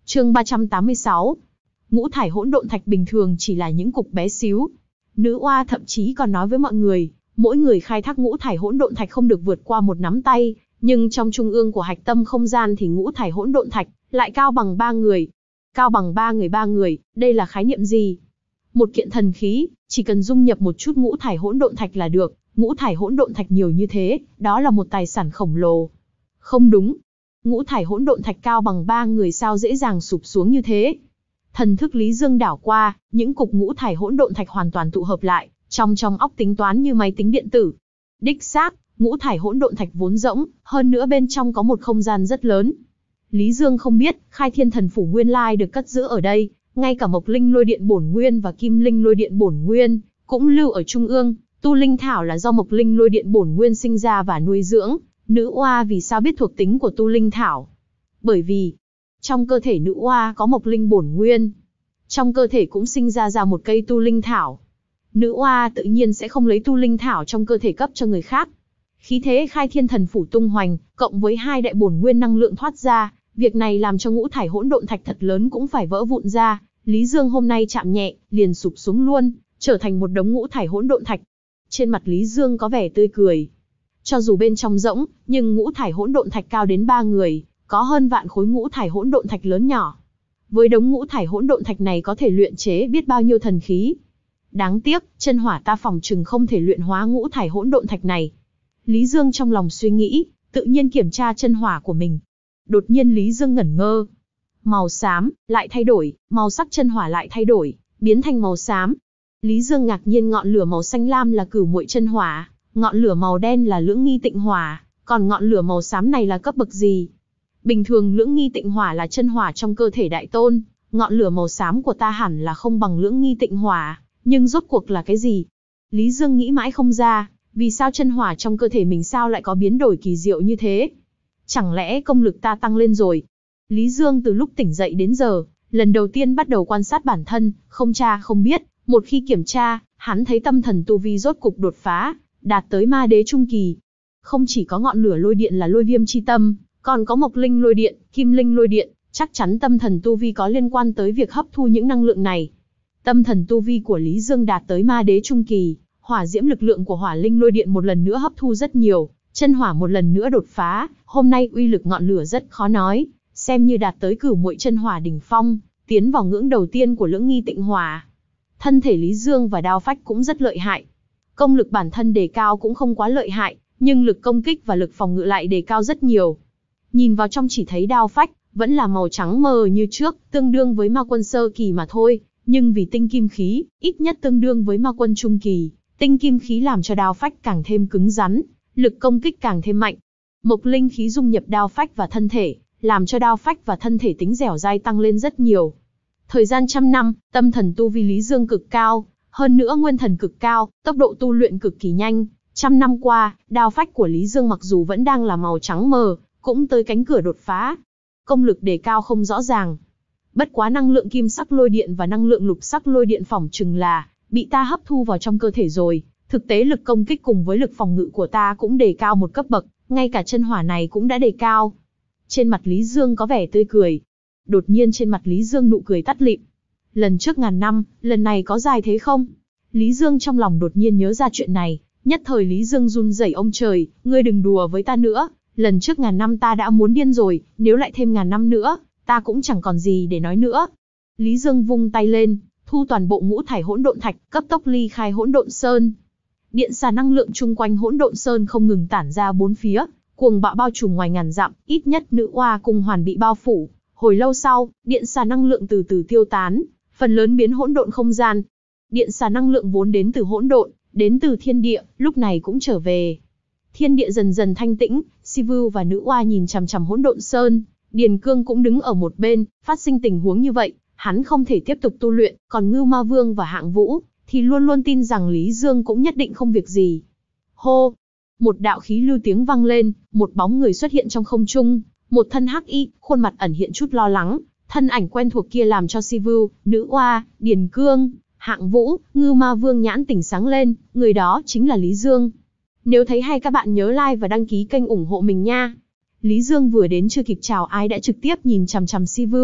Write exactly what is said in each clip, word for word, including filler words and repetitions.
Chương ba trăm tám mươi sáu. Ngũ thải hỗn độn thạch bình thường chỉ là những cục bé xíu. Nữ oa thậm chí còn nói với mọi người, mỗi người khai thác ngũ thải hỗn độn thạch không được vượt qua một nắm tay, nhưng trong trung ương của hạch tâm không gian thì ngũ thải hỗn độn thạch lại cao bằng ba người. Cao bằng ba người ba người, đây là khái niệm gì? Một kiện thần khí, chỉ cần dung nhập một chút ngũ thải hỗn độn thạch là được, ngũ thải hỗn độn thạch nhiều như thế, đó là một tài sản khổng lồ. Không đúng, ngũ thải hỗn độn thạch cao bằng ba người sao dễ dàng sụp xuống như thế? Thần thức Lý Dương đảo qua, những cục ngũ thải hỗn độn thạch hoàn toàn tụ hợp lại, trong trong óc tính toán như máy tính điện tử. Đích xác, ngũ thải hỗn độn thạch vốn rỗng, hơn nữa bên trong có một không gian rất lớn. Lý Dương không biết, Khai Thiên Thần Phủ nguyên lai được cất giữ ở đây, ngay cả Mộc Linh Lôi Điện bổn nguyên và Kim Linh Lôi Điện bổn nguyên cũng lưu ở trung ương. Tu Linh Thảo là do Mộc Linh Lôi Điện bổn nguyên sinh ra và nuôi dưỡng. Nữ oa vì sao biết thuộc tính của Tu Linh Thảo? Bởi vì trong cơ thể nữ oa có Mộc Linh bổn nguyên, trong cơ thể cũng sinh ra ra một cây Tu Linh Thảo. Nữ oa tự nhiên sẽ không lấy Tu Linh Thảo trong cơ thể cấp cho người khác. Khí thế Khai Thiên Thần Phủ tung hoành, cộng với hai đại bổn nguyên năng lượng thoát ra, việc này làm cho ngũ thải hỗn độn thạch thật lớn cũng phải vỡ vụn ra. Lý Dương hôm nay chạm nhẹ, liền sụp xuống luôn, trở thành một đống ngũ thải hỗn độn thạch. Trên mặt Lý Dương có vẻ tươi cười. Cho dù bên trong rỗng, nhưng ngũ thải hỗn độn thạch cao đến ba người, có hơn vạn khối ngũ thải hỗn độn thạch lớn nhỏ. Với đống ngũ thải hỗn độn thạch này có thể luyện chế biết bao nhiêu thần khí. Đáng tiếc, chân hỏa ta phỏng chừng không thể luyện hóa ngũ thải hỗn độn thạch này. Lý Dương trong lòng suy nghĩ, tự nhiên kiểm tra chân hỏa của mình. Đột nhiên Lý Dương ngẩn ngơ. Màu xám, lại thay đổi, màu sắc chân hỏa lại thay đổi, biến thành màu xám. Lý Dương ngạc nhiên, ngọn lửa màu xanh lam là cửu muội chân hỏa, ngọn lửa màu đen là lưỡng nghi tịnh hỏa, còn ngọn lửa màu xám này là cấp bậc gì? Bình thường lưỡng nghi tịnh hỏa là chân hỏa trong cơ thể đại tôn, ngọn lửa màu xám của ta hẳn là không bằng lưỡng nghi tịnh hỏa, nhưng rốt cuộc là cái gì? Lý Dương nghĩ mãi không ra, vì sao chân hỏa trong cơ thể mình sao lại có biến đổi kỳ diệu như thế? Chẳng lẽ công lực ta tăng lên rồi? Lý Dương từ lúc tỉnh dậy đến giờ, lần đầu tiên bắt đầu quan sát bản thân, không tra không biết, một khi kiểm tra, hắn thấy tâm thần tu vi rốt cục đột phá, đạt tới ma đế trung kỳ. Không chỉ có ngọn lửa lôi điện là lôi viêm chi tâm, còn có Mộc Linh Lôi Điện, Kim Linh Lôi Điện, chắc chắn tâm thần tu vi có liên quan tới việc hấp thu những năng lượng này. Tâm thần tu vi của Lý Dương đạt tới ma đế trung kỳ, hỏa diễm lực lượng của Hỏa Linh Lôi Điện một lần nữa hấp thu rất nhiều, chân hỏa một lần nữa đột phá, hôm nay uy lực ngọn lửa rất khó nói, xem như đạt tới cửu muội chân hỏa đỉnh phong, tiến vào ngưỡng đầu tiên của lưỡng nghi tịnh hỏa. Thân thể Lý Dương và đao phách cũng rất lợi hại. Công lực bản thân đề cao cũng không quá lợi hại, nhưng lực công kích và lực phòng ngự lại đề cao rất nhiều. Nhìn vào trong chỉ thấy đao phách, vẫn là màu trắng mờ như trước, tương đương với ma quân sơ kỳ mà thôi, nhưng vì tinh kim khí, ít nhất tương đương với ma quân trung kỳ, tinh kim khí làm cho đao phách càng thêm cứng rắn, lực công kích càng thêm mạnh. Mộc linh khí dung nhập đao phách và thân thể, làm cho đao phách và thân thể tính dẻo dai tăng lên rất nhiều. Thời gian trăm năm, tâm thần tu vi Lý Dương cực cao, hơn nữa nguyên thần cực cao, tốc độ tu luyện cực kỳ nhanh. Trăm năm qua, đao phách của Lý Dương mặc dù vẫn đang là màu trắng mờ, cũng tới cánh cửa đột phá. Công lực đề cao không rõ ràng. Bất quá năng lượng kim sắc lôi điện và năng lượng lục sắc lôi điện phỏng chừng là bị ta hấp thu vào trong cơ thể rồi. Thực tế lực công kích cùng với lực phòng ngự của ta cũng đề cao một cấp bậc, ngay cả chân hỏa này cũng đã đề cao. Trên mặt Lý Dương có vẻ tươi cười. Đột nhiên trên mặt Lý Dương nụ cười tắt lịm. Lần trước ngàn năm, lần này có dài thế không? Lý Dương trong lòng đột nhiên nhớ ra chuyện này, nhất thời Lý Dương run rẩy, ông trời, ngươi đừng đùa với ta nữa, lần trước ngàn năm ta đã muốn điên rồi, nếu lại thêm ngàn năm nữa, ta cũng chẳng còn gì để nói nữa. Lý Dương vung tay lên, thu toàn bộ ngũ thải hỗn độn thạch, cấp tốc ly khai hỗn độn sơn. Điện xà năng lượng chung quanh hỗn độn sơn không ngừng tản ra bốn phía, cuồng bạo bao trùm ngoài ngàn dặm, ít nhất nữ oa cùng hoàn bị bao phủ. Hồi lâu sau, điện xà năng lượng từ từ tiêu tán, phần lớn biến hỗn độn không gian. Điện xà năng lượng vốn đến từ hỗn độn, đến từ thiên địa, lúc này cũng trở về. Thiên địa dần dần thanh tĩnh, Sivu và nữ oa nhìn chằm chằm hỗn độn sơn, Điền Cương cũng đứng ở một bên, phát sinh tình huống như vậy, hắn không thể tiếp tục tu luyện, còn Ngưu Ma Vương và Hạng Vũ thì luôn luôn tin rằng Lý Dương cũng nhất định không việc gì. Hô, một đạo khí lưu tiếng vang lên, một bóng người xuất hiện trong không trung, một thân hắc y, khuôn mặt ẩn hiện chút lo lắng, thân ảnh quen thuộc kia làm cho Sivu, nữ oa, Điền Cương, Hạng Vũ, Ngưu Ma Vương nhãn tỉnh sáng lên, người đó chính là Lý Dương. Nếu thấy hay các bạn nhớ like và đăng ký kênh ủng hộ mình nha. Lý Dương vừa đến chưa kịp chào ai đã trực tiếp nhìn chằm chằm Sivu,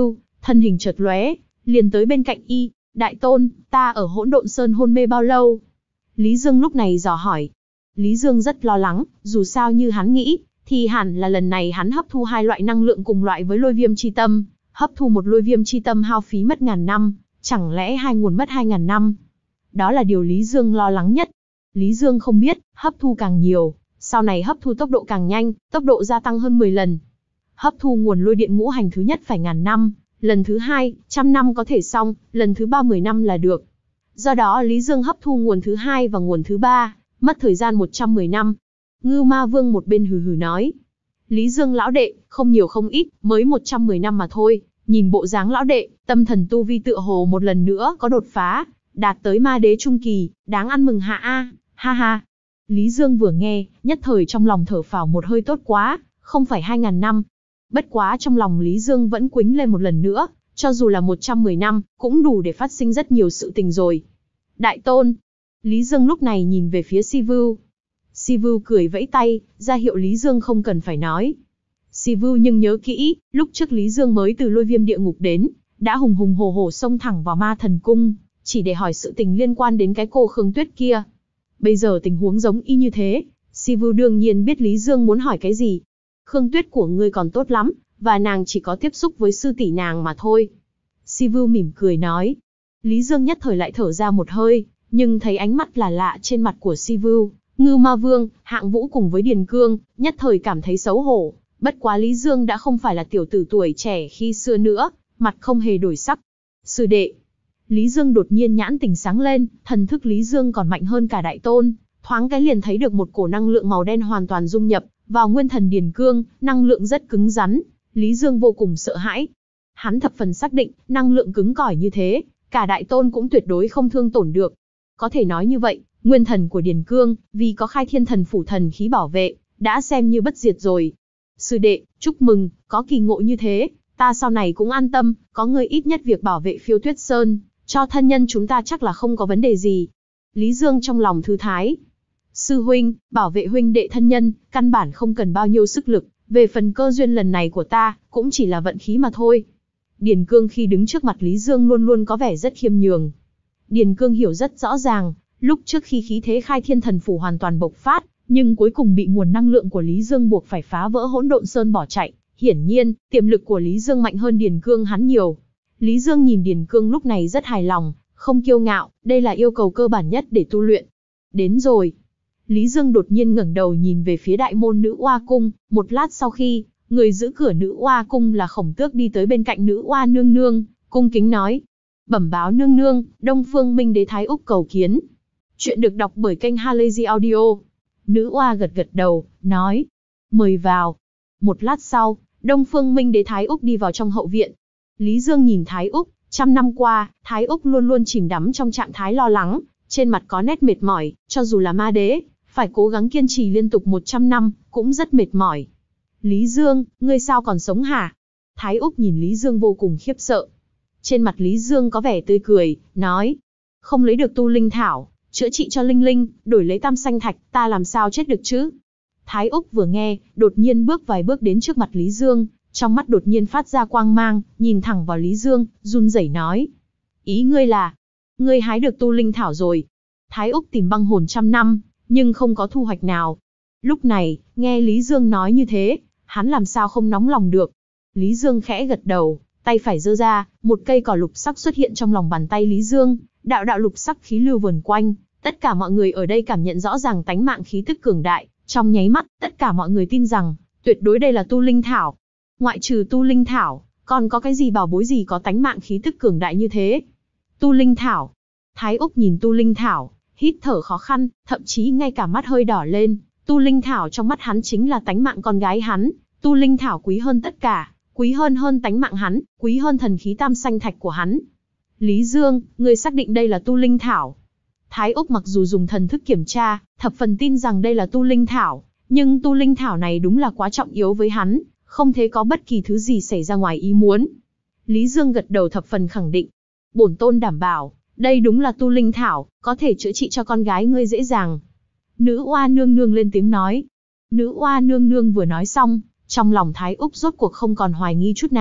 thân hình chợt lóe, liền tới bên cạnh y. Đại tôn, ta ở Hỗn Độn Sơn hôn mê bao lâu? Lý Dương lúc này dò hỏi. Lý Dương rất lo lắng, dù sao như hắn nghĩ, thì hẳn là lần này hắn hấp thu hai loại năng lượng cùng loại với lôi viêm chi tâm, hấp thu một lôi viêm chi tâm hao phí mất ngàn năm, chẳng lẽ hai nguồn mất hai ngàn năm? Đó là điều Lý Dương lo lắng nhất. Lý Dương không biết, hấp thu càng nhiều, sau này hấp thu tốc độ càng nhanh, tốc độ gia tăng hơn mười lần. Hấp thu nguồn lôi điện ngũ hành thứ nhất phải ngàn năm, lần thứ hai, trăm năm có thể xong, lần thứ ba mười năm là được. Do đó Lý Dương hấp thu nguồn thứ hai và nguồn thứ ba, mất thời gian một trăm mười năm. Ngưu Ma Vương một bên hừ hừ nói. Lý Dương lão đệ, không nhiều không ít, mới một trăm mười năm mà thôi, nhìn bộ dáng lão đệ, tâm thần tu vi tựa hồ một lần nữa có đột phá, đạt tới ma đế trung kỳ, đáng ăn mừng hạ a, ha ha. Lý Dương vừa nghe, nhất thời trong lòng thở phào một hơi tốt quá, không phải hai ngàn năm. Bất quá trong lòng Lý Dương vẫn quĩnh lên một lần nữa, cho dù là một trăm mười năm, cũng đủ để phát sinh rất nhiều sự tình rồi. Đại tôn. Lý Dương lúc này nhìn về phía Si Vưu. Si Vưu cười vẫy tay, ra hiệu Lý Dương không cần phải nói. Si Vưu nhưng nhớ kỹ, lúc trước Lý Dương mới từ lôi viêm địa ngục đến, đã hùng hùng hổ hổ xông thẳng vào ma thần cung, chỉ để hỏi sự tình liên quan đến cái cô Khương Tuyết kia. Bây giờ tình huống giống y như thế, Si Vưu đương nhiên biết Lý Dương muốn hỏi cái gì. Khương Tuyết của ngươi còn tốt lắm, và nàng chỉ có tiếp xúc với sư tỷ nàng mà thôi. Si Vưu mỉm cười nói. Lý Dương nhất thời lại thở ra một hơi, nhưng thấy ánh mắt là lạ trên mặt của Si Vưu, Ngưu Ma Vương, Hạng Vũ cùng với Điền Cương, nhất thời cảm thấy xấu hổ. Bất quá Lý Dương đã không phải là tiểu tử tuổi trẻ khi xưa nữa, mặt không hề đổi sắc. Sư đệ. Lý Dương đột nhiên nhãn tỉnh sáng lên, thần thức Lý Dương còn mạnh hơn cả đại tôn, thoáng cái liền thấy được một cổ năng lượng màu đen hoàn toàn dung nhập vào nguyên thần Điền Cương, năng lượng rất cứng rắn, Lý Dương vô cùng sợ hãi. Hắn thập phần xác định, năng lượng cứng cỏi như thế, cả đại tôn cũng tuyệt đối không thương tổn được. Có thể nói như vậy, nguyên thần của Điền Cương, vì có khai thiên thần phủ thần khí bảo vệ, đã xem như bất diệt rồi. Sư đệ, chúc mừng, có kỳ ngộ như thế, ta sau này cũng an tâm, có ngươi ít nhất việc bảo vệ Phiêu Tuyết Sơn, cho thân nhân chúng ta chắc là không có vấn đề gì. Lý Dương trong lòng thư thái. Sư huynh, bảo vệ huynh đệ thân nhân, căn bản không cần bao nhiêu sức lực, về phần cơ duyên lần này của ta, cũng chỉ là vận khí mà thôi. Điền Cương khi đứng trước mặt Lý Dương luôn luôn có vẻ rất khiêm nhường. Điền Cương hiểu rất rõ ràng, lúc trước khi khí thế khai thiên thần phủ hoàn toàn bộc phát, nhưng cuối cùng bị nguồn năng lượng của Lý Dương buộc phải phá vỡ Hỗn Độn Sơn bỏ chạy. Hiển nhiên, tiềm lực của Lý Dương mạnh hơn Điền Cương hắn nhiều. Lý Dương nhìn Điền Cương lúc này rất hài lòng, không kiêu ngạo, đây là yêu cầu cơ bản nhất để tu luyện. Đến rồi. Lý Dương đột nhiên ngẩng đầu nhìn về phía đại môn Nữ Oa Cung, một lát sau khi, người giữ cửa Nữ Oa Cung là Khổng Tước đi tới bên cạnh Nữ Oa nương nương, cung kính nói. Bẩm báo nương nương, Đông Phương Minh Đế Thái Úc cầu kiến. Chuyện được đọc bởi kênh Halazy Audio. Nữ Oa gật gật đầu, nói. Mời vào. Một lát sau, Đông Phương Minh Đế Thái Úc đi vào trong hậu viện. Lý Dương nhìn Thái Úc, trăm năm qua, Thái Úc luôn luôn chìm đắm trong trạng thái lo lắng, trên mặt có nét mệt mỏi, cho dù là ma đế, phải cố gắng kiên trì liên tục một trăm năm, cũng rất mệt mỏi. Lý Dương, ngươi sao còn sống hả? Thái Úc nhìn Lý Dương vô cùng khiếp sợ. Trên mặt Lý Dương có vẻ tươi cười, nói. Không lấy được tu linh thảo, chữa trị cho Linh Linh, đổi lấy tam xanh thạch, ta làm sao chết được chứ? Thái Úc vừa nghe, đột nhiên bước vài bước đến trước mặt Lý Dương, trong mắt đột nhiên phát ra quang mang, nhìn thẳng vào Lý Dương, run rẩy nói. Ý ngươi là, ngươi hái được tu linh thảo rồi. Thái Úc tìm băng hồn trăm năm, nhưng không có thu hoạch nào. Lúc này, nghe Lý Dương nói như thế, hắn làm sao không nóng lòng được. Lý Dương khẽ gật đầu, tay phải giơ ra, một cây cỏ lục sắc xuất hiện trong lòng bàn tay Lý Dương, đạo đạo lục sắc khí lưu vần quanh, tất cả mọi người ở đây cảm nhận rõ ràng tánh mạng khí tức cường đại, trong nháy mắt, tất cả mọi người tin rằng, tuyệt đối đây là tu linh thảo. Ngoại trừ tu linh thảo, còn có cái gì bảo bối gì có tánh mạng khí tức cường đại như thế? Tu linh thảo. Thái Úc nhìn tu linh thảo, hít thở khó khăn, thậm chí ngay cả mắt hơi đỏ lên. Tu linh thảo trong mắt hắn chính là tánh mạng con gái hắn, tu linh thảo quý hơn tất cả, quý hơn hơn tánh mạng hắn, quý hơn thần khí tam xanh thạch của hắn. Lý Dương, ngươi xác định đây là tu linh thảo? Thái Úc mặc dù dùng thần thức kiểm tra, thập phần tin rằng đây là tu linh thảo, nhưng tu linh thảo này đúng là quá trọng yếu với hắn, không thể có bất kỳ thứ gì xảy ra ngoài ý muốn. Lý Dương gật đầu thập phần khẳng định. Bổn tôn đảm bảo, đây đúng là tu linh thảo, có thể chữa trị cho con gái ngươi dễ dàng. Nữ Oa nương nương lên tiếng nói. Nữ Oa nương nương vừa nói xong, trong lòng Thái Úc rốt cuộc không còn hoài nghi chút nào,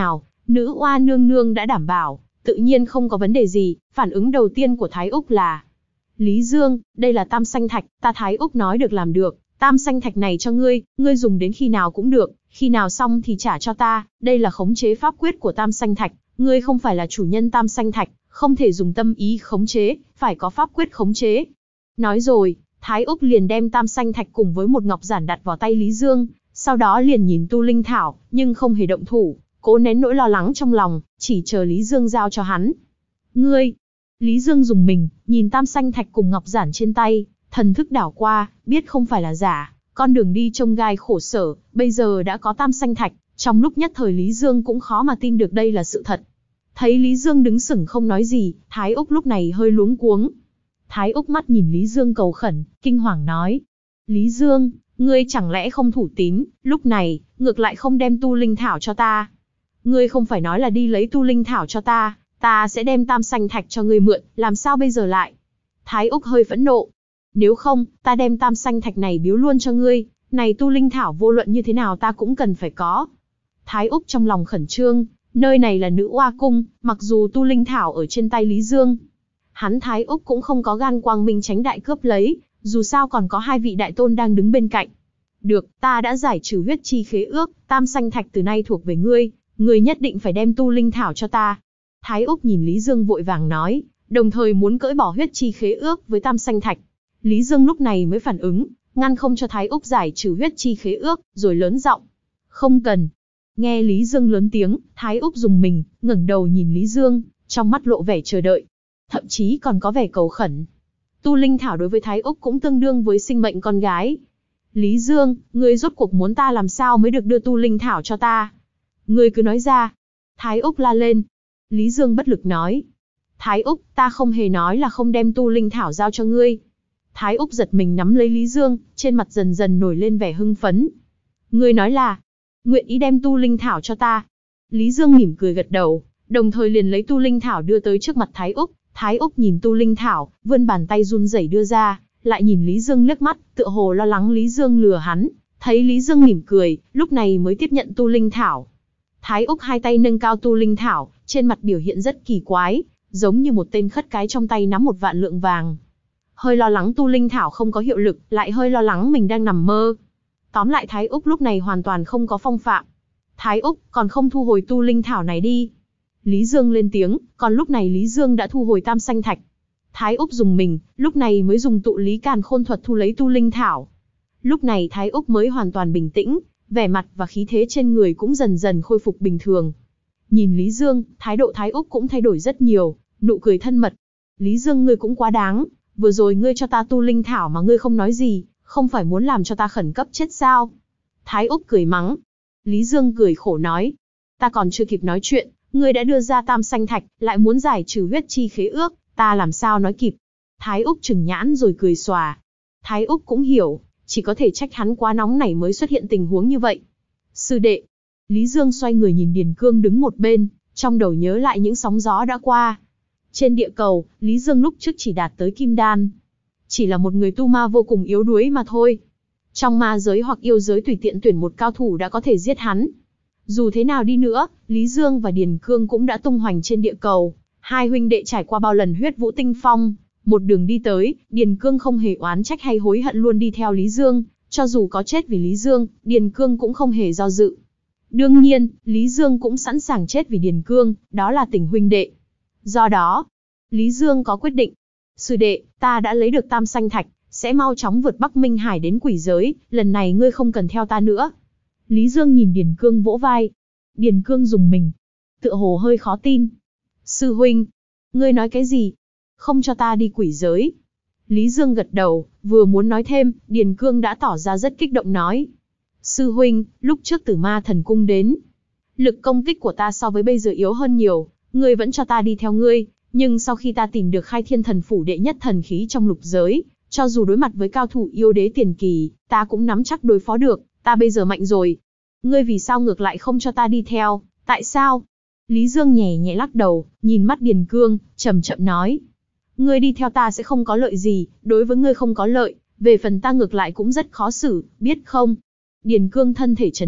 Nữ oa nương nương đã đảm bảo, tự nhiên không có vấn đề gì. Phản ứng đầu tiên của Thái Úc là: Lý Dương, đây là tam xanh thạch, ta Thái Úc nói được làm được, tam xanh thạch này cho ngươi, ngươi dùng đến khi nào cũng được, khi nào xong thì trả cho ta, đây là khống chế pháp quyết của tam xanh thạch, ngươi không phải là chủ nhân tam xanh thạch, không thể dùng tâm ý khống chế, phải có pháp quyết khống chế. Nói rồi, Thái Úc liền đem tam xanh thạch cùng với một ngọc giản đặt vào tay Lý Dương, sau đó liền nhìn tu linh thảo, nhưng không hề động thủ, cố nén nỗi lo lắng trong lòng, chỉ chờ Lý Dương giao cho hắn. Ngươi! Lý Dương dùng mình, nhìn tam xanh thạch cùng ngọc giản trên tay, thần thức đảo qua, biết không phải là giả, con đường đi trông gai khổ sở, bây giờ đã có tam xanh thạch, trong lúc nhất thời Lý Dương cũng khó mà tin được đây là sự thật. Thấy Lý Dương đứng sững không nói gì, Thái Úc lúc này hơi luống cuống. Thái Úc mắt nhìn Lý Dương cầu khẩn, kinh hoàng nói: Lý Dương, ngươi chẳng lẽ không thủ tín, lúc này, ngược lại không đem tu linh thảo cho ta? Ngươi không phải nói là đi lấy tu linh thảo cho ta, ta sẽ đem tam xanh thạch cho ngươi mượn, làm sao bây giờ lại? Thái Úc hơi phẫn nộ. Nếu không, ta đem tam xanh thạch này biếu luôn cho ngươi, này tu linh thảo vô luận như thế nào ta cũng cần phải có. Thái Úc trong lòng khẩn trương, nơi này là nữ oa cung, mặc dù tu linh thảo ở trên tay Lý Dương, hắn Thái Úc cũng không có gan quang minh tránh đại cướp lấy, dù sao còn có hai vị đại tôn đang đứng bên cạnh. Được, ta đã giải trừ huyết chi khế ước, tam xanh thạch từ nay thuộc về ngươi, ngươi nhất định phải đem tu linh thảo cho ta. Thái Úc nhìn Lý Dương vội vàng nói, đồng thời muốn cởi bỏ huyết chi khế ước với tam xanh thạch. Lý Dương lúc này mới phản ứng, ngăn không cho Thái Úc giải trừ huyết chi khế ước, rồi lớn giọng: Không cần. Nghe Lý Dương lớn tiếng, Thái Úc dùng mình, ngẩng đầu nhìn Lý Dương, trong mắt lộ vẻ chờ đợi, thậm chí còn có vẻ cầu khẩn. Tu linh thảo đối với Thái Úc cũng tương đương với sinh mệnh con gái. Lý Dương, ngươi rốt cuộc muốn ta làm sao mới được đưa tu linh thảo cho ta? Ngươi cứ nói ra. Thái Úc la lên. Lý Dương bất lực nói. Thái Úc, ta không hề nói là không đem tu linh thảo giao cho ngươi. Thái Úc giật mình nắm lấy Lý Dương, trên mặt dần dần nổi lên vẻ hưng phấn. Ngươi nói là, nguyện ý đem tu linh thảo cho ta. Lý Dương mỉm cười gật đầu, đồng thời liền lấy tu linh thảo đưa tới trước mặt Thái Úc. Thái Úc nhìn tu linh thảo, vươn bàn tay run rẩy đưa ra, lại nhìn Lý Dương liếc mắt, tựa hồ lo lắng Lý Dương lừa hắn. Thấy Lý Dương mỉm cười, lúc này mới tiếp nhận tu linh thảo. Thái Úc hai tay nâng cao tu linh thảo, trên mặt biểu hiện rất kỳ quái, giống như một tên khất cái trong tay nắm một vạn lượng vàng. Hơi lo lắng tu linh thảo không có hiệu lực, lại hơi lo lắng mình đang nằm mơ. Tóm lại Thái Úc lúc này hoàn toàn không có phong phạm. Thái Úc, còn không thu hồi tu linh thảo này đi. Lý Dương lên tiếng, còn lúc này Lý Dương đã thu hồi tam xanh thạch. Thái Úc dùng mình, lúc này mới dùng tụ lý càn khôn thuật thu lấy tu linh thảo. Lúc này Thái Úc mới hoàn toàn bình tĩnh, vẻ mặt và khí thế trên người cũng dần dần khôi phục bình thường. Nhìn Lý Dương, thái độ Thái Úc cũng thay đổi rất nhiều, nụ cười thân mật. Lý Dương, ngươi cũng quá đáng, vừa rồi ngươi cho ta tu linh thảo mà ngươi không nói gì, không phải muốn làm cho ta khẩn cấp chết sao? Thái Úc cười mắng. Lý Dương cười khổ nói, ta còn chưa kịp nói chuyện, ngươi đã đưa ra tam xanh thạch, lại muốn giải trừ huyết chi khế ước, ta làm sao nói kịp. Thái Úc trừng nhãn rồi cười xòa. Thái Úc cũng hiểu, chỉ có thể trách hắn quá nóng nảy mới xuất hiện tình huống như vậy. Sư đệ. Lý Dương xoay người nhìn Điền Cương đứng một bên, trong đầu nhớ lại những sóng gió đã qua. Trên địa cầu, Lý Dương lúc trước chỉ đạt tới kim đan. Chỉ là một người tu ma vô cùng yếu đuối mà thôi. Trong ma giới hoặc yêu giới tùy tiện tuyển một cao thủ đã có thể giết hắn. Dù thế nào đi nữa, Lý Dương và Điền Cương cũng đã tung hoành trên địa cầu. Hai huynh đệ trải qua bao lần huyết vũ tinh phong, một đường đi tới, Điền Cương không hề oán trách hay hối hận luôn đi theo Lý Dương, cho dù có chết vì Lý Dương, Điền Cương cũng không hề do dự. Đương nhiên, Lý Dương cũng sẵn sàng chết vì Điền Cương, đó là tình huynh đệ. Do đó, Lý Dương có quyết định. Sư đệ, ta đã lấy được tam xanh thạch, sẽ mau chóng vượt Bắc Minh Hải đến quỷ giới, lần này ngươi không cần theo ta nữa. Lý Dương nhìn Điền Cương vỗ vai. Điền Cương dùng mình, tựa hồ hơi khó tin. Sư huynh, ngươi nói cái gì? Không cho ta đi quỷ giới. Lý Dương gật đầu, vừa muốn nói thêm, Điền Cương đã tỏ ra rất kích động nói. Sư huynh, lúc trước Tử Ma Thần Cung đến, lực công kích của ta so với bây giờ yếu hơn nhiều, ngươi vẫn cho ta đi theo ngươi, nhưng sau khi ta tìm được Khai Thiên Thần Phủ đệ nhất thần khí trong lục giới, cho dù đối mặt với cao thủ yêu đế tiền kỳ, ta cũng nắm chắc đối phó được, ta bây giờ mạnh rồi. Ngươi vì sao ngược lại không cho ta đi theo, tại sao? Lý Dương nhẹ nhẹ lắc đầu, nhìn mắt Điền Cương, chậm chậm nói. Ngươi đi theo ta sẽ không có lợi gì, đối với ngươi không có lợi, về phần ta ngược lại cũng rất khó xử, biết không? Điền Cương thân thể chấn động,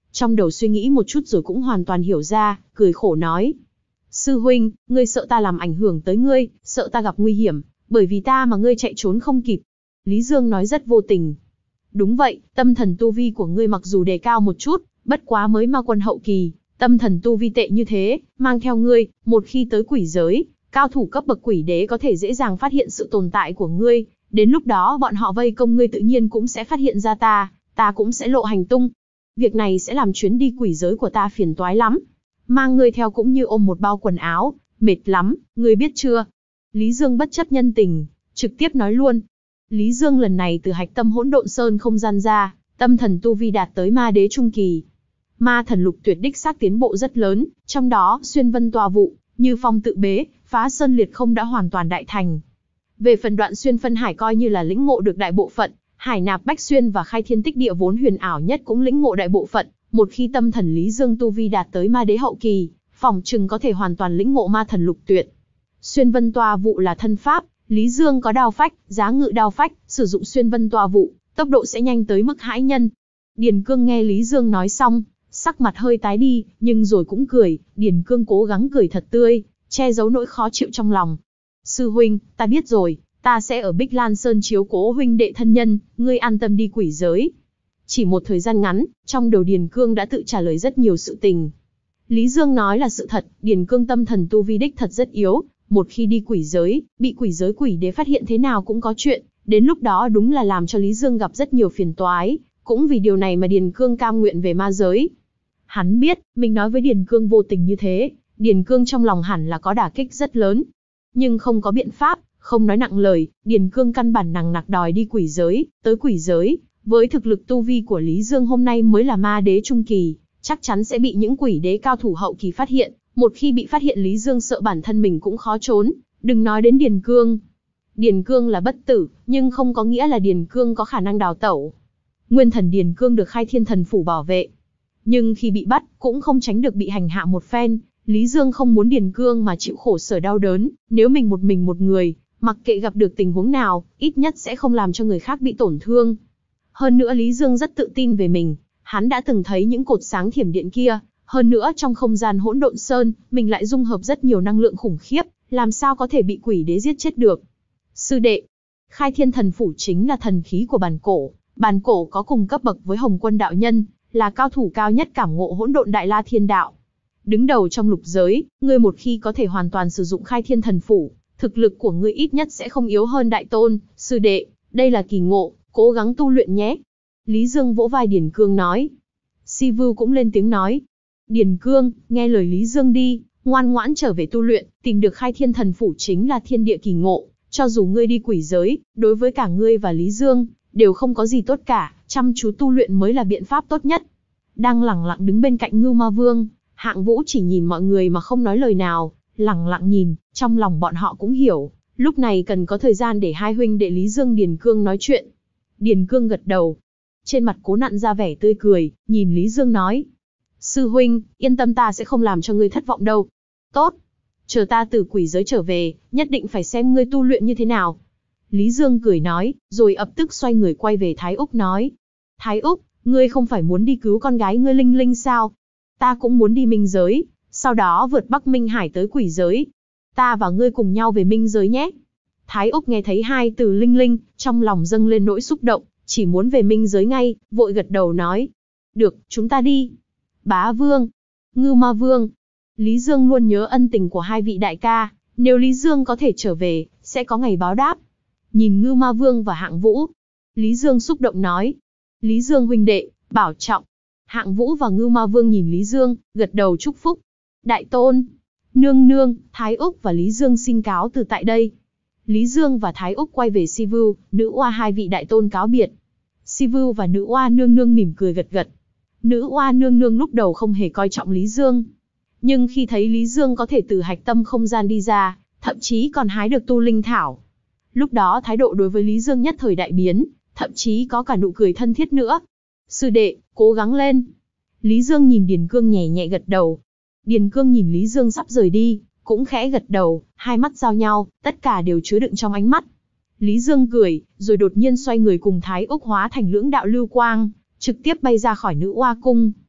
Trong đầu suy nghĩ một chút rồi cũng hoàn toàn hiểu ra, cười khổ nói. Sư huynh, ngươi sợ ta làm ảnh hưởng tới ngươi, sợ ta gặp nguy hiểm, bởi vì ta mà ngươi chạy trốn không kịp. Lý Dương nói rất vô tình. Đúng vậy, tâm thần tu vi của ngươi mặc dù đề cao một chút, bất quá mới ma quân hậu kỳ, tâm thần tu vi tệ như thế, mang theo ngươi, một khi tới quỷ giới, cao thủ cấp bậc quỷ đế có thể dễ dàng phát hiện sự tồn tại của ngươi, đến lúc đó bọn họ vây công ngươi tự nhiên cũng sẽ phát hiện ra ta, ta cũng sẽ lộ hành tung. Việc này sẽ làm chuyến đi quỷ giới của ta phiền toái lắm. Mang ngươi theo cũng như ôm một bao quần áo, mệt lắm, ngươi biết chưa? Lý Dương bất chấp nhân tình, trực tiếp nói luôn. Lý Dương lần này từ hạch tâm hỗn độn sơn không gian ra, tâm thần tu vi đạt tới ma đế trung kỳ. Ma thần lục tuyệt đích xác tiến bộ rất lớn, trong đó xuyên vân tòa vụ, như phong tự bế, phá sơn liệt không đã hoàn toàn đại thành. Về phần đoạn xuyên phân hải coi như là lĩnh ngộ được đại bộ phận, hải nạp bách xuyên và khai thiên tích địa vốn huyền ảo nhất cũng lĩnh ngộ đại bộ phận. Một khi tâm thần Lý Dương tu vi đạt tới ma đế hậu kỳ, phỏng chừng có thể hoàn toàn lĩnh ngộ ma thần lục tuyệt. Xuyên vân tòa vụ là thân pháp, Lý Dương có đao phách, giá ngự đao phách, sử dụng xuyên vân tòa vụ, tốc độ sẽ nhanh tới mức hãi nhân. Điền Cương nghe Lý Dương nói xong, sắc mặt hơi tái đi, nhưng rồi cũng cười. Điền Cương cố gắng cười thật tươi, che giấu nỗi khó chịu trong lòng. Sư huynh, ta biết rồi, ta sẽ ở Bích Lan Sơn chiếu cố huynh đệ thân nhân, ngươi an tâm đi quỷ giới. Chỉ một thời gian ngắn, trong đầu Điền Cương đã tự trả lời rất nhiều sự tình. Lý Dương nói là sự thật, Điền Cương tâm thần tu vi đích thật rất yếu, một khi đi quỷ giới, bị quỷ giới quỷ đế phát hiện thế nào cũng có chuyện, đến lúc đó đúng là làm cho Lý Dương gặp rất nhiều phiền toái, cũng vì điều này mà Điền Cương cam nguyện về ma giới. Hắn biết, mình nói với Điền Cương vô tình như thế, Điền Cương trong lòng hẳn là có đả kích rất lớn. Nhưng không có biện pháp, không nói nặng lời, Điền Cương căn bản nằng nặc đòi đi quỷ giới, tới quỷ giới. Với thực lực tu vi của Lý Dương hôm nay mới là ma đế trung kỳ, chắc chắn sẽ bị những quỷ đế cao thủ hậu kỳ phát hiện. Một khi bị phát hiện Lý Dương sợ bản thân mình cũng khó trốn, đừng nói đến Điền Cương. Điền Cương là bất tử, nhưng không có nghĩa là Điền Cương có khả năng đào tẩu. Nguyên thần Điền Cương được Khai Thiên Thần Phủ bảo vệ. Nhưng khi bị bắt, cũng không tránh được bị hành hạ một phen. Lý Dương không muốn Điền Cương mà chịu khổ sở đau đớn, nếu mình một mình một người, mặc kệ gặp được tình huống nào, ít nhất sẽ không làm cho người khác bị tổn thương. Hơn nữa Lý Dương rất tự tin về mình, hắn đã từng thấy những cột sáng thiểm điện kia, hơn nữa trong không gian hỗn độn sơn, mình lại dung hợp rất nhiều năng lượng khủng khiếp, làm sao có thể bị quỷ đế giết chết được. Sư đệ, Khai Thiên Thần Phủ chính là thần khí của bàn cổ, bàn cổ có cùng cấp bậc với Hồng Quân đạo nhân, là cao thủ cao nhất cảm ngộ hỗn độn đại la thiên đạo. Đứng đầu trong lục giới, ngươi một khi có thể hoàn toàn sử dụng Khai Thiên Thần Phủ, thực lực của ngươi ít nhất sẽ không yếu hơn đại tôn. Sư đệ, đây là kỳ ngộ, cố gắng tu luyện nhé. Lý Dương vỗ vai Điền Cương nói. Si Vưu cũng lên tiếng nói. Điền Cương, nghe lời Lý Dương đi, ngoan ngoãn trở về tu luyện, tìm được Khai Thiên Thần Phủ chính là thiên địa kỳ ngộ, cho dù ngươi đi quỷ giới, đối với cả ngươi và Lý Dương, đều không có gì tốt cả, chăm chú tu luyện mới là biện pháp tốt nhất. Đang lẳng lặng đứng bên cạnh Ngưu Ma Vương, Hạng Vũ chỉ nhìn mọi người mà không nói lời nào, lẳng lặng nhìn, trong lòng bọn họ cũng hiểu, lúc này cần có thời gian để hai huynh đệ Lý Dương Điền Cương nói chuyện. Điền Cương gật đầu, trên mặt cố nặn ra vẻ tươi cười, nhìn Lý Dương nói. Sư huynh, yên tâm ta sẽ không làm cho ngươi thất vọng đâu. Tốt, chờ ta từ quỷ giới trở về, nhất định phải xem ngươi tu luyện như thế nào. Lý Dương cười nói, rồi ập tức xoay người quay về Thái Úc nói. Thái Úc, ngươi không phải muốn đi cứu con gái ngươi Linh Linh sao? Ta cũng muốn đi minh giới, sau đó vượt Bắc Minh Hải tới quỷ giới. Ta và ngươi cùng nhau về minh giới nhé. Thái Úc nghe thấy hai từ Linh Linh, trong lòng dâng lên nỗi xúc động, chỉ muốn về minh giới ngay, vội gật đầu nói. Được, chúng ta đi. Bá Vương, Ngưu Ma Vương. Lý Dương luôn nhớ ân tình của hai vị đại ca, nếu Lý Dương có thể trở về, sẽ có ngày báo đáp. Nhìn Ngưu Ma Vương và Hạng Vũ, Lý Dương xúc động nói. Lý Dương huynh đệ, bảo trọng. Hạng Vũ và Ngưu Ma Vương nhìn Lý Dương, gật đầu chúc phúc. Đại tôn, nương nương, Thái Úc và Lý Dương xin cáo từ tại đây. Lý Dương và Thái Úc quay về Si Vưu, nữ oa hai vị đại tôn cáo biệt. Si Vưu và nữ oa nương nương mỉm cười gật gật. Nữ oa nương nương lúc đầu không hề coi trọng Lý Dương. Nhưng khi thấy Lý Dương có thể từ hạch tâm không gian đi ra, thậm chí còn hái được tu linh thảo. Lúc đó thái độ đối với Lý Dương nhất thời đại biến, thậm chí có cả nụ cười thân thiết nữa. Sư đệ, cố gắng lên. Lý Dương nhìn Điền Cương nhẹ nhẹ gật đầu. Điền Cương nhìn Lý Dương sắp rời đi, cũng khẽ gật đầu, hai mắt giao nhau, tất cả đều chứa đựng trong ánh mắt. Lý Dương cười, rồi đột nhiên xoay người cùng Thái Úc hóa thành lưỡng đạo lưu quang, trực tiếp bay ra khỏi nữ oa cung.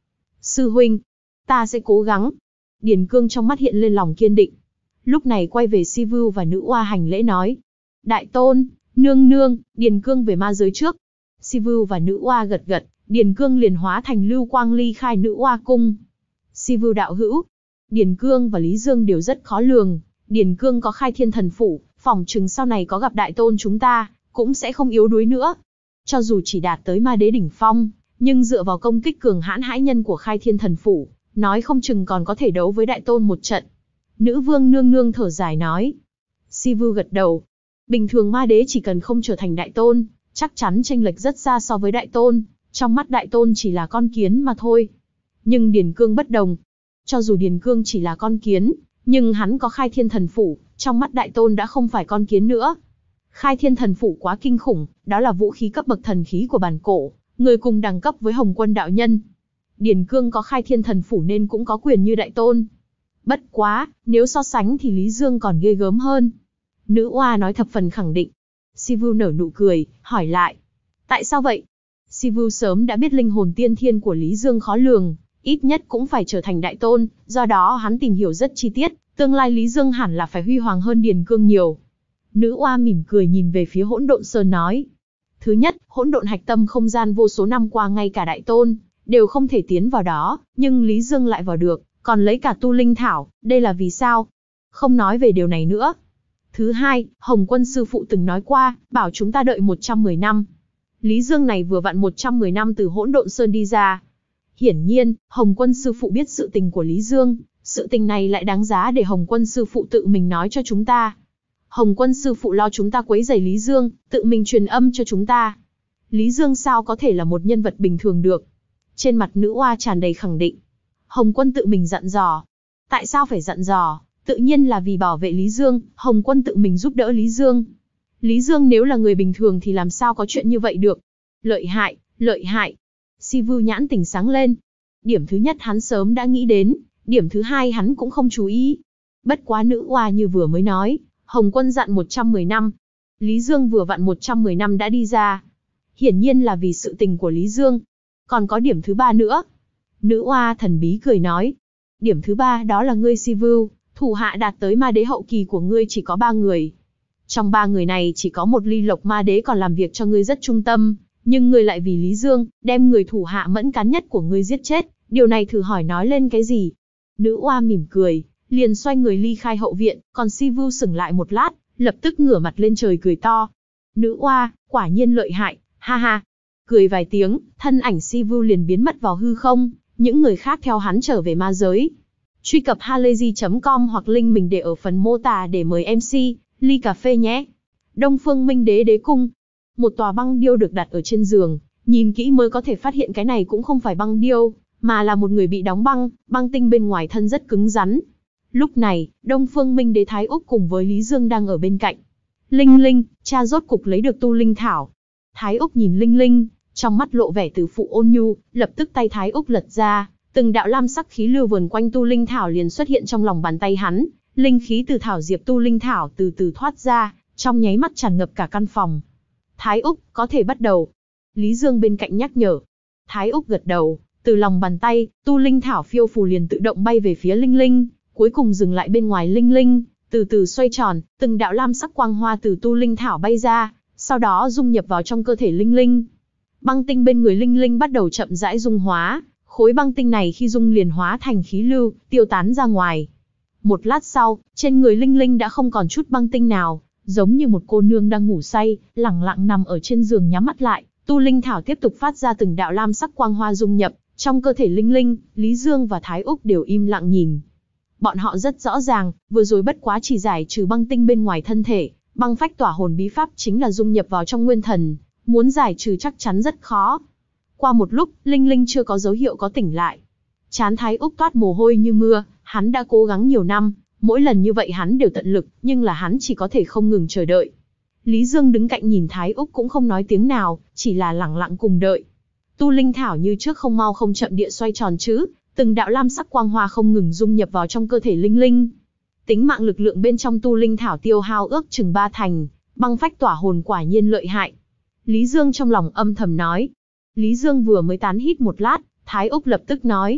Sư huynh, ta sẽ cố gắng. Điền Cương trong mắt hiện lên lòng kiên định. Lúc này quay về Si Vu và nữ oa hành lễ nói. Đại tôn, nương nương, Điền Cương về ma giới trước. Si Vu và nữ oa gật gật, Điền Cương liền hóa thành lưu quang ly khai nữ oa cung. Si Vu đạo hữu, Điền Cương và Lý Dương đều rất khó lường. Điền Cương có khai thiên thần phủ, phỏng chừng sau này có gặp đại tôn chúng ta, cũng sẽ không yếu đuối nữa. Cho dù chỉ đạt tới ma đế đỉnh phong, nhưng dựa vào công kích cường hãn hãi nhân của khai thiên thần phủ, nói không chừng còn có thể đấu với đại tôn một trận. Nữ vương nương nương thở dài nói. Si Vu gật đầu. Bình thường ma đế chỉ cần không trở thành đại tôn, chắc chắn chênh lệch rất xa so với đại tôn, trong mắt đại tôn chỉ là con kiến mà thôi. Nhưng Điền Cương bất đồng. Cho dù Điền Cương chỉ là con kiến, nhưng hắn có khai thiên thần phủ, trong mắt đại tôn đã không phải con kiến nữa. Khai thiên thần phủ quá kinh khủng, đó là vũ khí cấp bậc thần khí của bản cổ, người cùng đẳng cấp với Hồng Quân đạo nhân. Điền Cương có khai thiên thần phủ nên cũng có quyền như đại tôn. Bất quá, nếu so sánh thì Lý Dương còn ghê gớm hơn. Nữ oa nói thập phần khẳng định. Si Vu nở nụ cười, hỏi lại. Tại sao vậy? Si Vu sớm đã biết linh hồn tiên thiên của Lý Dương khó lường, ít nhất cũng phải trở thành đại tôn, do đó hắn tìm hiểu rất chi tiết, tương lai Lý Dương hẳn là phải huy hoàng hơn Điền Cương nhiều. Nữ oa mỉm cười nhìn về phía Hỗn Độn Sơn nói. Thứ nhất, hỗn độn hạch tâm không gian vô số năm qua ngay cả đại tôn đều không thể tiến vào đó, nhưng Lý Dương lại vào được, còn lấy cả tu linh thảo, đây là vì sao? Không nói về điều này nữa. Thứ hai, Hồng Quân sư phụ từng nói qua, bảo chúng ta đợi một trăm mười năm. Lý Dương này vừa vặn một trăm mười năm từ Hỗn Độn Sơn đi ra. Hiển nhiên, Hồng Quân sư phụ biết sự tình của Lý Dương, sự tình này lại đáng giá để Hồng Quân sư phụ tự mình nói cho chúng ta. Hồng Quân sư phụ lo chúng ta quấy rầy Lý Dương, tự mình truyền âm cho chúng ta. Lý Dương sao có thể là một nhân vật bình thường được? Trên mặt nữ oa tràn đầy khẳng định. Hồng Quân tự mình dặn dò. Tại sao phải dặn dò? Tự nhiên là vì bảo vệ Lý Dương, Hồng Quân tự mình giúp đỡ Lý Dương. Lý Dương nếu là người bình thường thì làm sao có chuyện như vậy được? Lợi hại, lợi hại. Si Vu nhãn tỉnh sáng lên. Điểm thứ nhất hắn sớm đã nghĩ đến, điểm thứ hai hắn cũng không chú ý. Bất quá nữ oa như vừa mới nói, Hồng Quân dặn một trăm mười năm. Lý Dương vừa vặn một trăm mười năm đã đi ra. Hiển nhiên là vì sự tình của Lý Dương. Còn có điểm thứ ba nữa. Nữ oa thần bí cười nói. Điểm thứ ba đó là ngươi Si Vu, thủ hạ đạt tới ma đế hậu kỳ của ngươi chỉ có ba người. Trong ba người này chỉ có một Ly Lộc ma đế còn làm việc cho ngươi rất trung tâm, nhưng ngươi lại vì Lý Dương, đem người thủ hạ mẫn cán nhất của ngươi giết chết, điều này thử hỏi nói lên cái gì? Nữ oa mỉm cười, liền xoay người ly khai hậu viện, còn Si Vu sững lại một lát, lập tức ngửa mặt lên trời cười to. Nữ oa, quả nhiên lợi hại, ha ha. Cười vài tiếng, thân ảnh Si Vu liền biến mất vào hư không, những người khác theo hắn trở về ma giới. Truy cập halayzi chấm com hoặc link mình để ở phần mô tả để mời em xê, ly cà phê nhé. Đông Phương Minh Đế Đế Cung. Một tòa băng điêu được đặt ở trên giường, nhìn kỹ mới có thể phát hiện cái này cũng không phải băng điêu, mà là một người bị đóng băng, băng tinh bên ngoài thân rất cứng rắn. Lúc này, Đông Phương Minh Đế Thái Úc cùng với Lý Dương đang ở bên cạnh. Linh Linh, cha rốt cục lấy được tu linh thảo. Thái Úc nhìn Linh Linh, trong mắt lộ vẻ từ phụ ôn nhu, lập tức tay Thái Úc lật ra, từng đạo lam sắc khí lưu vần quanh tu linh thảo liền xuất hiện trong lòng bàn tay hắn, linh khí từ thảo diệp tu linh thảo từ từ thoát ra, trong nháy mắt tràn ngập cả căn phòng. Thái Úc, có thể bắt đầu. Lý Dương bên cạnh nhắc nhở. Thái Úc gật đầu, từ lòng bàn tay, tu linh thảo phiêu phù liền tự động bay về phía Linh Linh, cuối cùng dừng lại bên ngoài Linh Linh, từ từ xoay tròn, từng đạo lam sắc quang hoa từ tu linh thảo bay ra, sau đó dung nhập vào trong cơ thể Linh Linh. Băng tinh bên người Linh Linh bắt đầu chậm rãi dung hóa, khối băng tinh này khi dung liền hóa thành khí lưu, tiêu tán ra ngoài. Một lát sau, trên người Linh Linh đã không còn chút băng tinh nào, giống như một cô nương đang ngủ say, lẳng lặng nằm ở trên giường nhắm mắt lại. Tu linh thảo tiếp tục phát ra từng đạo lam sắc quang hoa dung nhập trong cơ thể Linh Linh. Lý Dương và Thái Úc đều im lặng nhìn. Bọn họ rất rõ ràng, vừa rồi bất quá chỉ giải trừ băng tinh bên ngoài thân thể, băng phách tỏa hồn bí pháp chính là dung nhập vào trong nguyên thần, muốn giải trừ chắc chắn rất khó. Qua một lúc, Linh Linh chưa có dấu hiệu có tỉnh lại. Trán Thái Úc toát mồ hôi như mưa, hắn đã cố gắng nhiều năm, mỗi lần như vậy hắn đều tận lực, nhưng là hắn chỉ có thể không ngừng chờ đợi. Lý Dương đứng cạnh nhìn Thái Úc cũng không nói tiếng nào, chỉ là lẳng lặng cùng đợi. Tu linh thảo như trước không mau không chậm địa xoay tròn chứ, từng đạo lam sắc quang hoa không ngừng dung nhập vào trong cơ thể Linh Linh. Tính mạng lực lượng bên trong tu linh thảo tiêu hao ước chừng ba thành, băng phách tỏa hồn quả nhiên lợi hại. Lý Dương trong lòng âm thầm nói. Lý Dương vừa mới tán hít một lát, Thái Úc lập tức nói.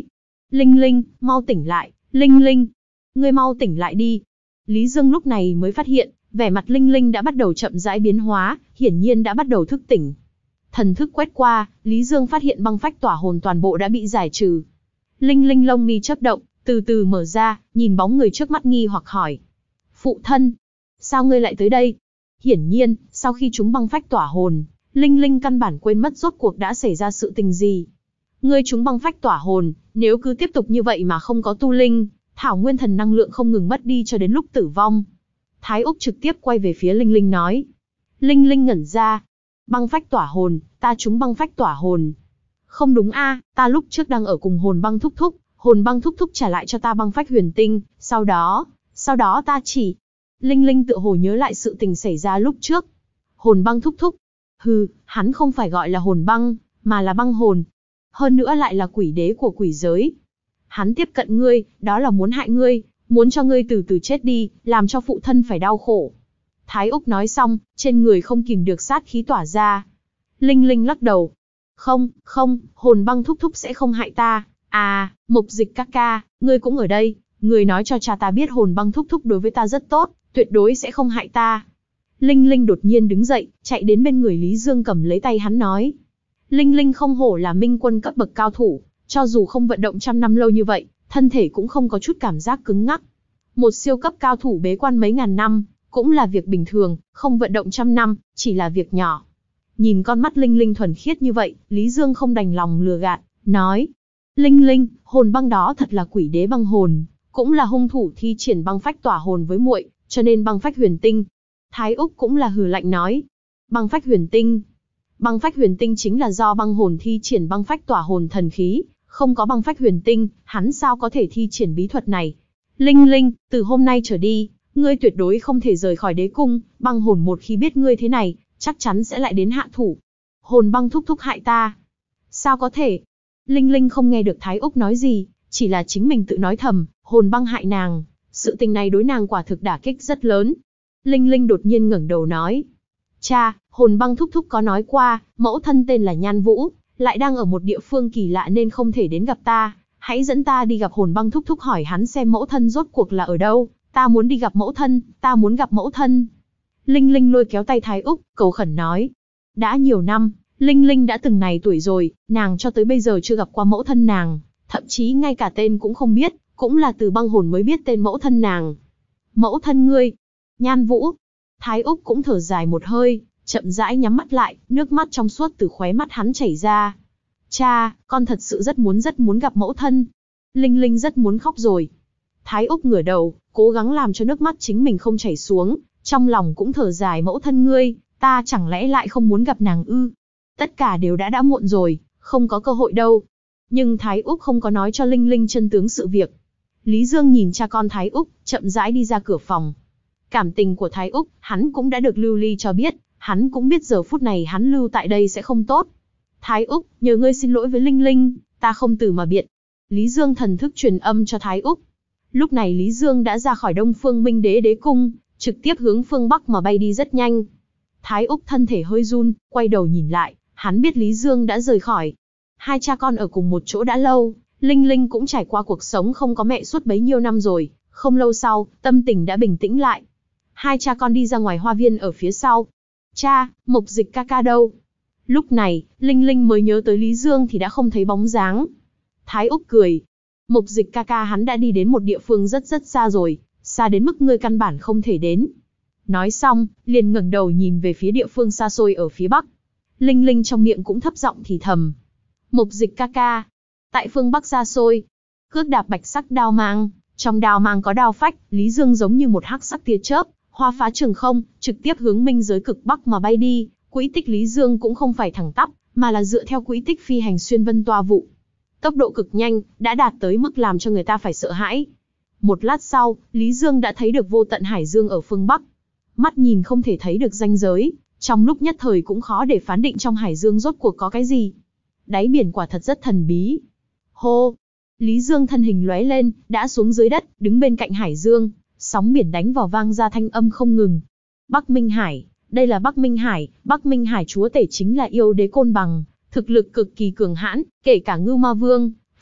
Linh Linh, mau tỉnh lại, Linh Linh, ngươi mau tỉnh lại đi. Lý Dương lúc này mới phát hiện, vẻ mặt Linh Linh đã bắt đầu chậm rãi biến hóa, hiển nhiên đã bắt đầu thức tỉnh. Thần thức quét qua, Lý Dương phát hiện băng phách tỏa hồn toàn bộ đã bị giải trừ. Linh Linh lông mi chớp động, từ từ mở ra, nhìn bóng người trước mắt nghi hoặc hỏi. Phụ thân, sao ngươi lại tới đây? Hiển nhiên, sau khi chúng băng phách tỏa hồn, Linh Linh căn bản quên mất rốt cuộc đã xảy ra sự tình gì. Ngươi chúng băng phách tỏa hồn, nếu cứ tiếp tục như vậy mà không có tu linh, thảo nguyên thần năng lượng không ngừng mất đi cho đến lúc tử vong. Thái Úc trực tiếp quay về phía Linh Linh nói. Linh Linh ngẩn ra. Băng phách tỏa hồn, ta chúng băng phách tỏa hồn. Không đúng a, ta lúc trước đang ở cùng hồn băng thúc thúc, hồn băng thúc thúc trả lại cho ta băng phách huyền tinh, sau đó, sau đó ta chỉ... Linh Linh tự hồ nhớ lại sự tình xảy ra lúc trước. Hồn băng thúc thúc. Hừ, hắn không phải gọi là hồn băng, mà là băng hồn. Hơn nữa lại là quỷ đế của quỷ giới. Hắn tiếp cận ngươi, đó là muốn hại ngươi, muốn cho ngươi từ từ chết đi, làm cho phụ thân phải đau khổ. Thái Úc nói xong, trên người không kìm được sát khí tỏa ra. Linh Linh lắc đầu. Không, không, hồn băng thúc thúc sẽ không hại ta. À, Mục Dịch ca ca, ngươi cũng ở đây. Ngươi nói cho cha ta biết hồn băng thúc thúc đối với ta rất tốt, tuyệt đối sẽ không hại ta. Linh Linh đột nhiên đứng dậy, chạy đến bên người Lý Dương cầm lấy tay hắn nói. Linh Linh không hổ là minh quân cấp bậc cao thủ, cho dù không vận động trăm năm lâu như vậy, thân thể cũng không có chút cảm giác cứng ngắc. Một siêu cấp cao thủ bế quan mấy ngàn năm, cũng là việc bình thường, không vận động trăm năm, chỉ là việc nhỏ. Nhìn con mắt Linh Linh thuần khiết như vậy, Lý Dương không đành lòng lừa gạt, nói. Linh Linh, hồn băng đó thật là quỷ đế băng hồn, cũng là hung thủ thi triển băng phách tỏa hồn với muội, cho nên băng phách huyền tinh. Thái Úc cũng là hừ lạnh nói. Băng phách huyền tinh. Băng phách huyền tinh chính là do băng hồn thi triển băng phách tỏa hồn thần khí, không có băng phách huyền tinh, hắn sao có thể thi triển bí thuật này. Linh Linh, từ hôm nay trở đi, ngươi tuyệt đối không thể rời khỏi đế cung, băng hồn một khi biết ngươi thế này, chắc chắn sẽ lại đến hạ thủ. Hồn băng thúc thúc hại ta. Sao có thể? Linh Linh không nghe được Thái Úc nói gì, chỉ là chính mình tự nói thầm, hồn băng hại nàng, sự tình này đối nàng quả thực đả kích rất lớn. Linh Linh đột nhiên ngẩng đầu nói. Cha, hồn băng thúc thúc có nói qua, mẫu thân tên là Nhan Vũ, lại đang ở một địa phương kỳ lạ nên không thể đến gặp ta. Hãy dẫn ta đi gặp hồn băng thúc thúc hỏi hắn xem mẫu thân rốt cuộc là ở đâu. Ta muốn đi gặp mẫu thân, ta muốn gặp mẫu thân. Linh Linh lôi kéo tay Thái Úc, cầu khẩn nói. Đã nhiều năm, Linh Linh đã từng này tuổi rồi, nàng cho tới bây giờ chưa gặp qua mẫu thân nàng, thậm chí ngay cả tên cũng không biết, cũng là từ băng hồn mới biết tên mẫu thân nàng. Mẫu thân ngươi, Nhan Vũ. Thái Úc cũng thở dài một hơi, chậm rãi nhắm mắt lại, nước mắt trong suốt từ khóe mắt hắn chảy ra. Cha, con thật sự rất muốn rất muốn gặp mẫu thân. Linh Linh rất muốn khóc rồi. Thái Úc ngửa đầu, cố gắng làm cho nước mắt chính mình không chảy xuống, trong lòng cũng thở dài mẫu thân ngươi, ta chẳng lẽ lại không muốn gặp nàng ư? Tất cả đều đã đã muộn rồi, không có cơ hội đâu. Nhưng Thái Úc không có nói cho Linh Linh chân tướng sự việc. Lý Dương nhìn cha con Thái Úc, chậm rãi đi ra cửa phòng. Cảm tình của Thái Úc, hắn cũng đã được Lưu Ly cho biết, hắn cũng biết giờ phút này hắn lưu tại đây sẽ không tốt. Thái Úc, nhờ ngươi xin lỗi với Linh Linh, ta không từ mà biện. Lý Dương thần thức truyền âm cho Thái Úc. Lúc này Lý Dương đã ra khỏi Đông Phương Minh Đế đế cung, trực tiếp hướng phương Bắc mà bay đi rất nhanh. Thái Úc thân thể hơi run, quay đầu nhìn lại, hắn biết Lý Dương đã rời khỏi. Hai cha con ở cùng một chỗ đã lâu, Linh Linh cũng trải qua cuộc sống không có mẹ suốt bấy nhiêu năm rồi, không lâu sau, tâm tình đã bình tĩnh lại. Hai cha con đi ra ngoài hoa viên ở phía sau. Cha, Mục Dịch ca ca đâu? Lúc này, Linh Linh mới nhớ tới Lý Dương thì đã không thấy bóng dáng. Thái Úc cười. Mục Dịch ca ca hắn đã đi đến một địa phương rất rất xa rồi, xa đến mức ngươi căn bản không thể đến. Nói xong, liền ngẩng đầu nhìn về phía địa phương xa xôi ở phía Bắc. Linh Linh trong miệng cũng thấp giọng thì thầm. Mục Dịch ca ca. Tại phương Bắc xa xôi, cước đạp bạch sắc đao mang, trong đao mang có đao phách, Lý Dương giống như một hắc sắc tia chớp, hoa phá trường không, trực tiếp hướng minh giới cực Bắc mà bay đi. Quỹ tích Lý Dương cũng không phải thẳng tắp, mà là dựa theo quỹ tích phi hành xuyên vân toa vụ. Tốc độ cực nhanh, đã đạt tới mức làm cho người ta phải sợ hãi. Một lát sau, Lý Dương đã thấy được vô tận hải dương ở phương Bắc. Mắt nhìn không thể thấy được ranh giới, trong lúc nhất thời cũng khó để phán định trong hải dương rốt cuộc có cái gì. Đáy biển quả thật rất thần bí. Hô! Lý Dương thân hình lóe lên, đã xuống dưới đất, đứng bên cạnh hải dương, sóng biển đánh vào vang ra thanh âm không ngừng. Bắc Minh Hải, đây là Bắc Minh Hải, Bắc Minh Hải chúa tể chính là yêu đế Côn Bằng, thực lực cực kỳ cường hãn, kể cả Ngưu Ma Vương,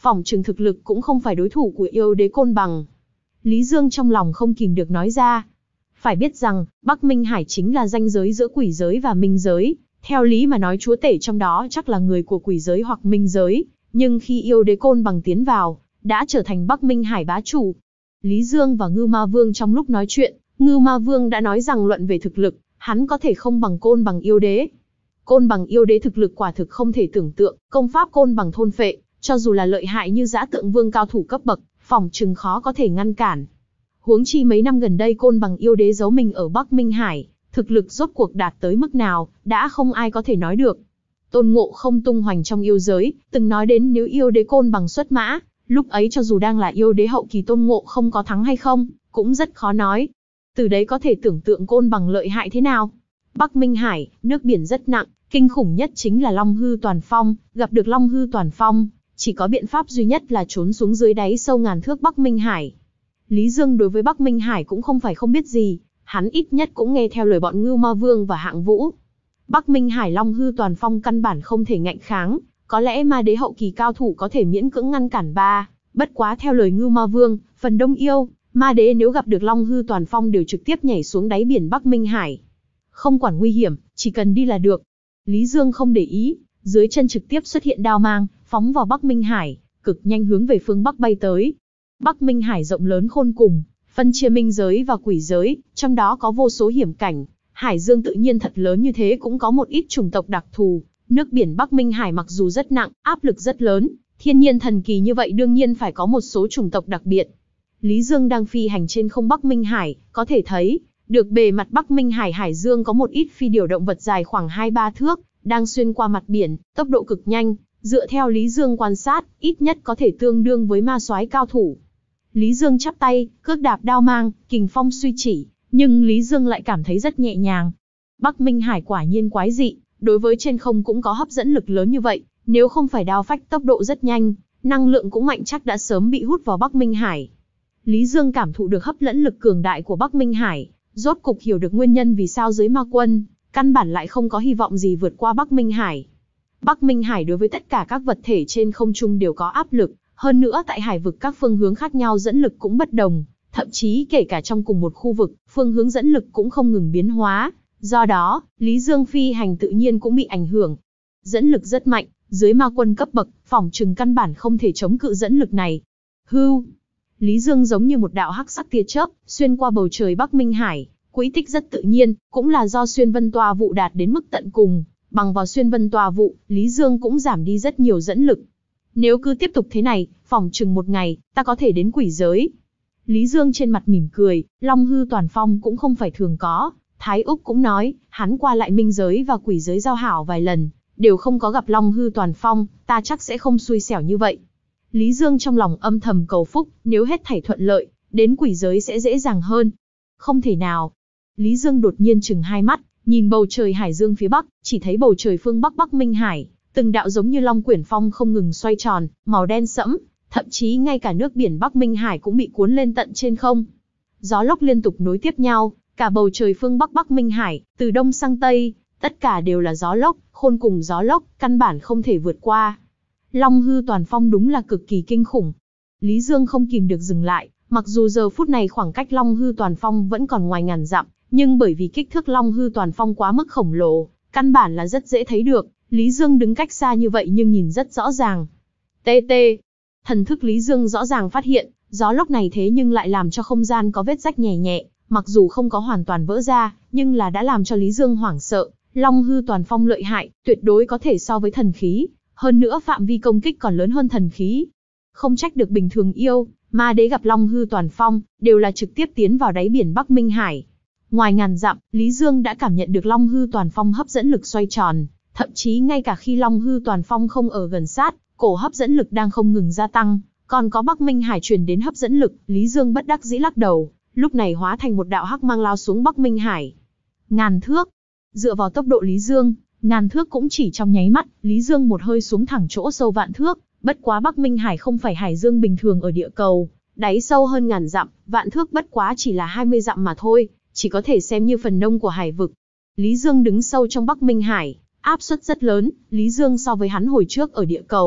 phỏng chừng thực lực cũng không phải đối thủ của yêu đế Côn Bằng. Lý Dương trong lòng không kìm được nói ra. Phải biết rằng, Bắc Minh Hải chính là ranh giới giữa quỷ giới và minh giới. Theo lý mà nói chúa tể trong đó chắc là người của quỷ giới hoặc minh giới. Nhưng khi yêu đế Côn Bằng tiến vào, đã trở thành Bắc Minh Hải bá chủ. Lý Dương và Ngưu Ma Vương trong lúc nói chuyện, Ngưu Ma Vương đã nói rằng luận về thực lực, hắn có thể không bằng Côn Bằng yêu đế. Côn Bằng yêu đế thực lực quả thực không thể tưởng tượng, công pháp Côn Bằng thôn phệ, cho dù là lợi hại như Dã Tượng Vương cao thủ cấp bậc, phỏng chừng khó có thể ngăn cản. Huống chi mấy năm gần đây Côn Bằng yêu đế giấu mình ở Bắc Minh Hải, thực lực rốt cuộc đạt tới mức nào, đã không ai có thể nói được. Tôn Ngộ Không tung hoành trong yêu giới, từng nói đến nếu yêu đế Côn Bằng xuất mã, lúc ấy cho dù đang là yêu đế hậu kỳ Tôn Ngộ Không có thắng hay không, cũng rất khó nói. Từ đấy có thể tưởng tượng Côn Bằng lợi hại thế nào. Bắc Minh Hải, nước biển rất nặng, kinh khủng nhất chính là Long Hư Toàn Phong, gặp được Long Hư Toàn Phong, chỉ có biện pháp duy nhất là trốn xuống dưới đáy sâu ngàn thước Bắc Minh Hải. Lý Dương đối với Bắc Minh Hải cũng không phải không biết gì, hắn ít nhất cũng nghe theo lời bọn Ngưu Ma Vương và Hạng Vũ. Bắc Minh Hải Long Hư Toàn Phong căn bản không thể ngạnh kháng, có lẽ ma đế hậu kỳ cao thủ có thể miễn cưỡng ngăn cản ba, bất quá theo lời Ngưu Ma Vương, phần đông yêu, ma đế nếu gặp được Long Hư Toàn Phong đều trực tiếp nhảy xuống đáy biển Bắc Minh Hải. Không quản nguy hiểm, chỉ cần đi là được. Lý Dương không để ý, dưới chân trực tiếp xuất hiện đao mang, phóng vào Bắc Minh Hải, cực nhanh hướng về phương Bắc bay tới. Bắc Minh Hải rộng lớn khôn cùng, phân chia minh giới và quỷ giới, trong đó có vô số hiểm cảnh. Hải dương tự nhiên thật lớn như thế cũng có một ít chủng tộc đặc thù. Nước biển Bắc Minh Hải mặc dù rất nặng, áp lực rất lớn, thiên nhiên thần kỳ như vậy đương nhiên phải có một số chủng tộc đặc biệt. Lý Dương đang phi hành trên không Bắc Minh Hải, có thể thấy, được bề mặt Bắc Minh Hải Hải dương có một ít phi điểu động vật dài khoảng hai ba thước, đang xuyên qua mặt biển, tốc độ cực nhanh, dựa theo Lý Dương quan sát, ít nhất có thể tương đương với ma soái cao thủ. Lý Dương chắp tay, cước đạp đao mang, kình phong suy chỉ, nhưng Lý Dương lại cảm thấy rất nhẹ nhàng. Bắc Minh Hải quả nhiên quái dị, đối với trên không cũng có hấp dẫn lực lớn như vậy, nếu không phải đao phách tốc độ rất nhanh, năng lượng cũng mạnh chắc đã sớm bị hút vào Bắc Minh Hải. Lý Dương cảm thụ được hấp dẫn lực cường đại của Bắc Minh Hải, rốt cục hiểu được nguyên nhân vì sao giới ma quân, căn bản lại không có hy vọng gì vượt qua Bắc Minh Hải. Bắc Minh Hải đối với tất cả các vật thể trên không trung đều có áp lực, hơn nữa tại hải vực các phương hướng khác nhau dẫn lực cũng bất đồng, thậm chí kể cả trong cùng một khu vực, phương hướng dẫn lực cũng không ngừng biến hóa, do đó, Lý Dương phi hành tự nhiên cũng bị ảnh hưởng. Dẫn lực rất mạnh, dưới ma quân cấp bậc, phỏng chừng căn bản không thể chống cự dẫn lực này. Hưu! Lý Dương giống như một đạo hắc sắc tia chớp, xuyên qua bầu trời Bắc Minh Hải, quỹ tích rất tự nhiên, cũng là do xuyên vân tòa vụ đạt đến mức tận cùng, bằng vào xuyên vân tòa vụ, Lý Dương cũng giảm đi rất nhiều dẫn lực. Nếu cứ tiếp tục thế này, phỏng chừng một ngày, ta có thể đến quỷ giới. Lý Dương trên mặt mỉm cười, Long Hư Toàn Phong cũng không phải thường có. Thái Úc cũng nói, hắn qua lại minh giới và quỷ giới giao hảo vài lần, đều không có gặp Long Hư Toàn Phong, ta chắc sẽ không xui xẻo như vậy. Lý Dương trong lòng âm thầm cầu phúc, nếu hết thảy thuận lợi, đến quỷ giới sẽ dễ dàng hơn. Không thể nào. Lý Dương đột nhiên chừng hai mắt, nhìn bầu trời hải dương phía bắc, chỉ thấy bầu trời phương bắc Bắc Minh Hải, từng đạo giống như long quyển phong không ngừng xoay tròn, màu đen sẫm, thậm chí ngay cả nước biển Bắc Minh Hải cũng bị cuốn lên tận trên không. Gió lốc liên tục nối tiếp nhau, cả bầu trời phương bắc Bắc Minh Hải, từ đông sang tây, tất cả đều là gió lốc, khôn cùng gió lốc, căn bản không thể vượt qua. Long Hư Toàn Phong đúng là cực kỳ kinh khủng. Lý Dương không kìm được dừng lại, mặc dù giờ phút này khoảng cách Long Hư Toàn Phong vẫn còn ngoài ngàn dặm, nhưng bởi vì kích thước Long Hư Toàn Phong quá mức khổng lồ, căn bản là rất dễ thấy được. Lý Dương đứng cách xa như vậy nhưng nhìn rất rõ ràng. Tê tê. Thần thức Lý Dương rõ ràng phát hiện, gió lốc này thế nhưng lại làm cho không gian có vết rách nhẹ nhẹ, mặc dù không có hoàn toàn vỡ ra, nhưng là đã làm cho Lý Dương hoảng sợ. Long Hư Toàn Phong lợi hại, tuyệt đối có thể so với thần khí, hơn nữa phạm vi công kích còn lớn hơn thần khí. Không trách được bình thường yêu, ma đế gặp Long Hư Toàn Phong, đều là trực tiếp tiến vào đáy biển Bắc Minh Hải. Ngoài ngàn dặm, Lý Dương đã cảm nhận được Long Hư Toàn Phong hấp dẫn lực xoay tròn, thậm chí ngay cả khi Long Hư Toàn Phong không ở gần sát, cổ hấp dẫn lực đang không ngừng gia tăng, còn có Bắc Minh Hải truyền đến hấp dẫn lực, Lý Dương bất đắc dĩ lắc đầu, lúc này hóa thành một đạo hắc mang lao xuống Bắc Minh Hải. Ngàn thước. Dựa vào tốc độ Lý Dương, ngàn thước cũng chỉ trong nháy mắt, Lý Dương một hơi xuống thẳng chỗ sâu vạn thước, bất quá Bắc Minh Hải không phải hải dương bình thường ở địa cầu, đáy sâu hơn ngàn dặm, vạn thước bất quá chỉ là hai mươi dặm mà thôi, chỉ có thể xem như phần nông của hải vực. Lý Dương đứng sâu trong Bắc Minh Hải, áp suất rất lớn, Lý Dương so với hắn hồi trước ở địa cầu,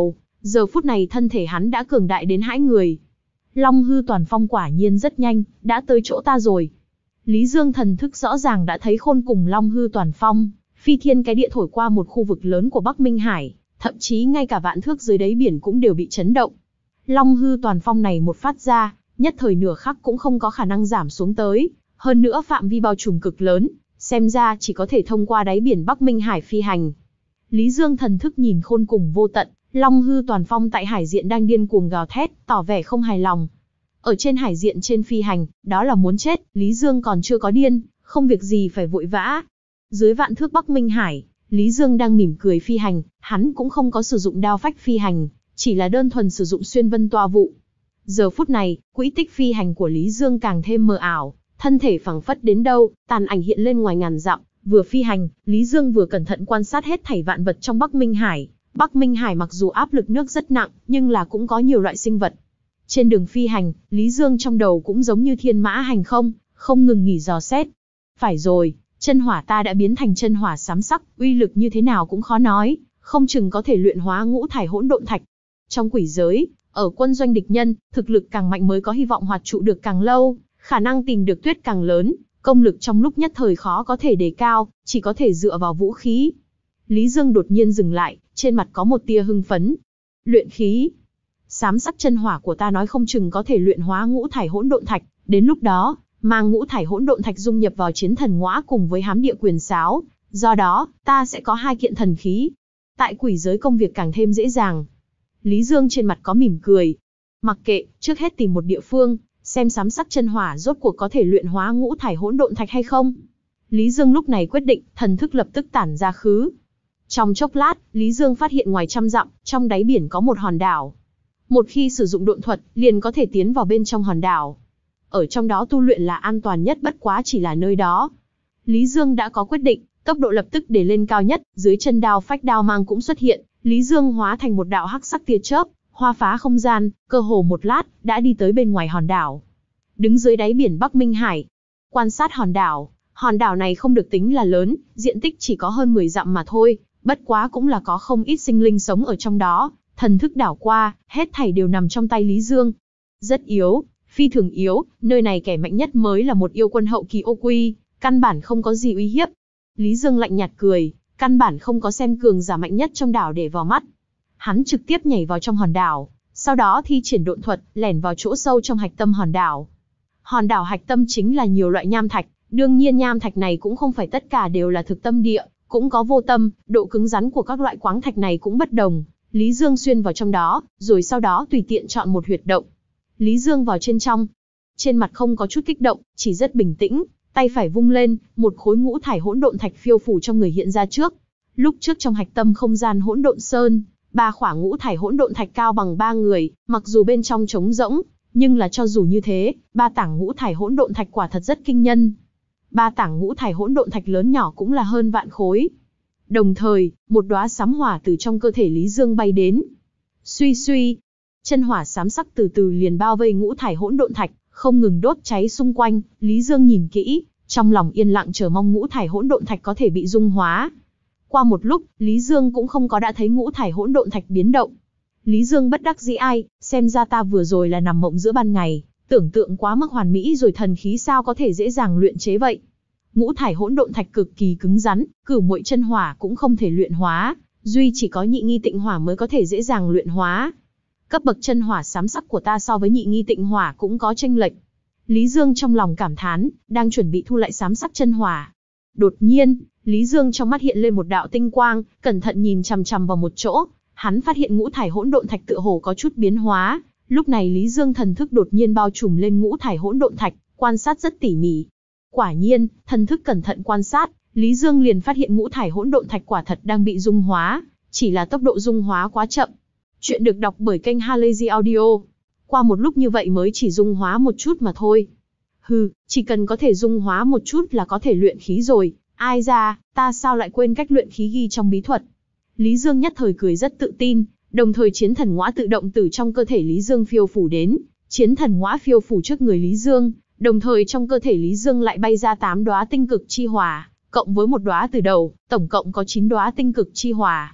Giờ phút này thân thể hắn đã cường đại đến hãi người. Long hư toàn phong quả nhiên rất nhanh, đã tới chỗ ta rồi. Lý Dương thần thức rõ ràng đã thấy khôn cùng long hư toàn phong, phi thiên cái địa thổi qua một khu vực lớn của Bắc Minh Hải, thậm chí ngay cả vạn thước dưới đáy biển cũng đều bị chấn động. Long hư toàn phong này một phát ra, nhất thời nửa khắc cũng không có khả năng giảm xuống tới, hơn nữa phạm vi bao trùm cực lớn, xem ra chỉ có thể thông qua đáy biển Bắc Minh Hải phi hành. Lý Dương thần thức nhìn khôn cùng vô tận, long hư toàn phong tại hải diện đang điên cuồng gào thét, tỏ vẻ không hài lòng. Ở trên hải diện trên phi hành, đó là muốn chết, Lý Dương còn chưa có điên, không việc gì phải vội vã. Dưới vạn thước Bắc Minh Hải, Lý Dương đang mỉm cười phi hành, hắn cũng không có sử dụng đao phách phi hành, chỉ là đơn thuần sử dụng xuyên vân toa vụ. Giờ phút này, quỹ tích phi hành của Lý Dương càng thêm mờ ảo, thân thể phẳng phất đến đâu, tàn ảnh hiện lên ngoài ngàn dặm, vừa phi hành, Lý Dương vừa cẩn thận quan sát hết thảy vạn vật trong Bắc Minh Hải. Bắc Minh Hải mặc dù áp lực nước rất nặng, nhưng là cũng có nhiều loại sinh vật. Trên đường phi hành, Lý Dương trong đầu cũng giống như thiên mã hành không, không ngừng nghỉ dò xét. Phải rồi, chân hỏa ta đã biến thành chân hỏa xám sắc, uy lực như thế nào cũng khó nói, không chừng có thể luyện hóa ngũ thải hỗn độn thạch. Trong quỷ giới, ở quân doanh địch nhân, thực lực càng mạnh mới có hy vọng hoạt trụ được càng lâu, khả năng tìm được tuyết càng lớn, công lực trong lúc nhất thời khó có thể đề cao, chỉ có thể dựa vào vũ khí. Lý Dương đột nhiên dừng lại, trên mặt có một tia hưng phấn. Luyện khí. Xám sắc chân hỏa của ta nói không chừng có thể luyện hóa ngũ thải hỗn độn thạch, đến lúc đó, mang ngũ thải hỗn độn thạch dung nhập vào chiến thần ngõa cùng với hám địa quyền sáo, do đó, ta sẽ có hai kiện thần khí. Tại quỷ giới công việc càng thêm dễ dàng. Lý Dương trên mặt có mỉm cười. Mặc kệ, trước hết tìm một địa phương, xem xám sắc chân hỏa rốt cuộc có thể luyện hóa ngũ thải hỗn độn thạch hay không. Lý Dương lúc này quyết định, thần thức lập tức tản ra khứ. Trong chốc lát, Lý Dương phát hiện ngoài trăm dặm, trong đáy biển có một hòn đảo. Một khi sử dụng độn thuật, liền có thể tiến vào bên trong hòn đảo. Ở trong đó tu luyện là an toàn nhất, bất quá chỉ là nơi đó. Lý Dương đã có quyết định, tốc độ lập tức để lên cao nhất, dưới chân đao phách đao mang cũng xuất hiện, Lý Dương hóa thành một đạo hắc sắc tia chớp, hoa phá không gian, cơ hồ một lát, đã đi tới bên ngoài hòn đảo. Đứng dưới đáy biển Bắc Minh Hải, quan sát hòn đảo, hòn đảo này không được tính là lớn, diện tích chỉ có hơn mười dặm mà thôi, bất quá cũng là có không ít sinh linh sống ở trong đó, thần thức đảo qua, hết thảy đều nằm trong tay Lý Dương. Rất yếu, phi thường yếu, nơi này kẻ mạnh nhất mới là một yêu quân hậu kỳ ô quy, căn bản không có gì uy hiếp. Lý Dương lạnh nhạt cười, căn bản không có xem cường giả mạnh nhất trong đảo để vào mắt. Hắn trực tiếp nhảy vào trong hòn đảo, sau đó thi triển độn thuật, lẻn vào chỗ sâu trong hạch tâm hòn đảo. Hòn đảo hạch tâm chính là nhiều loại nham thạch, đương nhiên nham thạch này cũng không phải tất cả đều là thực tâm địa, cũng có vô tâm, độ cứng rắn của các loại quáng thạch này cũng bất đồng. Lý Dương xuyên vào trong đó, rồi sau đó tùy tiện chọn một huyệt động. Lý Dương vào trên trong. Trên mặt không có chút kích động, chỉ rất bình tĩnh, tay phải vung lên, một khối ngũ thải hỗn độn thạch phiêu phủ trong người hiện ra trước. Lúc trước trong hạch tâm không gian hỗn độn sơn, ba khỏa ngũ thải hỗn độn thạch cao bằng ba người, mặc dù bên trong trống rỗng, nhưng là cho dù như thế, ba tảng ngũ thải hỗn độn thạch quả thật rất kinh nhân. Ba tảng ngũ thải hỗn độn thạch lớn nhỏ cũng là hơn vạn khối. Đồng thời, một đóa sám hỏa từ trong cơ thể Lý Dương bay đến. Suy suy, chân hỏa xám sắc từ từ liền bao vây ngũ thải hỗn độn thạch, không ngừng đốt cháy xung quanh. Lý Dương nhìn kỹ, trong lòng yên lặng chờ mong ngũ thải hỗn độn thạch có thể bị dung hóa. Qua một lúc, Lý Dương cũng không có đã thấy ngũ thải hỗn độn thạch biến động. Lý Dương bất đắc dĩ ai, xem ra ta vừa rồi là nằm mộng giữa ban ngày, tưởng tượng quá mức hoàn mỹ rồi, thần khí sao có thể dễ dàng luyện chế vậy. Ngũ thải hỗn độn thạch cực kỳ cứng rắn, cửu muội chân hỏa cũng không thể luyện hóa, duy chỉ có nhị nghi tịnh hỏa mới có thể dễ dàng luyện hóa. Cấp bậc chân hỏa xám sắc của ta so với nhị nghi tịnh hỏa cũng có chênh lệch. Lý Dương trong lòng cảm thán, đang chuẩn bị thu lại xám sắc chân hỏa. Đột nhiên, Lý Dương trong mắt hiện lên một đạo tinh quang, cẩn thận nhìn chằm chằm vào một chỗ, hắn phát hiện ngũ thải hỗn độn thạch tựa hồ có chút biến hóa. Lúc này Lý Dương thần thức đột nhiên bao trùm lên ngũ thải hỗn độn thạch, quan sát rất tỉ mỉ. Quả nhiên, thần thức cẩn thận quan sát, Lý Dương liền phát hiện ngũ thải hỗn độn thạch quả thật đang bị dung hóa, chỉ là tốc độ dung hóa quá chậm. Chuyện được đọc bởi kênh Halazy Audio. Qua một lúc như vậy mới chỉ dung hóa một chút mà thôi. Hừ, chỉ cần có thể dung hóa một chút là có thể luyện khí rồi, ai ra, ta sao lại quên cách luyện khí ghi trong bí thuật. Lý Dương nhất thời cười rất tự tin, đồng thời chiến thần ngõa tự động từ trong cơ thể Lý Dương phiêu phủ đến, chiến thần ngõa phiêu phủ trước người Lý Dương, đồng thời trong cơ thể Lý Dương lại bay ra tám đóa tinh cực chi hỏa, cộng với một đóa từ đầu, tổng cộng có chín đóa tinh cực chi hỏa.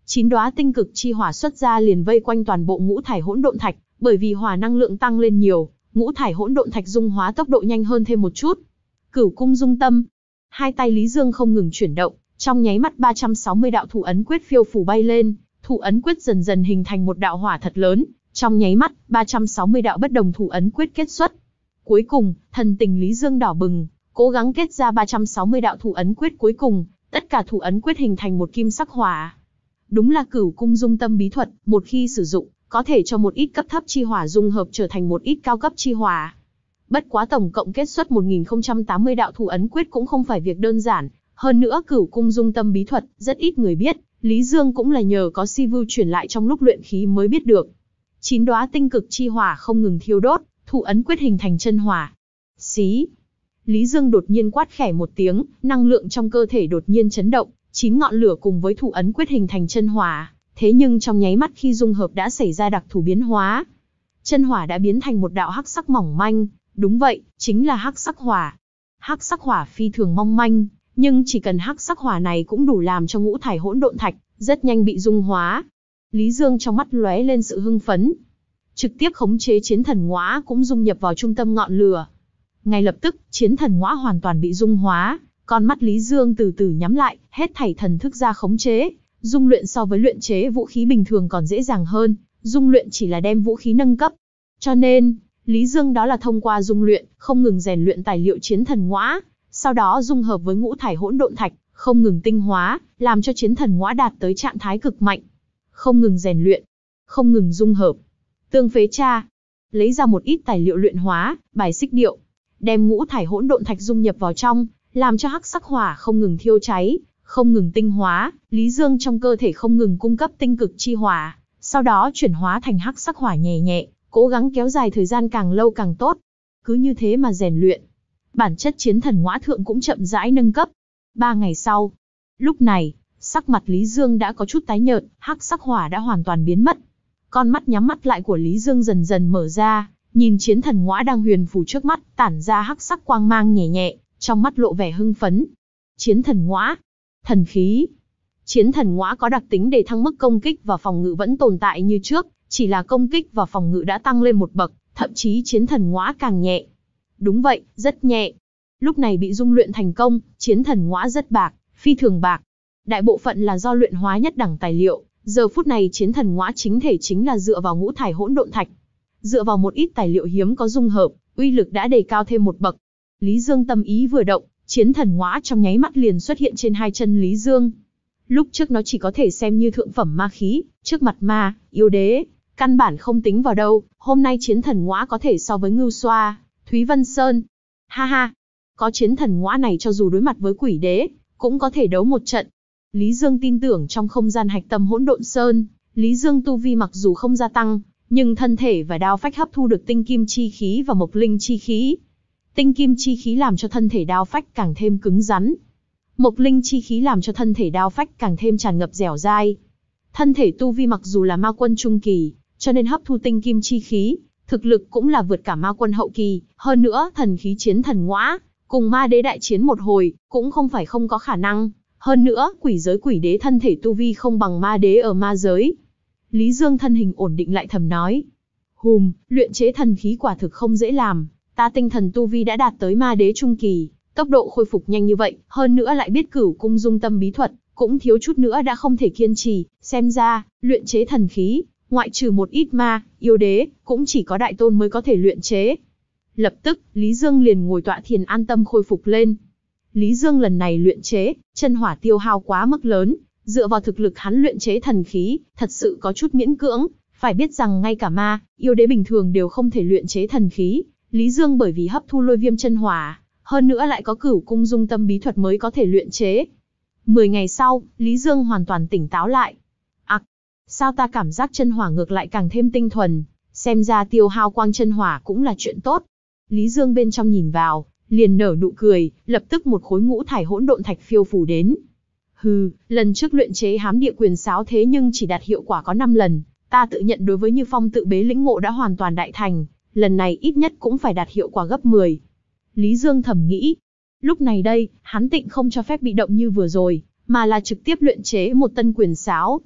Chín đóa tinh cực chi hỏa xuất ra liền vây quanh toàn bộ ngũ thải hỗn độn thạch, bởi vì hỏa năng lượng tăng lên nhiều, ngũ thải hỗn độn thạch dung hóa tốc độ nhanh hơn thêm một chút. Cửu cung dung tâm. Hai tay Lý Dương không ngừng chuyển động, trong nháy mắt ba trăm sáu mươi đạo thủ ấn quyết phiêu phù bay lên, thủ ấn quyết dần dần hình thành một đạo hỏa thật lớn, trong nháy mắt, ba trăm sáu mươi đạo bất đồng thủ ấn quyết kết xuất. Cuối cùng, thần tình Lý Dương đỏ bừng, cố gắng kết ra ba trăm sáu mươi đạo thủ ấn quyết cuối cùng, tất cả thủ ấn quyết hình thành một kim sắc hỏa. Đúng là cửu cung dung tâm bí thuật, một khi sử dụng, có thể cho một ít cấp thấp chi hỏa dung hợp trở thành một ít cao cấp chi hỏa. Bất quá tổng cộng kết xuất một nghìn không trăm tám mươi đạo thủ ấn quyết cũng không phải việc đơn giản, hơn nữa cửu cung dung tâm bí thuật, rất ít người biết, Lý Dương cũng là nhờ có si vu truyền lại trong lúc luyện khí mới biết được. Chín đóa tinh cực chi hỏa không ngừng thiêu đốt, thủ ấn quyết hình thành chân hỏa. Xí. Lý Dương đột nhiên quát khẽ một tiếng, năng lượng trong cơ thể đột nhiên chấn động, chín ngọn lửa cùng với thủ ấn quyết hình thành chân hỏa, thế nhưng trong nháy mắt khi dung hợp đã xảy ra đặc thù biến hóa. Chân hỏa đã biến thành một đạo hắc sắc mỏng manh, đúng vậy, chính là hắc sắc hỏa. Hắc sắc hỏa phi thường mong manh, nhưng chỉ cần hắc sắc hỏa này cũng đủ làm cho ngũ thải hỗn độn thạch rất nhanh bị dung hóa. Lý Dương trong mắt lóe lên sự hưng phấn, trực tiếp khống chế chiến thần ngõa cũng dung nhập vào trung tâm ngọn lửa. Ngay lập tức, chiến thần ngõa hoàn toàn bị dung hóa, con mắt Lý Dương từ từ nhắm lại, hết thảy thần thức ra khống chế. Dung luyện so với luyện chế vũ khí bình thường còn dễ dàng hơn, dung luyện chỉ là đem vũ khí nâng cấp. Cho nên, Lý Dương đó là thông qua dung luyện, không ngừng rèn luyện tài liệu chiến thần ngõa, sau đó dung hợp với ngũ thải hỗn độn thạch, không ngừng tinh hóa, làm cho chiến thần ngõa đạt tới trạng thái cực mạnh. Không ngừng rèn luyện, không ngừng dung hợp. Tương phế tra, lấy ra một ít tài liệu luyện hóa, bài xích điệu, đem ngũ thải hỗn độn thạch dung nhập vào trong, làm cho hắc sắc hỏa không ngừng thiêu cháy, không ngừng tinh hóa, Lý Dương trong cơ thể không ngừng cung cấp tinh cực chi hỏa, sau đó chuyển hóa thành hắc sắc hỏa nhẹ nhẹ, cố gắng kéo dài thời gian càng lâu càng tốt. Cứ như thế mà rèn luyện. Bản chất chiến thần ngõa thượng cũng chậm rãi nâng cấp. Ba ngày sau, lúc này, sắc mặt Lý Dương đã có chút tái nhợt, hắc sắc hỏa đã hoàn toàn biến mất. Con mắt nhắm mắt lại của Lý Dương dần dần mở ra, nhìn chiến thần ngõa đang huyền phù trước mắt, tản ra hắc sắc quang mang nhẹ nhẹ, trong mắt lộ vẻ hưng phấn. Chiến thần ngõa, thần khí. Chiến thần ngõa có đặc tính để thăng mức công kích và phòng ngự vẫn tồn tại như trước, chỉ là công kích và phòng ngự đã tăng lên một bậc, thậm chí chiến thần ngõa càng nhẹ. Đúng vậy, rất nhẹ. Lúc này bị dung luyện thành công, chiến thần ngõa rất bạc, phi thường bạc. Đại bộ phận là do luyện hóa nhất đẳng tài liệu, giờ phút này chiến thần ngõa chính thể chính là dựa vào ngũ thải hỗn độn thạch. Dựa vào một ít tài liệu hiếm có dung hợp, uy lực đã đề cao thêm một bậc. Lý Dương tâm ý vừa động, chiến thần ngõa trong nháy mắt liền xuất hiện trên hai chân Lý Dương. Lúc trước nó chỉ có thể xem như thượng phẩm ma khí, trước mặt ma, yêu đế, căn bản không tính vào đâu, hôm nay chiến thần ngõa có thể so với Ngưu Xoa, Thúy Vân Sơn. Ha ha, có chiến thần ngõa này cho dù đối mặt với quỷ đế, cũng có thể đấu một trận. Lý Dương tin tưởng trong không gian hạch tâm hỗn độn sơn, Lý Dương tu vi mặc dù không gia tăng, nhưng thân thể và đao phách hấp thu được tinh kim chi khí và mộc linh chi khí. Tinh kim chi khí làm cho thân thể đao phách càng thêm cứng rắn. Mộc linh chi khí làm cho thân thể đao phách càng thêm tràn ngập dẻo dai. Thân thể tu vi mặc dù là ma quân trung kỳ, cho nên hấp thu tinh kim chi khí, thực lực cũng là vượt cả ma quân hậu kỳ, hơn nữa thần khí chiến thần ngõa, cùng ma đế đại chiến một hồi, cũng không phải không có khả năng. Hơn nữa, quỷ giới quỷ đế thân thể tu vi không bằng ma đế ở ma giới. Lý Dương thân hình ổn định lại thầm nói. Hùm, luyện chế thần khí quả thực không dễ làm, ta tinh thần tu vi đã đạt tới ma đế trung kỳ, tốc độ khôi phục nhanh như vậy, hơn nữa lại biết cửu cung dung tâm bí thuật, cũng thiếu chút nữa đã không thể kiên trì, xem ra, luyện chế thần khí, ngoại trừ một ít ma, yêu đế, cũng chỉ có đại tôn mới có thể luyện chế. Lập tức, Lý Dương liền ngồi tọa thiền an tâm khôi phục lên. Lý Dương lần này luyện chế, chân hỏa tiêu hao quá mức lớn, dựa vào thực lực hắn luyện chế thần khí, thật sự có chút miễn cưỡng, phải biết rằng ngay cả ma, yêu đế bình thường đều không thể luyện chế thần khí, Lý Dương bởi vì hấp thu lôi viêm chân hỏa, hơn nữa lại có cửu cung dung tâm bí thuật mới có thể luyện chế. Mười ngày sau, Lý Dương hoàn toàn tỉnh táo lại. Ặc, sao ta cảm giác chân hỏa ngược lại càng thêm tinh thuần, xem ra tiêu hao quang chân hỏa cũng là chuyện tốt. Lý Dương bên trong nhìn vào, liền nở nụ cười, lập tức một khối ngũ thải hỗn độn thạch phiêu phủ đến. Hừ, lần trước luyện chế hám địa quyền sáo thế nhưng chỉ đạt hiệu quả có năm lần, ta tự nhận đối với Như Phong tự bế lĩnh ngộ đã hoàn toàn đại thành, lần này ít nhất cũng phải đạt hiệu quả gấp mười. Lý Dương thầm nghĩ. Lúc này đây, hắn tịnh không cho phép bị động như vừa rồi, mà là trực tiếp luyện chế một tân quyền sáo.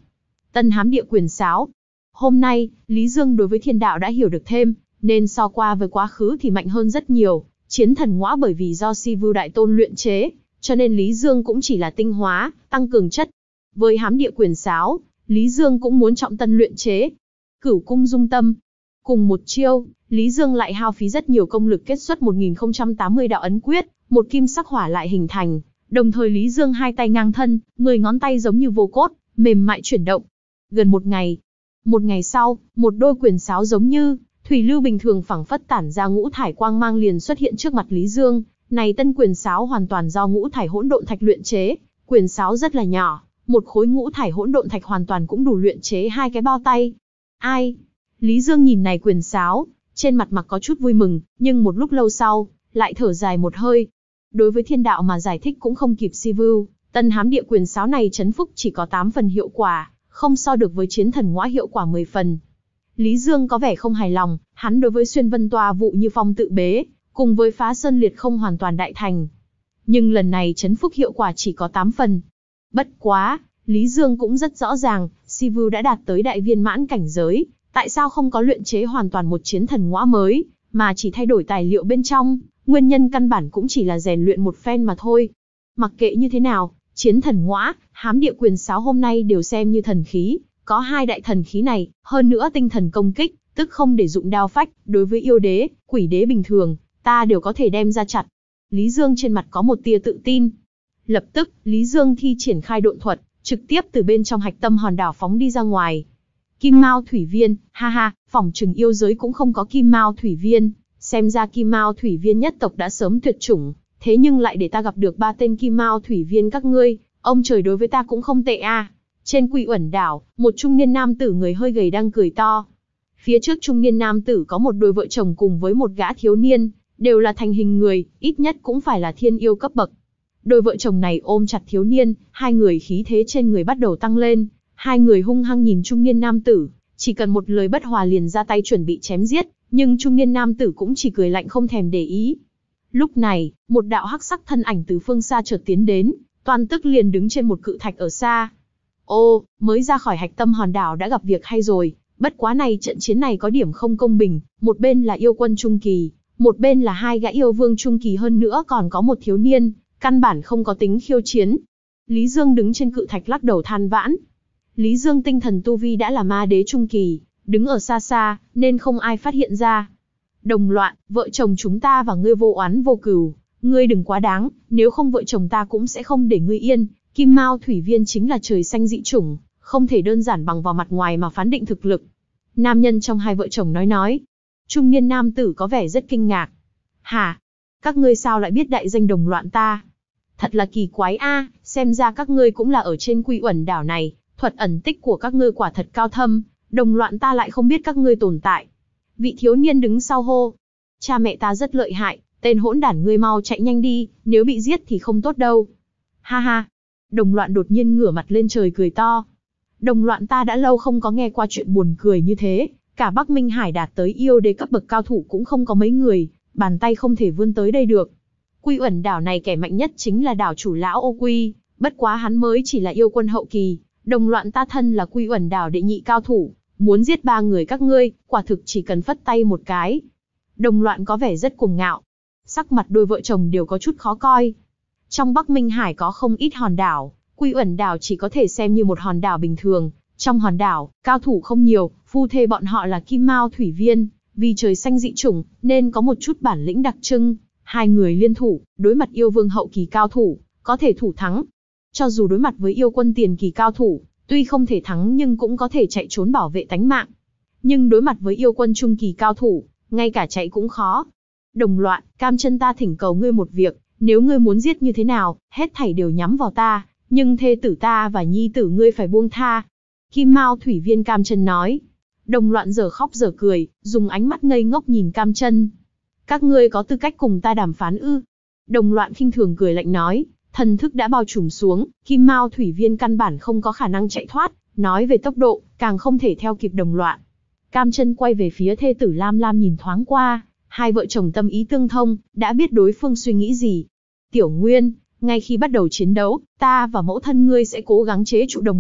Tân hám địa quyền sáo. Hôm nay, Lý Dương đối với thiên đạo đã hiểu được thêm, nên so qua với quá khứ thì mạnh hơn rất nhiều. Chiến thần ngõa bởi vì do Si Vu Đại Tôn luyện chế, cho nên Lý Dương cũng chỉ là tinh hóa, tăng cường chất. Với hám địa quyền sáo, Lý Dương cũng muốn trọng tân luyện chế. Cửu cung dung tâm. Cùng một chiêu, Lý Dương lại hao phí rất nhiều công lực kết xuất một nghìn không trăm tám mươi đạo ấn quyết, một kim sắc hỏa lại hình thành. Đồng thời Lý Dương hai tay ngang thân, mười ngón tay giống như vô cốt, mềm mại chuyển động. Gần một ngày. Một ngày sau, một đôi quyền sáo giống như thủy lưu bình thường phảng phất tản ra ngũ thải quang mang liền xuất hiện trước mặt Lý Dương. Này tân quyền sáo hoàn toàn do ngũ thải hỗn độn thạch luyện chế, quyền sáo rất là nhỏ, một khối ngũ thải hỗn độn thạch hoàn toàn cũng đủ luyện chế hai cái bao tay. Ai? Lý Dương nhìn này quyền sáo, trên mặt mặc có chút vui mừng, nhưng một lúc lâu sau, lại thở dài một hơi. Đối với thiên đạo mà giải thích cũng không kịp Si Vu, tân hám địa quyền sáo này chấn phúc chỉ có tám phần hiệu quả, không so được với chiến thần ngõa hiệu quả mười phần. Lý Dương có vẻ không hài lòng, hắn đối với xuyên vân toa vụ như phong tự bế, cùng với phá sơn liệt không hoàn toàn đại thành. Nhưng lần này chấn phúc hiệu quả chỉ có tám phần. Bất quá, Lý Dương cũng rất rõ ràng, Si Vu đã đạt tới đại viên mãn cảnh giới, tại sao không có luyện chế hoàn toàn một chiến thần ngõa mới, mà chỉ thay đổi tài liệu bên trong, nguyên nhân căn bản cũng chỉ là rèn luyện một phen mà thôi. Mặc kệ như thế nào, chiến thần ngõa, hám địa quyền sáo hôm nay đều xem như thần khí, có hai đại thần khí này, hơn nữa tinh thần công kích, tức không để dụng đao phách, đối với yêu đế, quỷ đế bình thường, ta đều có thể đem ra chặt. Lý Dương trên mặt có một tia tự tin. Lập tức, Lý Dương thi triển khai độn thuật, trực tiếp từ bên trong hạch tâm hòn đảo phóng đi ra ngoài. Kim Mao Thủy Viên, ha ha, phỏng chừng yêu giới cũng không có Kim Mao Thủy Viên, xem ra Kim Mao Thủy Viên nhất tộc đã sớm tuyệt chủng, thế nhưng lại để ta gặp được ba tên Kim Mao Thủy Viên các ngươi, ông trời đối với ta cũng không tệ a. À. Trên Quy Uẩn đảo, một trung niên nam tử người hơi gầy đang cười to. Phía trước trung niên nam tử có một đôi vợ chồng cùng với một gã thiếu niên, đều là thành hình người, ít nhất cũng phải là thiên yêu cấp bậc. Đôi vợ chồng này ôm chặt thiếu niên, hai người khí thế trên người bắt đầu tăng lên, hai người hung hăng nhìn trung niên nam tử, chỉ cần một lời bất hòa liền ra tay chuẩn bị chém giết, nhưng trung niên nam tử cũng chỉ cười lạnh không thèm để ý. Lúc này, một đạo hắc sắc thân ảnh từ phương xa chợt tiến đến, toàn tức liền đứng trên một cự thạch ở xa. Ô, mới ra khỏi hạch tâm hòn đảo đã gặp việc hay rồi, bất quá này trận chiến này có điểm không công bình, một bên là yêu quân trung kỳ, một bên là hai gã yêu vương trung kỳ hơn nữa còn có một thiếu niên, căn bản không có tính khiêu chiến. Lý Dương đứng trên cự thạch lắc đầu than vãn. Lý Dương tinh thần tu vi đã là ma đế trung kỳ, đứng ở xa xa, nên không ai phát hiện ra. Đồng loạn, vợ chồng chúng ta và ngươi vô oán vô cừu, ngươi đừng quá đáng, nếu không vợ chồng ta cũng sẽ không để ngươi yên. Kim Mao Thủy Viên chính là trời xanh dị chủng, không thể đơn giản bằng vào mặt ngoài mà phán định thực lực. Nam nhân trong hai vợ chồng nói nói. Trung niên nam tử có vẻ rất kinh ngạc. Hả? Các ngươi sao lại biết đại danh đồng loạn ta? Thật là kỳ quái a, xem ra các ngươi cũng là ở trên Quy Uẩn đảo này, thuật ẩn tích của các ngươi quả thật cao thâm, đồng loạn ta lại không biết các ngươi tồn tại. Vị thiếu niên đứng sau hô. Cha mẹ ta rất lợi hại, tên hỗn đản ngươi mau chạy nhanh đi, nếu bị giết thì không tốt đâu. Ha ha. Đồng loạn đột nhiên ngửa mặt lên trời cười to. Đồng loạn ta đã lâu không có nghe qua chuyện buồn cười như thế, cả Bắc Minh Hải đạt tới yêu đế cấp bậc cao thủ cũng không có mấy người, bàn tay không thể vươn tới đây được. Quy Uẩn đảo này kẻ mạnh nhất chính là đảo chủ lão Ô Quy, bất quá hắn mới chỉ là yêu quân hậu kỳ, đồng loạn ta thân là Quy Uẩn đảo đệ nhị cao thủ, muốn giết ba người các ngươi, quả thực chỉ cần phất tay một cái. Đồng loạn có vẻ rất cuồng ngạo, sắc mặt đôi vợ chồng đều có chút khó coi. Trong Bắc Minh Hải có không ít hòn đảo, Quy Uẩn đảo chỉ có thể xem như một hòn đảo bình thường. Trong hòn đảo, cao thủ không nhiều, phu thê bọn họ là Kim Mao Thủy Viên, vì trời xanh dị chủng, nên có một chút bản lĩnh đặc trưng. Hai người liên thủ, đối mặt yêu vương hậu kỳ cao thủ, có thể thủ thắng. Cho dù đối mặt với yêu quân tiền kỳ cao thủ, tuy không thể thắng nhưng cũng có thể chạy trốn bảo vệ tánh mạng. Nhưng đối mặt với yêu quân trung kỳ cao thủ, ngay cả chạy cũng khó. Đồng loạn, cam chân ta thỉnh cầu ngươi một việc, nếu ngươi muốn giết như thế nào, hết thảy đều nhắm vào ta, nhưng thê tử ta và nhi tử ngươi phải buông tha. Kim Mao Thủy Viên cam chân nói. Đồng loạn giờ khóc giờ cười, dùng ánh mắt ngây ngốc nhìn cam chân. Các ngươi có tư cách cùng ta đàm phán ư? Đồng loạn khinh thường cười lạnh nói, thần thức đã bao trùm xuống, Kim Mao Thủy Viên căn bản không có khả năng chạy thoát, nói về tốc độ, càng không thể theo kịp đồng loạn. Cam chân quay về phía thê tử Lam Lam nhìn thoáng qua, hai vợ chồng tâm ý tương thông, đã biết đối phương suy nghĩ gì. Tiểu Nguyên, ngay khi bắt đầu chiến đấu, ta và mẫu thân ngươi sẽ cố gắng chế trụ đồng loạn,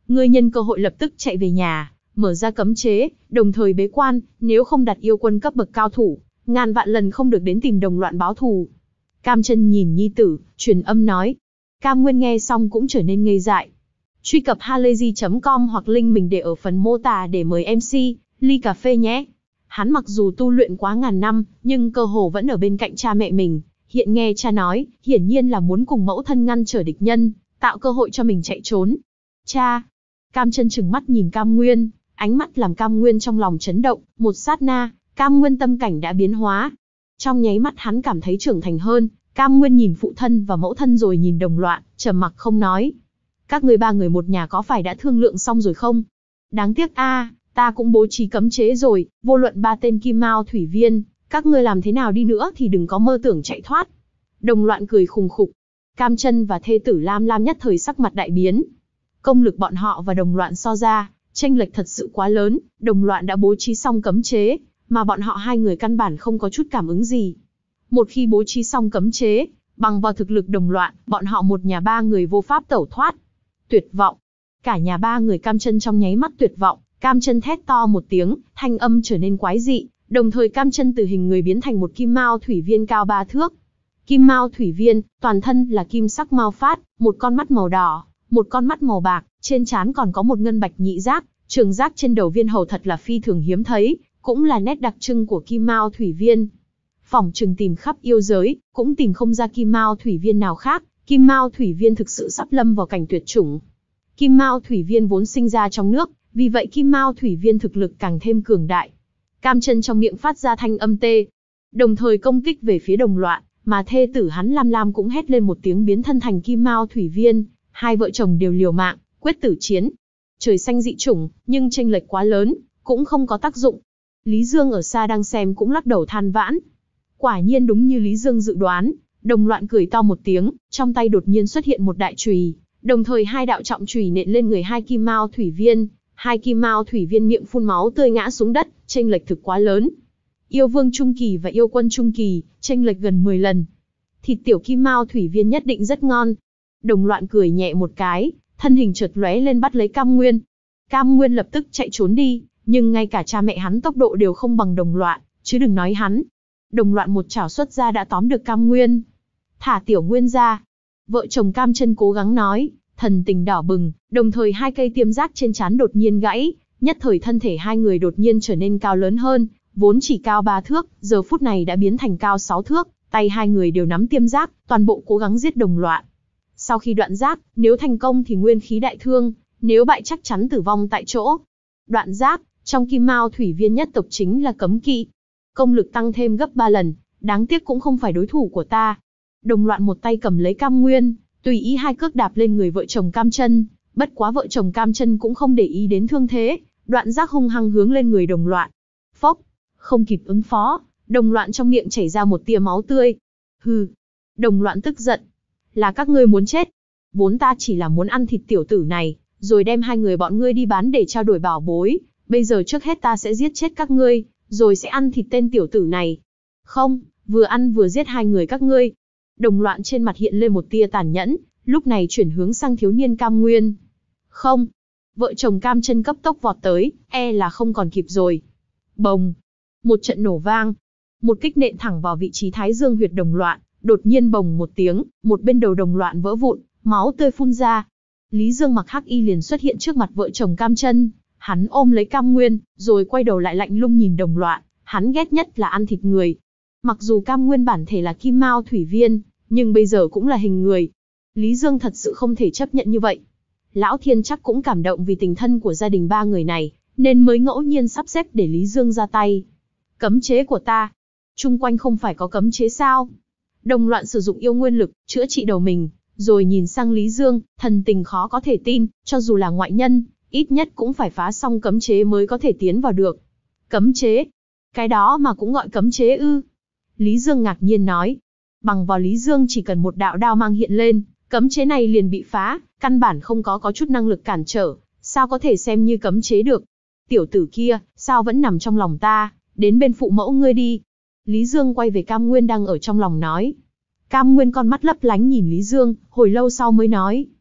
Ngươi nhân cơ hội lập tức chạy về nhà, mở ra cấm chế, đồng thời bế quan, nếu không đặt yêu quân cấp bậc cao thủ, ngàn vạn lần không được đến tìm đồng loạn báo thù. Cam Chân nhìn nhi tử, truyền âm nói. Cam Nguyên nghe xong cũng trở nên ngây dại. Truy cập halayzi chấm com hoặc link mình để ở phần mô tả để mời em xê, ly cà phê nhé. Hắn mặc dù tu luyện quá ngàn năm, nhưng cơ hồ vẫn ở bên cạnh cha mẹ mình. Hiện nghe cha nói, hiển nhiên là muốn cùng mẫu thân ngăn trở địch nhân, tạo cơ hội cho mình chạy trốn. Cha! Cam Chân trừng mắt nhìn Cam Nguyên, ánh mắt làm Cam Nguyên trong lòng chấn động, một sát na, Cam Nguyên tâm cảnh đã biến hóa. Trong nháy mắt hắn cảm thấy trưởng thành hơn, Cam Nguyên nhìn phụ thân và mẫu thân rồi nhìn đồng loạn, trầm mặc không nói. Các người ba người một nhà có phải đã thương lượng xong rồi không? Đáng tiếc a, ta cũng bố trí cấm chế rồi, vô luận ba tên Kim Mao Thủy Viên, các ngươi làm thế nào đi nữa thì đừng có mơ tưởng chạy thoát. Đồng loạn cười khùng khục. Cam Chân và thê tử Lam Lam nhất thời sắc mặt đại biến. Công lực bọn họ và đồng loạn so ra, chênh lệch thật sự quá lớn, đồng loạn đã bố trí xong cấm chế, mà bọn họ hai người căn bản không có chút cảm ứng gì. Một khi bố trí xong cấm chế, bằng vào thực lực đồng loạn, bọn họ một nhà ba người vô pháp tẩu thoát. Tuyệt vọng. Cả nhà ba người Cam Chân trong nháy mắt tuyệt vọng, Cam Chân thét to một tiếng, thanh âm trở nên quái dị, đồng thời Cam Chân từ hình người biến thành một Kim Mao Thủy Viên cao ba thước. Kim Mao Thủy Viên, toàn thân là kim sắc mao phát, một con mắt màu đỏ, một con mắt màu bạc, trên trán còn có một ngân bạch nhị giác, trường giác trên đầu viên hầu thật là phi thường hiếm thấy, cũng là nét đặc trưng của Kim Mao Thủy Viên. Phỏng chừng tìm khắp yêu giới, cũng tìm không ra Kim Mao Thủy Viên nào khác, Kim Mao Thủy Viên thực sự sắp lâm vào cảnh tuyệt chủng. Kim Mao Thủy Viên vốn sinh ra trong nước, vì vậy Kim Mao Thủy Viên thực lực càng thêm cường đại. Cam Chân trong miệng phát ra thanh âm tê, đồng thời công kích về phía đồng loạn, mà thê tử hắn Lam Lam cũng hét lên một tiếng biến thân thành Kim Mao Thủy Viên, hai vợ chồng đều liều mạng, quyết tử chiến. Trời xanh dị chủng, nhưng chênh lệch quá lớn, cũng không có tác dụng. Lý Dương ở xa đang xem cũng lắc đầu than vãn. Quả nhiên đúng như Lý Dương dự đoán, đồng loạn cười to một tiếng, trong tay đột nhiên xuất hiện một đại chùy, đồng thời hai đạo trọng chùy nện lên người hai Kim Mao Thủy Viên, hai Kim Mao Thủy Viên miệng phun máu tươi ngã xuống đất, chênh lệch thực quá lớn. Yêu Vương trung kỳ và yêu quân trung kỳ, chênh lệch gần mười lần. Thịt tiểu Kim Mao Thủy Viên nhất định rất ngon. Đồng loạn cười nhẹ một cái, thân hình chợt lóe lên bắt lấy Cam Nguyên. Cam Nguyên lập tức chạy trốn đi, nhưng ngay cả cha mẹ hắn tốc độ đều không bằng đồng loạn, chứ đừng nói hắn. Đồng loạn một chảo xuất ra đã tóm được Cam Nguyên. Thả tiểu Nguyên ra. Vợ chồng Cam Chân cố gắng nói, thần tình đỏ bừng, đồng thời hai cây tiêm giác trên trán đột nhiên gãy, nhất thời thân thể hai người đột nhiên trở nên cao lớn hơn, vốn chỉ cao ba thước, giờ phút này đã biến thành cao sáu thước, tay hai người đều nắm tiêm giác, toàn bộ cố gắng giết đồng loạn. Sau khi đoạn giác, nếu thành công thì nguyên khí đại thương, nếu bại chắc chắn tử vong tại chỗ. Đoạn giác, trong Kim Mao Thủy Viên nhất tộc chính là cấm kỵ. Công lực tăng thêm gấp ba lần, đáng tiếc cũng không phải đối thủ của ta. Đồng loạn một tay cầm lấy Cam Nguyên, tùy ý hai cước đạp lên người vợ chồng Cam Chân, bất quá vợ chồng Cam Chân cũng không để ý đến thương thế, đoạn giác hung hăng hướng lên người đồng loạn. Phốc, không kịp ứng phó, đồng loạn trong miệng chảy ra một tia máu tươi. Hừ, đồng loạn tức giận. Là các ngươi muốn chết. Vốn ta chỉ là muốn ăn thịt tiểu tử này, rồi đem hai người bọn ngươi đi bán để trao đổi bảo bối. Bây giờ trước hết ta sẽ giết chết các ngươi, rồi sẽ ăn thịt tên tiểu tử này. Không, vừa ăn vừa giết hai người các ngươi. Đồng loạn trên mặt hiện lên một tia tàn nhẫn, lúc này chuyển hướng sang thiếu niên Cam Nguyên. Không, vợ chồng Cam Chân cấp tốc vọt tới, e là không còn kịp rồi. Bồng, một trận nổ vang, một kích nện thẳng vào vị trí thái dương huyệt đồng loạn. Đột nhiên bồng một tiếng, một bên đầu đồng loạn vỡ vụn, máu tươi phun ra. Lý Dương mặc hắc y liền xuất hiện trước mặt vợ chồng Cam Chân, hắn ôm lấy Cam Nguyên, rồi quay đầu lại lạnh lùng nhìn đồng loạn, hắn ghét nhất là ăn thịt người. Mặc dù Cam Nguyên bản thể là Kim Mao Thủy Viên, nhưng bây giờ cũng là hình người. Lý Dương thật sự không thể chấp nhận như vậy. Lão Thiên chắc cũng cảm động vì tình thân của gia đình ba người này, nên mới ngẫu nhiên sắp xếp để Lý Dương ra tay. Cấm chế của ta, chung quanh không phải có cấm chế sao? Đồng loạn sử dụng yêu nguyên lực, chữa trị đầu mình, rồi nhìn sang Lý Dương, thần tình khó có thể tin, cho dù là ngoại nhân, ít nhất cũng phải phá xong cấm chế mới có thể tiến vào được. Cấm chế? Cái đó mà cũng gọi cấm chế ư? Lý Dương ngạc nhiên nói. Bằng vào Lý Dương chỉ cần một đạo đao mang hiện lên, cấm chế này liền bị phá, căn bản không có có chút năng lực cản trở, sao có thể xem như cấm chế được? Tiểu tử kia, sao vẫn nằm trong lòng ta, đến bên phụ mẫu ngươi đi. Lý Dương quay về Cam Nguyên đang ở trong lòng nói. Cam Nguyên con mắt lấp lánh nhìn Lý Dương, hồi lâu sau mới nói.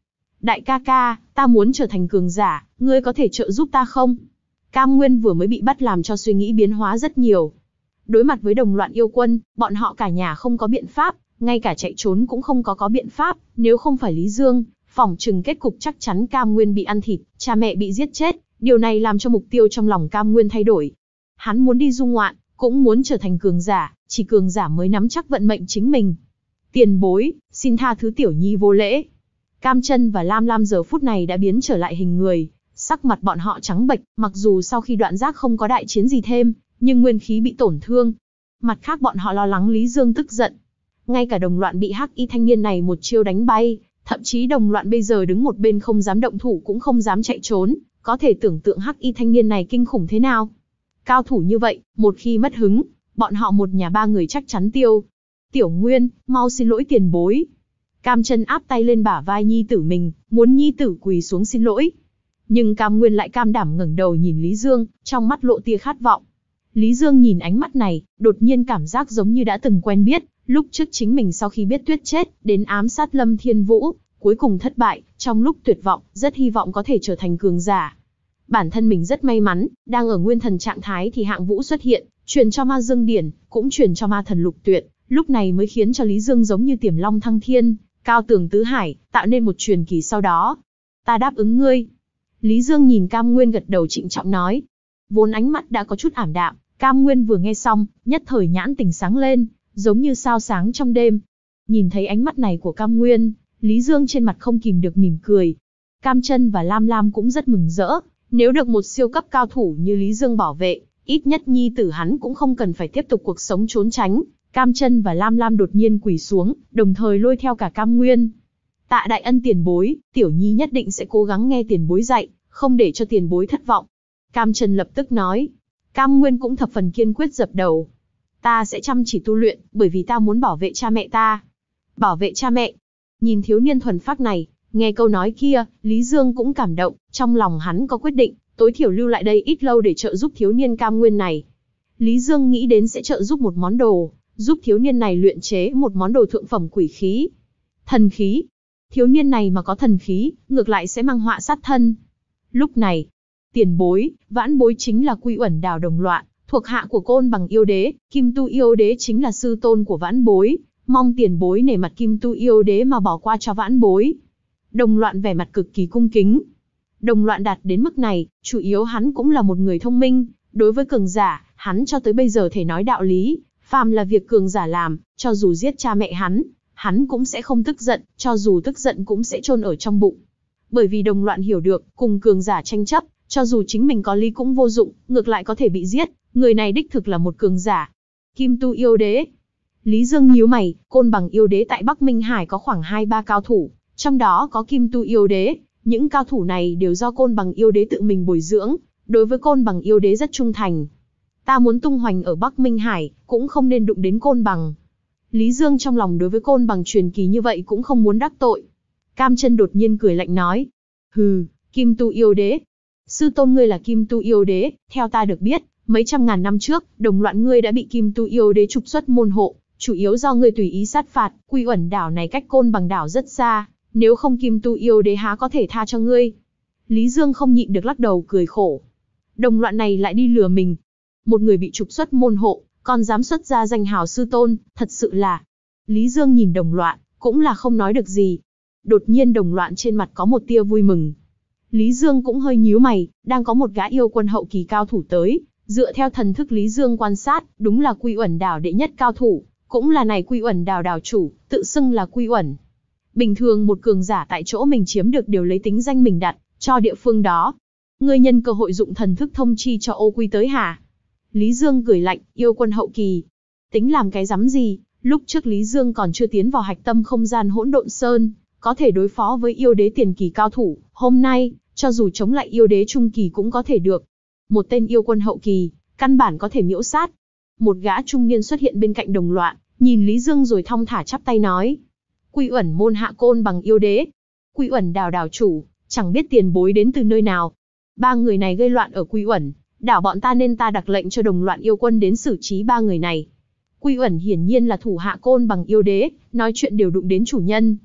Đại ca ca, ta muốn trở thành cường giả, ngươi có thể trợ giúp ta không? Cam Nguyên vừa mới bị bắt làm cho suy nghĩ biến hóa rất nhiều. Đối mặt với đồng loạn yêu quân, bọn họ cả nhà không có biện pháp, ngay cả chạy trốn cũng không có có biện pháp, nếu không phải Lý Dương, phỏng chừng kết cục chắc chắn Cam Nguyên bị ăn thịt, cha mẹ bị giết chết, điều này làm cho mục tiêu trong lòng Cam Nguyên thay đổi. Hắn muốn đi du ngoạn, cũng muốn trở thành cường giả, chỉ cường giả mới nắm chắc vận mệnh chính mình. Tiền bối, xin tha thứ tiểu nhi vô lễ. Cam Chân và Lam Lam giờ phút này đã biến trở lại hình người, sắc mặt bọn họ trắng bệch, mặc dù sau khi đoạn giác không có đại chiến gì thêm, nhưng nguyên khí bị tổn thương. Mặt khác bọn họ lo lắng Lý Dương tức giận. Ngay cả đồng loạn bị hắc y thanh niên này một chiêu đánh bay, thậm chí đồng loạn bây giờ đứng một bên không dám động thủ cũng không dám chạy trốn, có thể tưởng tượng hắc y thanh niên này kinh khủng thế nào. Cao thủ như vậy, một khi mất hứng, bọn họ một nhà ba người chắc chắn tiêu. Tiểu Nguyên, mau xin lỗi tiền bối. Cam Chân áp tay lên bả vai nhi tử mình, muốn nhi tử quỳ xuống xin lỗi. Nhưng Cam Nguyên lại cam đảm ngẩng đầu nhìn Lý Dương, trong mắt lộ tia khát vọng. Lý Dương nhìn ánh mắt này, đột nhiên cảm giác giống như đã từng quen biết, lúc trước chính mình sau khi biết Tuyết chết, đến ám sát Lâm Thiên Vũ, cuối cùng thất bại, trong lúc tuyệt vọng, rất hy vọng có thể trở thành cường giả. Bản thân mình rất may mắn, đang ở nguyên thần trạng thái thì Hạng Vũ xuất hiện, truyền cho Ma Dương Điển, cũng truyền cho Ma Thần Lục Tuyệt, lúc này mới khiến cho Lý Dương giống như Tiềm Long thăng thiên, cao tường tứ hải, tạo nên một truyền kỳ sau đó. Ta đáp ứng ngươi. Lý Dương nhìn Cam Nguyên gật đầu trịnh trọng nói. Vốn ánh mắt đã có chút ảm đạm, Cam Nguyên vừa nghe xong, nhất thời nhãn tình sáng lên, giống như sao sáng trong đêm. Nhìn thấy ánh mắt này của Cam Nguyên, Lý Dương trên mặt không kìm được mỉm cười. Cam Chân và Lam Lam cũng rất mừng rỡ, nếu được một siêu cấp cao thủ như Lý Dương bảo vệ, ít nhất nhi tử hắn cũng không cần phải tiếp tục cuộc sống trốn tránh. Cam Chân và Lam Lam đột nhiên quỳ xuống, đồng thời lôi theo cả Cam Nguyên. Tạ đại ân tiền bối, tiểu nhi nhất định sẽ cố gắng nghe tiền bối dạy, không để cho tiền bối thất vọng. Cam Chân lập tức nói. Cam Nguyên cũng thập phần kiên quyết dập đầu. Ta sẽ chăm chỉ tu luyện, bởi vì ta muốn bảo vệ cha mẹ ta. Bảo vệ cha mẹ. Nhìn thiếu niên thuần phác này, nghe câu nói kia, Lý Dương cũng cảm động, trong lòng hắn có quyết định, tối thiểu lưu lại đây ít lâu để trợ giúp thiếu niên Cam Nguyên này. Lý Dương nghĩ đến sẽ trợ giúp một món đồ, giúp thiếu niên này luyện chế một món đồ thượng phẩm quỷ khí. Thần khí. Thiếu niên này mà có thần khí, ngược lại sẽ mang họa sát thân. Lúc này, tiền bối, vãn bối chính là Quy Uẩn Đào đồng loạn, thuộc hạ của Côn Bằng Yêu Đế, Kim Tu Yêu Đế chính là sư tôn của vãn bối, mong tiền bối nể mặt Kim Tu Yêu Đế mà bỏ qua cho vãn bối. Đồng loạn vẻ mặt cực kỳ cung kính. Đồng loạn đạt đến mức này, chủ yếu hắn cũng là một người thông minh, đối với cường giả, hắn cho tới bây giờ thể nói đạo lý, phàm là việc cường giả làm, cho dù giết cha mẹ hắn, hắn cũng sẽ không tức giận, cho dù tức giận cũng sẽ chôn ở trong bụng. Bởi vì đồng loạn hiểu được, cùng cường giả tranh chấp, cho dù chính mình có lý cũng vô dụng, ngược lại có thể bị giết, người này đích thực là một cường giả. Kim Tu Yêu Đế. Lý Dương nhíu mày, Côn Bằng Yêu Đế tại Bắc Minh Hải có khoảng hai ba cao thủ, trong đó có Kim Tu Yêu Đế, những cao thủ này đều do Côn Bằng Yêu Đế tự mình bồi dưỡng, đối với Côn Bằng Yêu Đế rất trung thành. Ta muốn tung hoành ở Bắc Minh Hải, cũng không nên đụng đến Côn Bằng. Lý Dương trong lòng đối với Côn Bằng truyền kỳ như vậy cũng không muốn đắc tội. Cam Chân đột nhiên cười lạnh nói. Hừ, Kim Tu Yêu Đế. Sư tôn ngươi là Kim Tu Yêu Đế, theo ta được biết, mấy trăm ngàn năm trước, đồng loạn ngươi đã bị Kim Tu Yêu Đế trục xuất môn hộ, chủ yếu do ngươi tùy ý sát phạt, Quy Uẩn đảo này cách Côn Bằng đảo rất xa, nếu không Kim Tu Yêu Đế há có thể tha cho ngươi. Lý Dương không nhịn được lắc đầu cười khổ. Đồng loạn này lại đi lừa mình. Một người bị trục xuất môn hộ, còn dám xuất ra danh hào sư tôn, thật sự là... Lý Dương nhìn đồng loạn, cũng là không nói được gì. Đột nhiên đồng loạn trên mặt có một tia vui mừng. Lý Dương cũng hơi nhíu mày, đang có một gã yêu quân hậu kỳ cao thủ tới, dựa theo thần thức Lý Dương quan sát, đúng là Quy Uẩn đảo đệ nhất cao thủ, cũng là này Quy Uẩn đảo đảo chủ, tự xưng là Quy Uẩn. Bình thường một cường giả tại chỗ mình chiếm được đều lấy tính danh mình đặt, cho địa phương đó. Ngươi nhân cơ hội dụng thần thức thông chi cho ô quy tới hả? Lý Dương cười lạnh, yêu quân hậu kỳ. Tính làm cái rắm gì, lúc trước Lý Dương còn chưa tiến vào hạch tâm không gian hỗn độn sơn, có thể đối phó với yêu đế tiền kỳ cao thủ, hôm nay, cho dù chống lại yêu đế trung kỳ cũng có thể được. Một tên yêu quân hậu kỳ, căn bản có thể miễu sát. Một gã trung niên xuất hiện bên cạnh đồng loạn, nhìn Lý Dương rồi thong thả chắp tay nói. Quy Uẩn môn hạ Côn Bằng Yêu Đế. Quy Uẩn đảo đảo chủ, chẳng biết tiền bối đến từ nơi nào. Ba người này gây loạn ở Quy Uẩn, đảo bọn ta nên ta đặc lệnh cho đồng loạn yêu quân đến xử trí ba người này. Quy Uẩn hiển nhiên là thủ hạ Côn Bằng Yêu Đế, nói chuyện đều đụng đến chủ nhân.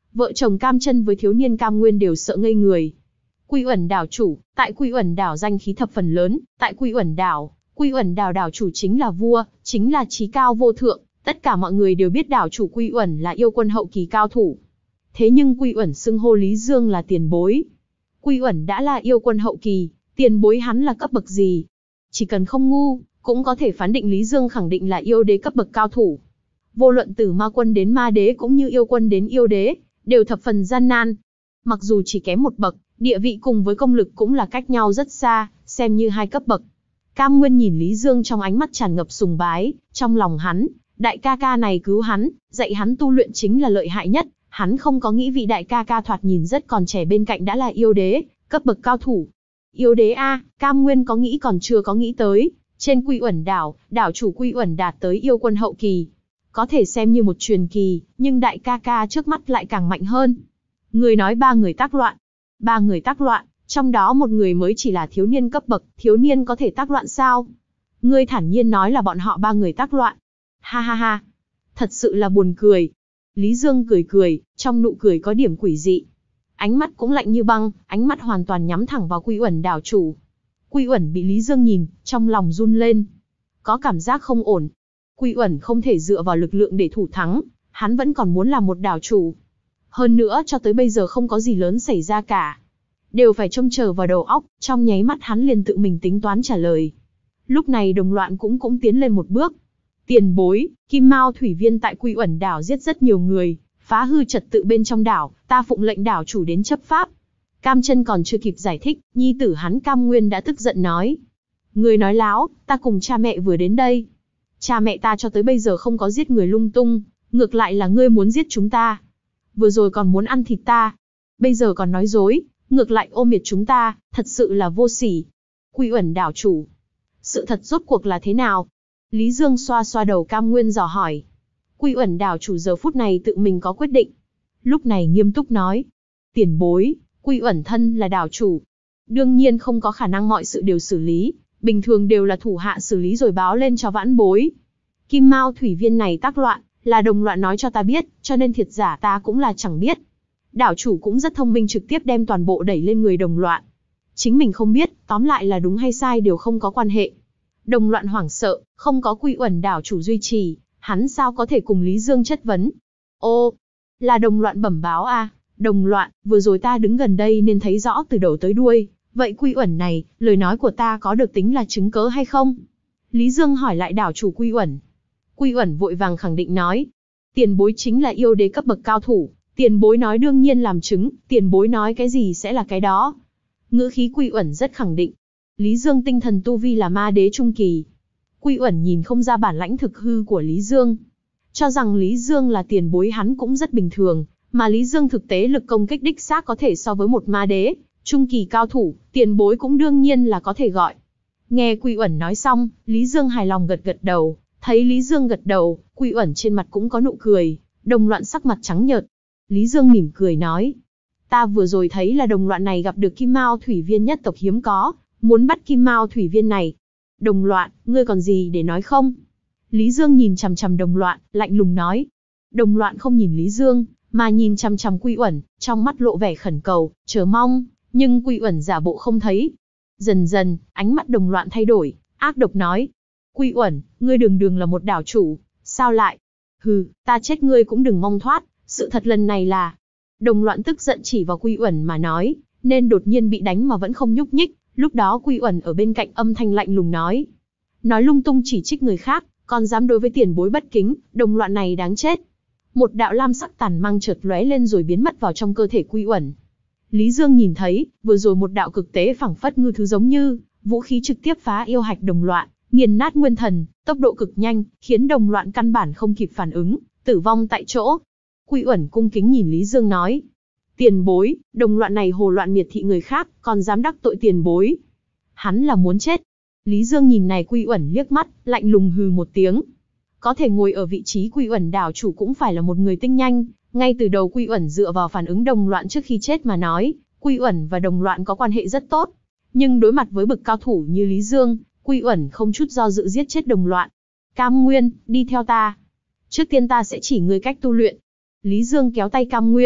Vợ chồng Cam Chân với thiếu niên Cam Nguyên đều sợ ngây người. Quy Uẩn đảo chủ, tại Quy Uẩn đảo danh khí thập phần lớn, tại Quy Uẩn đảo, Quy Uẩn đảo đảo chủ chính là vua, chính là chí cao vô thượng, tất cả mọi người đều biết đảo chủ Quy Uẩn là yêu quân hậu kỳ cao thủ. Thế nhưng Quy Uẩn xưng hô Lý Dương là tiền bối. Quy Uẩn đã là yêu quân hậu kỳ, tiền bối hắn là cấp bậc gì? Chỉ cần không ngu, cũng có thể phán định Lý Dương khẳng định là yêu đế cấp bậc cao thủ. Vô luận từ ma quân đến ma đế cũng như yêu quân đến yêu đế, đều thập phần gian nan. Mặc dù chỉ kém một bậc, địa vị cùng với công lực cũng là cách nhau rất xa, xem như hai cấp bậc. Cam Nguyên nhìn Lý Dương trong ánh mắt tràn ngập sùng bái, trong lòng hắn, đại ca ca này cứu hắn, dạy hắn tu luyện chính là lợi hại nhất, hắn không có nghĩ vị đại ca ca thoạt nhìn rất còn trẻ bên cạnh đã là yêu đế, cấp bậc cao thủ. Yêu đế a, Cam Nguyên có nghĩ còn chưa có nghĩ tới, trên Quy Uẩn đảo, đảo chủ Quy Uẩn đạt tới yêu quân hậu kỳ. Có thể xem như một truyền kỳ, nhưng đại ca ca trước mắt lại càng mạnh hơn. Người nói ba người tác loạn. Ba người tác loạn, trong đó một người mới chỉ là thiếu niên cấp bậc, thiếu niên có thể tác loạn sao? Ngươi thản nhiên nói là bọn họ ba người tác loạn. Ha ha ha, thật sự là buồn cười. Lý Dương cười cười, trong nụ cười có điểm quỷ dị. Ánh mắt cũng lạnh như băng, ánh mắt hoàn toàn nhắm thẳng vào Quy Uẩn đảo chủ. Quy Uẩn bị Lý Dương nhìn, trong lòng run lên. Có cảm giác không ổn. Quy Uẩn không thể dựa vào lực lượng để thủ thắng, hắn vẫn còn muốn làm một đảo chủ. Hơn nữa cho tới bây giờ không có gì lớn xảy ra cả. Đều phải trông chờ vào đầu óc, trong nháy mắt hắn liền tự mình tính toán trả lời. Lúc này đồng loạn cũng cũng tiến lên một bước. Tiền bối, Kim Mao thủy viên tại Quy Uẩn đảo giết rất nhiều người, phá hư trật tự bên trong đảo, ta phụng lệnh đảo chủ đến chấp pháp. Cam Chân còn chưa kịp giải thích, nhi tử hắn Cam Nguyên đã tức giận nói. Người nói láo, ta cùng cha mẹ vừa đến đây. Cha mẹ ta cho tới bây giờ không có giết người lung tung, ngược lại là ngươi muốn giết chúng ta. Vừa rồi còn muốn ăn thịt ta, bây giờ còn nói dối, ngược lại ôm miệt chúng ta, thật sự là vô sỉ. Quy Uẩn đảo chủ, sự thật rốt cuộc là thế nào? Lý Dương xoa xoa đầu Cam Nguyên dò hỏi. Quy Uẩn đảo chủ giờ phút này tự mình có quyết định. Lúc này nghiêm túc nói. Tiền bối, Quy Uẩn thân là đảo chủ. Đương nhiên không có khả năng mọi sự đều xử lý, bình thường đều là thủ hạ xử lý rồi báo lên cho vãn bối. Kim Mao thủy viên này tác loạn, là đồng loạn nói cho ta biết, cho nên thiệt giả ta cũng là chẳng biết. Đảo chủ cũng rất thông minh trực tiếp đem toàn bộ đẩy lên người đồng loạn. Chính mình không biết, tóm lại là đúng hay sai đều không có quan hệ. Đồng loạn hoảng sợ, không có Quy Uẩn đảo chủ duy trì, hắn sao có thể cùng Lý Dương chất vấn. Ô, là đồng loạn bẩm báo à, đồng loạn, vừa rồi ta đứng gần đây nên thấy rõ từ đầu tới đuôi, vậy Quy Uẩn này, lời nói của ta có được tính là chứng cớ hay không? Lý Dương hỏi lại đảo chủ Quy Uẩn. Quy Uẩn vội vàng khẳng định nói, tiền bối chính là yêu đế cấp bậc cao thủ, tiền bối nói đương nhiên làm chứng, tiền bối nói cái gì sẽ là cái đó. Ngữ khí Quy Uẩn rất khẳng định. Lý Dương tinh thần tu vi là ma đế trung kỳ. Quy Uẩn nhìn không ra bản lãnh thực hư của Lý Dương. Cho rằng Lý Dương là tiền bối hắn cũng rất bình thường, mà Lý Dương thực tế lực công kích đích xác có thể so với một ma đế, trung kỳ cao thủ, tiền bối cũng đương nhiên là có thể gọi. Nghe Quy Uẩn nói xong, Lý Dương hài lòng gật gật đầu, thấy Lý Dương gật đầu, Quy Uẩn trên mặt cũng có nụ cười, đồng loạn sắc mặt trắng nhợt. Lý Dương mỉm cười nói, ta vừa rồi thấy là đồng loạn này gặp được Kim Mao thủy viên nhất tộc hiếm có, muốn bắt Kim Mao thủy viên này. Đồng loạn, ngươi còn gì để nói không? Lý Dương nhìn chằm chằm đồng loạn, lạnh lùng nói. Đồng loạn không nhìn Lý Dương, mà nhìn chằm chằm Quy Uẩn, trong mắt lộ vẻ khẩn cầu, chờ mong, nhưng Quy Uẩn giả bộ không thấy. Dần dần, ánh mắt đồng loạn thay đổi, ác độc nói. Quy Uẩn, ngươi đường đường là một đảo chủ, sao lại? Hừ, ta chết ngươi cũng đừng mong thoát, sự thật lần này là... Đồng loạn tức giận chỉ vào Quy Uẩn mà nói, nên đột nhiên bị đánh mà vẫn không nhúc nhích. Lúc đó Quy Uẩn ở bên cạnh âm thanh lạnh lùng nói. Nói lung tung chỉ trích người khác, còn dám đối với tiền bối bất kính, đồng loạn này đáng chết. Một đạo lam sắc tàn mang chợt lóe lên rồi biến mất vào trong cơ thể Quy Uẩn. Lý Dương nhìn thấy, vừa rồi một đạo cực tế phảng phất ngư thứ giống như, vũ khí trực tiếp phá yêu hạch đồng loạn, nghiền nát nguyên thần, tốc độ cực nhanh, khiến đồng loạn căn bản không kịp phản ứng, tử vong tại chỗ. Quy Uẩn cung kính nhìn Lý Dương nói. Tiền bối, đồng loạn này hồ loạn miệt thị người khác, còn dám đắc tội tiền bối. Hắn là muốn chết. Lý Dương nhìn này Quy Uẩn liếc mắt, lạnh lùng hừ một tiếng. Có thể ngồi ở vị trí Quy Uẩn đảo chủ cũng phải là một người tinh nhanh, ngay từ đầu Quy Uẩn dựa vào phản ứng đồng loạn trước khi chết mà nói, Quy Uẩn và đồng loạn có quan hệ rất tốt. Nhưng đối mặt với bậc cao thủ như Lý Dương, Quy Uẩn không chút do dự giết chết đồng loạn. Cam Nguyên, đi theo ta. Trước tiên ta sẽ chỉ ngươi cách tu luyện. Lý Dương kéo tay Cam Nguyên,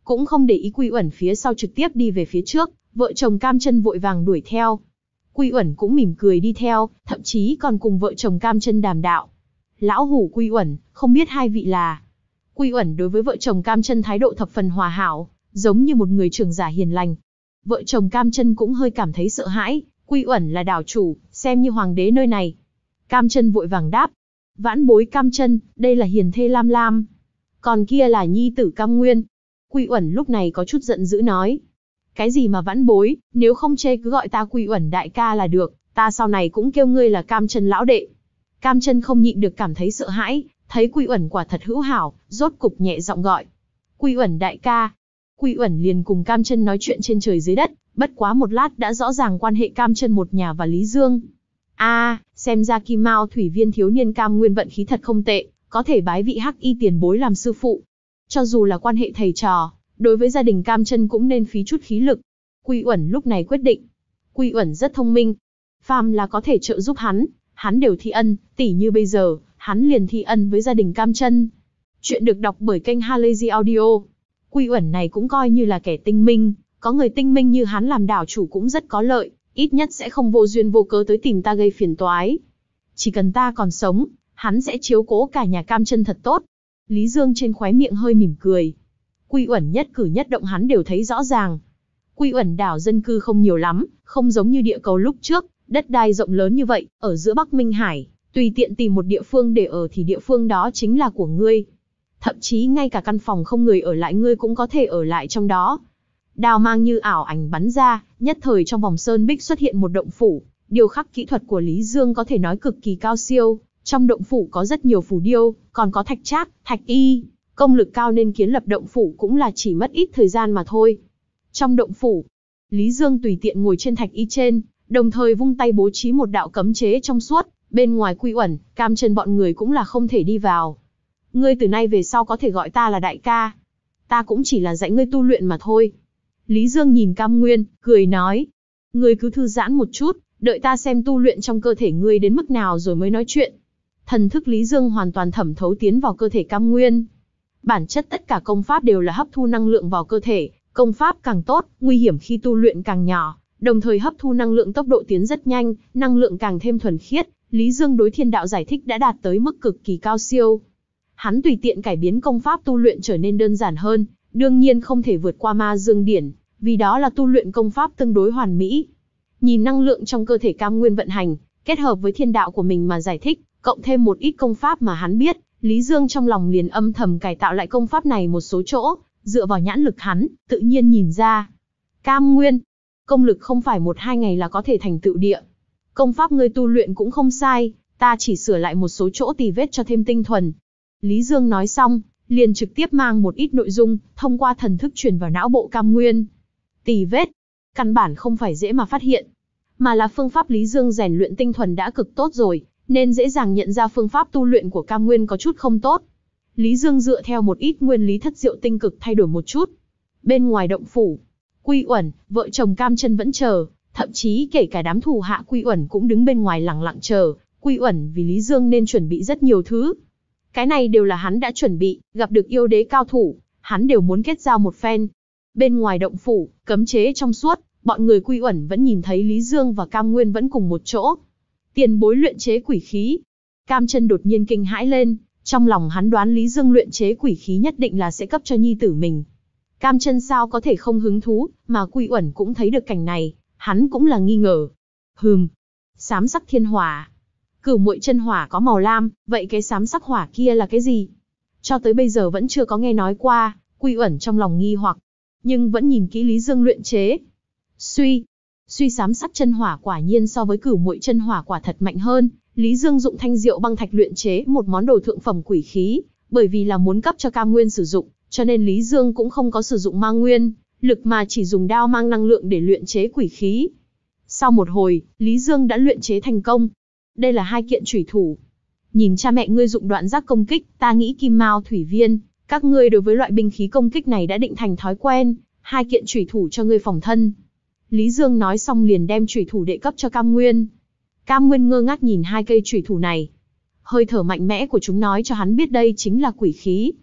cũng không để ý Quy Uẩn phía sau trực tiếp đi về phía trước, vợ chồng Cam Chân vội vàng đuổi theo. Quy Uẩn cũng mỉm cười đi theo, thậm chí còn cùng vợ chồng Cam Chân đàm đạo. Lão Hủ Quy Uẩn, không biết hai vị là... Quy Uẩn đối với vợ chồng Cam Chân thái độ thập phần hòa hảo, giống như một người trưởng giả hiền lành. Vợ chồng Cam Chân cũng hơi cảm thấy sợ hãi, Quy Uẩn là đảo chủ, xem như hoàng đế nơi này. Cam Chân vội vàng đáp. Vãn bối Cam Chân, đây là hiền thê Lam Lam. Còn kia là nhi tử Cam Nguyên. Quy Uẩn lúc này có chút giận dữ nói. Cái gì mà vãn bối, nếu không chê cứ gọi ta Quy Uẩn đại ca là được, ta sau này cũng kêu ngươi là Cam Chân lão đệ. Cam Chân không nhịn được cảm thấy sợ hãi, thấy Quy Uẩn quả thật hữu hảo, rốt cục nhẹ giọng gọi. Quy Uẩn đại ca. Quy Uẩn liền cùng Cam Chân nói chuyện trên trời dưới đất, bất quá một lát đã rõ ràng quan hệ Cam Chân một nhà và Lý Dương. A, à, xem ra Kim Mao thủy viên thiếu niên Cam Nguyên vận khí thật không tệ, có thể bái vị Hắc Y tiền bối làm sư phụ. Cho dù là quan hệ thầy trò, đối với gia đình Cam Chân cũng nên phí chút khí lực. Quy Uẩn lúc này quyết định. Quy Uẩn rất thông minh, phàm là có thể trợ giúp hắn, hắn đều thi ân, tỉ như bây giờ, hắn liền thi ân với gia đình Cam Chân. Chuyện được đọc bởi kênh Halazy Audio. Quy Uẩn này cũng coi như là kẻ tinh minh, có người tinh minh như hắn làm đảo chủ cũng rất có lợi, ít nhất sẽ không vô duyên vô cớ tới tìm ta gây phiền toái. Chỉ cần ta còn sống, hắn sẽ chiếu cố cả nhà Cam Chân thật tốt. Lý Dương trên khóe miệng hơi mỉm cười. Quy Uẩn nhất cử nhất động hắn đều thấy rõ ràng. Quy Uẩn đảo dân cư không nhiều lắm, không giống như địa cầu lúc trước, đất đai rộng lớn như vậy, ở giữa Bắc Minh Hải, tùy tiện tìm một địa phương để ở thì địa phương đó chính là của ngươi. Thậm chí ngay cả căn phòng không người ở lại ngươi cũng có thể ở lại trong đó. Đao mang như ảo ảnh bắn ra, nhất thời trong vòng sơn bích xuất hiện một động phủ. Điêu khắc kỹ thuật của Lý Dương có thể nói cực kỳ cao siêu. Trong động phủ có rất nhiều phù điêu, còn có thạch trác, thạch y. Công lực cao nên kiến lập động phủ cũng là chỉ mất ít thời gian mà thôi. Trong động phủ, Lý Dương tùy tiện ngồi trên thạch y trên, đồng thời vung tay bố trí một đạo cấm chế trong suốt. Bên ngoài Quy Uẩn, Cam Chân bọn người cũng là không thể đi vào. Ngươi từ nay về sau có thể gọi ta là đại ca. Ta cũng chỉ là dạy ngươi tu luyện mà thôi. Lý Dương nhìn Cam Nguyên, cười nói. Ngươi cứ thư giãn một chút, đợi ta xem tu luyện trong cơ thể ngươi đến mức nào rồi mới nói chuyện. Thần thức Lý Dương hoàn toàn thẩm thấu tiến vào cơ thể Cam Nguyên. Bản chất tất cả công pháp đều là hấp thu năng lượng vào cơ thể, công pháp càng tốt, nguy hiểm khi tu luyện càng nhỏ, đồng thời hấp thu năng lượng tốc độ tiến rất nhanh, năng lượng càng thêm thuần khiết. Lý Dương đối thiên đạo giải thích đã đạt tới mức cực kỳ cao siêu. Hắn tùy tiện cải biến công pháp tu luyện trở nên đơn giản hơn, đương nhiên không thể vượt qua ma dương điển, vì đó là tu luyện công pháp tương đối hoàn mỹ. Nhìn năng lượng trong cơ thể Cam Nguyên vận hành, kết hợp với thiên đạo của mình mà giải thích, cộng thêm một ít công pháp mà hắn biết, Lý Dương trong lòng liền âm thầm cải tạo lại công pháp này một số chỗ, dựa vào nhãn lực hắn, tự nhiên nhìn ra. Cam Nguyên, công lực không phải một hai ngày là có thể thành tựu địa. Công pháp ngươi tu luyện cũng không sai, ta chỉ sửa lại một số chỗ tì vết cho thêm tinh thuần. Lý Dương nói xong, liền trực tiếp mang một ít nội dung, thông qua thần thức truyền vào não bộ Cam Nguyên. Tì vết, căn bản không phải dễ mà phát hiện, mà là phương pháp Lý Dương rèn luyện tinh thuần đã cực tốt rồi, nên dễ dàng nhận ra phương pháp tu luyện của Cam Nguyên có chút không tốt. Lý Dương dựa theo một ít nguyên lý thất diệu tinh cực thay đổi một chút. Bên ngoài động phủ, Quy Uẩn, vợ chồng Cam Chân vẫn chờ, thậm chí kể cả đám thủ hạ Quy Uẩn cũng đứng bên ngoài lặng lặng chờ. Quy Uẩn vì Lý Dương nên chuẩn bị rất nhiều thứ. Cái này đều là hắn đã chuẩn bị, gặp được yêu đế cao thủ, hắn đều muốn kết giao một phen. Bên ngoài động phủ, cấm chế trong suốt, bọn người Quy Uẩn vẫn nhìn thấy Lý Dương và Cam Nguyên vẫn cùng một chỗ. Tiền bối luyện chế quỷ khí. Cam Chân đột nhiên kinh hãi lên, trong lòng hắn đoán Lý Dương luyện chế quỷ khí nhất định là sẽ cấp cho nhi tử mình. Cam Chân sao có thể không hứng thú, mà Quy Uẩn cũng thấy được cảnh này, hắn cũng là nghi ngờ. Hừm, xám sắc thiên hỏa. Cửu muội chân hỏa có màu lam, vậy cái xám sắc hỏa kia là cái gì? Cho tới bây giờ vẫn chưa có nghe nói qua, Quy Uẩn trong lòng nghi hoặc, nhưng vẫn nhìn kỹ Lý Dương luyện chế. Suy, suy xám sắc chân hỏa quả nhiên so với cửu muội chân hỏa quả thật mạnh hơn. Lý Dương dụng thanh diệu băng thạch luyện chế một món đồ thượng phẩm quỷ khí, bởi vì là muốn cấp cho Cam Nguyên sử dụng, cho nên Lý Dương cũng không có sử dụng ma nguyên lực mà chỉ dùng đao mang năng lượng để luyện chế quỷ khí. Sau một hồi, Lý Dương đã luyện chế thành công. Đây là hai kiện chủy thủ. Nhìn cha mẹ ngươi dụng đoạn giác công kích, ta nghĩ Kim Mao thủy viên, các ngươi đối với loại binh khí công kích này đã định thành thói quen, hai kiện chủy thủ cho ngươi phòng thân. Lý Dương nói xong liền đem chủy thủ đệ cấp cho Cam Nguyên. Cam Nguyên ngơ ngác nhìn hai cây chủy thủ này. Hơi thở mạnh mẽ của chúng nói cho hắn biết đây chính là quỷ khí.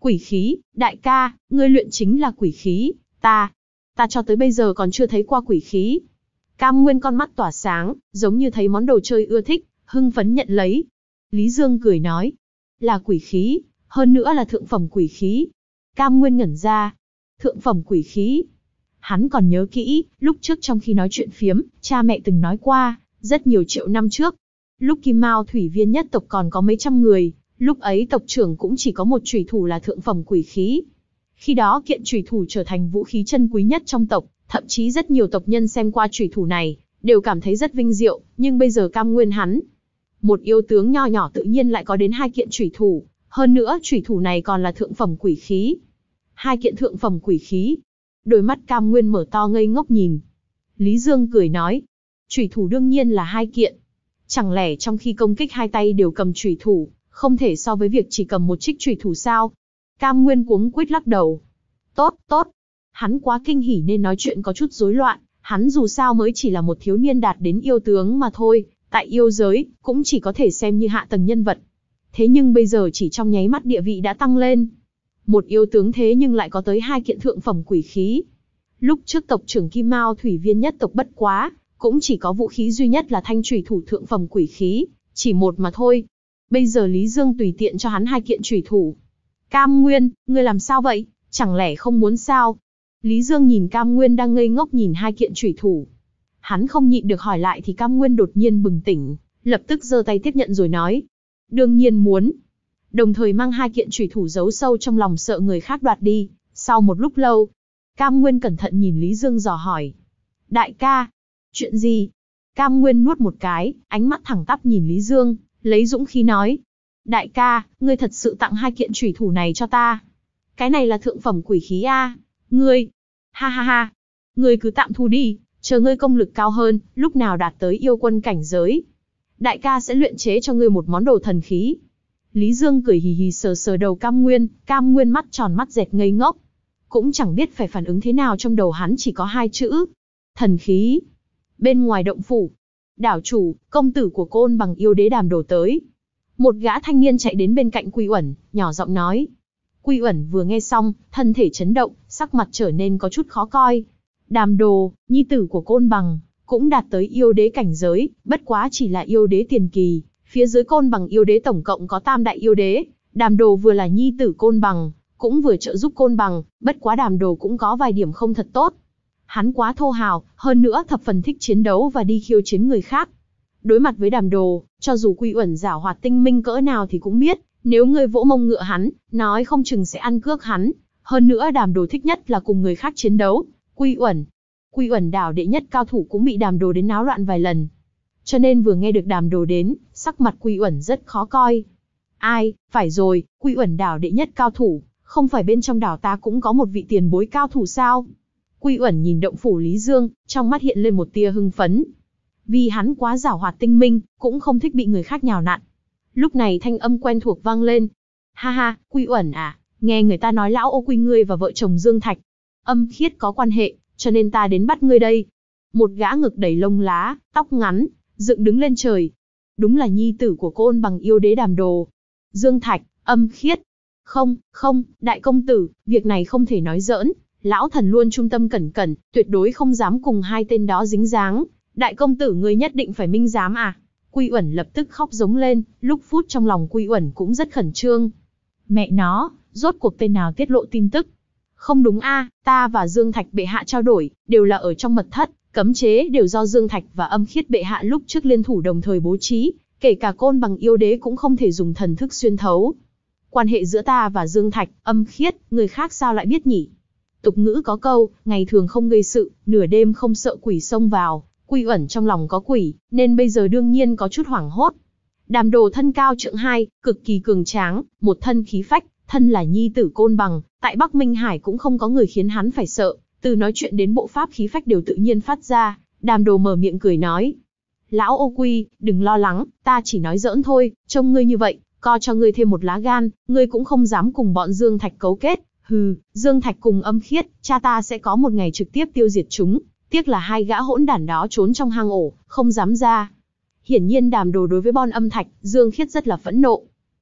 Quỷ khí, đại ca, ngươi luyện chính là quỷ khí, ta, ta cho tới bây giờ còn chưa thấy qua quỷ khí. Cam Nguyên con mắt tỏa sáng, giống như thấy món đồ chơi ưa thích, hưng phấn nhận lấy. Lý Dương cười nói, là quỷ khí, hơn nữa là thượng phẩm quỷ khí. Cam Nguyên ngẩn ra, thượng phẩm quỷ khí. Hắn còn nhớ kỹ, lúc trước trong khi nói chuyện phiếm, cha mẹ từng nói qua, rất nhiều triệu năm trước. Lúc Kim Mao Thủy Viên nhất tộc còn có mấy trăm người, lúc ấy tộc trưởng cũng chỉ có một chủy thủ là thượng phẩm quỷ khí. Khi đó kiện chủy thủ trở thành vũ khí chân quý nhất trong tộc, thậm chí rất nhiều tộc nhân xem qua chủy thủ này, đều cảm thấy rất vinh diệu, nhưng bây giờ Cam Nguyên hắn, một yêu tướng nho nhỏ tự nhiên lại có đến hai kiện chủy thủ, hơn nữa chủy thủ này còn là thượng phẩm quỷ khí. Hai kiện thượng phẩm quỷ khí. Đôi mắt Cam Nguyên mở to ngây ngốc nhìn. Lý Dương cười nói, chủy thủ đương nhiên là hai kiện. Chẳng lẽ trong khi công kích hai tay đều cầm chủy thủ, không thể so với việc chỉ cầm một trích chủy thủ sao? Cam Nguyên cuống quýt lắc đầu. Tốt, tốt. Hắn quá kinh hỉ nên nói chuyện có chút rối loạn, hắn dù sao mới chỉ là một thiếu niên đạt đến yêu tướng mà thôi, tại yêu giới, cũng chỉ có thể xem như hạ tầng nhân vật. Thế nhưng bây giờ chỉ trong nháy mắt địa vị đã tăng lên. Một yêu tướng thế nhưng lại có tới hai kiện thượng phẩm quỷ khí. Lúc trước tộc trưởng Kim Mao Thủy Viên nhất tộc bất quá, cũng chỉ có vũ khí duy nhất là thanh chủy thủ thượng phẩm quỷ khí, chỉ một mà thôi. Bây giờ Lý Dương tùy tiện cho hắn hai kiện chủy thủ. Cam Nguyên, ngươi làm sao vậy, chẳng lẽ không muốn sao? Lý Dương nhìn Cam Nguyên đang ngây ngốc nhìn hai kiện chủy thủ. Hắn không nhịn được hỏi lại thì Cam Nguyên đột nhiên bừng tỉnh, lập tức giơ tay tiếp nhận rồi nói. Đương nhiên muốn. Đồng thời mang hai kiện chủy thủ giấu sâu trong lòng sợ người khác đoạt đi. Sau một lúc lâu, Cam Nguyên cẩn thận nhìn Lý Dương dò hỏi. Đại ca, chuyện gì? Cam Nguyên nuốt một cái, ánh mắt thẳng tắp nhìn Lý Dương, lấy dũng khí nói. Đại ca, ngươi thật sự tặng hai kiện chủy thủ này cho ta. Cái này là thượng phẩm quỷ khí a. Ngươi, ha ha ha, ngươi cứ tạm thu đi, chờ ngươi công lực cao hơn, lúc nào đạt tới yêu quân cảnh giới, đại ca sẽ luyện chế cho ngươi một món đồ thần khí. Lý Dương cười hì hì sờ sờ đầu Cam Nguyên, Cam Nguyên mắt tròn mắt dẹt ngây ngốc. Cũng chẳng biết phải phản ứng thế nào, trong đầu hắn chỉ có hai chữ. Thần khí. Bên ngoài động phủ, đảo chủ, công tử của Côn Bằng yêu đế Đàm Đồ tới. Một gã thanh niên chạy đến bên cạnh Quy Uẩn, nhỏ giọng nói. Quy Uẩn vừa nghe xong, thân thể chấn động, sắc mặt trở nên có chút khó coi. Đàm Đồ, nhi tử của Côn Bằng, cũng đạt tới yêu đế cảnh giới, bất quá chỉ là yêu đế tiền kỳ. Phía dưới Côn Bằng yêu đế tổng cộng có tam đại yêu đế, Đàm Đồ vừa là nhi tử Côn Bằng, cũng vừa trợ giúp Côn Bằng, bất quá Đàm Đồ cũng có vài điểm không thật tốt. Hắn quá thô hào, hơn nữa thập phần thích chiến đấu và đi khiêu chiến người khác. Đối mặt với Đàm Đồ, cho dù Quy Uẩn giảo hoạt tinh minh cỡ nào thì cũng biết, nếu ngươi vỗ mông ngựa hắn, nói không chừng sẽ ăn cướp hắn. Hơn nữa Đàm Đồ thích nhất là cùng người khác chiến đấu. Quy Uẩn, Quy Uẩn đảo đệ nhất cao thủ cũng bị Đàm Đồ đến náo loạn vài lần. Cho nên vừa nghe được Đàm Đồ đến, sắc mặt Quy Uẩn rất khó coi. Ai, phải rồi, Quy Uẩn đảo đệ nhất cao thủ, không phải bên trong đảo ta cũng có một vị tiền bối cao thủ sao? Quy Uẩn nhìn động phủ Lý Dương, trong mắt hiện lên một tia hưng phấn. Vì hắn quá giảo hoạt tinh minh, cũng không thích bị người khác nhào nặn. Lúc này thanh âm quen thuộc vang lên. Ha ha, Quy Uẩn à, nghe người ta nói lão ô Quy ngươi và vợ chồng Dương Thạch Âm Khiết có quan hệ, cho nên ta đến bắt ngươi đây. Một gã ngực đầy lông lá, tóc ngắn, dựng đứng lên trời. Đúng là nhi tử của Côn Bằng yêu đế Đàm Đồ. Dương Thạch, Âm Khiết. Không, không, đại công tử, việc này không thể nói giỡn. Lão thần luôn trung tâm cẩn cẩn, tuyệt đối không dám cùng hai tên đó dính dáng. Đại công tử ngươi nhất định phải minh giám à? Quy Uẩn lập tức khóc giống lên, lúc phút trong lòng Quy Uẩn cũng rất khẩn trương. Mẹ nó, rốt cuộc tên nào tiết lộ tin tức? Không đúng a, ta và Dương Thạch bệ hạ trao đổi, đều là ở trong mật thất, cấm chế đều do Dương Thạch và Âm Khiết bệ hạ lúc trước liên thủ đồng thời bố trí, kể cả Côn Bằng yêu đế cũng không thể dùng thần thức xuyên thấu. Quan hệ giữa ta và Dương Thạch, Âm Khiết, người khác sao lại biết nhỉ? Tục ngữ có câu, ngày thường không gây sự, nửa đêm không sợ quỷ xông vào. Quy Uẩn trong lòng có quỷ, nên bây giờ đương nhiên có chút hoảng hốt. Đàm Đồ thân cao trượng hai, cực kỳ cường tráng, một thân khí phách, thân là nhi tử Côn Bằng, tại Bắc Minh Hải cũng không có người khiến hắn phải sợ, từ nói chuyện đến bộ pháp khí phách đều tự nhiên phát ra. Đàm Đồ mở miệng cười nói. Lão ô Quy, đừng lo lắng, ta chỉ nói giỡn thôi, trông ngươi như vậy, co cho ngươi thêm một lá gan, ngươi cũng không dám cùng bọn Dương Thạch cấu kết. Hừ, Dương Thạch cùng Âm Khiết, cha ta sẽ có một ngày trực tiếp tiêu diệt chúng. Tiếc là hai gã hỗn đản đó trốn trong hang ổ, không dám ra. Hiển nhiên Đàm Đồ đối với Bon Âm Thạch, Dương Khiết rất là phẫn nộ.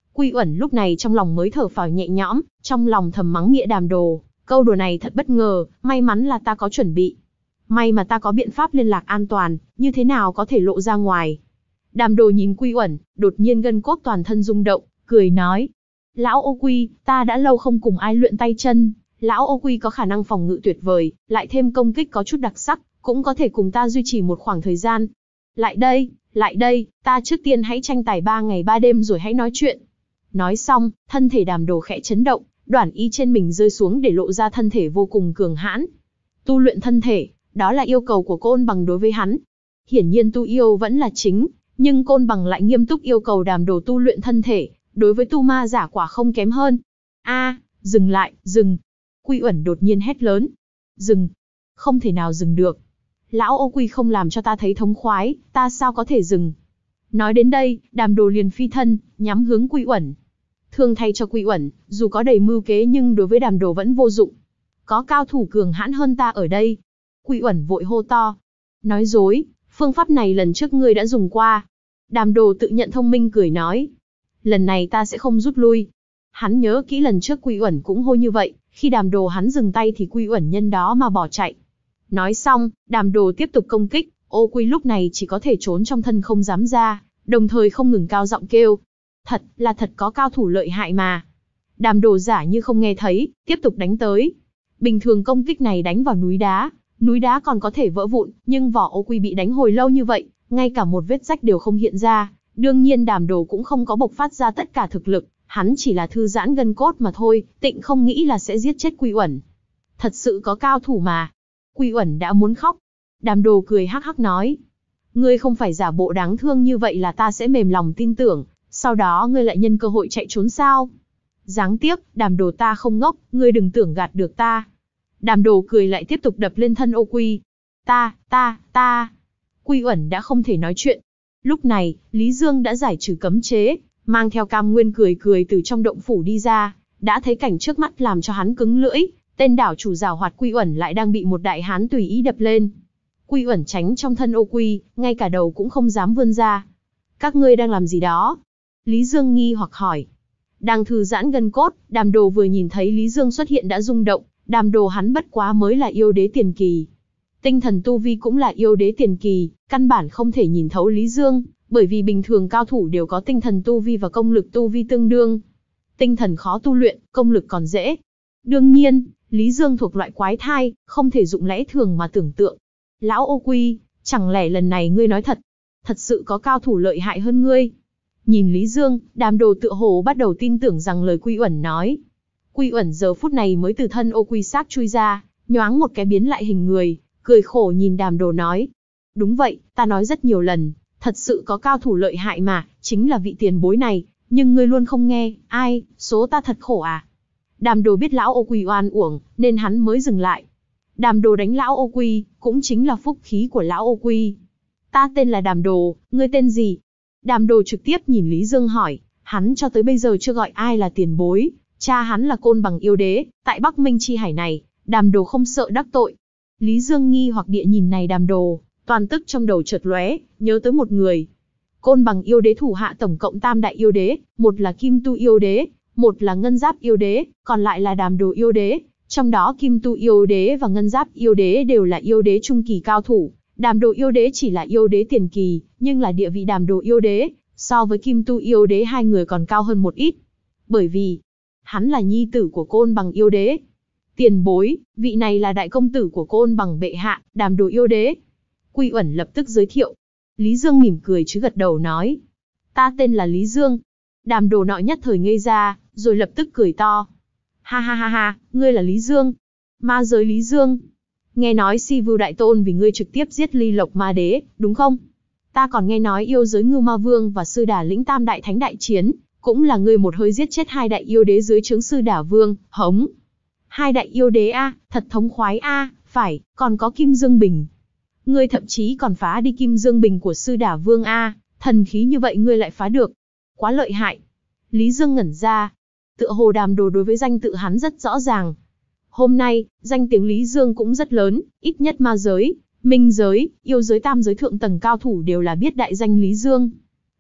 Quy Uẩn lúc này trong lòng mới thở phào nhẹ nhõm, trong lòng thầm mắng nghĩa Đàm Đồ, câu đùa này thật bất ngờ, may mắn là ta có chuẩn bị. May mà ta có biện pháp liên lạc an toàn, như thế nào có thể lộ ra ngoài. Đàm Đồ nhìn Quy Uẩn, đột nhiên gân cốt toàn thân rung động, cười nói. Lão Ô Quy, ta đã lâu không cùng ai luyện tay chân, Lão Ô Quy có khả năng phòng ngự tuyệt vời, lại thêm công kích có chút đặc sắc, cũng có thể cùng ta duy trì một khoảng thời gian. Lại đây, lại đây, ta trước tiên hãy tranh tài ba ngày ba đêm rồi hãy nói chuyện. Nói xong, thân thể Đàm Đồ khẽ chấn động, đoản y trên mình rơi xuống để lộ ra thân thể vô cùng cường hãn. Tu luyện thân thể, đó là yêu cầu của Côn Bằng đối với hắn. Hiển nhiên tu yêu vẫn là chính, nhưng Côn Bằng lại nghiêm túc yêu cầu Đàm Đồ tu luyện thân thể, đối với tu ma giả quả không kém hơn. A, dừng lại, dừng. Quy Uẩn đột nhiên hét lớn. Dừng. Không thể nào dừng được. Lão Ô Quy không làm cho ta thấy thống khoái, ta sao có thể dừng. Nói đến đây, Đàm Đồ liền phi thân, nhắm hướng Quy Uẩn. Thương thay cho Quy Uẩn, dù có đầy mưu kế nhưng đối với Đàm Đồ vẫn vô dụng. Có cao thủ cường hãn hơn ta ở đây. Quy Uẩn vội hô to. Nói dối, phương pháp này lần trước ngươi đã dùng qua. Đàm Đồ tự nhận thông minh cười nói. Lần này ta sẽ không rút lui. Hắn nhớ kỹ lần trước Quy Uẩn cũng hô như vậy, khi Đàm Đồ hắn dừng tay thì Quy Uẩn nhân đó mà bỏ chạy. Nói xong, Đàm Đồ tiếp tục công kích, Ô Quy lúc này chỉ có thể trốn trong thân không dám ra, đồng thời không ngừng cao giọng kêu. Thật, là thật có cao thủ lợi hại mà. Đàm Đồ giả như không nghe thấy, tiếp tục đánh tới. Bình thường công kích này đánh vào núi đá, núi đá còn có thể vỡ vụn, nhưng vỏ Ô Quy bị đánh hồi lâu như vậy, ngay cả một vết rách đều không hiện ra. Đương nhiên Đàm Đồ cũng không có bộc phát ra tất cả thực lực, hắn chỉ là thư giãn gân cốt mà thôi, tịnh không nghĩ là sẽ giết chết Quy Uẩn. Thật sự có cao thủ mà. Quy Uẩn đã muốn khóc. Đàm Đồ cười hắc hắc nói. Ngươi không phải giả bộ đáng thương như vậy là ta sẽ mềm lòng tin tưởng, sau đó ngươi lại nhân cơ hội chạy trốn sao? Giáng tiếc, Đàm Đồ ta không ngốc, ngươi đừng tưởng gạt được ta. Đàm Đồ cười lại tiếp tục đập lên thân Ô Quy. Ta, ta, ta. Quy Uẩn đã không thể nói chuyện. Lúc này, Lý Dương đã giải trừ cấm chế, mang theo Cam Nguyên cười cười từ trong động phủ đi ra, đã thấy cảnh trước mắt làm cho hắn cứng lưỡi, tên đảo chủ giảo hoạt Quy Uẩn lại đang bị một đại hán tùy ý đập lên. Quy Uẩn tránh trong thân Ô Quy, ngay cả đầu cũng không dám vươn ra. Các ngươi đang làm gì đó? Lý Dương nghi hoặc hỏi. Đang thư giãn gân cốt, Đàm Đồ vừa nhìn thấy Lý Dương xuất hiện đã rung động, Đàm Đồ hắn bất quá mới là yêu đế tiền kỳ. Tinh thần tu vi cũng là yêu đế tiền kỳ, căn bản không thể nhìn thấu Lý Dương, bởi vì bình thường cao thủ đều có tinh thần tu vi và công lực tu vi tương đương. Tinh thần khó tu luyện, công lực còn dễ. Đương nhiên, Lý Dương thuộc loại quái thai, không thể dụng lẽ thường mà tưởng tượng. Lão Ô Quy, chẳng lẽ lần này ngươi nói thật? Thật sự có cao thủ lợi hại hơn ngươi? Nhìn Lý Dương, Đàm Đồ tựa hồ bắt đầu tin tưởng rằng lời Quy Uẩn nói. Quy Uẩn giờ phút này mới từ thân Ô Quy xác chui ra, nhoáng một cái biến lại hình người, cười khổ nhìn Đàm Đồ nói. Đúng vậy, ta nói rất nhiều lần, thật sự có cao thủ lợi hại mà, chính là vị tiền bối này, nhưng ngươi luôn không nghe, ai, số ta thật khổ à. Đàm Đồ biết lão Ô Quy oan uổng, nên hắn mới dừng lại. Đàm Đồ đánh lão Ô Quy, cũng chính là phúc khí của lão Ô Quy. Ta tên là Đàm Đồ, ngươi tên gì? Đàm Đồ trực tiếp nhìn Lý Dương hỏi, hắn cho tới bây giờ chưa gọi ai là tiền bối, cha hắn là Côn Bằng yêu đế, tại Bắc Minh chi hải này, Đàm Đồ không sợ đắc tội. Lý Dương nghi hoặc địa nhìn này Đàm Đồ, toàn tức trong đầu chợt lóe, nhớ tới một người. Côn Bằng yêu đế thủ hạ tổng cộng tam đại yêu đế, một là Kim Tu yêu đế, một là Ngân Giáp yêu đế, còn lại là Đàm Đồ yêu đế. Trong đó Kim Tu yêu đế và Ngân Giáp yêu đế đều là yêu đế trung kỳ cao thủ, Đàm Đồ yêu đế chỉ là yêu đế tiền kỳ, nhưng là địa vị Đàm Đồ yêu đế, so với Kim Tu yêu đế hai người còn cao hơn một ít. Bởi vì, hắn là nhi tử của Côn Bằng yêu đế. Tiền bối, vị này là đại công tử của Côn Bằng bệ hạ, Đàm Đồ yêu đế. Quy Uẩn lập tức giới thiệu. Lý Dương mỉm cười chứ gật đầu nói. Ta tên là Lý Dương. Đàm Đồ nọ nhất thời ngây ra, rồi lập tức cười to. Ha ha ha ha, ngươi là Lý Dương. Ma giới Lý Dương. Nghe nói Si Vưu Đại Tôn vì ngươi trực tiếp giết Ly Lộc Ma Đế, đúng không? Ta còn nghe nói yêu giới Ngưu Ma Vương và Sư Đà Lĩnh Tam Đại Thánh đại chiến, cũng là ngươi một hơi giết chết hai đại yêu đế dưới trướng Sư Đà Vương, hống. Hai đại yêu đế a, thật thống khoái a, phải, còn có Kim Dương Bình. Ngươi thậm chí còn phá đi Kim Dương Bình của Sư Đà Vương a, thần khí như vậy ngươi lại phá được. Quá lợi hại. Lý Dương ngẩn ra. Tựa hồ Đàm Đồ đối với danh tự hắn rất rõ ràng. Hôm nay, danh tiếng Lý Dương cũng rất lớn, ít nhất ma giới, minh giới, yêu giới tam giới thượng tầng cao thủ đều là biết đại danh Lý Dương.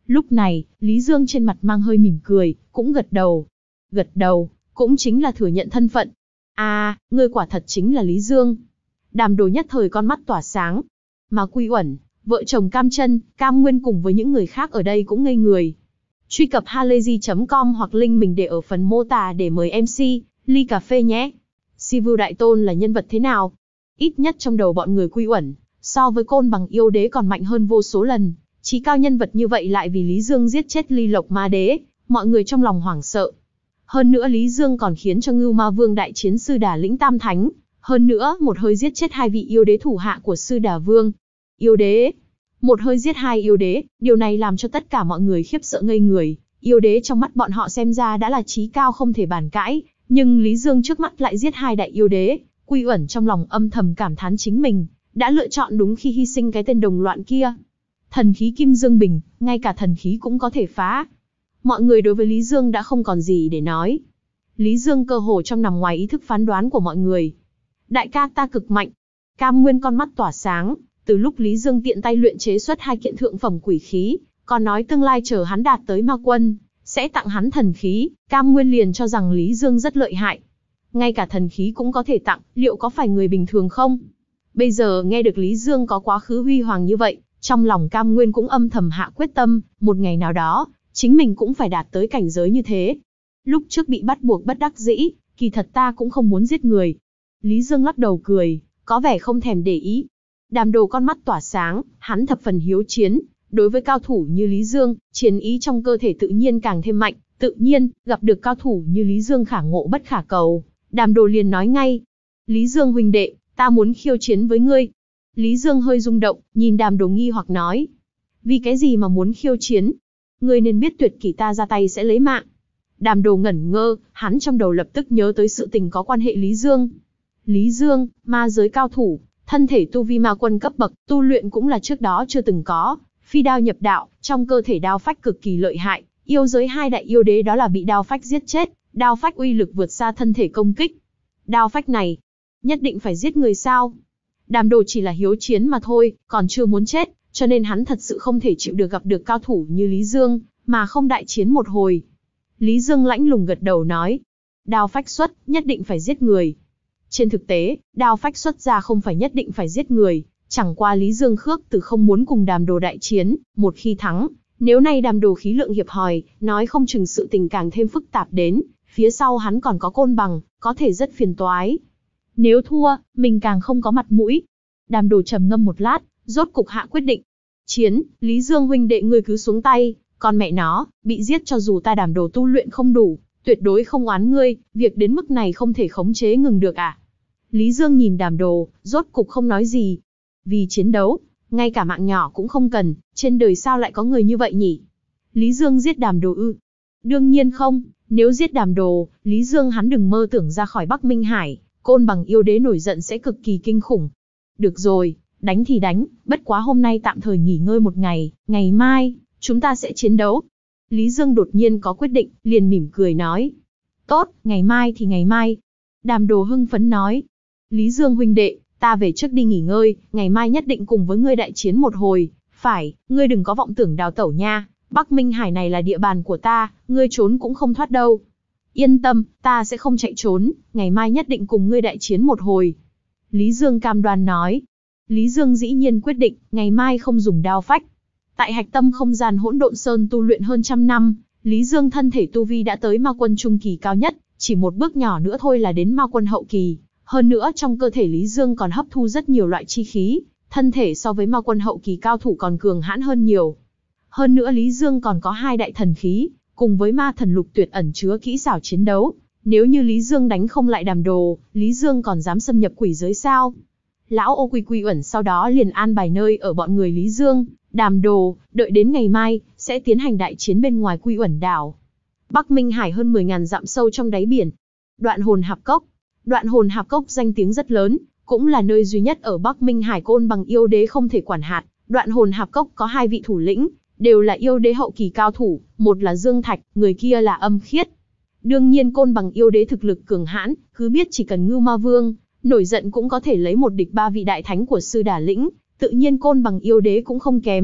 Lúc này, Lý Dương trên mặt mang hơi mỉm cười, cũng gật đầu. Gật đầu, cũng chính là thừa nhận thân phận. À, ngươi quả thật chính là Lý Dương. Đàm Đồ nhất thời con mắt tỏa sáng. Mà Quy Uẩn, vợ chồng Cam Chân, Cam Nguyên cùng với những người khác ở đây cũng ngây người. Truy cập halayzi chấm com hoặc link mình để ở phần mô tả để mời em xê, ly cà phê nhé. Sivu Đại Tôn là nhân vật thế nào? Ít nhất trong đầu bọn người Quy Uẩn, so với Côn Bằng Yêu Đế còn mạnh hơn vô số lần. Chí cao nhân vật như vậy lại vì Lý Dương giết chết Ly Lộc Ma Đế, mọi người trong lòng hoảng sợ. Hơn nữa Lý Dương còn khiến cho Ngưu Ma Vương đại chiến Sư Đà lĩnh Tam Thánh. Hơn nữa, một hơi giết chết hai vị yêu đế thủ hạ của Sư Đà Vương. Yêu đế. Một hơi giết hai yêu đế, điều này làm cho tất cả mọi người khiếp sợ ngây người. Yêu đế trong mắt bọn họ xem ra đã là chí cao không thể bàn cãi, nhưng Lý Dương trước mắt lại giết hai đại yêu đế. Quy Uẩn trong lòng âm thầm cảm thán chính mình, đã lựa chọn đúng khi hy sinh cái tên đồng loạn kia. Thần khí Kim Dương Bình, ngay cả thần khí cũng có thể phá. Mọi người đối với Lý Dương đã không còn gì để nói. Lý Dương cơ hồ trong nằm ngoài ý thức phán đoán của mọi người. Đại ca ta cực mạnh. Cam Nguyên con mắt tỏa sáng, từ lúc Lý Dương tiện tay luyện chế xuất hai kiện thượng phẩm quỷ khí, còn nói tương lai chờ hắn đạt tới ma quân, sẽ tặng hắn thần khí, Cam Nguyên liền cho rằng Lý Dương rất lợi hại. Ngay cả thần khí cũng có thể tặng, liệu có phải người bình thường không? Bây giờ nghe được Lý Dương có quá khứ huy hoàng như vậy, trong lòng Cam Nguyên cũng âm thầm hạ quyết tâm, một ngày nào đó, chính mình cũng phải đạt tới cảnh giới như thế. Lúc trước bị bắt buộc bất đắc dĩ, kỳ thật ta cũng không muốn giết người. Lý Dương lắc đầu cười, có vẻ không thèm để ý. Đàm Đồ con mắt tỏa sáng, hắn thập phần hiếu chiến. Đối với cao thủ như Lý Dương, chiến ý trong cơ thể tự nhiên càng thêm mạnh. Tự nhiên, gặp được cao thủ như Lý Dương khả ngộ bất khả cầu. Đàm Đồ liền nói ngay. Lý Dương huynh đệ, ta muốn khiêu chiến với ngươi. Lý Dương hơi rung động, nhìn Đàm Đồ nghi hoặc nói. Vì cái gì mà muốn khiêu chiến? Ngươi nên biết tuyệt kỷ ta ra tay sẽ lấy mạng. Đàm Đồ ngẩn ngơ, hắn trong đầu lập tức nhớ tới sự tình có quan hệ Lý Dương. Lý Dương, ma giới cao thủ, thân thể tu vi ma quân cấp bậc, tu luyện cũng là trước đó chưa từng có. Phi đao nhập đạo, trong cơ thể đao phách cực kỳ lợi hại, yêu giới hai đại yêu đế đó là bị đao phách giết chết, đao phách uy lực vượt xa thân thể công kích. Đao phách này, nhất định phải giết người sao? Đàm Đồ chỉ là hiếu chiến mà thôi, còn chưa muốn chết, cho nên hắn thật sự không thể chịu được gặp được cao thủ như Lý Dương, mà không đại chiến một hồi. Lý Dương lãnh lùng gật đầu nói, đao phách xuất, nhất định phải giết người. Trên thực tế, đao phách xuất ra không phải nhất định phải giết người, chẳng qua Lý Dương khước từ không muốn cùng Đàm Đồ đại chiến, một khi thắng, nếu nay Đàm Đồ khí lượng hiệp hòi, nói không chừng sự tình càng thêm phức tạp đến, phía sau hắn còn có Côn Bằng, có thể rất phiền toái. Nếu thua, mình càng không có mặt mũi. Đàm Đồ trầm ngâm một lát, rốt cục hạ quyết định. Chiến, Lý Dương huynh đệ ngươi cứ xuống tay, còn mẹ nó, bị giết cho dù ta Đàm Đồ tu luyện không đủ, tuyệt đối không oán ngươi, việc đến mức này không thể khống chế ngừng được à? Lý Dương nhìn Đàm Đồ, rốt cục không nói gì. Vì chiến đấu, ngay cả mạng nhỏ cũng không cần, trên đời sao lại có người như vậy nhỉ? Lý Dương giết Đàm Đồ ư? Đương nhiên không, nếu giết Đàm Đồ, Lý Dương hắn đừng mơ tưởng ra khỏi Bắc Minh Hải, Côn Bằng yêu đế nổi giận sẽ cực kỳ kinh khủng. Được rồi, đánh thì đánh, bất quá hôm nay tạm thời nghỉ ngơi một ngày, ngày mai, chúng ta sẽ chiến đấu. Lý Dương đột nhiên có quyết định, liền mỉm cười nói. Tốt, ngày mai thì ngày mai. Đàm Đồ hưng phấn nói. Lý Dương huynh đệ, ta về trước đi nghỉ ngơi, ngày mai nhất định cùng với ngươi đại chiến một hồi. Phải, ngươi đừng có vọng tưởng đào tẩu nha, Bắc Minh Hải này là địa bàn của ta, ngươi trốn cũng không thoát đâu. Yên tâm, ta sẽ không chạy trốn, ngày mai nhất định cùng ngươi đại chiến một hồi. Lý Dương cam đoan nói. Lý Dương dĩ nhiên quyết định, ngày mai không dùng đao phách. Tại hạch tâm không gian hỗn độn sơn tu luyện hơn trăm năm, Lý Dương thân thể tu vi đã tới ma quân trung kỳ cao nhất, chỉ một bước nhỏ nữa thôi là đến ma quân hậu kỳ. Hơn nữa trong cơ thể Lý Dương còn hấp thu rất nhiều loại chi khí, thân thể so với ma quân hậu kỳ cao thủ còn cường hãn hơn nhiều. Hơn nữa Lý Dương còn có hai đại thần khí, cùng với ma thần lục tuyệt ẩn chứa kỹ xảo chiến đấu. Nếu như Lý Dương đánh không lại Đàm Đồ, Lý Dương còn dám xâm nhập quỷ giới sao? Lão Ô Quy Quy Uẩn sau đó liền an bài nơi ở bọn người Lý Dương, Đàm Đồ, đợi đến ngày mai, sẽ tiến hành đại chiến bên ngoài Quy Uẩn đảo. Bắc Minh Hải hơn mười nghìn dặm sâu trong đáy biển. Đoạn hồn hạp cốc. Đoạn hồn hạp cốc danh tiếng rất lớn, cũng là nơi duy nhất ở Bắc Minh Hải Côn Bằng yêu đế không thể quản hạt. Đoạn hồn hạp cốc có hai vị thủ lĩnh, đều là yêu đế hậu kỳ cao thủ, một là Dương Thạch, người kia là Âm Khiết. Đương nhiên Côn Bằng yêu đế thực lực cường hãn, cứ biết chỉ cần Ngưu Ma Vương nổi giận cũng có thể lấy một địch ba vị đại thánh của Sư Đà lĩnh, tự nhiên Côn Bằng yêu đế cũng không kém.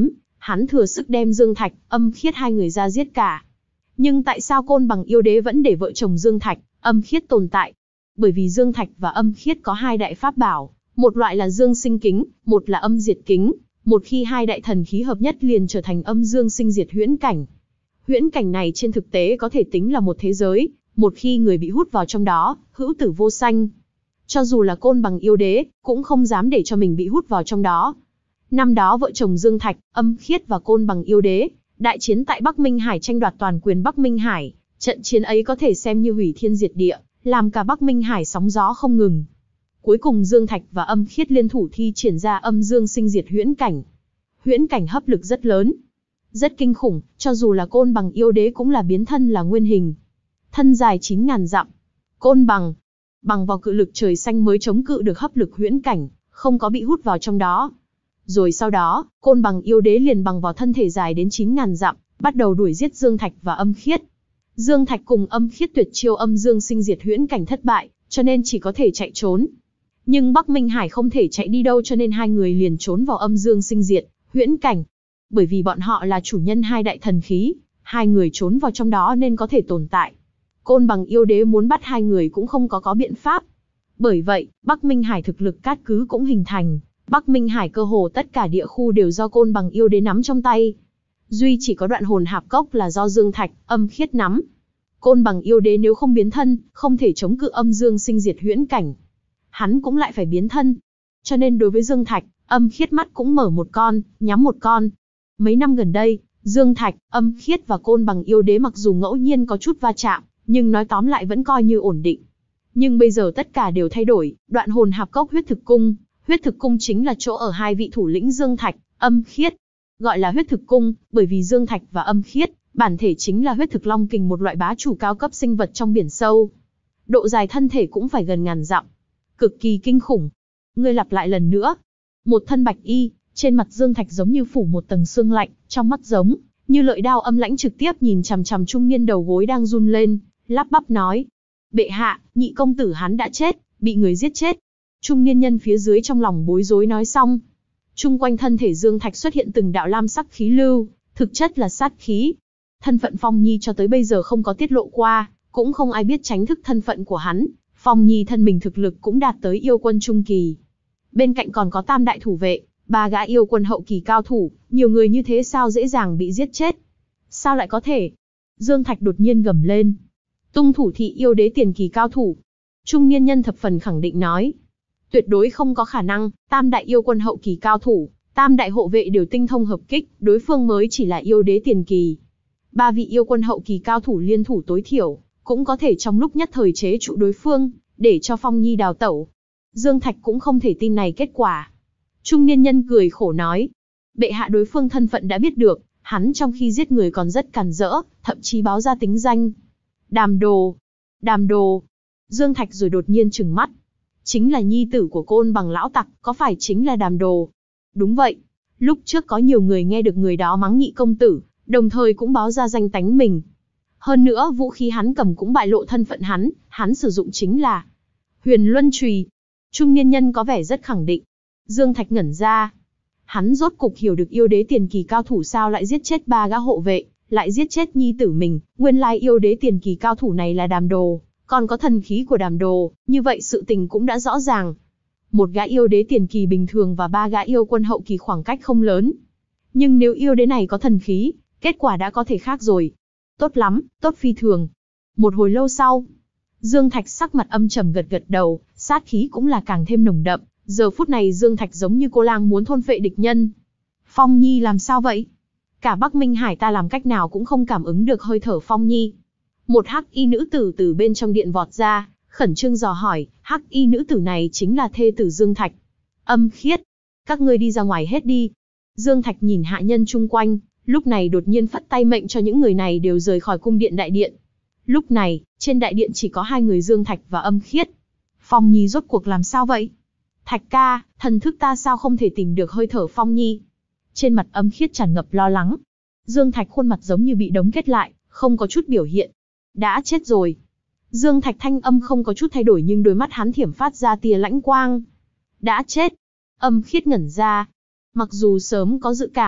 Hắn thừa sức đem Dương Thạch, Âm Khiết hai người ra giết cả. Nhưng tại sao Côn Bằng yêu đế vẫn để vợ chồng Dương Thạch, Âm Khiết tồn tại? Bởi vì Dương Thạch và Âm Khiết có hai đại pháp bảo, một loại là Dương Sinh Kính, một là Âm Diệt Kính. Một khi hai đại thần khí hợp nhất liền trở thành Âm Dương Sinh Diệt huyễn cảnh. Huyễn cảnh này trên thực tế có thể tính là một thế giới, một khi người bị hút vào trong đó, hữu tử vô sanh. Cho dù là Côn Bằng yêu đế, cũng không dám để cho mình bị hút vào trong đó. Năm đó vợ chồng Dương Thạch, Âm Khiết và Côn Bằng yêu đế, đại chiến tại Bắc Minh Hải tranh đoạt toàn quyền Bắc Minh Hải. Trận chiến ấy có thể xem như hủy thiên diệt địa, làm cả Bắc Minh Hải sóng gió không ngừng. Cuối cùng Dương Thạch và Âm Khiết liên thủ thi triển ra Âm Dương Sinh Diệt huyễn cảnh. Huyễn cảnh hấp lực rất lớn, rất kinh khủng, cho dù là Côn Bằng yêu đế cũng là biến thân là nguyên hình. Thân dài chín ngàn dặm. Côn Bằng, bằng vào cự lực trời xanh mới chống cự được hấp lực huyễn cảnh, không có bị hút vào trong đó. Rồi sau đó, Côn Bằng yêu đế liền bằng vào thân thể dài đến chín ngàn dặm, bắt đầu đuổi giết Dương Thạch và Âm Khiết. Dương Thạch cùng Âm Khiết tuyệt chiêu Âm Dương Sinh Diệt huyễn cảnh thất bại, cho nên chỉ có thể chạy trốn. Nhưng Bắc Minh Hải không thể chạy đi đâu, cho nên hai người liền trốn vào Âm Dương Sinh Diệt huyễn cảnh. Bởi vì bọn họ là chủ nhân hai đại thần khí, hai người trốn vào trong đó nên có thể tồn tại. Côn Bằng yêu đế muốn bắt hai người cũng không có có biện pháp. Bởi vậy, Bắc Minh Hải thực lực cát cứ cũng hình thành. Bắc Minh Hải cơ hồ tất cả địa khu đều do Côn Bằng yêu đế nắm trong tay. Duy chỉ có đoạn hồn hạp cốc là do Dương Thạch, Âm Khiết nắm. Côn Bằng yêu đế nếu không biến thân, không thể chống cự Âm Dương Sinh Diệt huyễn cảnh. Hắn cũng lại phải biến thân. Cho nên đối với Dương Thạch, Âm Khiết mắt cũng mở một con, nhắm một con. Mấy năm gần đây, Dương Thạch, Âm Khiết và Côn Bằng yêu đế mặc dù ngẫu nhiên có chút va chạm, nhưng nói tóm lại vẫn coi như ổn định. Nhưng bây giờ tất cả đều thay đổi, đoạn hồn hạp cốc huyết thực cung. Huyết thực cung chính là chỗ ở hai vị thủ lĩnh Dương Thạch, Âm Khiết. Gọi là huyết thực cung, bởi vì Dương Thạch và Âm Khiết, bản thể chính là huyết thực long kình, một loại bá chủ cao cấp sinh vật trong biển sâu. Độ dài thân thể cũng phải gần ngàn dặm. Cực kỳ kinh khủng. Ngươi lặp lại lần nữa. Một thân bạch y, trên mặt Dương Thạch giống như phủ một tầng sương lạnh, trong mắt giống như lợi đao âm lãnh trực tiếp nhìn chằm chằm trung niên đầu gối đang run lên, lắp bắp nói: "Bệ hạ, nhị công tử hắn đã chết, bị người giết chết." Trung niên nhân phía dưới trong lòng bối rối nói xong, chung quanh thân thể Dương Thạch xuất hiện từng đạo lam sắc khí lưu, thực chất là sát khí. Thân phận Phong Nhi cho tới bây giờ không có tiết lộ qua, cũng không ai biết tránh thức thân phận của hắn. Phong Nhi thân mình thực lực cũng đạt tới yêu quân trung kỳ. Bên cạnh còn có tam đại thủ vệ, ba gã yêu quân hậu kỳ cao thủ, nhiều người như thế sao dễ dàng bị giết chết? Sao lại có thể? Dương Thạch đột nhiên gầm lên. Tung thủ thị yêu đế tiền kỳ cao thủ. Trung niên nhân thập phần khẳng định nói. Tuyệt đối không có khả năng, tam đại yêu quân hậu kỳ cao thủ, tam đại hộ vệ đều tinh thông hợp kích, đối phương mới chỉ là yêu đế tiền kỳ. Ba vị yêu quân hậu kỳ cao thủ liên thủ tối thiểu, cũng có thể trong lúc nhất thời chế trụ đối phương, để cho Phong Nhi đào tẩu. Dương Thạch cũng không thể tin này kết quả. Trung niên nhân cười khổ nói. Bệ hạ đối phương thân phận đã biết được, hắn trong khi giết người còn rất càn rỡ, thậm chí báo ra tính danh. Đàm đồ. Đàm đồ. Dương Thạch rồi đột nhiên trừng mắt. Chính là nhi tử của Côn Bằng lão tặc, có phải chính là Đàm đồ? Đúng vậy. Lúc trước có nhiều người nghe được người đó mắng nhị công tử, đồng thời cũng báo ra danh tánh mình. Hơn nữa vũ khí hắn cầm cũng bại lộ thân phận hắn, hắn sử dụng chính là Huyền Luân Chùy. Trung niên nhân có vẻ rất khẳng định. Dương Thạch ngẩn ra. Hắn rốt cục hiểu được yêu đế tiền kỳ cao thủ sao lại giết chết ba gã hộ vệ, lại giết chết nhi tử mình, nguyên lai yêu đế tiền kỳ cao thủ này là Đàm đồ, còn có thần khí của Đàm đồ, như vậy sự tình cũng đã rõ ràng. Một gã yêu đế tiền kỳ bình thường và ba gã yêu quân hậu kỳ khoảng cách không lớn. Nhưng nếu yêu đế này có thần khí, kết quả đã có thể khác rồi. Tốt lắm, tốt phi thường. Một hồi lâu sau, Dương Thạch sắc mặt âm trầm gật gật đầu, sát khí cũng là càng thêm nồng đậm. Giờ phút này Dương Thạch giống như cô lang muốn thôn phệ địch nhân. Phong Nhi làm sao vậy? Cả Bắc Minh Hải ta làm cách nào cũng không cảm ứng được hơi thở Phong Nhi. Một hắc y nữ tử từ bên trong điện vọt ra, khẩn trương dò hỏi, hắc y nữ tử này chính là thê tử Dương Thạch. Âm Khiết, các ngươi đi ra ngoài hết đi. Dương Thạch nhìn hạ nhân chung quanh, lúc này đột nhiên phất tay mệnh cho những người này đều rời khỏi cung điện đại điện. Lúc này, trên đại điện chỉ có hai người Dương Thạch và Âm Khiết. Phong Nhi rốt cuộc làm sao vậy? Thạch ca, thần thức ta sao không thể tìm được hơi thở Phong Nhi? Trên mặt Âm Khiết tràn ngập lo lắng. Dương Thạch khuôn mặt giống như bị đóng kết lại, không có chút biểu hiện. Đã chết rồi. Dương Thạch thanh âm không có chút thay đổi nhưng đôi mắt hắn thiểm phát ra tia lãnh quang. Đã chết. Âm Khiết ngẩn ra. Mặc dù sớm có dự cảm,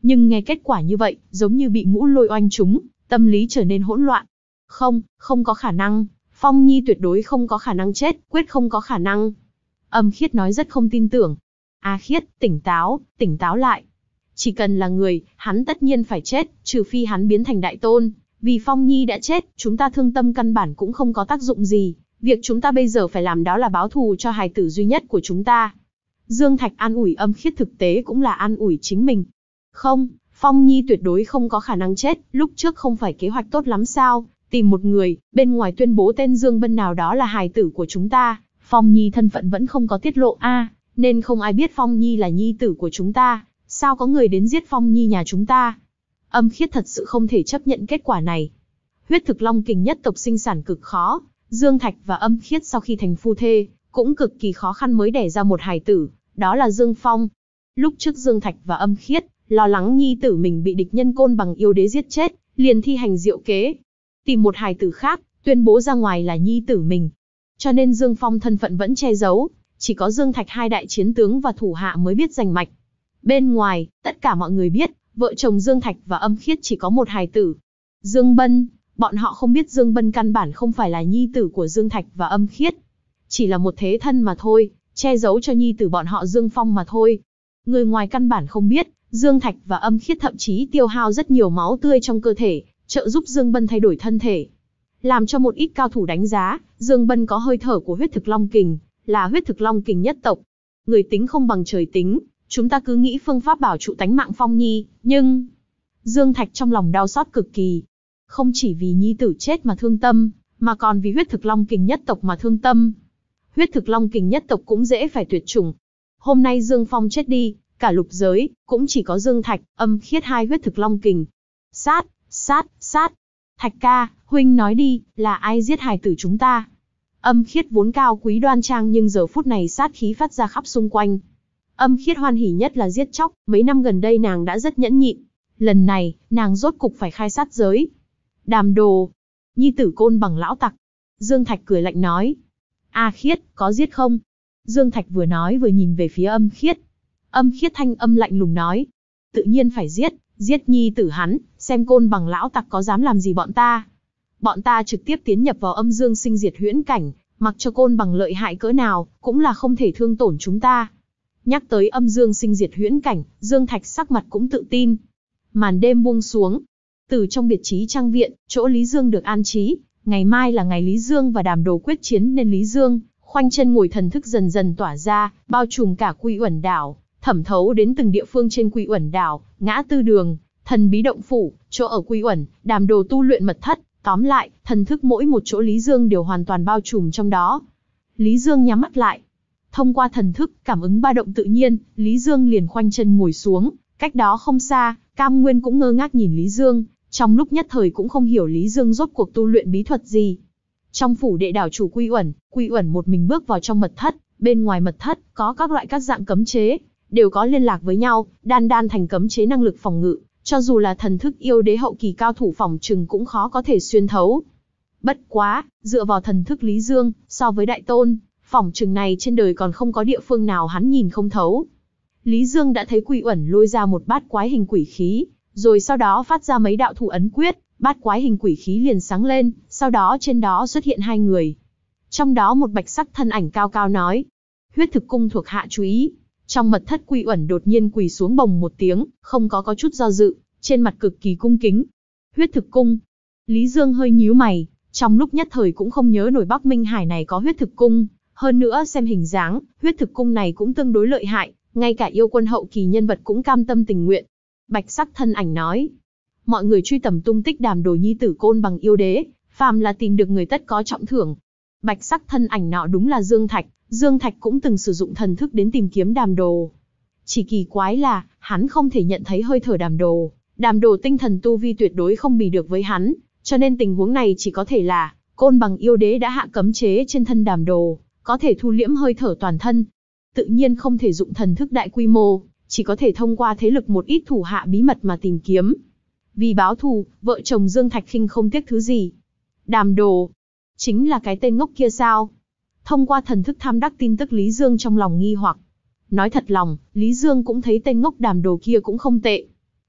Nhưng nghe kết quả như vậy, giống như bị ngũ lôi oanh trúng, tâm lý trở nên hỗn loạn. Không, không có khả năng, Phong Nhi tuyệt đối không có khả năng chết, quyết không có khả năng. Âm Khiết nói rất không tin tưởng. A Khiết, tỉnh táo, tỉnh táo lại. Chỉ cần là người, hắn tất nhiên phải chết, trừ phi hắn biến thành đại tôn. Vì Phong Nhi đã chết, chúng ta thương tâm căn bản cũng không có tác dụng gì. Việc chúng ta bây giờ phải làm đó là báo thù cho hài tử duy nhất của chúng ta. Dương Thạch an ủi Âm Khiết, thực tế cũng là an ủi chính mình. Không, Phong Nhi tuyệt đối không có khả năng chết, lúc trước không phải kế hoạch tốt lắm sao? Tìm một người, bên ngoài tuyên bố tên Dương Bân nào đó là hài tử của chúng ta. Phong Nhi thân phận vẫn không có tiết lộ a, nên không ai biết Phong Nhi là nhi tử của chúng ta. Sao có người đến giết Phong Nhi nhà chúng ta? Âm Khiết thật sự không thể chấp nhận kết quả này. Huyết thực long kình nhất tộc sinh sản cực khó, Dương Thạch và Âm Khiết sau khi thành phu thê, cũng cực kỳ khó khăn mới đẻ ra một hài tử, đó là Dương Phong. Lúc trước Dương Thạch và Âm Khiết, lo lắng nhi tử mình bị địch nhân Côn Bằng yêu đế giết chết, liền thi hành diệu kế. Tìm một hài tử khác, tuyên bố ra ngoài là nhi tử mình. Cho nên Dương Phong thân phận vẫn che giấu, chỉ có Dương Thạch hai đại chiến tướng và thủ hạ mới biết rành mạch. Bên ngoài, tất cả mọi người biết, vợ chồng Dương Thạch và Âm Khiết chỉ có một hài tử. Dương Bân, bọn họ không biết Dương Bân căn bản không phải là nhi tử của Dương Thạch và Âm Khiết. Chỉ là một thế thân mà thôi, che giấu cho nhi tử bọn họ Dương Phong mà thôi. Người ngoài căn bản không biết, Dương Thạch và Âm Khiết thậm chí tiêu hao rất nhiều máu tươi trong cơ thể, trợ giúp Dương Bân thay đổi thân thể. Làm cho một ít cao thủ đánh giá, Dương Bân có hơi thở của huyết thực long kình, là huyết thực long kình nhất tộc. Người tính không bằng trời tính, chúng ta cứ nghĩ phương pháp bảo trụ tánh mạng Phong Nhi, nhưng... Dương Thạch trong lòng đau xót cực kỳ. Không chỉ vì nhi tử chết mà thương tâm, mà còn vì huyết thực long kình nhất tộc mà thương tâm. Huyết thực long kình nhất tộc cũng dễ phải tuyệt chủng. Hôm nay Dương Phong chết đi, cả lục giới, cũng chỉ có Dương Thạch, Âm Khiết hai huyết thực long kình. Sát, sát, sát. Thạch ca, huynh nói đi, là ai giết hài tử chúng ta? Âm Khiết vốn cao quý đoan trang nhưng giờ phút này sát khí phát ra khắp xung quanh. Âm Khiết hoan hỉ nhất là giết chóc, mấy năm gần đây nàng đã rất nhẫn nhịn. Lần này, nàng rốt cục phải khai sát giới. Đàm Đồ, nhi tử Côn Bằng lão tặc. Dương Thạch cười lạnh nói. A Khiết, có giết không? Dương Thạch vừa nói vừa nhìn về phía Âm Khiết. Âm Khiết thanh âm lạnh lùng nói. Tự nhiên phải giết, giết nhi tử hắn, xem Côn Bằng lão tặc có dám làm gì bọn ta. Bọn ta trực tiếp tiến nhập vào âm dương sinh diệt huyễn cảnh, mặc cho Côn Bằng lợi hại cỡ nào, cũng là không thể thương tổn chúng ta. Nhắc tới âm dương sinh diệt huyễn cảnh, Dương Thạch sắc mặt cũng tự tin. Màn đêm buông xuống. Từ trong biệt trí trang viện, chỗ Lý Dương được an trí, ngày mai là ngày Lý Dương và Đàm Đồ quyết chiến nên Lý Dương, khoanh chân ngồi thần thức dần dần tỏa ra, bao trùm cả Quy Uẩn đảo, thẩm thấu đến từng địa phương trên Quy Uẩn đảo, ngã tư đường, thần bí động phủ, chỗ ở Quy Uẩn, Đàm Đồ tu luyện mật thất, tóm lại, thần thức mỗi một chỗ Lý Dương đều hoàn toàn bao trùm trong đó. Lý Dương nhắm mắt lại. Thông qua thần thức, cảm ứng ba động tự nhiên, Lý Dương liền khoanh chân ngồi xuống, cách đó không xa, Cam Nguyên cũng ngơ ngác nhìn Lý Dương, trong lúc nhất thời cũng không hiểu Lý Dương rốt cuộc tu luyện bí thuật gì. Trong phủ đệ đảo chủ Quy Uẩn, Quy Uẩn một mình bước vào trong mật thất, bên ngoài mật thất có các loại các dạng cấm chế, đều có liên lạc với nhau, đan đan thành cấm chế năng lực phòng ngự, cho dù là thần thức yêu đế hậu kỳ cao thủ phòng trừng cũng khó có thể xuyên thấu. Bất quá, dựa vào thần thức Lý Dương, so với đại tôn, phòng trừng này trên đời còn không có địa phương nào hắn nhìn không thấu. Lý Dương đã thấy Quy Uẩn lôi ra một bát quái hình quỷ khí, rồi sau đó phát ra mấy đạo thủ ấn quyết, bát quái hình quỷ khí liền sáng lên, sau đó trên đó xuất hiện hai người. Trong đó một bạch sắc thân ảnh cao cao nói, huyết thực cung thuộc hạ chú ý. Trong mật thất Quy Uẩn đột nhiên quỳ xuống bồng một tiếng, không có có chút do dự, trên mặt cực kỳ cung kính. Huyết thực cung. Lý Dương hơi nhíu mày, trong lúc nhất thời cũng không nhớ nổi Bắc Minh Hải này có huyết thực cung, hơn nữa xem hình dáng, huyết thực cung này cũng tương đối lợi hại, ngay cả yêu quân hậu kỳ nhân vật cũng cam tâm tình nguyện. Bạch sắc thân ảnh nói, mọi người truy tầm tung tích Đàm Đồ nhi tử Côn Bằng yêu đế, phàm là tìm được người tất có trọng thưởng. Bạch sắc thân ảnh nọ đúng là Dương Thạch, Dương Thạch cũng từng sử dụng thần thức đến tìm kiếm Đàm Đồ. Chỉ kỳ quái là, hắn không thể nhận thấy hơi thở Đàm Đồ, Đàm Đồ tinh thần tu vi tuyệt đối không bì được với hắn, cho nên tình huống này chỉ có thể là, Côn Bằng yêu đế đã hạ cấm chế trên thân Đàm Đồ, có thể thu liễm hơi thở toàn thân. Tự nhiên không thể dụng thần thức đại quy mô, chỉ có thể thông qua thế lực một ít thủ hạ bí mật mà tìm kiếm. Vì báo thù, vợ chồng Dương Thạch khinh không tiếc thứ gì. Đàm Đồ, chính là cái tên ngốc kia sao? Thông qua thần thức tham đắc tin tức Lý Dương trong lòng nghi hoặc. Nói thật lòng, Lý Dương cũng thấy tên ngốc Đàm Đồ kia cũng không tệ.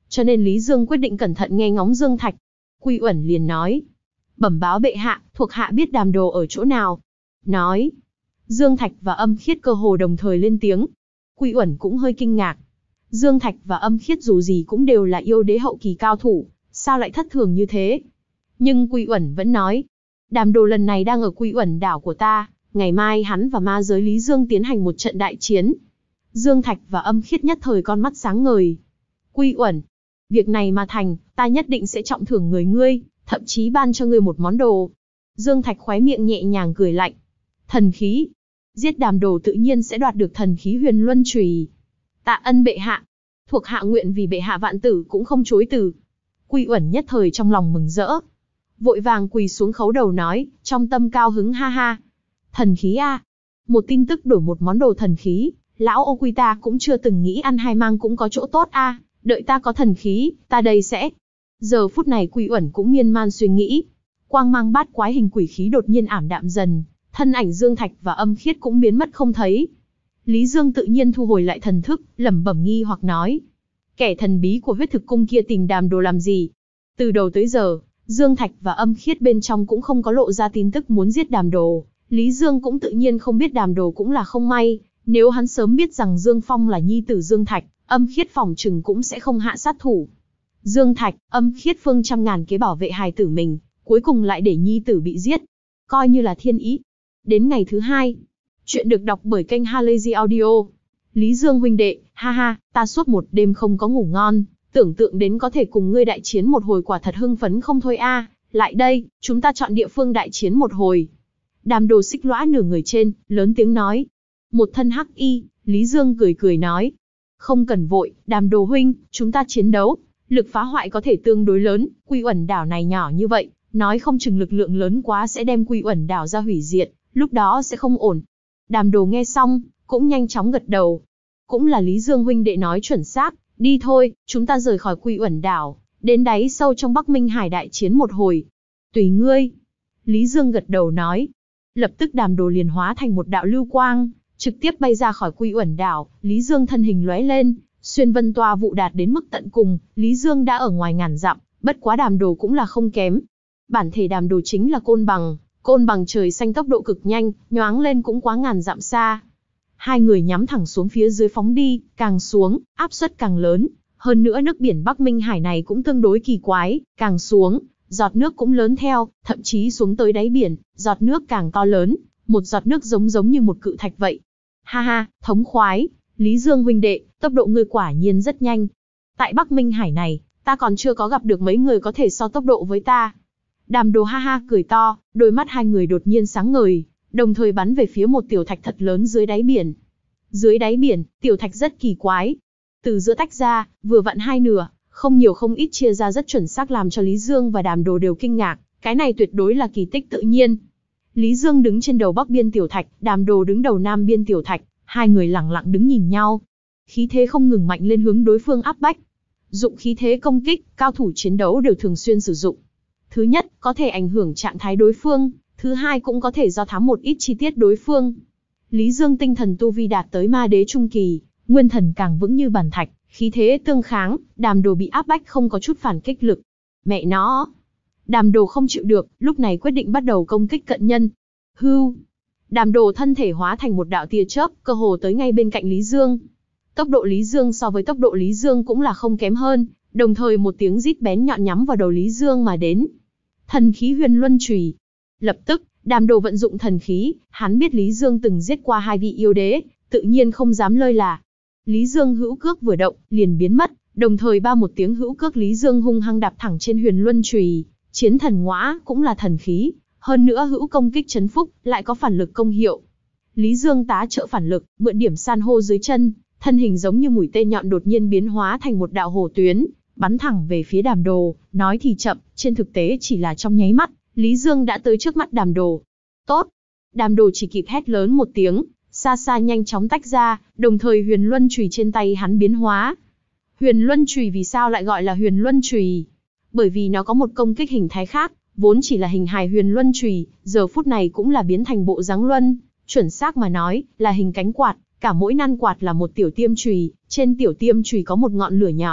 cho nên Lý Dương quyết định cẩn thận nghe ngóng Dương Thạch. Quy Uẩn liền nói, bẩm báo bệ hạ, thuộc hạ biết Đàm Đồ ở chỗ nào. Nói, Dương Thạch và Âm Khiết cơ hồ đồng thời lên tiếng. Quy Uẩn cũng hơi kinh ngạc. Dương Thạch và Âm Khiết dù gì cũng đều là yêu đế hậu kỳ cao thủ, sao lại thất thường như thế? Nhưng Quy Uẩn vẫn nói, Đàm Đồ lần này đang ở Quy Uẩn đảo của ta, ngày mai hắn và ma giới Lý Dương tiến hành một trận đại chiến. Dương Thạch và Âm Khiết nhất thời con mắt sáng ngời. Quy Uẩn, việc này mà thành, ta nhất định sẽ trọng thưởng người ngươi, thậm chí ban cho ngươi một món đồ. Dương Thạch khóe miệng nhẹ nhàng cười lạnh. Thần khí. Giết Đàm Đồ tự nhiên sẽ đoạt được thần khí Huyền Luân Chùy. Tạ ân bệ hạ. Thuộc hạ nguyện vì bệ hạ vạn tử cũng không chối từ. Quy Uẩn nhất thời trong lòng mừng rỡ. Vội vàng quỳ xuống khấu đầu nói, trong tâm cao hứng ha ha. Thần khí a, một tin tức đổi một món đồ thần khí, lão ô Quy ta cũng chưa từng nghĩ ăn hai mang cũng có chỗ tốt a, đợi ta có thần khí, ta đây sẽ. Giờ phút này Quy Uẩn cũng miên man suy nghĩ. Quang mang bát quái hình quỷ khí đột nhiên ảm đạm dần, thân ảnh Dương Thạch và Âm Khiết cũng biến mất không thấy. Lý Dương tự nhiên thu hồi lại thần thức, lẩm bẩm nghi hoặc nói, kẻ thần bí của huyết thực cung kia tìm Đàm Đồ làm gì? Từ đầu tới giờ, Dương Thạch và Âm Khiết bên trong cũng không có lộ ra tin tức muốn giết Đàm Đồ. Lý Dương cũng tự nhiên không biết Đàm Đồ cũng là không may, nếu hắn sớm biết rằng Dương Phong là nhi tử Dương Thạch, Âm Khiết phòng trừng cũng sẽ không hạ sát thủ. Dương Thạch, Âm Khiết phương trăm ngàn kế bảo vệ hài tử mình, cuối cùng lại để nhi tử bị giết. Coi như là thiên ý. Đến ngày thứ hai, chuyện được đọc bởi kênh Halazy Audio. Lý Dương huynh đệ, ha ha, ta suốt một đêm không có ngủ ngon, tưởng tượng đến có thể cùng ngươi đại chiến một hồi quả thật hưng phấn không thôi a. Lại đây, chúng ta chọn địa phương đại chiến một hồi. Đàm Đồ xích lõa nửa người trên, lớn tiếng nói. Một thân hắc y, Lý Dương cười cười nói. Không cần vội, Đàm Đồ huynh, chúng ta chiến đấu. Lực phá hoại có thể tương đối lớn, Quy Uẩn đảo này nhỏ như vậy, nói không chừng lực lượng lớn quá sẽ đem Quy Uẩn đảo ra hủy diệt, lúc đó sẽ không ổn. Đàm Đồ nghe xong, cũng nhanh chóng gật đầu. Cũng là Lý Dương huynh đệ nói chuẩn xác, đi thôi, chúng ta rời khỏi Quy Uẩn đảo, đến đáy sâu trong Bắc Minh Hải đại chiến một hồi. Tùy ngươi. Lý Dương gật đầu nói. Lập tức Đàm Đồ liền hóa thành một đạo lưu quang, trực tiếp bay ra khỏi Quy Uẩn đảo. Lý Dương thân hình lóe lên, xuyên vân toa vụ đạt đến mức tận cùng. Lý Dương đã ở ngoài ngàn dặm, bất quá Đàm Đồ cũng là không kém. Bản thể Đàm Đồ chính là côn bằng, côn bằng trời xanh tốc độ cực nhanh, nhoáng lên cũng quá ngàn dặm xa. Hai người nhắm thẳng xuống phía dưới phóng đi, càng xuống, áp suất càng lớn. Hơn nữa nước biển Bắc Minh Hải này cũng tương đối kỳ quái, càng xuống, giọt nước cũng lớn theo, thậm chí xuống tới đáy biển, giọt nước càng to lớn, một giọt nước giống giống như một cự thạch vậy. Ha ha, thống khoái, Lý Dương huynh đệ, tốc độ ngươi quả nhiên rất nhanh. Tại Bắc Minh Hải này, ta còn chưa có gặp được mấy người có thể so tốc độ với ta. Đàm Đồ ha ha cười to, đôi mắt hai người đột nhiên sáng ngời, đồng thời bắn về phía một tiểu thạch thật lớn dưới đáy biển. Dưới đáy biển, tiểu thạch rất kỳ quái. Từ giữa tách ra, vừa vặn hai nửa, không nhiều không ít chia ra rất chuẩn xác làm cho Lý Dương và Đàm Đồ đều kinh ngạc, cái này tuyệt đối là kỳ tích tự nhiên. Lý Dương đứng trên đầu bắc biên tiểu thạch, Đàm Đồ đứng đầu nam biên tiểu thạch, hai người lặng lặng đứng nhìn nhau. Khí thế không ngừng mạnh lên hướng đối phương áp bách. Dụng khí thế công kích, cao thủ chiến đấu đều thường xuyên sử dụng. Thứ nhất, có thể ảnh hưởng trạng thái đối phương, thứ hai cũng có thể do thám một ít chi tiết đối phương. Lý Dương tinh thần tu vi đạt tới ma đế trung kỳ, nguyên thần càng vững như bàn thạch, khí thế tương kháng, Đàm Đồ bị áp bách không có chút phản kích lực. Mẹ nó! Đàm Đồ không chịu được, lúc này quyết định bắt đầu công kích cận nhân. Hưu! Đàm Đồ thân thể hóa thành một đạo tia chớp, cơ hồ tới ngay bên cạnh Lý Dương. Tốc độ Lý Dương so với tốc độ Lý Dương cũng là không kém hơn, đồng thời một tiếng rít bén nhọn nhắm vào đầu Lý Dương mà đến. Thần khí Huyền Luân Chùy. Lập tức, Đàm Đồ vận dụng thần khí, hắn biết Lý Dương từng giết qua hai vị yêu đế, tự nhiên không dám lơi là. Lý Dương hữu cước vừa động, liền biến mất, đồng thời ba một tiếng hữu cước Lý Dương hung hăng đạp thẳng trên Huyền Luân Chùy. Chiến thần ngõa cũng là thần khí, hơn nữa hữu công kích chấn phúc, lại có phản lực công hiệu. Lý Dương tá trợ phản lực, mượn điểm san hô dưới chân, thân hình giống như mũi tên nhọn đột nhiên biến hóa thành một đạo hổ tuyến, bắn thẳng về phía Đàm Đồ. Nói thì chậm, trên thực tế chỉ là trong nháy mắt, Lý Dương đã tới trước mắt Đàm Đồ. Tốt! Đàm Đồ chỉ kịp hét lớn một tiếng, xa xa nhanh chóng tách ra, đồng thời Huyền Luân Chùy trên tay hắn biến hóa. Huyền Luân Chùy vì sao lại gọi là Huyền Luân Chùy? Bởi vì nó có một công kích hình thái khác, vốn chỉ là hình hài Huyền Luân Chùy, giờ phút này cũng là biến thành bộ dáng luân, chuẩn xác mà nói, là hình cánh quạt, cả mỗi năn quạt là một tiểu tiêm chùy, trên tiểu tiêm chùy có một ngọn lửa nhỏ,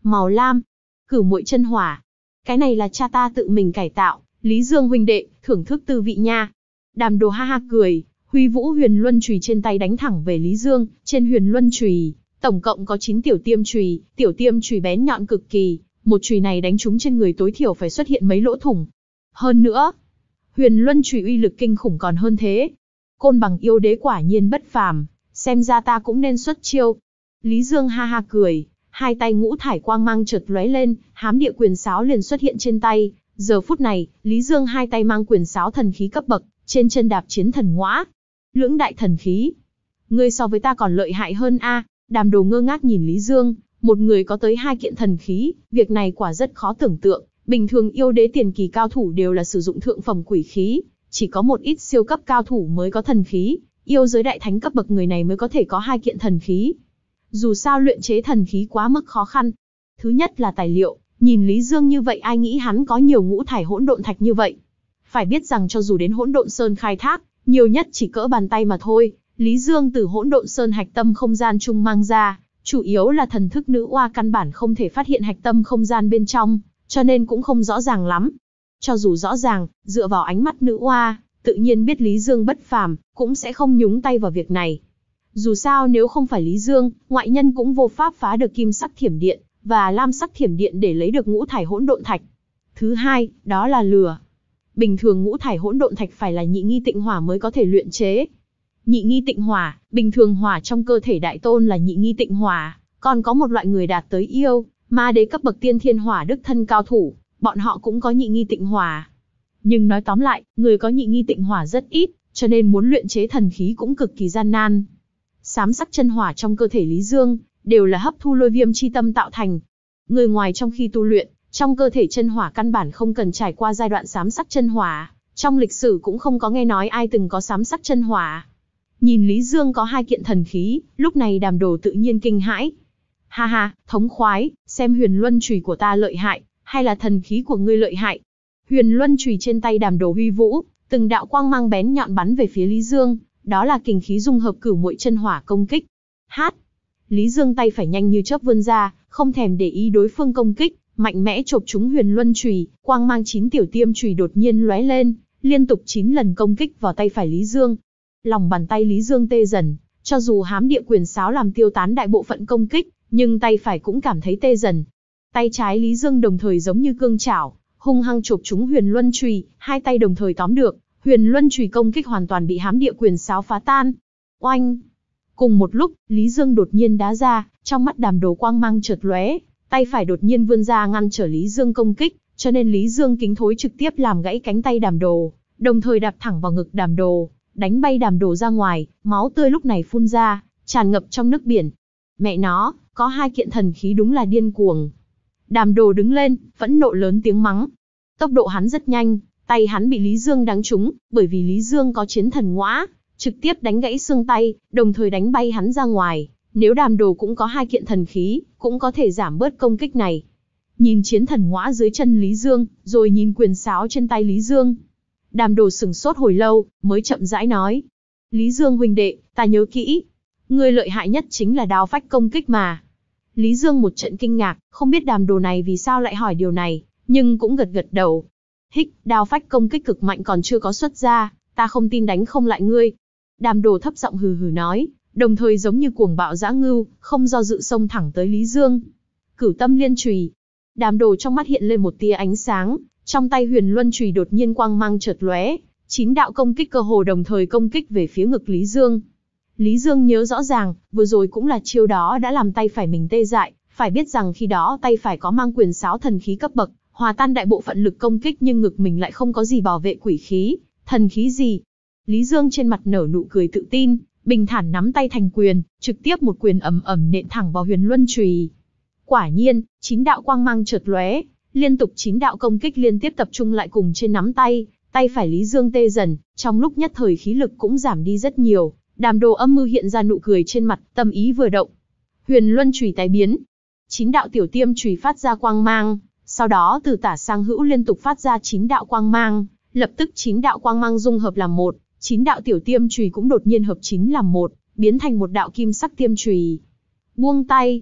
màu lam. Cửu muội chân hỏa. Cái này là cha ta tự mình cải tạo, Lý Dương huynh đệ, thưởng thức tư vị nha. Đàm Đồ ha ha cười, huy vũ huyền luân chùy trên tay đánh thẳng về Lý Dương. Trên huyền luân chùy, tổng cộng có chín tiểu tiêm chùy, tiểu tiêm chùy bén nhọn cực kỳ, một chùy này đánh trúng trên người tối thiểu phải xuất hiện mấy lỗ thủng. Hơn nữa, huyền luân chùy uy lực kinh khủng còn hơn thế. Côn bằng yêu đế quả nhiên bất phàm, xem ra ta cũng nên xuất chiêu. Lý Dương ha ha cười, hai tay ngũ thải quang mang chợt lóe lên, hám địa quyền sáo liền xuất hiện trên tay. Giờ phút này, Lý Dương hai tay mang quyền sáo thần khí cấp bậc, trên chân đạp chiến thần ngõa. Lưỡng đại thần khí. Ngươi so với ta còn lợi hại hơn a. Đàm Đồ ngơ ngác nhìn Lý Dương, một người có tới hai kiện thần khí, việc này quả rất khó tưởng tượng. Bình thường yêu đế tiền kỳ cao thủ đều là sử dụng thượng phẩm quỷ khí, chỉ có một ít siêu cấp cao thủ mới có thần khí, yêu giới đại thánh cấp bậc người này mới có thể có hai kiện thần khí. Dù sao luyện chế thần khí quá mức khó khăn. Thứ nhất là tài liệu, nhìn Lý Dương như vậy ai nghĩ hắn có nhiều ngũ thải hỗn độn thạch như vậy. Phải biết rằng cho dù đến hỗn độn sơn khai thác, nhiều nhất chỉ cỡ bàn tay mà thôi, Lý Dương từ hỗn độn sơn hạch tâm không gian chung mang ra, chủ yếu là thần thức nữ oa căn bản không thể phát hiện hạch tâm không gian bên trong, cho nên cũng không rõ ràng lắm. Cho dù rõ ràng, dựa vào ánh mắt nữ oa, tự nhiên biết Lý Dương bất phàm, cũng sẽ không nhúng tay vào việc này. Dù sao nếu không phải Lý Dương, ngoại nhân cũng vô pháp phá được kim sắc thiểm điện và lam sắc thiểm điện để lấy được ngũ thải hỗn độn thạch. Thứ hai, đó là lửa. Bình thường ngũ thải hỗn độn thạch phải là nhị nghi tịnh hỏa mới có thể luyện chế. Nhị nghi tịnh hỏa, bình thường hỏa trong cơ thể đại tôn là nhị nghi tịnh hỏa, còn có một loại người đạt tới yêu, ma đế cấp bậc tiên thiên hỏa đức thân cao thủ, bọn họ cũng có nhị nghi tịnh hỏa. Nhưng nói tóm lại, người có nhị nghi tịnh hỏa rất ít, cho nên muốn luyện chế thần khí cũng cực kỳ gian nan. Xám sắc chân hỏa trong cơ thể Lý Dương, đều là hấp thu lôi viêm chi tâm tạo thành. Người ngoài trong khi tu luyện, trong cơ thể chân hỏa căn bản không cần trải qua giai đoạn xám sắc chân hỏa, trong lịch sử cũng không có nghe nói ai từng có xám sắc chân hỏa. Nhìn Lý Dương có hai kiện thần khí, lúc này Đàm Đồ tự nhiên kinh hãi. Ha ha, thống khoái, xem huyền luân chùy của ta lợi hại, hay là thần khí của ngươi lợi hại. Huyền luân chùy trên tay Đàm Đồ huy vũ, từng đạo quang mang bén nhọn bắn về phía Lý Dương, đó là kình khí dung hợp cửu muội chân hỏa công kích. Hát! Lý Dương tay phải nhanh như chớp vươn ra, không thèm để ý đối phương công kích, mạnh mẽ chộp trúng huyền luân chùy, quang mang chín tiểu tiêm chùy đột nhiên lóe lên, liên tục chín lần công kích vào tay phải Lý Dương. Lòng bàn tay Lý Dương tê dần, cho dù hám địa quyền sáo làm tiêu tán đại bộ phận công kích, nhưng tay phải cũng cảm thấy tê dần. Tay trái Lý Dương đồng thời giống như cương chảo, hung hăng chộp trúng huyền luân chùy, hai tay đồng thời tóm được, huyền luân chùy công kích hoàn toàn bị hám địa quyền sáo phá tan. Oanh! Cùng một lúc, Lý Dương đột nhiên đá ra, trong mắt Đàm Đồ quang mang chợt lóe, tay phải đột nhiên vươn ra ngăn trở Lý Dương công kích, cho nên Lý Dương kính thối trực tiếp làm gãy cánh tay Đàm Đồ, đồng thời đạp thẳng vào ngực Đàm Đồ, đánh bay Đàm Đồ ra ngoài, máu tươi lúc này phun ra, tràn ngập trong nước biển. Mẹ nó, có hai kiện thần khí đúng là điên cuồng. Đàm Đồ đứng lên, phẫn nộ lớn tiếng mắng. Tốc độ hắn rất nhanh, tay hắn bị Lý Dương đánh trúng, bởi vì Lý Dương có chiến thần ngõa, trực tiếp đánh gãy xương tay, đồng thời đánh bay hắn ra ngoài. Nếu Đàm Đồ cũng có hai kiện thần khí, cũng có thể giảm bớt công kích này. Nhìn chiến thần ngõa dưới chân Lý Dương, rồi nhìn quyền sáo trên tay Lý Dương. Đàm Đồ sửng sốt hồi lâu, mới chậm rãi nói. Lý Dương huynh đệ, ta nhớ kỹ. Ngươi lợi hại nhất chính là đao phách công kích mà. Lý Dương một trận kinh ngạc, không biết Đàm Đồ này vì sao lại hỏi điều này, nhưng cũng gật gật đầu. Hích, đao phách công kích cực mạnh còn chưa có xuất ra, ta không tin đánh không lại ngươi. Đàm Đồ thấp giọng hừ hừ nói, đồng thời giống như cuồng bạo dã ngưu, không do dự xông thẳng tới Lý Dương. Cửu tâm liên chùy. Đàm Đồ trong mắt hiện lên một tia ánh sáng, trong tay huyền luân chùy đột nhiên quang mang chợt lóe, chín đạo công kích cơ hồ đồng thời công kích về phía ngực Lý Dương. Lý Dương nhớ rõ ràng, vừa rồi cũng là chiêu đó đã làm tay phải mình tê dại, phải biết rằng khi đó tay phải có mang quyền sáo thần khí cấp bậc, hòa tan đại bộ phận lực công kích nhưng ngực mình lại không có gì bảo vệ quỷ khí, thần khí gì. Lý Dương trên mặt nở nụ cười tự tin, bình thản nắm tay thành quyền, trực tiếp một quyền ầm ầm nện thẳng vào huyền luân chùy. Quả nhiên, chín đạo quang mang chợt lóe, liên tục chín đạo công kích liên tiếp tập trung lại cùng trên nắm tay, tay phải Lý Dương tê dần, trong lúc nhất thời khí lực cũng giảm đi rất nhiều. Đàm Đồ âm mưu hiện ra nụ cười trên mặt, tâm ý vừa động. Huyền luân chùy tái biến, chín đạo tiểu tiêm chùy phát ra quang mang, sau đó từ tả sang hữu liên tục phát ra chín đạo quang mang, lập tức chín đạo quang mang dung hợp làm một, chín đạo tiểu tiêm chùy cũng đột nhiên hợp chín làm một, biến thành một đạo kim sắc tiêm chùy. Buông tay.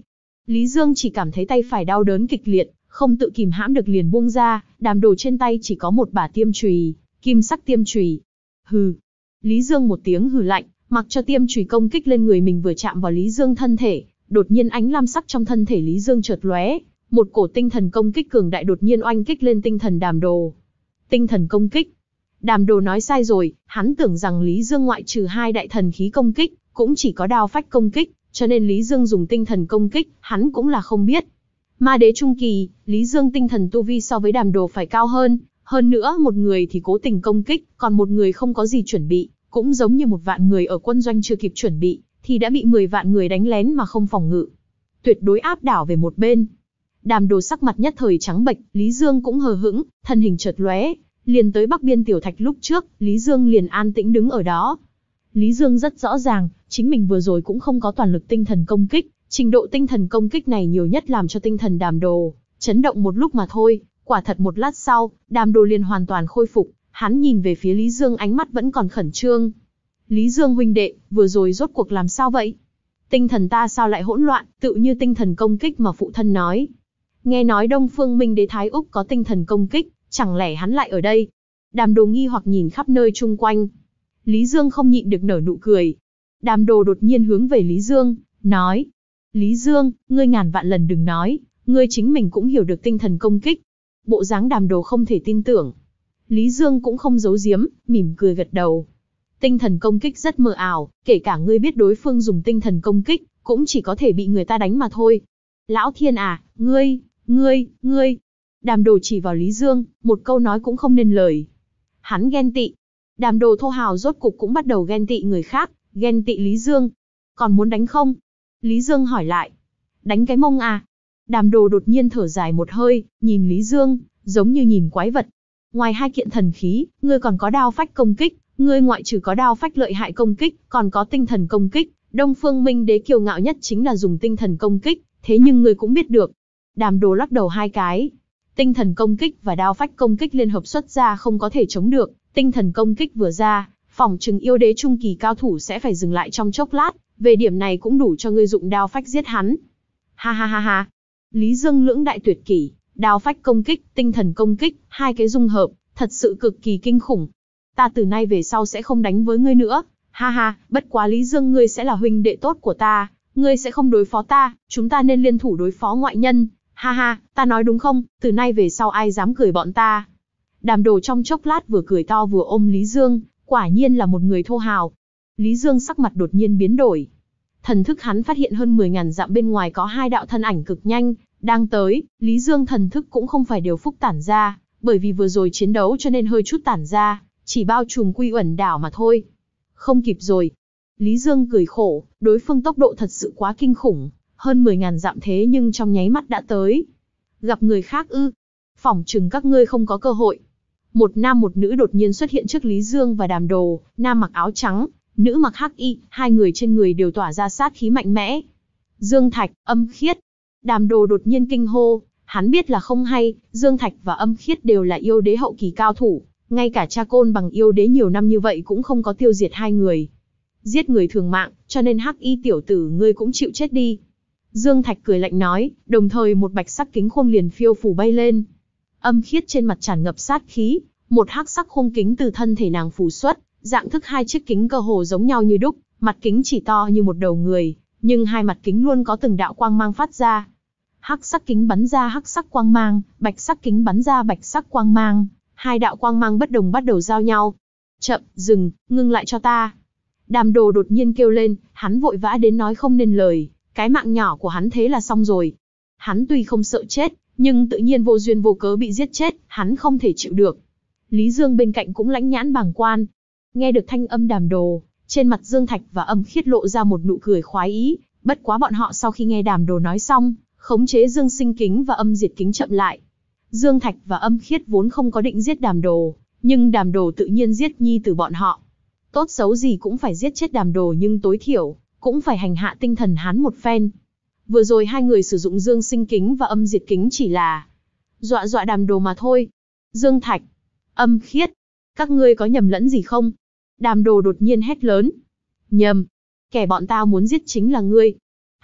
Lý Dương chỉ cảm thấy tay phải đau đớn kịch liệt, không tự kìm hãm được liền buông ra, Đàm Đồ trên tay chỉ có một bả tiêm chùy, kim sắc tiêm chùy. Hừ. Lý Dương một tiếng hừ lạnh, mặc cho tiêm chùy công kích lên người mình vừa chạm vào Lý Dương thân thể, đột nhiên ánh lam sắc trong thân thể Lý Dương chợt lóe, một cổ tinh thần công kích cường đại đột nhiên oanh kích lên tinh thần Đàm Đồ. Tinh thần công kích. Đàm Đồ nói sai rồi, hắn tưởng rằng Lý Dương ngoại trừ hai đại thần khí công kích, cũng chỉ có đao phách công kích, cho nên Lý Dương dùng tinh thần công kích, hắn cũng là không biết. Ma đế trung kỳ, Lý Dương tinh thần tu vi so với Đàm Đồ phải cao hơn, hơn nữa một người thì cố tình công kích, còn một người không có gì chuẩn bị, cũng giống như một vạn người ở quân doanh chưa kịp chuẩn bị, thì đã bị mười vạn người đánh lén mà không phòng ngự. Tuyệt đối áp đảo về một bên. Đàm Đồ sắc mặt nhất thời trắng bệch, Lý Dương cũng hờ hững, thân hình chợt lóe, liền tới Bắc Biên tiểu thạch lúc trước, Lý Dương liền an tĩnh đứng ở đó. Lý Dương rất rõ ràng, chính mình vừa rồi cũng không có toàn lực tinh thần công kích, trình độ tinh thần công kích này nhiều nhất làm cho tinh thần Đàm Đồ chấn động một lúc mà thôi, quả thật một lát sau, Đàm Đồ liền hoàn toàn khôi phục, hắn nhìn về phía Lý Dương ánh mắt vẫn còn khẩn trương. Lý Dương huynh đệ, vừa rồi rốt cuộc làm sao vậy? Tinh thần ta sao lại hỗn loạn, tự như tinh thần công kích mà phụ thân nói. Nghe nói Đông Phương Minh Đế Thái Úc có tinh thần công kích, chẳng lẽ hắn lại ở đây? Đàm Đồ nghi hoặc nhìn khắp nơi chung quanh. Lý Dương không nhịn được nở nụ cười. Đàm Đồ đột nhiên hướng về Lý Dương, nói. Lý Dương, ngươi ngàn vạn lần đừng nói, ngươi chính mình cũng hiểu được tinh thần công kích. Bộ dáng Đàm Đồ không thể tin tưởng. Lý Dương cũng không giấu giếm, mỉm cười gật đầu. Tinh thần công kích rất mờ ảo, kể cả ngươi biết đối phương dùng tinh thần công kích, cũng chỉ có thể bị người ta đánh mà thôi. Lão Thiên à, ngươi, ngươi, ngươi. Đàm Đồ chỉ vào Lý Dương, một câu nói cũng không nên lời. Hắn ghen tị. Đàm Đồ thô hào rốt cục cũng bắt đầu ghen tị người khác, ghen tị Lý Dương. Còn muốn đánh không? Lý Dương hỏi lại. Đánh cái mông à? Đàm Đồ đột nhiên thở dài một hơi, nhìn Lý Dương, giống như nhìn quái vật. Ngoài hai kiện thần khí, ngươi còn có đao phách công kích, ngươi ngoại trừ có đao phách lợi hại công kích, còn có tinh thần công kích. Đông Phương Minh Đế kiêu ngạo nhất chính là dùng tinh thần công kích, thế nhưng ngươi cũng biết được. Đàm Đồ lắc đầu hai cái. Tinh thần công kích và đao phách công kích liên hợp xuất ra không có thể chống được, tinh thần công kích vừa ra, phỏng chừng yêu đế trung kỳ cao thủ sẽ phải dừng lại trong chốc lát, về điểm này cũng đủ cho ngươi dụng đao phách giết hắn. Ha ha ha ha. Lý Dương lưỡng đại tuyệt kỹ, đao phách công kích, tinh thần công kích, hai cái dung hợp, thật sự cực kỳ kinh khủng. Ta từ nay về sau sẽ không đánh với ngươi nữa. Ha ha, bất quá Lý Dương ngươi sẽ là huynh đệ tốt của ta, ngươi sẽ không đối phó ta, chúng ta nên liên thủ đối phó ngoại nhân. Ha ha, ta nói đúng không, từ nay về sau ai dám cười bọn ta. Đàm Đồ trong chốc lát vừa cười to vừa ôm Lý Dương, quả nhiên là một người thô hào. Lý Dương sắc mặt đột nhiên biến đổi. Thần thức hắn phát hiện hơn mười ngàn dặm bên ngoài có hai đạo thân ảnh cực nhanh, đang tới, Lý Dương thần thức cũng không phải đều phúc tản ra, bởi vì vừa rồi chiến đấu cho nên hơi chút tản ra, chỉ bao trùm Quy Uẩn đảo mà thôi. Không kịp rồi. Lý Dương cười khổ, đối phương tốc độ thật sự quá kinh khủng, hơn mười ngàn dặm thế nhưng trong nháy mắt đã tới. Gặp người khác ư? Phỏng chừng các ngươi không có cơ hội. Một nam một nữ đột nhiên xuất hiện trước Lý Dương và Đàm Đồ, nam mặc áo trắng, nữ mặc hắc y, hai người trên người đều tỏa ra sát khí mạnh mẽ. Dương Thạch, Âm Khiết. Đàm Đồ đột nhiên kinh hô, hắn biết là không hay, Dương Thạch và Âm Khiết đều là yêu đế hậu kỳ cao thủ, ngay cả cha côn bằng yêu đế nhiều năm như vậy cũng không có tiêu diệt hai người. Giết người thường mạng, cho nên hắc y tiểu tử ngươi cũng chịu chết đi. Dương Thạch cười lạnh nói, đồng thời một bạch sắc kính khuôn liền phiêu phủ bay lên. Âm Khiết trên mặt tràn ngập sát khí, một hắc sắc khung kính từ thân thể nàng phủ xuất, dạng thức hai chiếc kính cơ hồ giống nhau như đúc, mặt kính chỉ to như một đầu người, nhưng hai mặt kính luôn có từng đạo quang mang phát ra. Hắc sắc kính bắn ra hắc sắc quang mang, bạch sắc kính bắn ra bạch sắc quang mang, hai đạo quang mang bất đồng bắt đầu giao nhau. Chậm, dừng, ngưng lại cho ta. Đàm Đồ đột nhiên kêu lên, hắn vội vã đến nói không nên lời, cái mạng nhỏ của hắn thế là xong rồi. Hắn tuy không sợ chết, nhưng tự nhiên vô duyên vô cớ bị giết chết, hắn không thể chịu được. Lý Dương bên cạnh cũng lãnh nhãn bàng quan. Nghe được thanh âm Đàm Đồ, trên mặt Dương Thạch và Âm Khiết lộ ra một nụ cười khoái ý, bất quá bọn họ sau khi nghe Đàm Đồ nói xong, khống chế Dương Sinh Kính và Âm Diệt Kính chậm lại. Dương Thạch và Âm Khiết vốn không có định giết Đàm Đồ, nhưng Đàm Đồ tự nhiên giết nhi tử bọn họ. Tốt xấu gì cũng phải giết chết Đàm Đồ, nhưng tối thiểu cũng phải hành hạ tinh thần hắn một phen. Vừa rồi hai người sử dụng Dương Sinh Kính và Âm Diệt Kính chỉ là dọa dọa Đàm Đồ mà thôi. Dương Thạch, Âm Khiết, các ngươi có nhầm lẫn gì không? Đàm Đồ đột nhiên hét lớn. Nhầm, kẻ bọn tao muốn giết chính là ngươi.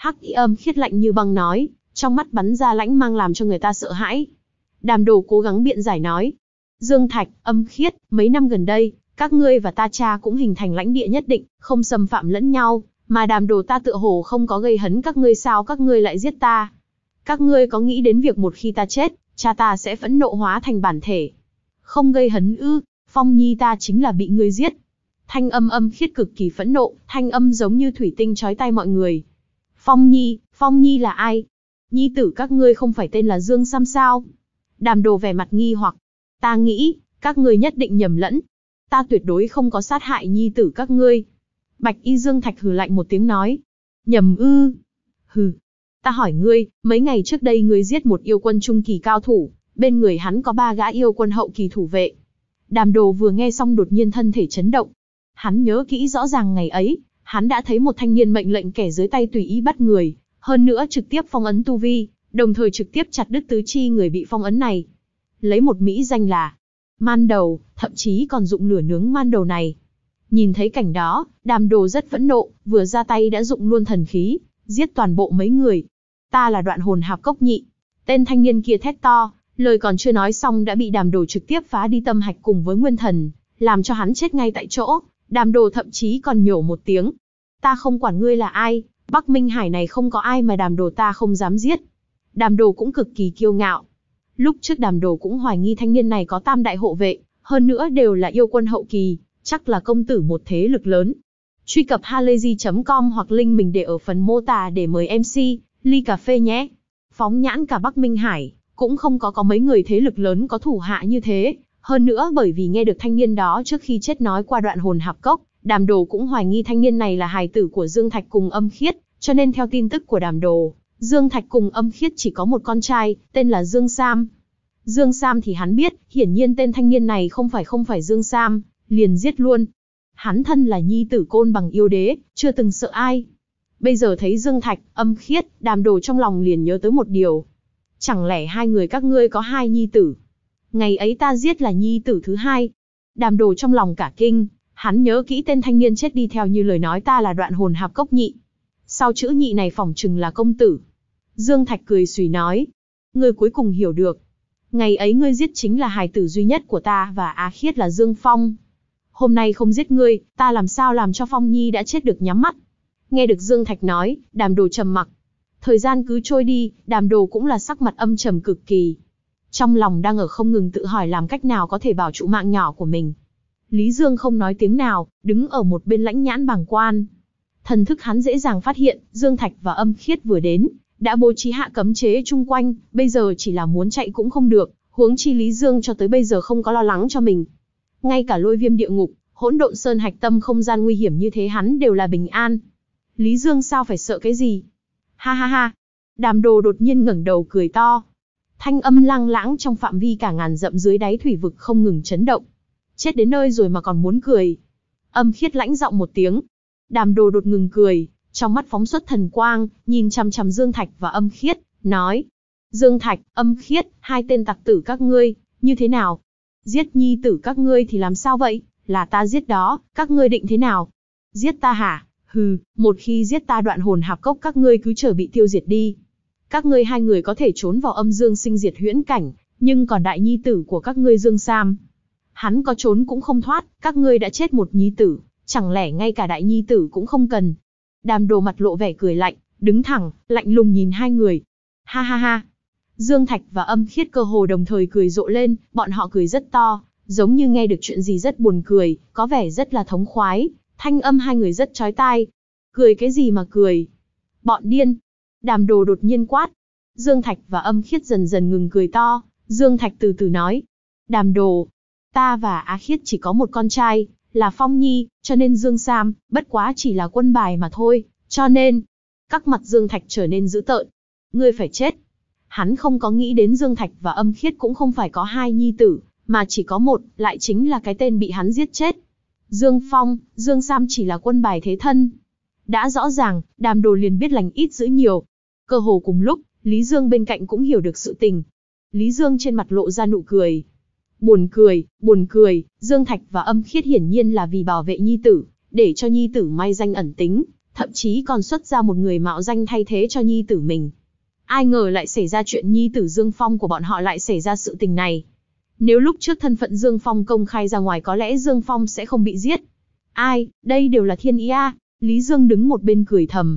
Hắc Y Âm Khiết lạnh như băng nói, trong mắt bắn ra lãnh mang làm cho người ta sợ hãi. Đàm Đồ cố gắng biện giải nói, Dương Thạch, Âm Khiết, mấy năm gần đây, các ngươi và ta cha cũng hình thành lãnh địa nhất định, không xâm phạm lẫn nhau, mà Đàm Đồ ta tựa hồ không có gây hấn các ngươi, sao các ngươi lại giết ta? Các ngươi có nghĩ đến việc một khi ta chết, cha ta sẽ phẫn nộ hóa thành bản thể? Không gây hấn ư? Phong Nhi ta chính là bị ngươi giết. Thanh âm Âm Khiết cực kỳ phẫn nộ, thanh âm giống như thủy tinh chói tai mọi người. Phong Nhi, Phong Nhi là ai? Nhi tử các ngươi không phải tên là Dương Sam sao? Đàm Đồ vẻ mặt nghi hoặc. Ta nghĩ, các ngươi nhất định nhầm lẫn. Ta tuyệt đối không có sát hại nhi tử các ngươi. Bạch Y Dương Thạch hừ lạnh một tiếng nói. Nhầm ư? Hừ. Ta hỏi ngươi, mấy ngày trước đây ngươi giết một yêu quân trung kỳ cao thủ, bên người hắn có ba gã yêu quân hậu kỳ thủ vệ. Đàm Đồ vừa nghe xong đột nhiên thân thể chấn động. Hắn nhớ kỹ rõ ràng ngày ấy, hắn đã thấy một thanh niên mệnh lệnh kẻ dưới tay tùy ý bắt người, hơn nữa trực tiếp phong ấn tu vi, đồng thời trực tiếp chặt đứt tứ chi người bị phong ấn này. Lấy một mỹ danh là man đầu, thậm chí còn dụng lửa nướng man đầu này. Nhìn thấy cảnh đó, Đàm Đồ rất phẫn nộ, vừa ra tay đã dụng luôn thần khí, giết toàn bộ mấy người. Ta là Đoạn Hồn Hạp Cốc Nhị. Tên thanh niên kia thét to, lời còn chưa nói xong đã bị Đàm Đồ trực tiếp phá đi tâm hạch cùng với nguyên thần, làm cho hắn chết ngay tại chỗ. Đàm Đồ thậm chí còn nhổ một tiếng. Ta không quản ngươi là ai, Bắc Minh Hải này không có ai mà Đàm Đồ ta không dám giết. Đàm Đồ cũng cực kỳ kiêu ngạo. Lúc trước Đàm Đồ cũng hoài nghi thanh niên này có tam đại hộ vệ, hơn nữa đều là yêu quân hậu kỳ, chắc là công tử một thế lực lớn. Truy cập halayzi chấm com hoặc link mình để ở phần mô tả để mời em xê, ly cà phê nhé. Phóng nhãn cả Bắc Minh Hải, cũng không có có mấy người thế lực lớn có thủ hạ như thế. Hơn nữa bởi vì nghe được thanh niên đó trước khi chết nói qua Đoạn Hồn Hạp Cốc, Đàm Đồ cũng hoài nghi thanh niên này là hài tử của Dương Thạch cùng Âm Khiết, cho nên theo tin tức của Đàm Đồ, Dương Thạch cùng Âm Khiết chỉ có một con trai, tên là Dương Sam. Dương Sam thì hắn biết, hiển nhiên tên thanh niên này không phải không phải Dương Sam, liền giết luôn. Hắn thân là nhi tử Côn Bằng yêu đế, chưa từng sợ ai. Bây giờ thấy Dương Thạch, Âm Khiết, Đàm Đồ trong lòng liền nhớ tới một điều. Chẳng lẽ hai người các ngươi có hai nhi tử? Ngày ấy ta giết là nhi tử thứ hai. Đàm Đồ trong lòng cả kinh, hắn nhớ kỹ tên thanh niên chết đi theo như lời nói ta là Đoạn Hồn Hạp Cốc Nhị. Sau chữ nhị này phỏng chừng là công tử. Dương Thạch cười xùy nói. Ngươi cuối cùng hiểu được. Ngày ấy ngươi giết chính là hài tử duy nhất của ta và Á Khiết là Dương Phong. Hôm nay không giết ngươi, ta làm sao làm cho Phong Nhi đã chết được nhắm mắt. Nghe được Dương Thạch nói, Đàm Đồ trầm mặc. Thời gian cứ trôi đi, Đàm Đồ cũng là sắc mặt âm trầm cực kỳ. Trong lòng đang ở không ngừng tự hỏi làm cách nào có thể bảo trụ mạng nhỏ của mình. Lý Dương không nói tiếng nào, đứng ở một bên lãnh nhãn bàng quan. Thần thức hắn dễ dàng phát hiện, Dương Thạch và Âm Khiết vừa đến, đã bố trí hạ cấm chế chung quanh, bây giờ chỉ là muốn chạy cũng không được, huống chi Lý Dương cho tới bây giờ không có lo lắng cho mình. Ngay cả Lôi Viêm địa ngục, Hỗn Độn Sơn hạch tâm không gian nguy hiểm như thế hắn đều là bình an. Lý Dương sao phải sợ cái gì? Ha ha ha! Đàm Đồ đột nhiên ngẩng đầu cười to. Thanh âm lang lãng trong phạm vi cả ngàn dặm dưới đáy thủy vực không ngừng chấn động. Chết đến nơi rồi mà còn muốn cười. Âm Khiết lãnh giọng một tiếng. Đàm Đồ đột ngừng cười, trong mắt phóng xuất thần quang, nhìn chằm chằm Dương Thạch và Âm Khiết, nói. Dương Thạch, Âm Khiết, hai tên tặc tử các ngươi, như thế nào? Giết nhi tử các ngươi thì làm sao vậy? Là ta giết đó, các ngươi định thế nào? Giết ta hả? Hừ, một khi giết ta Đoạn Hồn Hạp Cốc các ngươi cứ chờ bị tiêu diệt đi. Các ngươi hai người có thể trốn vào âm dương sinh diệt huyễn cảnh, nhưng còn đại nhi tử của các ngươi Dương Sam, hắn có trốn cũng không thoát, các ngươi đã chết một nhi tử, chẳng lẽ ngay cả đại nhi tử cũng không cần? Đàm Đồ mặt lộ vẻ cười lạnh, đứng thẳng, lạnh lùng nhìn hai người. Ha ha ha! Dương Thạch và Âm Khiết cơ hồ đồng thời cười rộ lên, bọn họ cười rất to, giống như nghe được chuyện gì rất buồn cười, có vẻ rất là thống khoái, thanh âm hai người rất chói tai. Cười cái gì mà cười? Bọn điên! Đàm Đồ đột nhiên quát. Dương Thạch và Âm Khiết dần dần ngừng cười to, Dương Thạch từ từ nói. Đàm Đồ, ta và Á Khiết chỉ có một con trai, là Phong Nhi, cho nên Dương Sam, bất quá chỉ là quân bài mà thôi, cho nên... Các mặt Dương Thạch trở nên dữ tợn. Ngươi phải chết. Hắn không có nghĩ đến Dương Thạch và Âm Khiết cũng không phải có hai nhi tử, mà chỉ có một, lại chính là cái tên bị hắn giết chết. Dương Phong, Dương Sam chỉ là quân bài thế thân. Đã rõ ràng, Đàm Đồ liền biết lành ít dữ nhiều. Cơ hồ cùng lúc, Lý Dương bên cạnh cũng hiểu được sự tình. Lý Dương trên mặt lộ ra nụ cười. Buồn cười, buồn cười, Dương Thạch và Âm Khiết hiển nhiên là vì bảo vệ nhi tử, để cho nhi tử mai danh ẩn tính, thậm chí còn xuất ra một người mạo danh thay thế cho nhi tử mình. Ai ngờ lại xảy ra chuyện nhi tử Dương Phong của bọn họ lại xảy ra sự tình này. Nếu lúc trước thân phận Dương Phong công khai ra ngoài có lẽ Dương Phong sẽ không bị giết. Ai, đây đều là thiên ý a. Lý Dương đứng một bên cười thầm.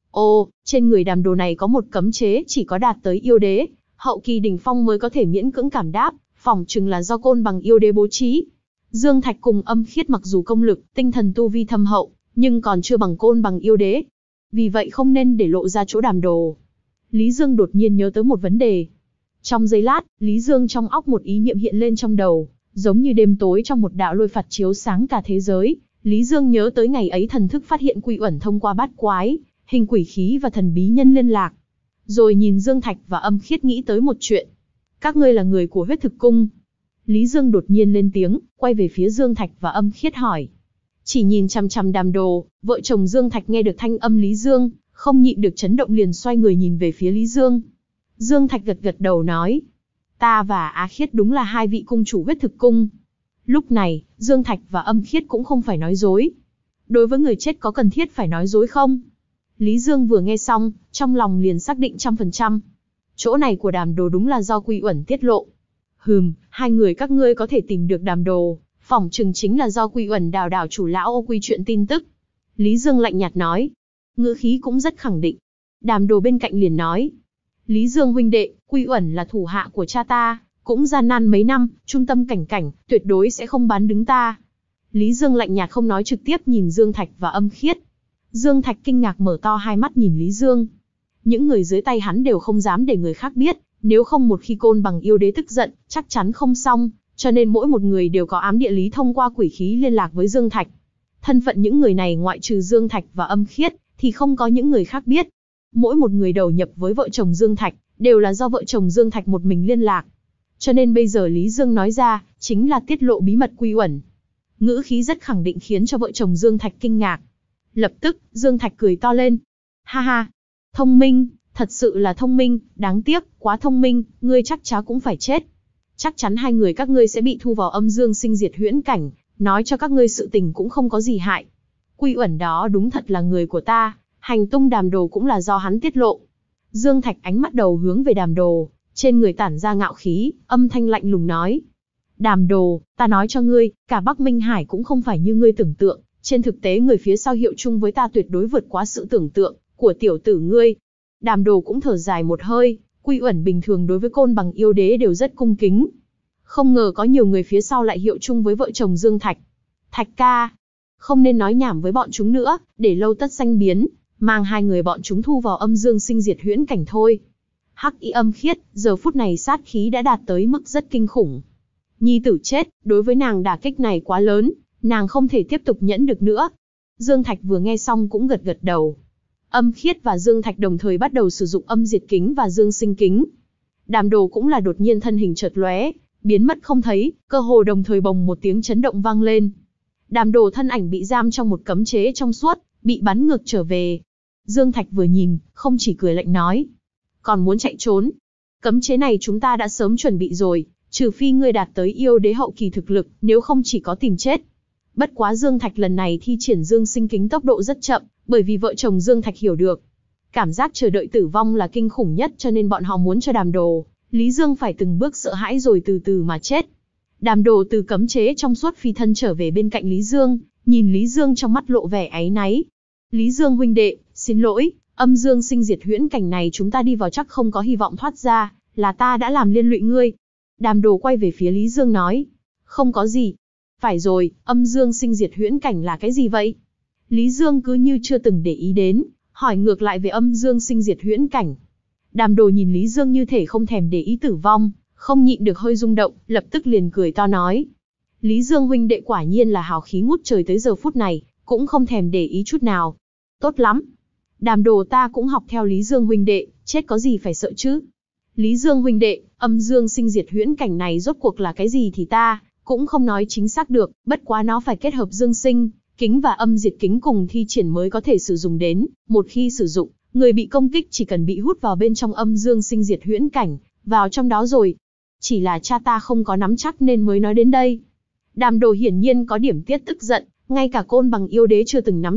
Ồ, trên người Đàm Đồ này có một cấm chế chỉ có đạt tới yêu đế, hậu kỳ đỉnh phong mới có thể miễn cưỡng cảm đáp, phỏng chừng là do Côn Bằng yêu đế bố trí. Dương Thạch cùng Âm Khiết mặc dù công lực, tinh thần tu vi thâm hậu, nhưng còn chưa bằng Côn Bằng yêu đế. Vì vậy không nên để lộ ra chỗ Đàm Đồ. Lý Dương đột nhiên nhớ tới một vấn đề. Trong giây lát, Lý Dương trong óc một ý niệm hiện lên trong đầu, giống như đêm tối trong một đạo lôi phạt chiếu sáng cả thế giới. Lý Dương nhớ tới ngày ấy thần thức phát hiện Quy Uẩn thông qua bát quái, hình quỷ khí và thần bí nhân liên lạc. Rồi nhìn Dương Thạch và Âm Khiết nghĩ tới một chuyện. Các ngươi là người của huyết thực cung. Lý Dương đột nhiên lên tiếng, quay về phía Dương Thạch và Âm Khiết hỏi. Chỉ nhìn chằm chằm Đàm Đồ, vợ chồng Dương Thạch nghe được thanh âm Lý Dương, không nhịn được chấn động liền xoay người nhìn về phía Lý Dương. Dương Thạch gật gật đầu nói. Ta và Á Khiết đúng là hai vị cung chủ huyết thực cung. Lúc này, Dương Thạch và Âm Khiết cũng không phải nói dối. Đối với người chết có cần thiết phải nói dối không? Lý Dương vừa nghe xong, trong lòng liền xác định trăm phần trăm. Chỗ này của Đàm Đồ đúng là do Quy Uẩn tiết lộ. Hừm, hai người các ngươi có thể tìm được Đàm Đồ, phỏng chừng chính là do Quy Uẩn đào đảo chủ lão Ô Quy chuyện tin tức. Lý Dương lạnh nhạt nói. Ngữ khí cũng rất khẳng định. Đàm Đồ bên cạnh liền nói. Lý Dương huynh đệ, Quy Uẩn là thủ hạ của cha ta, cũng gian nan mấy năm, trung tâm cảnh cảnh, tuyệt đối sẽ không bán đứng ta. Lý Dương lạnh nhạt không nói, trực tiếp nhìn Dương Thạch và Âm Khiết. Dương Thạch kinh ngạc mở to hai mắt nhìn Lý Dương. Những người dưới tay hắn đều không dám để người khác biết, nếu không một khi Côn Bằng yêu đế tức giận, chắc chắn không xong, cho nên mỗi một người đều có ám địa lý thông qua quỷ khí liên lạc với Dương Thạch. Thân phận những người này ngoại trừ Dương Thạch và Âm Khiết, thì không có những người khác biết. Mỗi một người đầu nhập với vợ chồng Dương Thạch, đều là do vợ chồng Dương Thạch một mình liên lạc. Cho nên bây giờ Lý Dương nói ra, chính là tiết lộ bí mật Quy Uẩn. Ngữ khí rất khẳng định khiến cho vợ chồng Dương Thạch kinh ngạc. Lập tức, Dương Thạch cười to lên. Ha ha, thông minh, thật sự là thông minh, đáng tiếc, quá thông minh, ngươi chắc chắn cũng phải chết. Chắc chắn hai người các ngươi sẽ bị thu vào âm dương sinh diệt huyễn cảnh, nói cho các ngươi sự tình cũng không có gì hại. Quy Uẩn đó đúng thật là người của ta, hành tung Đàm Đồ cũng là do hắn tiết lộ. Dương Thạch ánh mắt đầu hướng về Đàm Đồ, trên người tản ra ngạo khí, âm thanh lạnh lùng nói. Đàm Đồ, ta nói cho ngươi, cả Bắc Minh Hải cũng không phải như ngươi tưởng tượng, trên thực tế người phía sau hiệu chung với ta tuyệt đối vượt quá sự tưởng tượng của tiểu tử ngươi. Đàm Đồ cũng thở dài một hơi, Quy Uẩn bình thường đối với Côn Bằng yêu đế đều rất cung kính. Không ngờ có nhiều người phía sau lại hiệu chung với vợ chồng Dương Thạch. Thạch ca, không nên nói nhảm với bọn chúng nữa, để lâu tất sanh biến, mang hai người bọn chúng thu vào âm dương sinh diệt huyễn cảnh thôi. Hắc Y Âm Khiết, giờ phút này sát khí đã đạt tới mức rất kinh khủng. Nhi tử chết, đối với nàng đả kích này quá lớn, nàng không thể tiếp tục nhẫn được nữa. Dương Thạch vừa nghe xong cũng gật gật đầu. Âm Khiết và Dương Thạch đồng thời bắt đầu sử dụng âm diệt kính và dương sinh kính. Đàm Đồ cũng là đột nhiên thân hình chợt lóe, biến mất không thấy, cơ hồ đồng thời bồng một tiếng chấn động vang lên. Đàm Đồ thân ảnh bị giam trong một cấm chế trong suốt, bị bắn ngược trở về. Dương Thạch vừa nhìn, không chỉ cười lạnh nói. Còn muốn chạy trốn? Cấm chế này chúng ta đã sớm chuẩn bị rồi, trừ phi ngươi đạt tới yêu đế hậu kỳ thực lực, nếu không chỉ có tìm chết. Bất quá Dương Thạch lần này thi triển dương sinh kính tốc độ rất chậm, bởi vì vợ chồng Dương Thạch hiểu được. Cảm giác chờ đợi tử vong là kinh khủng nhất cho nên bọn họ muốn cho Đàm Đồ, Lý Dương phải từng bước sợ hãi rồi từ từ mà chết. Đàm Đồ từ cấm chế trong suốt phi thân trở về bên cạnh Lý Dương, nhìn Lý Dương trong mắt lộ vẻ áy náy. Lý Dương huynh đệ, xin lỗi, âm dương sinh diệt huyễn cảnh này chúng ta đi vào chắc không có hy vọng thoát ra, là ta đã làm liên lụy ngươi. Đàm Đồ quay về phía Lý Dương nói, không có gì. Phải rồi, âm dương sinh diệt huyễn cảnh là cái gì vậy? Lý Dương cứ như chưa từng để ý đến, hỏi ngược lại về âm dương sinh diệt huyễn cảnh. Đàm Đồ nhìn Lý Dương như thể không thèm để ý tử vong, không nhịn được hơi rung động, lập tức liền cười to nói. Lý Dương huynh đệ quả nhiên là hào khí ngút trời tới giờ phút này, cũng không thèm để ý chút nào. Tốt lắm. Đàm Đồ ta cũng học theo Lý Dương huynh đệ, chết có gì phải sợ chứ? Lý Dương huynh đệ, âm dương sinh diệt huyễn cảnh này rốt cuộc là cái gì thì ta cũng không nói chính xác được, bất quá nó phải kết hợp dương sinh kính và âm diệt kính cùng thi triển mới có thể sử dụng đến. Một khi sử dụng, người bị công kích chỉ cần bị hút vào bên trong âm dương sinh diệt huyễn cảnh, vào trong đó rồi. Chỉ là cha ta không có nắm chắc nên mới nói đến đây. Đàm Đồ hiển nhiên có điểm tiết tức giận, ngay cả Côn Bằng yêu đế chưa từng nắm chắc,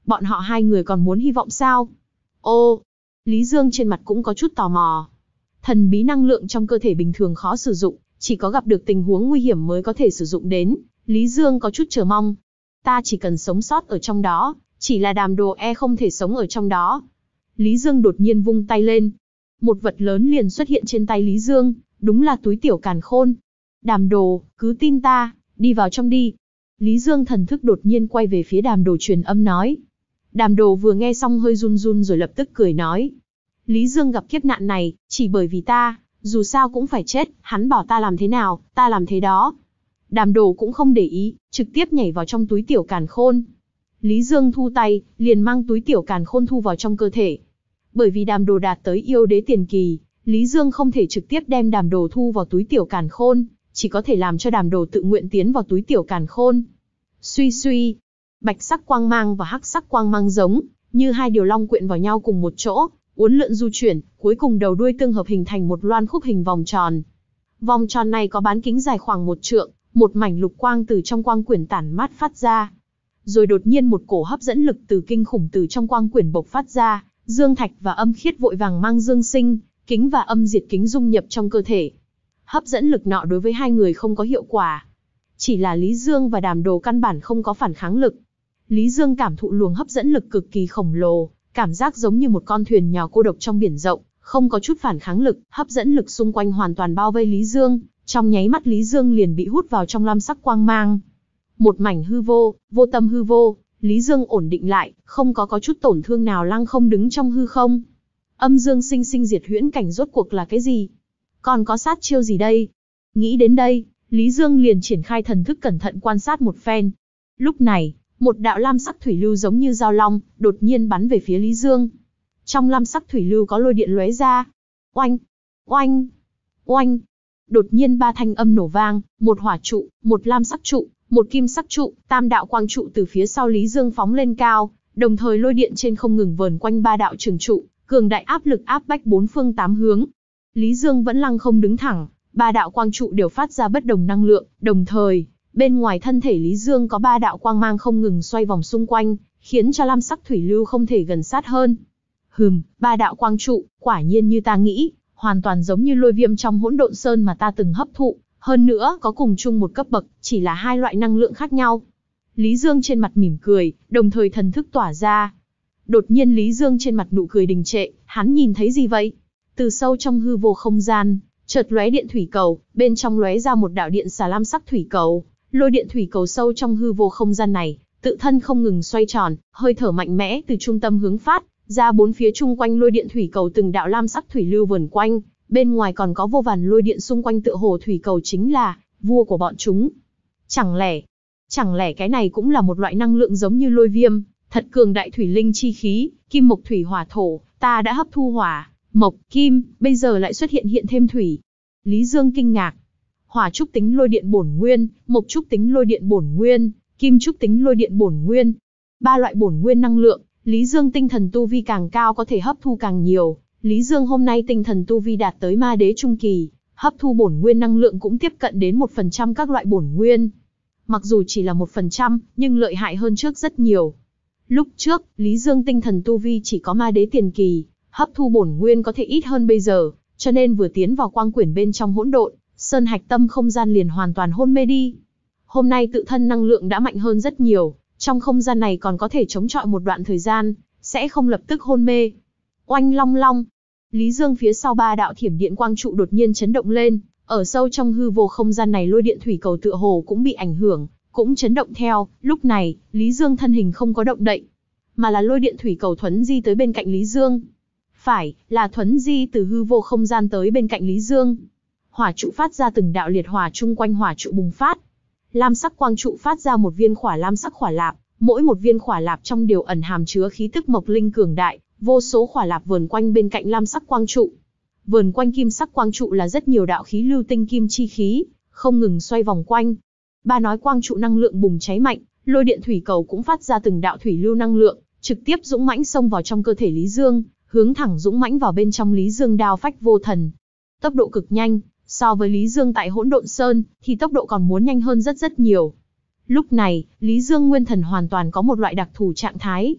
Bọn họ hai người còn muốn hy vọng sao? Ô, Lý Dương trên mặt cũng có chút tò mò. Thần bí năng lượng trong cơ thể bình thường khó sử dụng, chỉ có gặp được tình huống nguy hiểm mới có thể sử dụng đến. Lý Dương có chút chờ mong. Ta chỉ cần sống sót ở trong đó, chỉ là Đàm Đồ e không thể sống ở trong đó. Lý Dương đột nhiên vung tay lên. Một vật lớn liền xuất hiện trên tay Lý Dương, đúng là túi tiểu càn khôn. Đàm Đồ, cứ tin ta, đi vào trong đi. Lý Dương thần thức đột nhiên quay về phía Đàm Đồ truyền âm nói. Đàm Đồ vừa nghe xong hơi run run rồi lập tức cười nói. Lý Dương gặp kiếp nạn này, chỉ bởi vì ta, dù sao cũng phải chết, hắn bảo ta làm thế nào, ta làm thế đó. Đàm Đồ cũng không để ý, trực tiếp nhảy vào trong túi tiểu càn khôn. Lý Dương thu tay, liền mang túi tiểu càn khôn thu vào trong cơ thể. Bởi vì Đàm Đồ đạt tới yêu đế tiền kỳ, Lý Dương không thể trực tiếp đem Đàm Đồ thu vào túi tiểu càn khôn, chỉ có thể làm cho Đàm Đồ tự nguyện tiến vào túi tiểu càn khôn. Suy suy, bạch sắc quang mang và hắc sắc quang mang giống như hai điều long quyện vào nhau cùng một chỗ, uốn lượn du chuyển, cuối cùng đầu đuôi tương hợp hình thành một loan khúc hình vòng tròn. Vòng tròn này có bán kính dài khoảng một trượng, một mảnh lục quang từ trong quang quyển tản mát phát ra. Rồi đột nhiên một cổ hấp dẫn lực từ kinh khủng từ trong quang quyển bộc phát ra, dương thạch và âm khiết vội vàng mang dương sinh, kính và âm diệt kính dung nhập trong cơ thể. Hấp dẫn lực nọ đối với hai người không có hiệu quả. Chỉ là Lý Dương và Đàm Đồ căn bản không có phản kháng lực. Lý Dương cảm thụ luồng hấp dẫn lực cực kỳ khổng lồ, cảm giác giống như một con thuyền nhỏ cô độc trong biển rộng, không có chút phản kháng lực, hấp dẫn lực xung quanh hoàn toàn bao vây Lý Dương, trong nháy mắt Lý Dương liền bị hút vào trong lam sắc quang mang. Một mảnh hư vô, vô tâm hư vô, Lý Dương ổn định lại, không có có chút tổn thương nào lăng không đứng trong hư không. Âm dương sinh sinh diệt huyễn cảnh rốt cuộc là cái gì? Còn có sát chiêu gì đây? Nghĩ đến đây, Lý Dương liền triển khai thần thức cẩn thận quan sát một phen. Lúc này, một đạo lam sắc thủy lưu giống như dao long, đột nhiên bắn về phía Lý Dương. Trong lam sắc thủy lưu có lôi điện lóe ra. Oanh, oanh, oanh. Đột nhiên ba thanh âm nổ vang, một hỏa trụ, một lam sắc trụ, một kim sắc trụ, tam đạo quang trụ từ phía sau Lý Dương phóng lên cao, đồng thời lôi điện trên không ngừng vờn quanh ba đạo trường trụ, cường đại áp lực áp bách bốn phương tám hướng. Lý Dương vẫn lăng không đứng thẳng, ba đạo quang trụ đều phát ra bất đồng năng lượng, đồng thời, bên ngoài thân thể Lý Dương có ba đạo quang mang không ngừng xoay vòng xung quanh, khiến cho lam sắc thủy lưu không thể gần sát hơn. Hừm, ba đạo quang trụ, quả nhiên như ta nghĩ, hoàn toàn giống như lôi viêm trong hỗn độn sơn mà ta từng hấp thụ, hơn nữa có cùng chung một cấp bậc, chỉ là hai loại năng lượng khác nhau. Lý Dương trên mặt mỉm cười, đồng thời thần thức tỏa ra. Đột nhiên Lý Dương trên mặt nụ cười đình trệ, hắn nhìn thấy gì vậy? Từ sâu trong hư vô không gian, chợt lóe điện thủy cầu, bên trong lóe ra một đạo điện xà lam sắc thủy cầu. Lôi điện thủy cầu sâu trong hư vô không gian này, tự thân không ngừng xoay tròn, hơi thở mạnh mẽ từ trung tâm hướng phát ra bốn phía chung quanh lôi điện thủy cầu từng đạo lam sắc thủy lưu vờn quanh, bên ngoài còn có vô vàn lôi điện xung quanh tựa hồ thủy cầu chính là vua của bọn chúng. Chẳng lẽ, chẳng lẽ cái này cũng là một loại năng lượng giống như lôi viêm, thật cường đại thủy linh chi khí, kim mộc thủy hỏa thổ, ta đã hấp thu hỏa, mộc, kim, bây giờ lại xuất hiện hiện thêm thủy. Lý Dương kinh ngạc. Hỏa trúc tính lôi điện bổn nguyên, mộc trúc tính lôi điện bổn nguyên, kim trúc tính lôi điện bổn nguyên. Ba loại bổn nguyên năng lượng, Lý Dương tinh thần tu vi càng cao có thể hấp thu càng nhiều. Lý Dương hôm nay tinh thần tu vi đạt tới ma đế trung kỳ, hấp thu bổn nguyên năng lượng cũng tiếp cận đến một phần trăm các loại bổn nguyên. Mặc dù chỉ là một phần trăm, nhưng lợi hại hơn trước rất nhiều. Lúc trước, Lý Dương tinh thần tu vi chỉ có ma đế tiền kỳ, hấp thu bổn nguyên có thể ít hơn bây giờ, cho nên vừa tiến vào quang quyển bên trong hỗn độn, sơn hạch tâm không gian liền hoàn toàn hôn mê đi. Hôm nay tự thân năng lượng đã mạnh hơn rất nhiều, trong không gian này còn có thể chống chọi một đoạn thời gian, sẽ không lập tức hôn mê. Oanh long long, Lý Dương phía sau ba đạo thiểm điện quang trụ đột nhiên chấn động lên, ở sâu trong hư vô không gian này lôi điện thủy cầu tựa hồ cũng bị ảnh hưởng, cũng chấn động theo. Lúc này, Lý Dương thân hình không có động đậy, mà là lôi điện thủy cầu thuấn di tới bên cạnh Lý Dương. Phải, là thuấn di từ hư vô không gian tới bên cạnh Lý Dương. Hỏa trụ phát ra từng đạo liệt hỏa chung quanh hỏa trụ bùng phát. Lam sắc quang trụ phát ra một viên khỏa lam sắc khỏa lạp, mỗi một viên khỏa lạp trong đều ẩn hàm chứa khí tức mộc linh cường đại, vô số khỏa lạp vờn quanh bên cạnh lam sắc quang trụ. Vờn quanh kim sắc quang trụ là rất nhiều đạo khí lưu tinh kim chi khí, không ngừng xoay vòng quanh. Ba nói quang trụ năng lượng bùng cháy mạnh, lôi điện thủy cầu cũng phát ra từng đạo thủy lưu năng lượng, trực tiếp dũng mãnh xông vào trong cơ thể Lý Dương, hướng thẳng dũng mãnh vào bên trong Lý Dương đao phách vô thần. Tốc độ cực nhanh, so với Lý Dương tại Hỗn Độn Sơn, thì tốc độ còn muốn nhanh hơn rất rất nhiều. Lúc này, Lý Dương nguyên thần hoàn toàn có một loại đặc thù trạng thái.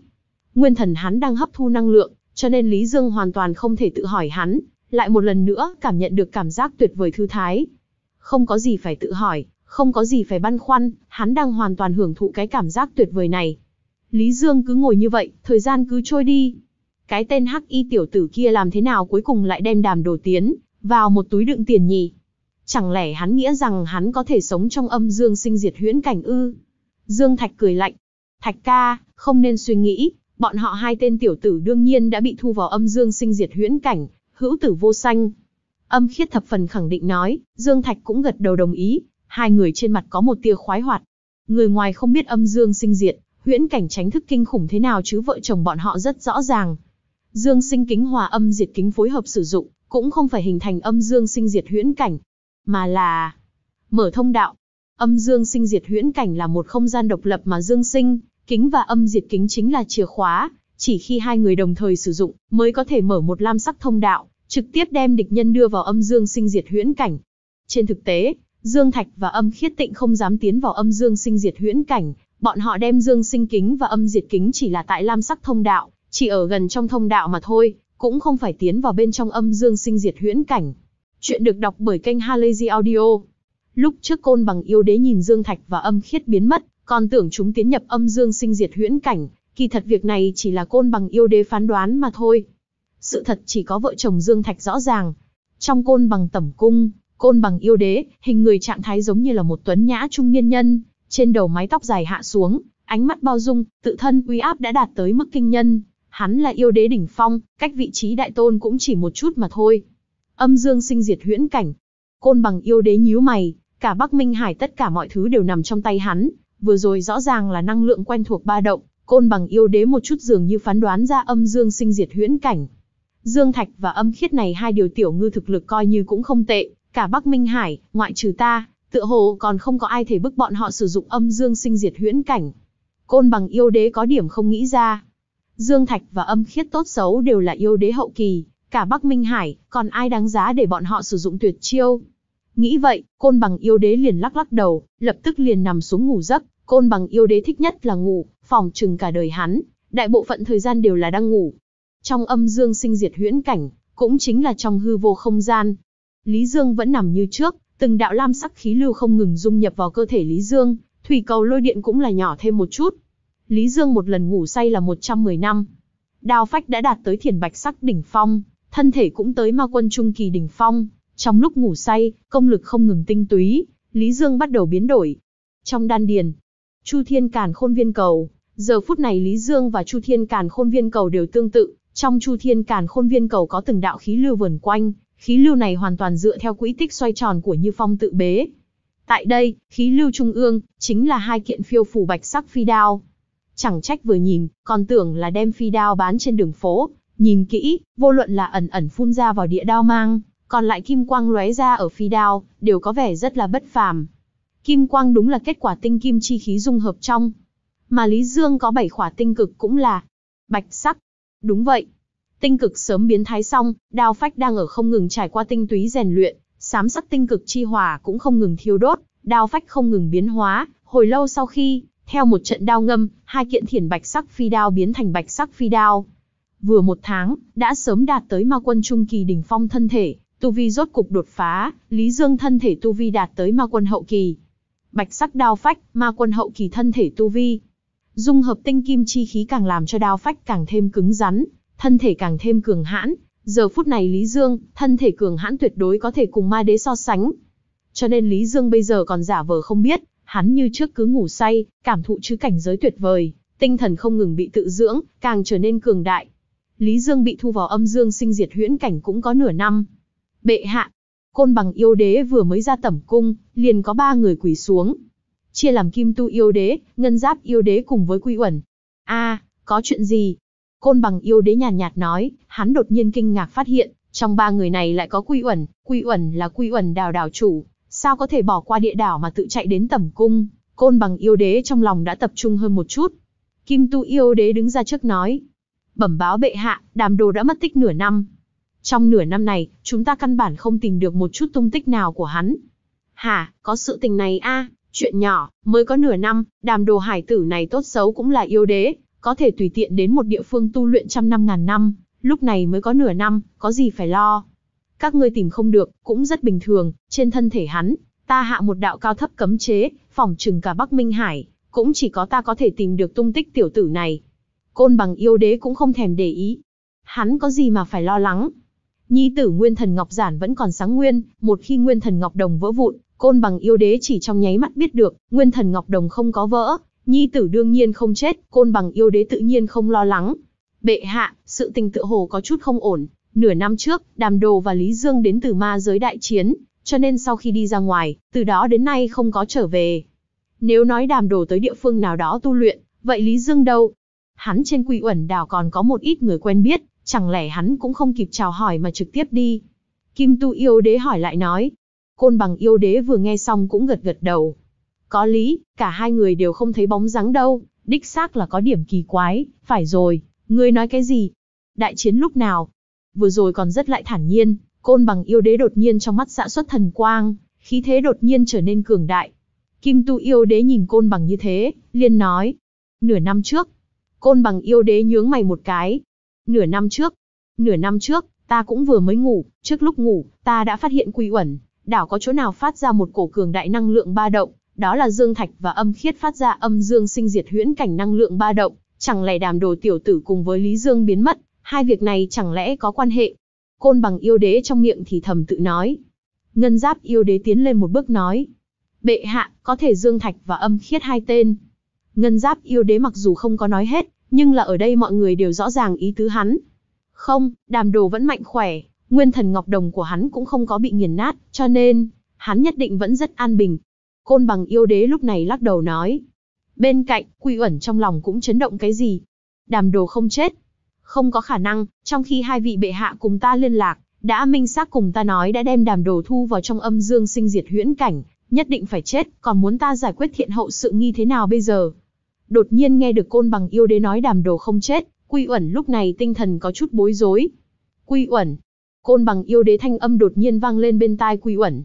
Nguyên thần hắn đang hấp thu năng lượng, cho nên Lý Dương hoàn toàn không thể tự hỏi hắn, lại một lần nữa cảm nhận được cảm giác tuyệt vời thư thái. Không có gì phải tự hỏi, không có gì phải băn khoăn, hắn đang hoàn toàn hưởng thụ cái cảm giác tuyệt vời này. Lý Dương cứ ngồi như vậy, thời gian cứ trôi đi. Cái tên hắc y tiểu tử kia làm thế nào cuối cùng lại đem đàm đồ tiến vào một túi đựng tiền nhỉ? Chẳng lẽ hắn nghĩa rằng hắn có thể sống trong âm dương sinh diệt huyễn cảnh ư? Dương Thạch cười lạnh. Thạch ca, không nên suy nghĩ, bọn họ hai tên tiểu tử đương nhiên đã bị thu vào âm dương sinh diệt huyễn cảnh, hữu tử vô sanh. Âm Khiết thập phần khẳng định nói, Dương Thạch cũng gật đầu đồng ý, hai người trên mặt có một tia khoái hoạt. Người ngoài không biết âm dương sinh diệt, huyễn cảnh tránh thức kinh khủng thế nào chứ vợ chồng bọn họ rất rõ ràng. Dương sinh kính hòa âm diệt kính phối hợp sử dụng, cũng không phải hình thành âm dương sinh diệt huyễn cảnh, mà là mở thông đạo. Âm dương sinh diệt huyễn cảnh là một không gian độc lập mà dương sinh kính và âm diệt kính chính là chìa khóa, chỉ khi hai người đồng thời sử dụng mới có thể mở một lam sắc thông đạo, trực tiếp đem địch nhân đưa vào âm dương sinh diệt huyễn cảnh. Trên thực tế, Dương Thạch và Âm Khiết Tịnh không dám tiến vào âm dương sinh diệt huyễn cảnh, bọn họ đem dương sinh kính và âm diệt kính chỉ là tại lam sắc thông đạo, chỉ ở gần trong thông đạo mà thôi, cũng không phải tiến vào bên trong âm dương sinh diệt huyễn cảnh. Chuyện được đọc bởi kênh Halazy Audio. Lúc trước Côn Bằng yêu đế nhìn Dương Thạch và Âm Khiết biến mất, còn tưởng chúng tiến nhập âm dương sinh diệt huyễn cảnh, kỳ thật việc này chỉ là Côn Bằng yêu đế phán đoán mà thôi. Sự thật chỉ có vợ chồng Dương Thạch rõ ràng. Trong Côn Bằng tẩm cung, Côn Bằng yêu đế, hình người trạng thái giống như là một tuấn nhã trung niên nhân, trên đầu mái tóc dài hạ xuống, ánh mắt bao dung, tự thân uy áp đã đạt tới mức kinh nhân. Hắn là yêu đế đỉnh phong, cách vị trí đại tôn cũng chỉ một chút mà thôi. Âm dương sinh diệt huyễn cảnh. Côn Bằng yêu đế nhíu mày, cả Bắc Minh Hải tất cả mọi thứ đều nằm trong tay hắn, vừa rồi rõ ràng là năng lượng quen thuộc ba động, Côn Bằng yêu đế một chút dường như phán đoán ra âm dương sinh diệt huyễn cảnh. Dương Thạch và Âm Khiết này hai điều tiểu ngư thực lực coi như cũng không tệ, cả Bắc Minh Hải, ngoại trừ ta, tựa hồ còn không có ai thể bức bọn họ sử dụng âm dương sinh diệt huyễn cảnh. Côn Bằng yêu đế có điểm không nghĩ ra. Dương Thạch và Âm Khiết tốt xấu đều là yêu đế hậu kỳ, cả Bắc Minh Hải, còn ai đáng giá để bọn họ sử dụng tuyệt chiêu. Nghĩ vậy, Côn Bằng yêu đế liền lắc lắc đầu, lập tức liền nằm xuống ngủ giấc. Côn Bằng yêu đế thích nhất là ngủ, phỏng chừng cả đời hắn, đại bộ phận thời gian đều là đang ngủ. Trong âm dương sinh diệt huyễn cảnh, cũng chính là trong hư vô không gian. Lý Dương vẫn nằm như trước, từng đạo lam sắc khí lưu không ngừng dung nhập vào cơ thể Lý Dương, thủy cầu lôi điện cũng là nhỏ thêm một chút. Lý Dương một lần ngủ say là một trăm mười năm. Đao phách đã đạt tới thiền bạch sắc đỉnh phong, thân thể cũng tới ma quân trung kỳ đỉnh phong. Trong lúc ngủ say, công lực không ngừng tinh túy, Lý Dương bắt đầu biến đổi. Trong đan điền, Chu Thiên Càn Khôn Viên Cầu, giờ phút này Lý Dương và Chu Thiên Càn Khôn Viên Cầu đều tương tự, trong Chu Thiên Càn Khôn Viên Cầu có từng đạo khí lưu vờn quanh, khí lưu này hoàn toàn dựa theo quỹ tích xoay tròn của Như Phong tự bế. Tại đây, khí lưu trung ương chính là hai kiện phiêu phù bạch sắc phi đao. Chẳng trách vừa nhìn, còn tưởng là đem phi đao bán trên đường phố, nhìn kỹ, vô luận là ẩn ẩn phun ra vào địa đao mang, còn lại kim quang lóe ra ở phi đao, đều có vẻ rất là bất phàm. Kim quang đúng là kết quả tinh kim chi khí dung hợp trong. Mà Lý Dương có bảy khỏa tinh cực cũng là bạch sắc. Đúng vậy. Tinh cực sớm biến thái xong, đao phách đang ở không ngừng trải qua tinh túy rèn luyện, xám sắc tinh cực chi hỏa cũng không ngừng thiêu đốt, đao phách không ngừng biến hóa, hồi lâu sau khi, theo một trận đao ngâm, hai kiện thiển bạch sắc phi đao biến thành bạch sắc phi đao. Vừa một tháng, đã sớm đạt tới ma quân trung kỳ đỉnh phong thân thể, tu vi rốt cục đột phá, Lý Dương thân thể tu vi đạt tới ma quân hậu kỳ. Bạch sắc đao phách, ma quân hậu kỳ thân thể tu vi. Dung hợp tinh kim chi khí càng làm cho đao phách càng thêm cứng rắn, thân thể càng thêm cường hãn. Giờ phút này Lý Dương, thân thể cường hãn tuyệt đối có thể cùng ma đế so sánh. Cho nên Lý Dương bây giờ còn giả vờ không biết, hắn như trước cứ ngủ say, cảm thụ chứ cảnh giới tuyệt vời, tinh thần không ngừng bị tự dưỡng, càng trở nên cường đại. Lý Dương bị thu vào âm dương sinh diệt huyễn cảnh cũng có nửa năm. Bệ hạ, Côn Bằng yêu đế vừa mới ra tẩm cung, liền có ba người quỳ xuống. Chia làm Kim Tu yêu đế, Ngân Giáp yêu đế cùng với Quy Uẩn. A, à, có chuyện gì? Côn Bằng yêu đế nhàn nhạt, nhạt nói, hắn đột nhiên kinh ngạc phát hiện, trong ba người này lại có Quy Uẩn, Quy Uẩn là Quy Uẩn đảo đảo chủ, sao có thể bỏ qua địa đảo mà tự chạy đến tẩm cung? Côn Bằng yêu đế trong lòng đã tập trung hơn một chút. Kim Tu yêu đế đứng ra trước nói, bẩm báo bệ hạ, Đàm Đồ đã mất tích nửa năm. Trong nửa năm này, chúng ta căn bản không tìm được một chút tung tích nào của hắn. Hả, có sự tình này a? À, chuyện nhỏ, mới có nửa năm, Đàm Đồ hải tử này tốt xấu cũng là yêu đế, có thể tùy tiện đến một địa phương tu luyện trăm năm ngàn năm, lúc này mới có nửa năm, có gì phải lo. Các ngươi tìm không được, cũng rất bình thường, trên thân thể hắn, ta hạ một đạo cao thấp cấm chế, phỏng chừng cả Bắc Minh Hải, cũng chỉ có ta có thể tìm được tung tích tiểu tử này. Côn Bằng yêu đế cũng không thèm để ý. Hắn có gì mà phải lo lắng. Nhi tử Nguyên Thần Ngọc Giản vẫn còn sáng nguyên, một khi Nguyên Thần Ngọc Đồng vỡ vụn, Côn Bằng yêu đế chỉ trong nháy mắt biết được, Nguyên Thần Ngọc Đồng không có vỡ, nhi tử đương nhiên không chết, Côn Bằng yêu đế tự nhiên không lo lắng. Bệ hạ, sự tình tựa hồ có chút không ổn, nửa năm trước, Đàm Đồ và Lý Dương đến từ ma giới đại chiến, cho nên sau khi đi ra ngoài, từ đó đến nay không có trở về. Nếu nói Đàm Đồ tới địa phương nào đó tu luyện, vậy Lý Dương đâu? Hắn trên Quy Uẩn đảo còn có một ít người quen biết, chẳng lẽ hắn cũng không kịp chào hỏi mà trực tiếp đi? Kim Tu yêu đế hỏi lại nói. Côn Bằng yêu đế vừa nghe xong cũng gật gật đầu. Có lý, cả hai người đều không thấy bóng dáng đâu, đích xác là có điểm kỳ quái. Phải rồi, ngươi nói cái gì? Đại chiến lúc nào? Vừa rồi còn rất lại thản nhiên, Côn Bằng yêu đế đột nhiên trong mắt xạ xuất thần quang, khí thế đột nhiên trở nên cường đại. Kim Tu yêu đế nhìn Côn Bằng như thế, liền nói. Nửa năm trước. Côn Bằng yêu đế nhướng mày một cái. Nửa năm trước. Nửa năm trước, ta cũng vừa mới ngủ, trước lúc ngủ, ta đã phát hiện Quy Uẩn đảo có chỗ nào phát ra một cổ cường đại năng lượng ba động, đó là Dương Thạch và Âm Khiết phát ra âm dương sinh diệt huyễn cảnh năng lượng ba động, chẳng lẽ Đàm Đồ tiểu tử cùng với Lý Dương biến mất, hai việc này chẳng lẽ có quan hệ? Côn Bằng yêu đế trong miệng thì thầm tự nói. Ngân Giáp yêu đế tiến lên một bước nói. Bệ hạ, có thể Dương Thạch và Âm Khiết hai tên. Ngân Giáp yêu đế mặc dù không có nói hết, nhưng là ở đây mọi người đều rõ ràng ý tứ hắn. Không, Đàm Đồ vẫn mạnh khỏe, Nguyên Thần Ngọc Đồng của hắn cũng không có bị nghiền nát, cho nên, hắn nhất định vẫn rất an bình. Côn Bằng yêu đế lúc này lắc đầu nói. Bên cạnh, Quy Uẩn trong lòng cũng chấn động cái gì? Đàm Đồ không chết. Không có khả năng, trong khi hai vị bệ hạ cùng ta liên lạc, đã minh xác cùng ta nói đã đem Đàm Đồ thu vào trong âm dương sinh diệt huyễn cảnh, nhất định phải chết, còn muốn ta giải quyết thiện hậu sự nghi thế nào bây giờ? Đột nhiên nghe được Côn Bằng yêu đế nói Đàm Đồ không chết, Quy Uẩn lúc này tinh thần có chút bối rối. Quy Uẩn. Côn Bằng yêu đế thanh âm đột nhiên vang lên bên tai Quy Uẩn.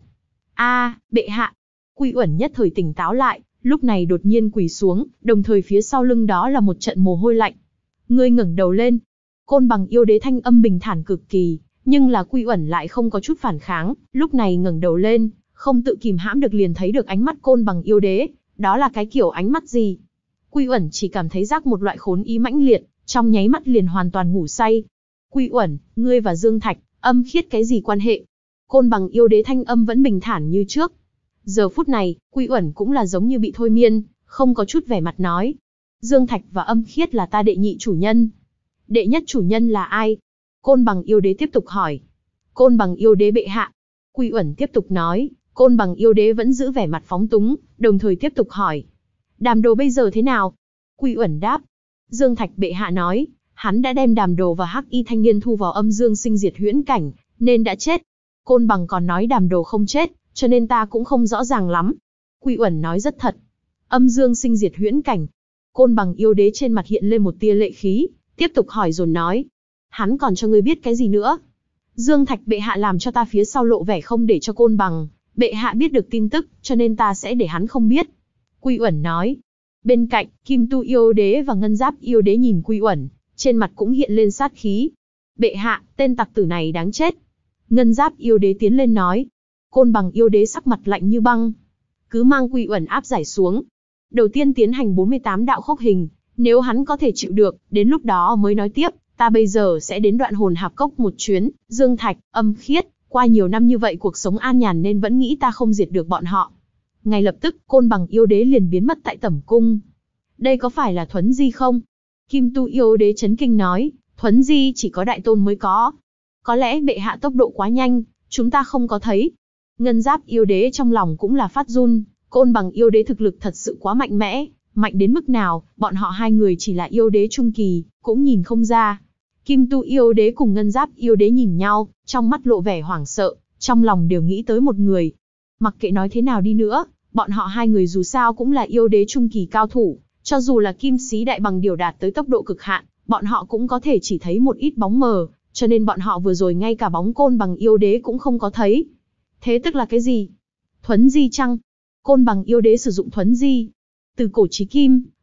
A, bệ hạ. Quy Uẩn nhất thời tỉnh táo lại, lúc này đột nhiên quỳ xuống, đồng thời phía sau lưng đó là một trận mồ hôi lạnh. Ngươi ngẩng đầu lên. Côn Bằng yêu đế thanh âm bình thản cực kỳ, nhưng là Quy Uẩn lại không có chút phản kháng, lúc này ngẩng đầu lên, không tự kìm hãm được liền thấy được ánh mắt Côn Bằng yêu đế, đó là cái kiểu ánh mắt gì? Quy Uẩn chỉ cảm thấy rắc một loại khốn ý mãnh liệt, trong nháy mắt liền hoàn toàn ngủ say. Quy Uẩn, ngươi và Dương Thạch, Âm Khiết cái gì quan hệ? Côn Bằng yêu đế thanh âm vẫn bình thản như trước. Giờ phút này, Quy Uẩn cũng là giống như bị thôi miên, không có chút vẻ mặt nói. Dương Thạch và Âm Khiết là ta đệ nhị chủ nhân. Đệ nhất chủ nhân là ai? Côn Bằng yêu đế tiếp tục hỏi. Côn Bằng yêu đế bệ hạ. Quy Uẩn tiếp tục nói. Côn Bằng yêu đế vẫn giữ vẻ mặt phóng túng, đồng thời tiếp tục hỏi. Đàm Đồ bây giờ thế nào? Quy Uẩn đáp. Dương Thạch bệ hạ nói, hắn đã đem Đàm Đồ và Hắc Y thanh niên thu vào âm dương sinh diệt huyễn cảnh, nên đã chết. Côn Bằng còn nói Đàm Đồ không chết, cho nên ta cũng không rõ ràng lắm. Quy Uẩn nói rất thật. Âm dương sinh diệt huyễn cảnh. Côn Bằng yêu đế trên mặt hiện lên một tia lệ khí, tiếp tục hỏi dồn nói. Hắn còn cho ngươi biết cái gì nữa? Dương Thạch bệ hạ làm cho ta phía sau lộ vẻ không để cho Côn Bằng bệ hạ biết được tin tức, cho nên ta sẽ để hắn không biết. Quy Uẩn nói. Bên cạnh, Kim Tu yêu đế và Ngân Giáp yêu đế nhìn Quy Uẩn, trên mặt cũng hiện lên sát khí. Bệ hạ, tên tặc tử này đáng chết. Ngân Giáp yêu đế tiến lên nói. Côn Bằng yêu đế sắc mặt lạnh như băng. Cứ mang Quy Uẩn áp giải xuống. Đầu tiên tiến hành bốn mươi tám đạo khốc hình, nếu hắn có thể chịu được, đến lúc đó mới nói tiếp. Ta bây giờ sẽ đến Đoạn Hồn Hạp Cốc một chuyến, Dương Thạch, Âm Khiết, qua nhiều năm như vậy cuộc sống an nhàn nên vẫn nghĩ ta không diệt được bọn họ. Ngay lập tức, Côn Bằng yêu đế liền biến mất tại tẩm cung. Đây có phải là Thuấn Di không? Kim Tu yêu đế chấn kinh nói, Thuấn Di chỉ có đại tôn mới có. Có lẽ bệ hạ tốc độ quá nhanh, chúng ta không có thấy. Ngân Giáp yêu đế trong lòng cũng là phát run, Côn Bằng yêu đế thực lực thật sự quá mạnh mẽ, mạnh đến mức nào, bọn họ hai người chỉ là yêu đế trung kỳ, cũng nhìn không ra. Kim Tu yêu đế cùng Ngân Giáp yêu đế nhìn nhau, trong mắt lộ vẻ hoảng sợ, trong lòng đều nghĩ tới một người. Mặc kệ nói thế nào đi nữa, bọn họ hai người dù sao cũng là yêu đế trung kỳ cao thủ, cho dù là Kim Xí Đại Bằng điều đạt tới tốc độ cực hạn, bọn họ cũng có thể chỉ thấy một ít bóng mờ, cho nên bọn họ vừa rồi ngay cả bóng Côn Bằng yêu đế cũng không có thấy. Thế tức là cái gì? Thuấn Di chăng? Côn Bằng yêu đế sử dụng Thuấn Di. Từ cổ chí kim,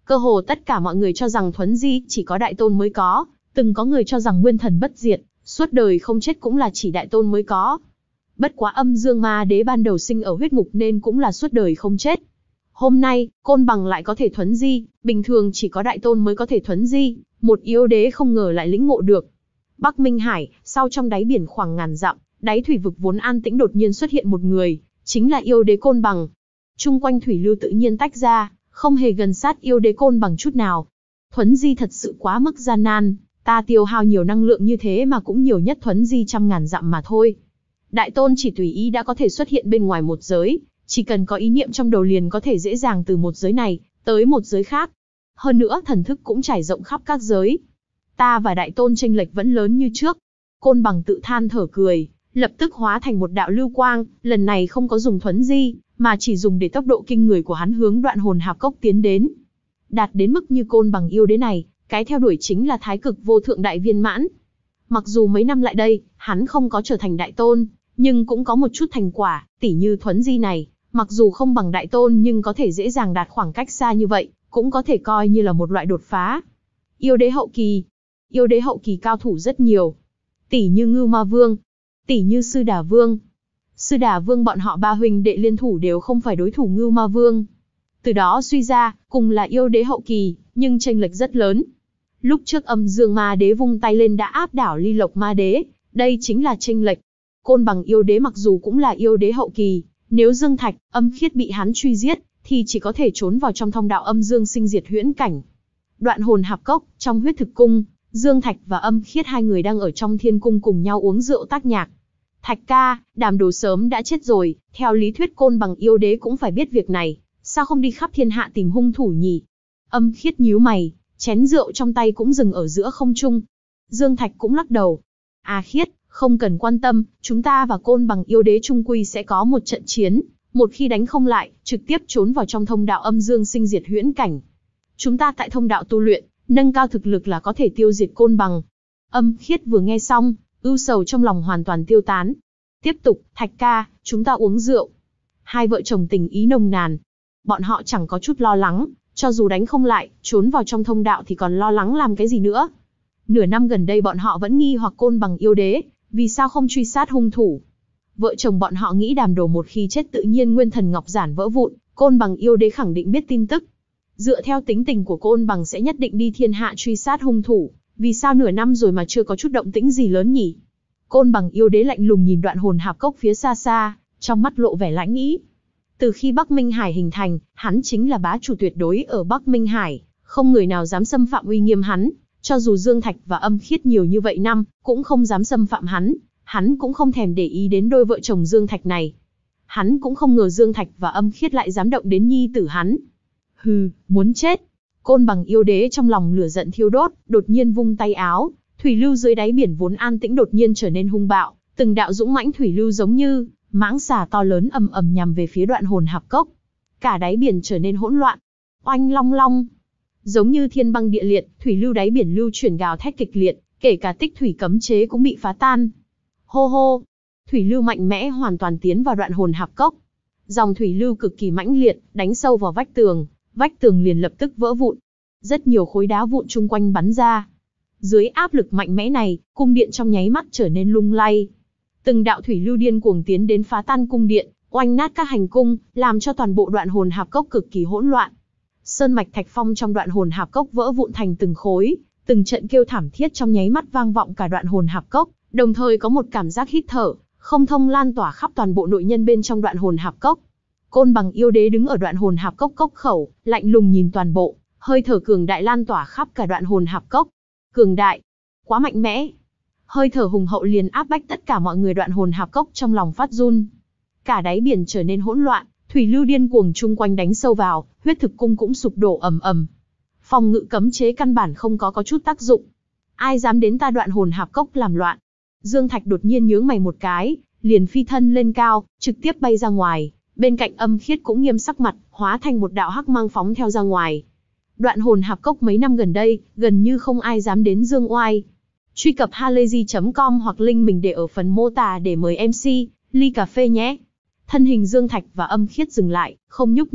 Cơ hồ tất cả mọi người cho rằng thuấn di chỉ có đại tôn mới có, từng có người cho rằng nguyên thần bất diệt, suốt đời không chết cũng là chỉ đại tôn mới có. Bất quá âm dương ma đế ban đầu sinh ở huyết ngục nên cũng là suốt đời không chết. Hôm nay, Côn Bằng lại có thể thuấn di, bình thường chỉ có đại tôn mới có thể thuấn di, một yếu đế không ngờ lại lĩnh ngộ được. Bắc Minh Hải, sau trong đáy biển khoảng ngàn dặm, đáy thủy vực vốn an tĩnh đột nhiên xuất hiện một người, chính là yêu đế Côn Bằng. Trung quanh thủy lưu tự nhiên tách ra, không hề gần sát yêu đế Côn Bằng chút nào. Thuấn di thật sự quá mức gian nan, ta tiêu hao nhiều năng lượng như thế mà cũng nhiều nhất thuấn di trăm ngàn dặm mà thôi. Đại tôn chỉ tùy ý đã có thể xuất hiện bên ngoài một giới, chỉ cần có ý niệm trong đầu liền có thể dễ dàng từ một giới này tới một giới khác. Hơn nữa thần thức cũng trải rộng khắp các giới. Ta và đại tôn chênh lệch vẫn lớn như trước. Côn Bằng tự than thở cười, lập tức hóa thành một đạo lưu quang, lần này không có dùng thuấn di, mà chỉ dùng để tốc độ kinh người của hắn hướng đoạn hồn hạp cốc tiến đến. Đạt đến mức như Côn Bằng yêu đế này, cái theo đuổi chính là thái cực vô thượng đại viên mãn. Mặc dù mấy năm lại đây, hắn không có trở thành đại tôn, nhưng cũng có một chút thành quả, tỉ như thuấn di này, mặc dù không bằng đại tôn nhưng có thể dễ dàng đạt khoảng cách xa như vậy, cũng có thể coi như là một loại đột phá. Yêu đế hậu kỳ, yêu đế hậu kỳ cao thủ rất nhiều, tỉ như Ngưu Ma Vương, tỉ như Sư Đà Vương. Sư Đà Vương bọn họ ba huynh đệ liên thủ đều không phải đối thủ Ngưu Ma Vương. Từ đó suy ra, cùng là yêu đế hậu kỳ, nhưng chênh lệch rất lớn. Lúc trước âm dương ma đế vung tay lên đã áp đảo Ly Lộc ma đế, đây chính là chênh lệch. Côn Bằng yêu đế mặc dù cũng là yêu đế hậu kỳ, nếu Dương Thạch, Âm Khiết bị hắn truy giết, thì chỉ có thể trốn vào trong thông đạo âm dương sinh diệt huyễn cảnh. Đoạn hồn hạp cốc, trong huyết thực cung, Dương Thạch và Âm Khiết hai người đang ở trong thiên cung cùng nhau uống rượu tác nhạc. Thạch ca, Đàm Đồ sớm đã chết rồi, theo lý thuyết Côn Bằng yêu đế cũng phải biết việc này, sao không đi khắp thiên hạ tìm hung thủ nhỉ? Âm Khiết nhíu mày, chén rượu trong tay cũng dừng ở giữa không trung. Dương Thạch cũng lắc đầu. À Khiết, không cần quan tâm, chúng ta và Côn Bằng yêu đế chung quy sẽ có một trận chiến, một khi đánh không lại, trực tiếp trốn vào trong thông đạo âm dương sinh diệt huyễn cảnh. Chúng ta tại thông đạo tu luyện, nâng cao thực lực là có thể tiêu diệt Côn Bằng. Âm Khiết vừa nghe xong, ưu sầu trong lòng hoàn toàn tiêu tán. Tiếp tục, Thạch ca, chúng ta uống rượu. Hai vợ chồng tình ý nồng nàn. Bọn họ chẳng có chút lo lắng, cho dù đánh không lại, trốn vào trong thông đạo thì còn lo lắng làm cái gì nữa. Nửa năm gần đây bọn họ vẫn nghi hoặc Côn Bằng yêu đế, vì sao không truy sát hung thủ. Vợ chồng bọn họ nghĩ Đàm Đồ một khi chết tự nhiên nguyên thần ngọc giản vỡ vụn, Côn Bằng yêu đế khẳng định biết tin tức. Dựa theo tính tình của Côn Bằng sẽ nhất định đi thiên hạ truy sát hung thủ, vì sao nửa năm rồi mà chưa có chút động tĩnh gì lớn nhỉ? Côn Bằng yêu đế lạnh lùng nhìn đoạn hồn hạp cốc phía xa xa, trong mắt lộ vẻ lãnh ý. Từ khi Bắc Minh Hải hình thành, hắn chính là bá chủ tuyệt đối ở Bắc Minh Hải, không người nào dám xâm phạm uy nghiêm hắn, cho dù Dương Thạch và Âm Khiết nhiều như vậy năm, cũng không dám xâm phạm hắn, hắn cũng không thèm để ý đến đôi vợ chồng Dương Thạch này. Hắn cũng không ngờ Dương Thạch và Âm Khiết lại dám động đến nhi tử hắn. Hừ, muốn chết. Côn Bằng yêu đế trong lòng lửa giận thiêu đốt, đột nhiên vung tay áo, thủy lưu dưới đáy biển vốn an tĩnh đột nhiên trở nên hung bạo, từng đạo dũng mãnh thủy lưu giống như mãng xà to lớn ầm ầm nhằm về phía đoạn hồn hạp cốc. Cả đáy biển trở nên hỗn loạn. Oanh long long, giống như thiên băng địa liệt, thủy lưu đáy biển lưu chuyển gào thét kịch liệt, kể cả tích thủy cấm chế cũng bị phá tan. Hô hô, thủy lưu mạnh mẽ hoàn toàn tiến vào đoạn hồn hạp cốc. Dòng thủy lưu cực kỳ mãnh liệt, đánh sâu vào vách tường, vách tường liền lập tức vỡ vụn. Rất nhiều khối đá vụn chung quanh bắn ra. Dưới áp lực mạnh mẽ này, cung điện trong nháy mắt trở nên lung lay. Từng đạo thủy lưu điên cuồng tiến đến phá tan cung điện, oanh nát các hành cung, làm cho toàn bộ đoạn hồn hạp cốc cực kỳ hỗn loạn. Sơn mạch thạch phong trong đoạn hồn hạp cốc vỡ vụn thành từng khối, từng trận kêu thảm thiết trong nháy mắt vang vọng cả đoạn hồn hạp cốc, đồng thời có một cảm giác hít thở không thông lan tỏa khắp toàn bộ nội nhân bên trong đoạn hồn hạp cốc. Côn Bằng yêu đế đứng ở đoạn hồn hạp cốc cốc khẩu, lạnh lùng nhìn toàn bộ, hơi thở cường đại lan tỏa khắp cả đoạn hồn hạp cốc. Cường đại, quá mạnh mẽ. Hơi thở hùng hậu liền áp bách tất cả mọi người đoạn hồn hạp cốc trong lòng phát run. Cả đáy biển trở nên hỗn loạn, thủy lưu điên cuồng chung quanh đánh sâu vào, huyết thực cung cũng sụp đổ ầm ầm. Phòng ngự cấm chế căn bản không có có chút tác dụng. Ai dám đến ta đoạn hồn hạp cốc làm loạn? Dương Thạch đột nhiên nhướng mày một cái, liền phi thân lên cao, trực tiếp bay ra ngoài. Bên cạnh Âm Khiết cũng nghiêm sắc mặt, hóa thành một đạo hắc mang phóng theo ra ngoài. Đoạn hồn hạp cốc mấy năm gần đây, gần như không ai dám đến Dương Oai. Truy cập halayzi chấm com hoặc link mình để ở phần mô tả để mời em xê, ly cà phê nhé. Thân hình Dương Thạch và Âm Khiết dừng lại, không nhúc nhích,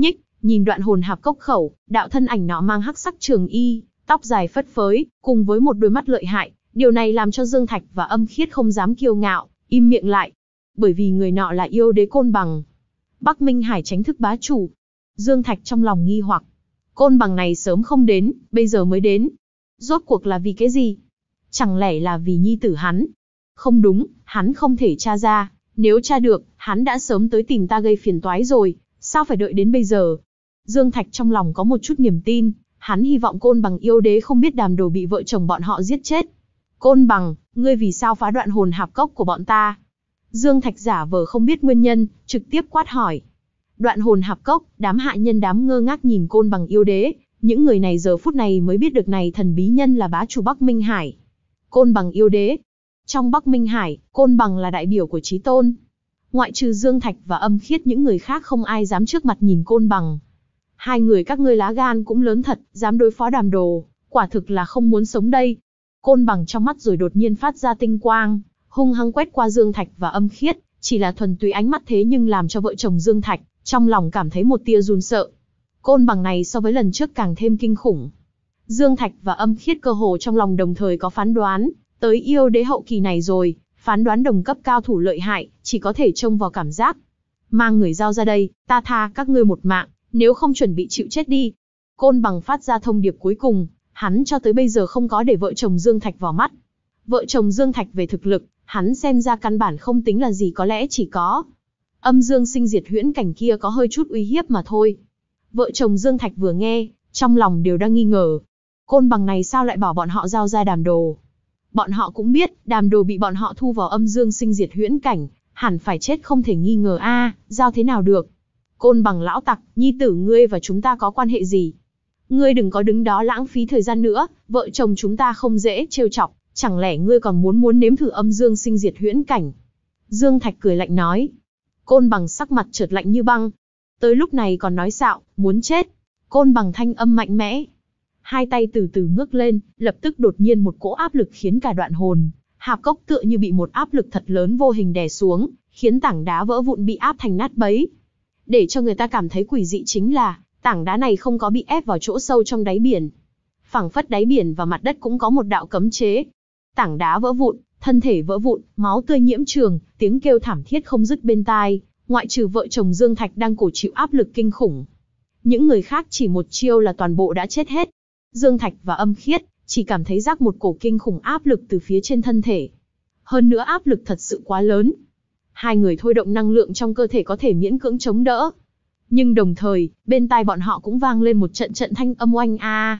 Nhìn đoạn hồn hạp cốc khẩu, đạo thân ảnh nọ mang hắc sắc trường y, tóc dài phất phới, cùng với một đôi mắt lợi hại, điều này làm cho Dương Thạch và Âm Khiết không dám kiêu ngạo, im miệng lại. Bởi vì người nọ là yêu đế Côn Bằng. Bắc Minh Hải tránh thức bá chủ. Dương Thạch trong lòng nghi hoặc. Côn Bằng này sớm không đến, bây giờ mới đến. Rốt cuộc là vì cái gì? Chẳng lẽ là vì nhi tử hắn? Không đúng, hắn không thể tra ra. Nếu tra được, hắn đã sớm tới tìm ta gây phiền toái rồi. Sao phải đợi đến bây giờ? Dương Thạch trong lòng có một chút niềm tin. Hắn hy vọng Côn Bằng yêu đế không biết Đàm Đồ bị vợ chồng bọn họ giết chết. Côn Bằng, ngươi vì sao phá đoạn hồn hạp cốc của bọn ta? Dương Thạch giả vờ không biết nguyên nhân, trực tiếp quát hỏi. Đoạn hồn hạp cốc, đám hạ nhân đám ngơ ngác nhìn Côn Bằng yêu đế. Những người này giờ phút này mới biết được này thần bí nhân là bá chủ Bắc Minh Hải. Côn Bằng yêu đế. Trong Bắc Minh Hải, Côn Bằng là đại biểu của Chí Tôn. Ngoại trừ Dương Thạch và Âm Khiết, những người khác không ai dám trước mặt nhìn Côn Bằng. Hai người các ngươi lá gan cũng lớn thật, dám đối phó Đàm Đồ, quả thực là không muốn sống đây. Côn Bằng trong mắt rồi đột nhiên phát ra tinh quang, hung hăng quét qua Dương Thạch và Âm Khiết, chỉ là thuần túy ánh mắt thế nhưng làm cho vợ chồng Dương Thạch trong lòng cảm thấy một tia run sợ. Côn Bằng này so với lần trước càng thêm kinh khủng. Dương Thạch và Âm Khiết cơ hồ trong lòng đồng thời có phán đoán, tới yêu đế hậu kỳ này rồi, phán đoán đồng cấp cao thủ lợi hại, chỉ có thể trông vào cảm giác. Mang người giao ra đây, ta tha các ngươi một mạng, nếu không chuẩn bị chịu chết đi. Côn Bằng phát ra thông điệp cuối cùng, hắn cho tới bây giờ không có để vợ chồng Dương Thạch vào mắt. Vợ chồng Dương Thạch về thực lực, hắn xem ra căn bản không tính là gì, có lẽ chỉ có âm dương sinh diệt huyễn cảnh kia có hơi chút uy hiếp mà thôi. Vợ chồng Dương Thạch vừa nghe, trong lòng đều đang nghi ngờ. Côn Bằng này sao lại bảo bọn họ giao ra Đàm Đồ? Bọn họ cũng biết, Đàm Đồ bị bọn họ thu vào âm dương sinh diệt huyễn cảnh, hẳn phải chết không thể nghi ngờ a, à, giao thế nào được? Côn Bằng lão tặc, nhi tử ngươi và chúng ta có quan hệ gì? Ngươi đừng có đứng đó lãng phí thời gian nữa, vợ chồng chúng ta không dễ trêu chọc, chẳng lẽ ngươi còn muốn muốn nếm thử âm dương sinh diệt huyễn cảnh? Dương Thạch cười lạnh nói. Côn Bằng sắc mặt chợt lạnh như băng. Tới lúc này còn nói xạo, muốn chết. Côn Bằng thanh âm mạnh mẽ. Hai tay từ từ ngước lên, lập tức đột nhiên một cỗ áp lực khiến cả đoạn hồn hạp cốc tựa như bị một áp lực thật lớn vô hình đè xuống, khiến tảng đá vỡ vụn bị áp thành nát bấy. Để cho người ta cảm thấy quỷ dị chính là, tảng đá này không có bị ép vào chỗ sâu trong đáy biển. Phảng phất đáy biển và mặt đất cũng có một đạo cấm chế. Tảng đá vỡ vụn, thân thể vỡ vụn, máu tươi nhiễm trường, tiếng kêu thảm thiết không dứt bên tai, ngoại trừ vợ chồng Dương Thạch đang cổ chịu áp lực kinh khủng. Những người khác chỉ một chiêu là toàn bộ đã chết hết. Dương Thạch và Âm Khiết chỉ cảm thấy rắc một cổ kinh khủng áp lực từ phía trên thân thể. Hơn nữa áp lực thật sự quá lớn. Hai người thôi động năng lượng trong cơ thể có thể miễn cưỡng chống đỡ. Nhưng đồng thời, bên tai bọn họ cũng vang lên một trận trận thanh âm oanh a.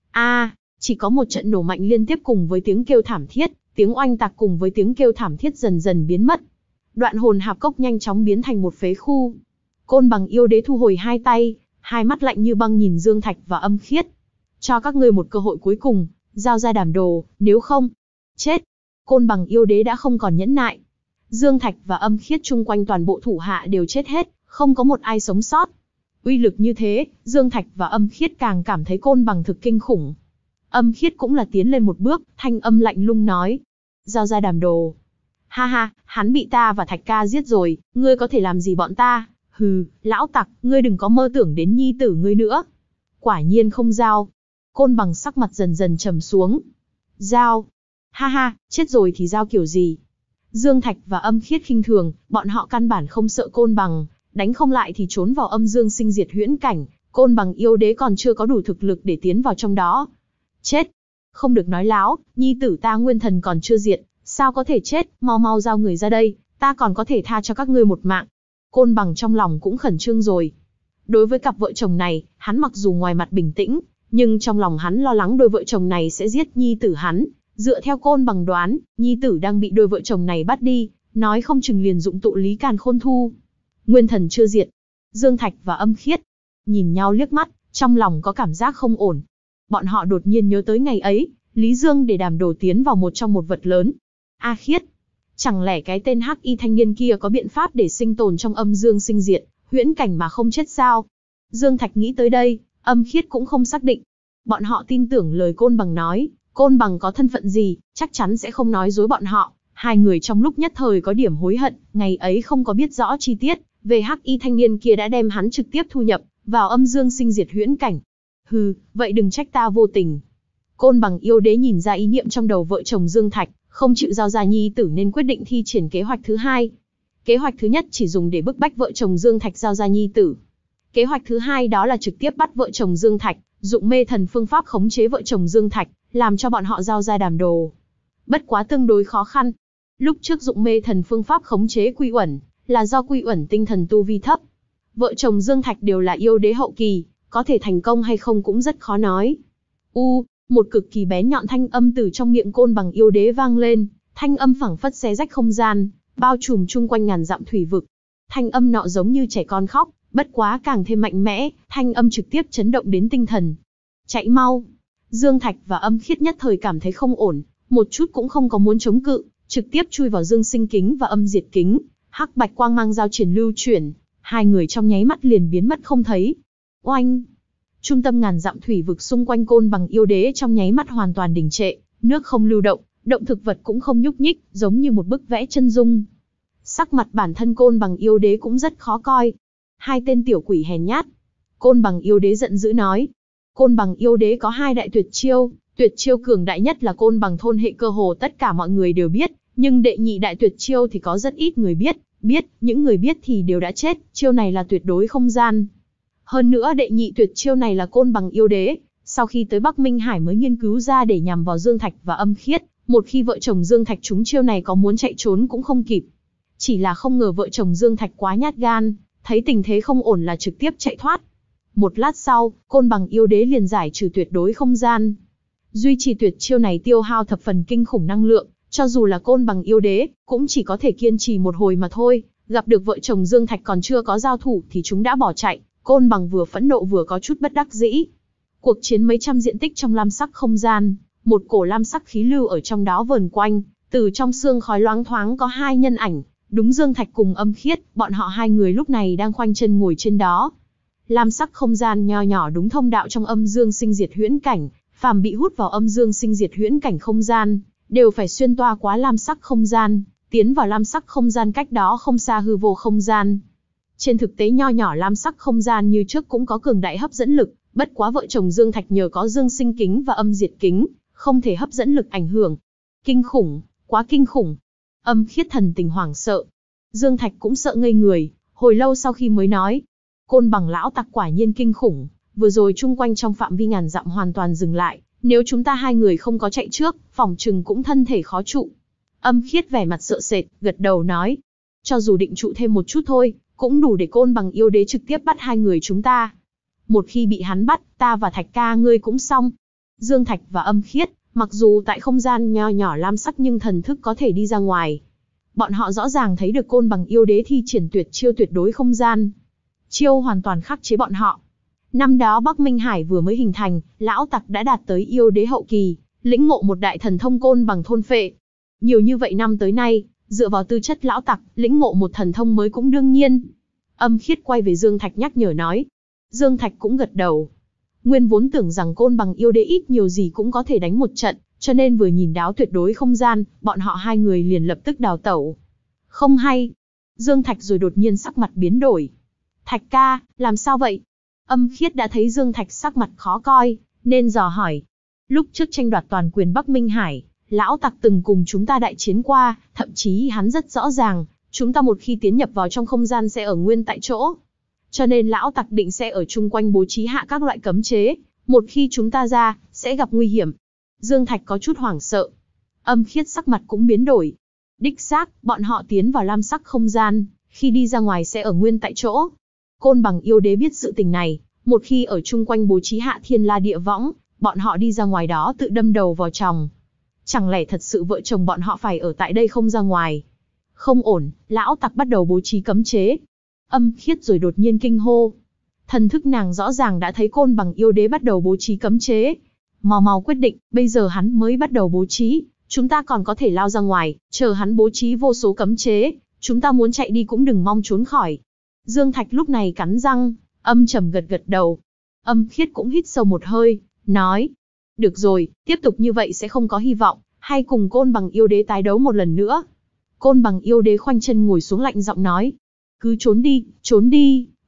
A, chỉ có một trận nổ mạnh liên tiếp cùng với tiếng kêu thảm thiết, tiếng oanh tạc cùng với tiếng kêu thảm thiết dần dần biến mất. Đoạn hồn hạp cốc nhanh chóng biến thành một phế khu. Côn Bằng yêu đế thu hồi hai tay, hai mắt lạnh như băng nhìn Dương Thạch và Âm Khiết. Cho các ngươi một cơ hội cuối cùng, giao ra Đàm Đồ, nếu không, chết. Côn Bằng yêu đế đã không còn nhẫn nại. Dương Thạch và Âm Khiết chung quanh toàn bộ thủ hạ đều chết hết, không có một ai sống sót. Uy lực như thế, Dương Thạch và Âm Khiết càng cảm thấy Côn Bằng thực kinh khủng. Âm Khiết cũng là tiến lên một bước, thanh âm lạnh lùng nói. Giao ra Đàm Đồ. Ha ha, hắn bị ta và Thạch ca giết rồi, ngươi có thể làm gì bọn ta? Hừ, lão tặc, ngươi đừng có mơ tưởng đến nhi tử ngươi nữa. Quả nhiên không giao. Côn Bằng sắc mặt dần dần trầm xuống. Giao. Ha ha, chết rồi thì giao kiểu gì? Dương Thạch và Âm Khiết khinh thường, bọn họ căn bản không sợ Côn Bằng, đánh không lại thì trốn vào âm dương sinh diệt huyễn cảnh, Côn Bằng yêu đế còn chưa có đủ thực lực để tiến vào trong đó. Chết! Không được nói láo, nhi tử ta nguyên thần còn chưa diệt, sao có thể chết, mau mau giao người ra đây, ta còn có thể tha cho các ngươi một mạng. Côn Bằng trong lòng cũng khẩn trương rồi. Đối với cặp vợ chồng này, hắn mặc dù ngoài mặt bình tĩnh, nhưng trong lòng hắn lo lắng đôi vợ chồng này sẽ giết nhi tử hắn. Dựa theo Côn Bằng đoán, nhi tử đang bị đôi vợ chồng này bắt đi, nói không chừng liền dụng tụ Lý Càn Khôn Thu. Nguyên thần chưa diệt. Dương Thạch và Âm Khiết nhìn nhau liếc mắt, trong lòng có cảm giác không ổn. Bọn họ đột nhiên nhớ tới ngày ấy, Lý Dương để Đàm Đồ tiến vào một trong một vật lớn. A Khiết, chẳng lẽ cái tên hắc y thanh niên kia có biện pháp để sinh tồn trong âm dương sinh diệt huyễn cảnh mà không chết sao? Dương Thạch nghĩ tới đây, Âm Khiết cũng không xác định. Bọn họ tin tưởng lời Côn Bằng nói, Côn Bằng có thân phận gì, chắc chắn sẽ không nói dối bọn họ. Hai người trong lúc nhất thời có điểm hối hận, ngày ấy không có biết rõ chi tiết về hắc y thanh niên kia đã đem hắn trực tiếp thu nhập vào âm dương sinh diệt huyễn cảnh. Hừ, vậy đừng trách ta vô tình. Côn Bằng yêu đế nhìn ra ý niệm trong đầu vợ chồng Dương Thạch, không chịu giao ra nhi tử nên quyết định thi triển kế hoạch thứ hai. Kế hoạch thứ nhất chỉ dùng để bức bách vợ chồng Dương Thạch giao ra nhi tử. Kế hoạch thứ hai đó là trực tiếp bắt vợ chồng Dương Thạch, dụng mê thần phương pháp khống chế vợ chồng Dương Thạch, làm cho bọn họ giao ra đàm đồ. Bất quá tương đối khó khăn. Lúc trước dụng mê thần phương pháp khống chế Quy Uẩn, là do Quy Uẩn tinh thần tu vi thấp. Vợ chồng Dương Thạch đều là yêu đế hậu kỳ, có thể thành công hay không cũng rất khó nói. U, một cực kỳ bén nhọn thanh âm từ trong miệng Côn Bằng yêu đế vang lên, thanh âm phảng phất xé rách không gian, bao trùm chung quanh ngàn dặm thủy vực. Thanh âm nọ giống như trẻ con khóc, bất quá càng thêm mạnh mẽ, thanh âm trực tiếp chấn động đến tinh thần. Chạy mau! Dương Thạch và Âm Khiết nhất thời cảm thấy không ổn, một chút cũng không có muốn chống cự, trực tiếp chui vào Dương Sinh Kính và Âm Diệt Kính, hắc bạch quang mang giao triển lưu chuyển, hai người trong nháy mắt liền biến mất không thấy. Oanh! Trung tâm ngàn dặm thủy vực xung quanh Côn Bằng yêu đế trong nháy mắt hoàn toàn đình trệ, nước không lưu động, động thực vật cũng không nhúc nhích, giống như một bức vẽ chân dung. Sắc mặt bản thân Côn Bằng yêu đế cũng rất khó coi. Hai tên tiểu quỷ hèn nhát. Côn Bằng yêu đế giận dữ nói. Côn Bằng yêu đế có hai đại tuyệt chiêu, tuyệt chiêu cường đại nhất là Côn Bằng thôn hệ cơ hồ tất cả mọi người đều biết, nhưng đệ nhị đại tuyệt chiêu thì có rất ít người biết, biết, những người biết thì đều đã chết, chiêu này là tuyệt đối không gian. Hơn nữa đệ nhị tuyệt chiêu này là Côn Bằng yêu đế, sau khi tới Bắc Minh Hải mới nghiên cứu ra để nhằm vào Dương Thạch và Âm Khiết, một khi vợ chồng Dương Thạch trúng chiêu này có muốn chạy trốn cũng không kịp. Chỉ là không ngờ vợ chồng Dương Thạch quá nhát gan, thấy tình thế không ổn là trực tiếp chạy thoát. Một lát sau, Côn Bằng yêu đế liền giải trừ tuyệt đối không gian. Duy trì tuyệt chiêu này tiêu hao thập phần kinh khủng năng lượng, cho dù là Côn Bằng yêu đế, cũng chỉ có thể kiên trì một hồi mà thôi. Gặp được vợ chồng Dương Thạch còn chưa có giao thủ thì chúng đã bỏ chạy. Côn Bằng vừa phẫn nộ vừa có chút bất đắc dĩ. Cuộc chiến mấy trăm diện tích trong lam sắc không gian, một cổ lam sắc khí lưu ở trong đó vờn quanh, từ trong sương khói loáng thoáng có hai nhân ảnh, đúng Dương Thạch cùng Âm Khiết, bọn họ hai người lúc này đang khoanh chân ngồi trên đó. Lam sắc không gian nho nhỏ đúng thông đạo trong âm dương sinh diệt huyễn cảnh, phàm bị hút vào âm dương sinh diệt huyễn cảnh không gian, đều phải xuyên toa qua lam sắc không gian, tiến vào lam sắc không gian cách đó không xa hư vô không gian. Trên thực tế nho nhỏ lam sắc không gian như trước cũng có cường đại hấp dẫn lực, bất quá vợ chồng Dương Thạch nhờ có Dương Sinh Kính và Âm Diệt Kính, không thể hấp dẫn lực ảnh hưởng. Kinh khủng, quá kinh khủng. Âm Khiết thần tình hoảng sợ. Dương Thạch cũng sợ ngây người, hồi lâu sau khi mới nói. Côn Bằng lão tặc quả nhiên kinh khủng, vừa rồi chung quanh trong phạm vi ngàn dặm hoàn toàn dừng lại, nếu chúng ta hai người không có chạy trước, phỏng chừng cũng thân thể khó trụ. Âm Khiết vẻ mặt sợ sệt, gật đầu nói. Cho dù định trụ thêm một chút thôi, cũng đủ để Côn Bằng yêu đế trực tiếp bắt hai người chúng ta. Một khi bị hắn bắt, ta và Thạch ca ngươi cũng xong. Dương Thạch và Âm Khiết, mặc dù tại không gian nho nhỏ lam sắc nhưng thần thức có thể đi ra ngoài. Bọn họ rõ ràng thấy được Côn Bằng yêu đế thi triển tuyệt chiêu tuyệt đối không gian. Chiêu hoàn toàn khắc chế bọn họ. Năm đó Bắc Minh Hải vừa mới hình thành, lão tặc đã đạt tới yêu đế hậu kỳ, lĩnh ngộ một đại thần thông Côn Bằng thôn phệ. Nhiều như vậy năm tới nay, dựa vào tư chất lão tặc, lĩnh ngộ một thần thông mới cũng đương nhiên. Âm Khiết quay về Dương Thạch nhắc nhở nói. Dương Thạch cũng gật đầu. Nguyên vốn tưởng rằng Côn Bằng yêu đế ít nhiều gì cũng có thể đánh một trận, cho nên vừa nhìn đáo tuyệt đối không gian, bọn họ hai người liền lập tức đào tẩu. Không hay. Dương Thạch rồi đột nhiên sắc mặt biến đổi. Thạch ca, làm sao vậy? Âm Khiết đã thấy Dương Thạch sắc mặt khó coi, nên dò hỏi. Lúc trước tranh đoạt toàn quyền Bắc Minh Hải, lão tặc từng cùng chúng ta đại chiến qua, thậm chí hắn rất rõ ràng, chúng ta một khi tiến nhập vào trong không gian sẽ ở nguyên tại chỗ. Cho nên lão tặc định sẽ ở chung quanh bố trí hạ các loại cấm chế, một khi chúng ta ra, sẽ gặp nguy hiểm. Dương Thạch có chút hoảng sợ. Âm Khiết sắc mặt cũng biến đổi. Đích xác, bọn họ tiến vào lam sắc không gian, khi đi ra ngoài sẽ ở nguyên tại chỗ. Côn Bằng yêu đế biết sự tình này, một khi ở chung quanh bố trí hạ thiên la địa võng, bọn họ đi ra ngoài đó tự đâm đầu vào chồng. Chẳng lẽ thật sự vợ chồng bọn họ phải ở tại đây không ra ngoài? Không ổn, lão tặc bắt đầu bố trí cấm chế. Âm Khiết rồi đột nhiên kinh hô. Thần thức nàng rõ ràng đã thấy Côn Bằng yêu đế bắt đầu bố trí cấm chế. Mau mau quyết định, bây giờ hắn mới bắt đầu bố trí, chúng ta còn có thể lao ra ngoài, chờ hắn bố trí vô số cấm chế, chúng ta muốn chạy đi cũng đừng mong trốn khỏi. Dương Thạch lúc này cắn răng, âm trầm gật gật đầu. Âm Khiết cũng hít sâu một hơi, nói. Được rồi, tiếp tục như vậy sẽ không có hy vọng, hay cùng Côn Bằng yêu đế tái đấu một lần nữa. Côn Bằng yêu đế khoanh chân ngồi xuống lạnh giọng nói. Cứ trốn đi, trốn đi,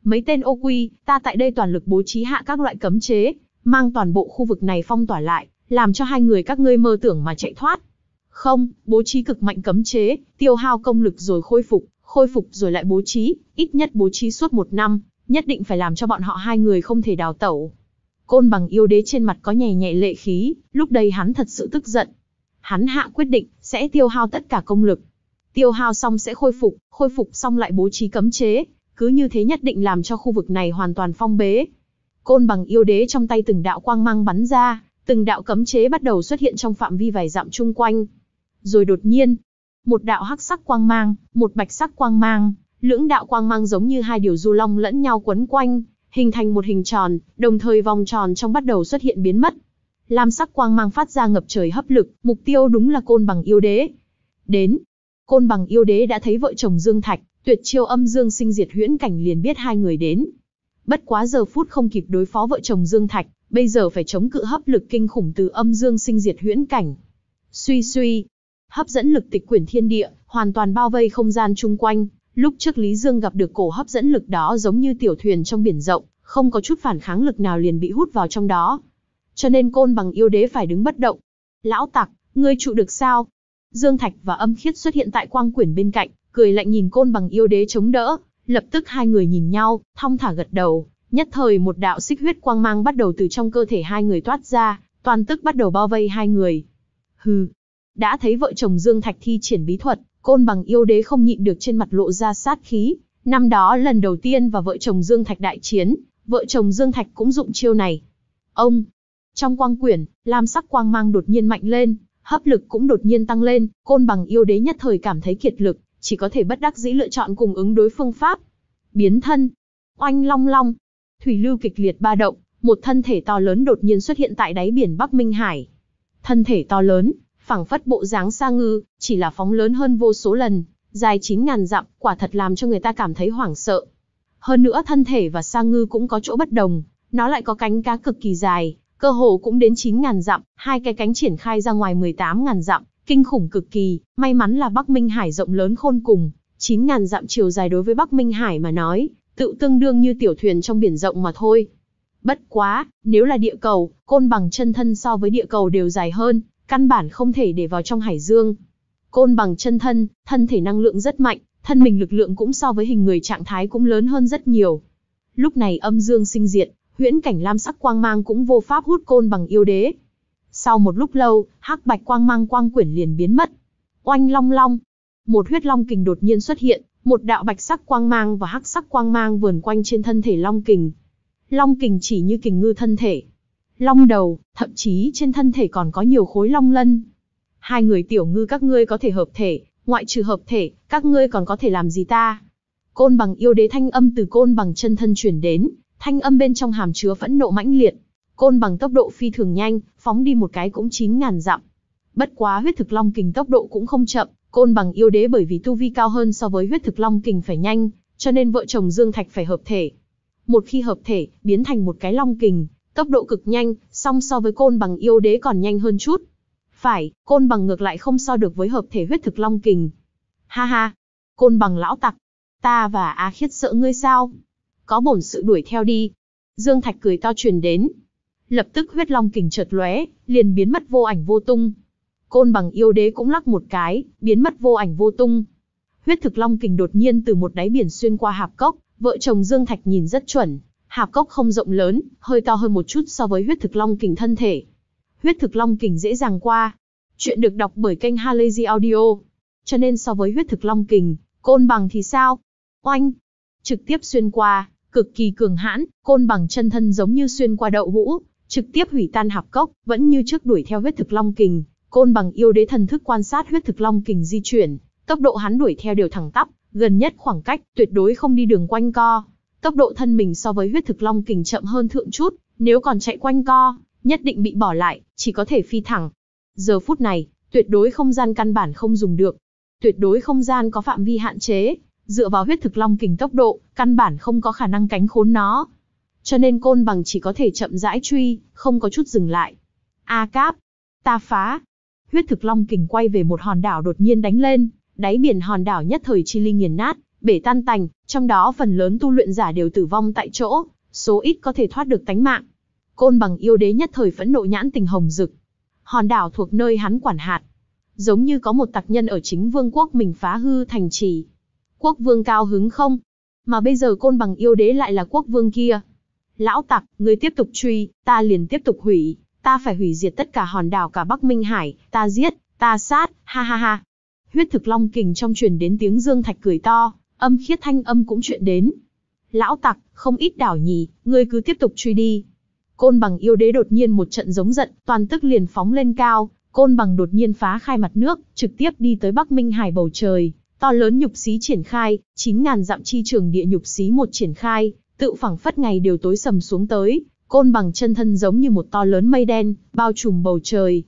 Mấy tên ô quy, ta tại đây toàn lực bố trí hạ các loại cấm chế, mang toàn bộ khu vực này phong tỏa lại, làm cho hai người các ngươi mơ tưởng mà chạy thoát. Không, bố trí cực mạnh cấm chế, tiêu hao công lực rồi khôi phục, khôi phục rồi lại bố trí, ít nhất bố trí suốt một năm, nhất định phải làm cho bọn họ hai người không thể đào tẩu. Côn Bằng yêu đế trên mặt có nhẹ nhẹ lệ khí, lúc đây hắn thật sự tức giận. Hắn hạ quyết định, sẽ tiêu hao tất cả công lực. Tiêu hao xong sẽ khôi phục, khôi phục xong lại bố trí cấm chế, cứ như thế nhất định làm cho khu vực này hoàn toàn phong bế. Côn Bằng yêu đế trong tay từng đạo quang mang bắn ra, từng đạo cấm chế bắt đầu xuất hiện trong phạm vi vài dặm chung quanh. Rồi đột nhiên, một đạo hắc sắc quang mang, một bạch sắc quang mang, lưỡng đạo quang mang giống như hai điều du long lẫn nhau quấn quanh, hình thành một hình tròn, đồng thời vòng tròn trong bắt đầu xuất hiện biến mất. Lam sắc quang mang phát ra ngập trời hấp lực, mục tiêu đúng là Côn Bằng yêu đế. Đến, Côn Bằng yêu đế đã thấy vợ chồng Dương Thạch, tuyệt chiêu âm dương sinh diệt huyễn cảnh liền biết hai người đến. Bất quá giờ phút không kịp đối phó vợ chồng Dương Thạch, bây giờ phải chống cự hấp lực kinh khủng từ âm dương sinh diệt huyễn cảnh. Suy suy, hấp dẫn lực tịch quyển thiên địa, hoàn toàn bao vây không gian chung quanh. Lúc trước Lý Dương gặp được cổ hấp dẫn lực đó giống như tiểu thuyền trong biển rộng, không có chút phản kháng lực nào liền bị hút vào trong đó. Cho nên Côn Bằng yêu đế phải đứng bất động. Lão tặc, ngươi trụ được sao? Dương Thạch và Âm Khiết xuất hiện tại quang quyển bên cạnh, cười lạnh nhìn Côn Bằng yêu đế chống đỡ. Lập tức hai người nhìn nhau, thong thả gật đầu. Nhất thời một đạo xích huyết quang mang bắt đầu từ trong cơ thể hai người toát ra, toàn tức bắt đầu bao vây hai người. Hừ, đã thấy vợ chồng Dương Thạch thi triển bí thuật, Côn Bằng yêu đế không nhịn được trên mặt lộ ra sát khí. Năm đó lần đầu tiên và vợ chồng Dương Thạch đại chiến, vợ chồng Dương Thạch cũng dụng chiêu này. Ông, trong quang quyển, lam sắc quang mang đột nhiên mạnh lên, hấp lực cũng đột nhiên tăng lên, Côn Bằng yêu đế nhất thời cảm thấy kiệt lực, chỉ có thể bất đắc dĩ lựa chọn cùng ứng đối phương pháp. Biến thân, oanh long long, thủy lưu kịch liệt ba động, một thân thể to lớn đột nhiên xuất hiện tại đáy biển Bắc Minh Hải. Thân thể to lớn, phảng phất bộ dáng sa ngư, chỉ là phóng lớn hơn vô số lần, dài chín ngàn dặm, quả thật làm cho người ta cảm thấy hoảng sợ. Hơn nữa thân thể và sa ngư cũng có chỗ bất đồng, nó lại có cánh cá cực kỳ dài, cơ hồ cũng đến chín ngàn dặm, hai cái cánh triển khai ra ngoài mười tám ngàn dặm, kinh khủng cực kỳ, may mắn là Bắc Minh Hải rộng lớn khôn cùng, chín ngàn dặm chiều dài đối với Bắc Minh Hải mà nói, tự tương đương như tiểu thuyền trong biển rộng mà thôi. Bất quá, nếu là địa cầu, Côn Bằng chân thân so với địa cầu đều dài hơn, căn bản không thể để vào trong hải dương. Côn Bằng chân thân, thân thể năng lượng rất mạnh, thân mình lực lượng cũng so với hình người trạng thái cũng lớn hơn rất nhiều. Lúc này âm dương sinh diệt, huyễn cảnh lam sắc quang mang cũng vô pháp hút Côn Bằng yêu đế. Sau một lúc lâu, hắc bạch quang mang quang quyển liền biến mất. Oanh long long, một huyết long kình đột nhiên xuất hiện, một đạo bạch sắc quang mang và hắc sắc quang mang vờn quanh trên thân thể long kình. Long kình chỉ như kình ngư thân thể, long đầu, thậm chí trên thân thể còn có nhiều khối long lân. Hai người tiểu ngư các ngươi có thể hợp thể, ngoại trừ hợp thể, các ngươi còn có thể làm gì ta? Côn Bằng yêu đế thanh âm từ Côn Bằng chân thân truyền đến, thanh âm bên trong hàm chứa phẫn nộ mãnh liệt. Côn Bằng tốc độ phi thường nhanh, phóng đi một cái cũng chín ngàn dặm. Bất quá huyết thực long kình tốc độ cũng không chậm, Côn Bằng yêu đế bởi vì tu vi cao hơn so với huyết thực long kình phải nhanh, cho nên vợ chồng Dương Thạch phải hợp thể. Một khi hợp thể, biến thành một cái long kình, tốc độ cực nhanh, song so với Côn Bằng yêu đế còn nhanh hơn chút. Phải, Côn Bằng ngược lại không so được với hợp thể huyết thực long kình. Ha ha, Côn Bằng lão tặc, ta và A Khiết sợ ngươi sao? Có bổn sự đuổi theo đi. Dương Thạch cười to truyền đến. Lập tức huyết long kình chợt lóe, liền biến mất vô ảnh vô tung. Côn Bằng yêu đế cũng lắc một cái, biến mất vô ảnh vô tung. Huyết thực long kình đột nhiên từ một đáy biển xuyên qua hạp cốc, vợ chồng Dương Thạch nhìn rất chuẩn. Hạp cốc không rộng lớn, hơi to hơn một chút so với huyết thực long kình thân thể. Huyết thực long kình dễ dàng qua. Chuyện được đọc bởi kênh Halazy Audio. Cho nên so với huyết thực long kình, Côn Bằng thì sao? Oanh! Trực tiếp xuyên qua, cực kỳ cường hãn, Côn Bằng chân thân giống như xuyên qua đậu hũ, trực tiếp hủy tan hạp cốc, vẫn như trước đuổi theo huyết thực long kình. Côn Bằng yêu đế thần thức quan sát huyết thực long kình di chuyển, tốc độ hắn đuổi theo đều thẳng tắp, gần nhất khoảng cách, tuyệt đối không đi đường quanh co. Tốc độ thân mình so với huyết thực long kình chậm hơn thượng chút, nếu còn chạy quanh co, nhất định bị bỏ lại, chỉ có thể phi thẳng. Giờ phút này, tuyệt đối không gian căn bản không dùng được. Tuyệt đối không gian có phạm vi hạn chế, dựa vào huyết thực long kình tốc độ, căn bản không có khả năng cánh khốn nó. Cho nên Côn Bằng chỉ có thể chậm rãi truy, không có chút dừng lại. A Cáp, ta phá. Huyết thực long kình quay về một hòn đảo đột nhiên đánh lên, đáy biển hòn đảo nhất thời chi ly nghiền nát, bể tan tành, trong đó phần lớn tu luyện giả đều tử vong tại chỗ, số ít có thể thoát được tánh mạng. Côn Bằng yêu đế nhất thời phẫn nộ, nhãn tình hồng rực. Hòn đảo thuộc nơi hắn quản hạt, giống như có một tặc nhân ở chính vương quốc mình phá hư thành trì. Quốc vương cao hứng không? Mà bây giờ Côn Bằng yêu đế lại là quốc vương kia. Lão tặc, ngươi tiếp tục truy, ta liền tiếp tục hủy, ta phải hủy diệt tất cả hòn đảo cả Bắc Minh Hải, ta giết, ta sát, ha ha ha. Huyết thực long kình trong truyền đến tiếng Dương Thạch cười to, âm khiết thanh âm cũng truyền đến. Lão tặc, không ít đảo nhỉ, ngươi cứ tiếp tục truy đi. Côn Bằng yêu đế đột nhiên một trận giống giận, toàn tức liền phóng lên cao, Côn Bằng đột nhiên phá khai mặt nước, trực tiếp đi tới Bắc Minh Hải bầu trời, to lớn nhục xí triển khai, chín ngàn dặm chi trường địa nhục xí một triển khai, tự phẳng phất ngày đều tối sầm xuống tới, Côn Bằng chân thân giống như một to lớn mây đen, bao trùm bầu trời.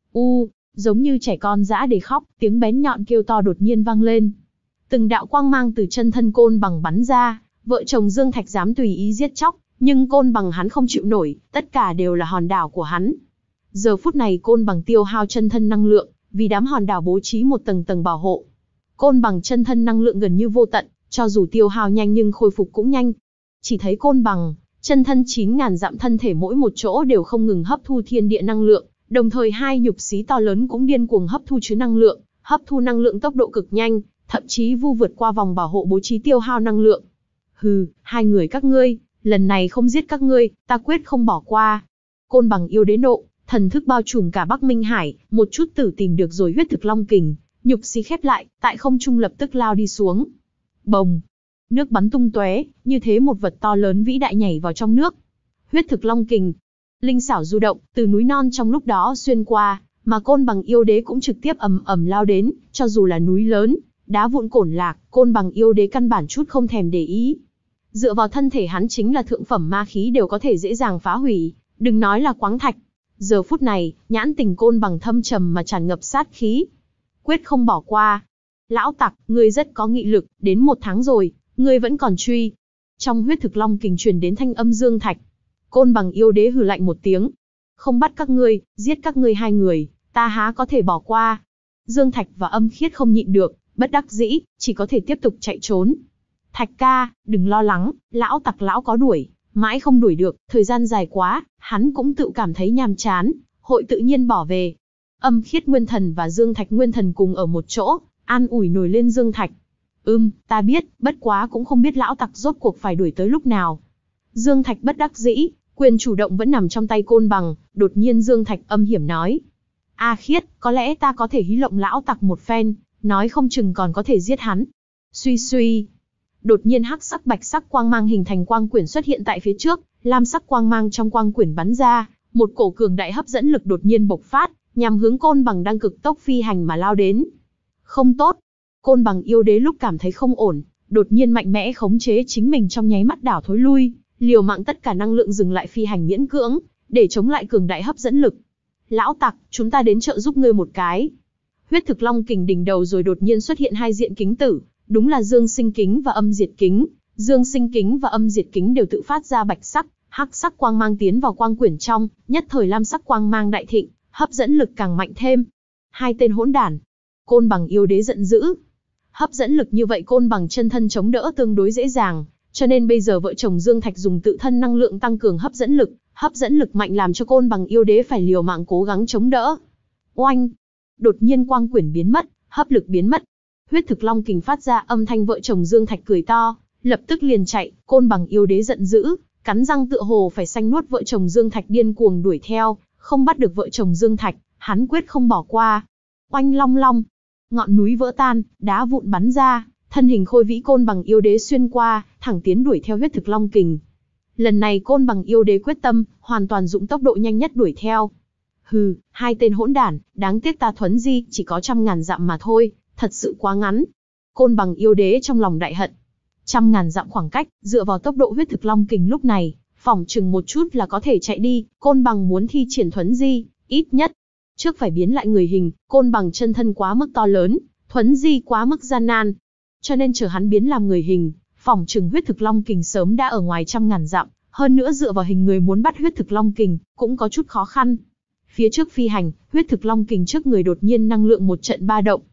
U, giống như trẻ con dã để khóc, tiếng bén nhọn kêu to đột nhiên vang lên. Từng đạo quang mang từ chân thân Côn Bằng bắn ra, vợ chồng Dương Thạch dám tùy ý giết chóc, nhưng Côn Bằng hắn không chịu nổi, tất cả đều là hòn đảo của hắn. Giờ phút này Côn Bằng tiêu hao chân thân năng lượng, vì đám hòn đảo bố trí một tầng tầng bảo hộ. Côn Bằng chân thân năng lượng gần như vô tận, cho dù tiêu hao nhanh nhưng khôi phục cũng nhanh. Chỉ thấy Côn Bằng, chân thân chín ngàn dặm thân thể mỗi một chỗ đều không ngừng hấp thu thiên địa năng lượng, đồng thời hai nhục xí to lớn cũng điên cuồng hấp thu chứa năng lượng, hấp thu năng lượng tốc độ cực nhanh, thậm chí vu vượt qua vòng bảo hộ bố trí tiêu hao năng lượng. Hừ, hai người các ngươi, lần này không giết các ngươi, ta quyết không bỏ qua. Côn Bằng yêu đế nộ, thần thức bao trùm cả Bắc Minh Hải, một chút tử tìm được rồi huyết thực long kình, nhục xí khép lại, tại không trung lập tức lao đi xuống. Bồng, nước bắn tung tóe, như thế một vật to lớn vĩ đại nhảy vào trong nước. Huyết thực long kình, linh xảo du động, từ núi non trong lúc đó xuyên qua, mà Côn Bằng yêu đế cũng trực tiếp ầm ầm lao đến, cho dù là núi lớn, đá vụn cổn lạc, Côn Bằng yêu đế căn bản chút không thèm để ý. Dựa vào thân thể hắn chính là thượng phẩm ma khí đều có thể dễ dàng phá hủy, đừng nói là quáng thạch. Giờ phút này, nhãn tình Côn Bằng thâm trầm mà tràn ngập sát khí. Quyết không bỏ qua. Lão tặc, ngươi rất có nghị lực, đến một tháng rồi, ngươi vẫn còn truy. Trong huyết thực long kình truyền đến thanh âm Dương Thạch. Côn Bằng yêu đế hừ lạnh một tiếng. Không bắt các ngươi, giết các ngươi hai người, ta há có thể bỏ qua. Dương Thạch và âm khiết không nhịn được, bất đắc dĩ, chỉ có thể tiếp tục chạy trốn. Thạch ca, đừng lo lắng, lão tặc lão có đuổi, mãi không đuổi được, thời gian dài quá, hắn cũng tự cảm thấy nhàm chán, hội tự nhiên bỏ về. Âm khiết nguyên thần và Dương Thạch nguyên thần cùng ở một chỗ, an ủi nổi lên Dương Thạch. Ừm, ta biết, bất quá cũng không biết lão tặc rốt cuộc phải đuổi tới lúc nào. Dương Thạch bất đắc dĩ, quyền chủ động vẫn nằm trong tay Côn Bằng, đột nhiên Dương Thạch âm hiểm nói. A Khiết, có lẽ ta có thể hí lộng lão tặc một phen, nói không chừng còn có thể giết hắn. Suy suy. Đột nhiên hắc sắc bạch sắc quang mang hình thành quang quyển xuất hiện tại phía trước, lam sắc quang mang trong quang quyển bắn ra, một cổ cường đại hấp dẫn lực đột nhiên bộc phát, nhằm hướng Côn Bằng đang cực tốc phi hành mà lao đến. Không tốt. Côn Bằng yêu đế lúc cảm thấy không ổn, đột nhiên mạnh mẽ khống chế chính mình trong nháy mắt đảo thối lui, liều mạng tất cả năng lượng dừng lại phi hành miễn cưỡng, để chống lại cường đại hấp dẫn lực. Lão tặc, chúng ta đến trợ giúp ngươi một cái. Huyết thực long kình đỉnh đầu rồi đột nhiên xuất hiện hai diện kính tử, đúng là Dương Sinh Kính và Âm Diệt Kính. Dương Sinh Kính và Âm Diệt Kính đều tự phát ra bạch sắc, hắc sắc quang mang tiến vào quang quyển trong, nhất thời lam sắc quang mang đại thịnh, hấp dẫn lực càng mạnh thêm. Hai tên hỗn đản. Côn Bằng yêu đế giận dữ. Hấp dẫn lực như vậy Côn Bằng chân thân chống đỡ tương đối dễ dàng, cho nên bây giờ vợ chồng Dương Thạch dùng tự thân năng lượng tăng cường hấp dẫn lực, hấp dẫn lực mạnh làm cho Côn Bằng yêu đế phải liều mạng cố gắng chống đỡ. Oanh! Đột nhiên quang quyển biến mất, hấp lực biến mất. Huyết thực long kình phát ra âm thanh vợ chồng Dương Thạch cười to, lập tức liền chạy. Côn Bằng yêu đế giận dữ, cắn răng tựa hồ phải xanh nuốt vợ chồng Dương Thạch điên cuồng đuổi theo, không bắt được vợ chồng Dương Thạch, hắn quyết không bỏ qua. Oanh long long, ngọn núi vỡ tan, đá vụn bắn ra, thân hình khôi vĩ Côn Bằng yêu đế xuyên qua, thẳng tiến đuổi theo huyết thực long kình. Lần này Côn Bằng yêu đế quyết tâm, hoàn toàn dụng tốc độ nhanh nhất đuổi theo. Hừ, hai tên hỗn đản, đáng tiếc ta thuấn di chỉ có trăm ngàn dặm mà thôi, thật sự quá ngắn. Côn Bằng yêu đế trong lòng đại hận. Trăm ngàn dặm khoảng cách, dựa vào tốc độ huyết thực long kình lúc này, phỏng chừng một chút là có thể chạy đi. Côn Bằng muốn thi triển thuấn di, ít nhất trước phải biến lại người hình. Côn Bằng chân thân quá mức to lớn, thuấn di quá mức gian nan, cho nên chờ hắn biến làm người hình, phỏng chừng huyết thực long kình sớm đã ở ngoài trăm ngàn dặm. Hơn nữa dựa vào hình người muốn bắt huyết thực long kình cũng có chút khó khăn. Phía trước phi hành, huyết thực long kình trước người đột nhiên năng lượng một trận ba động.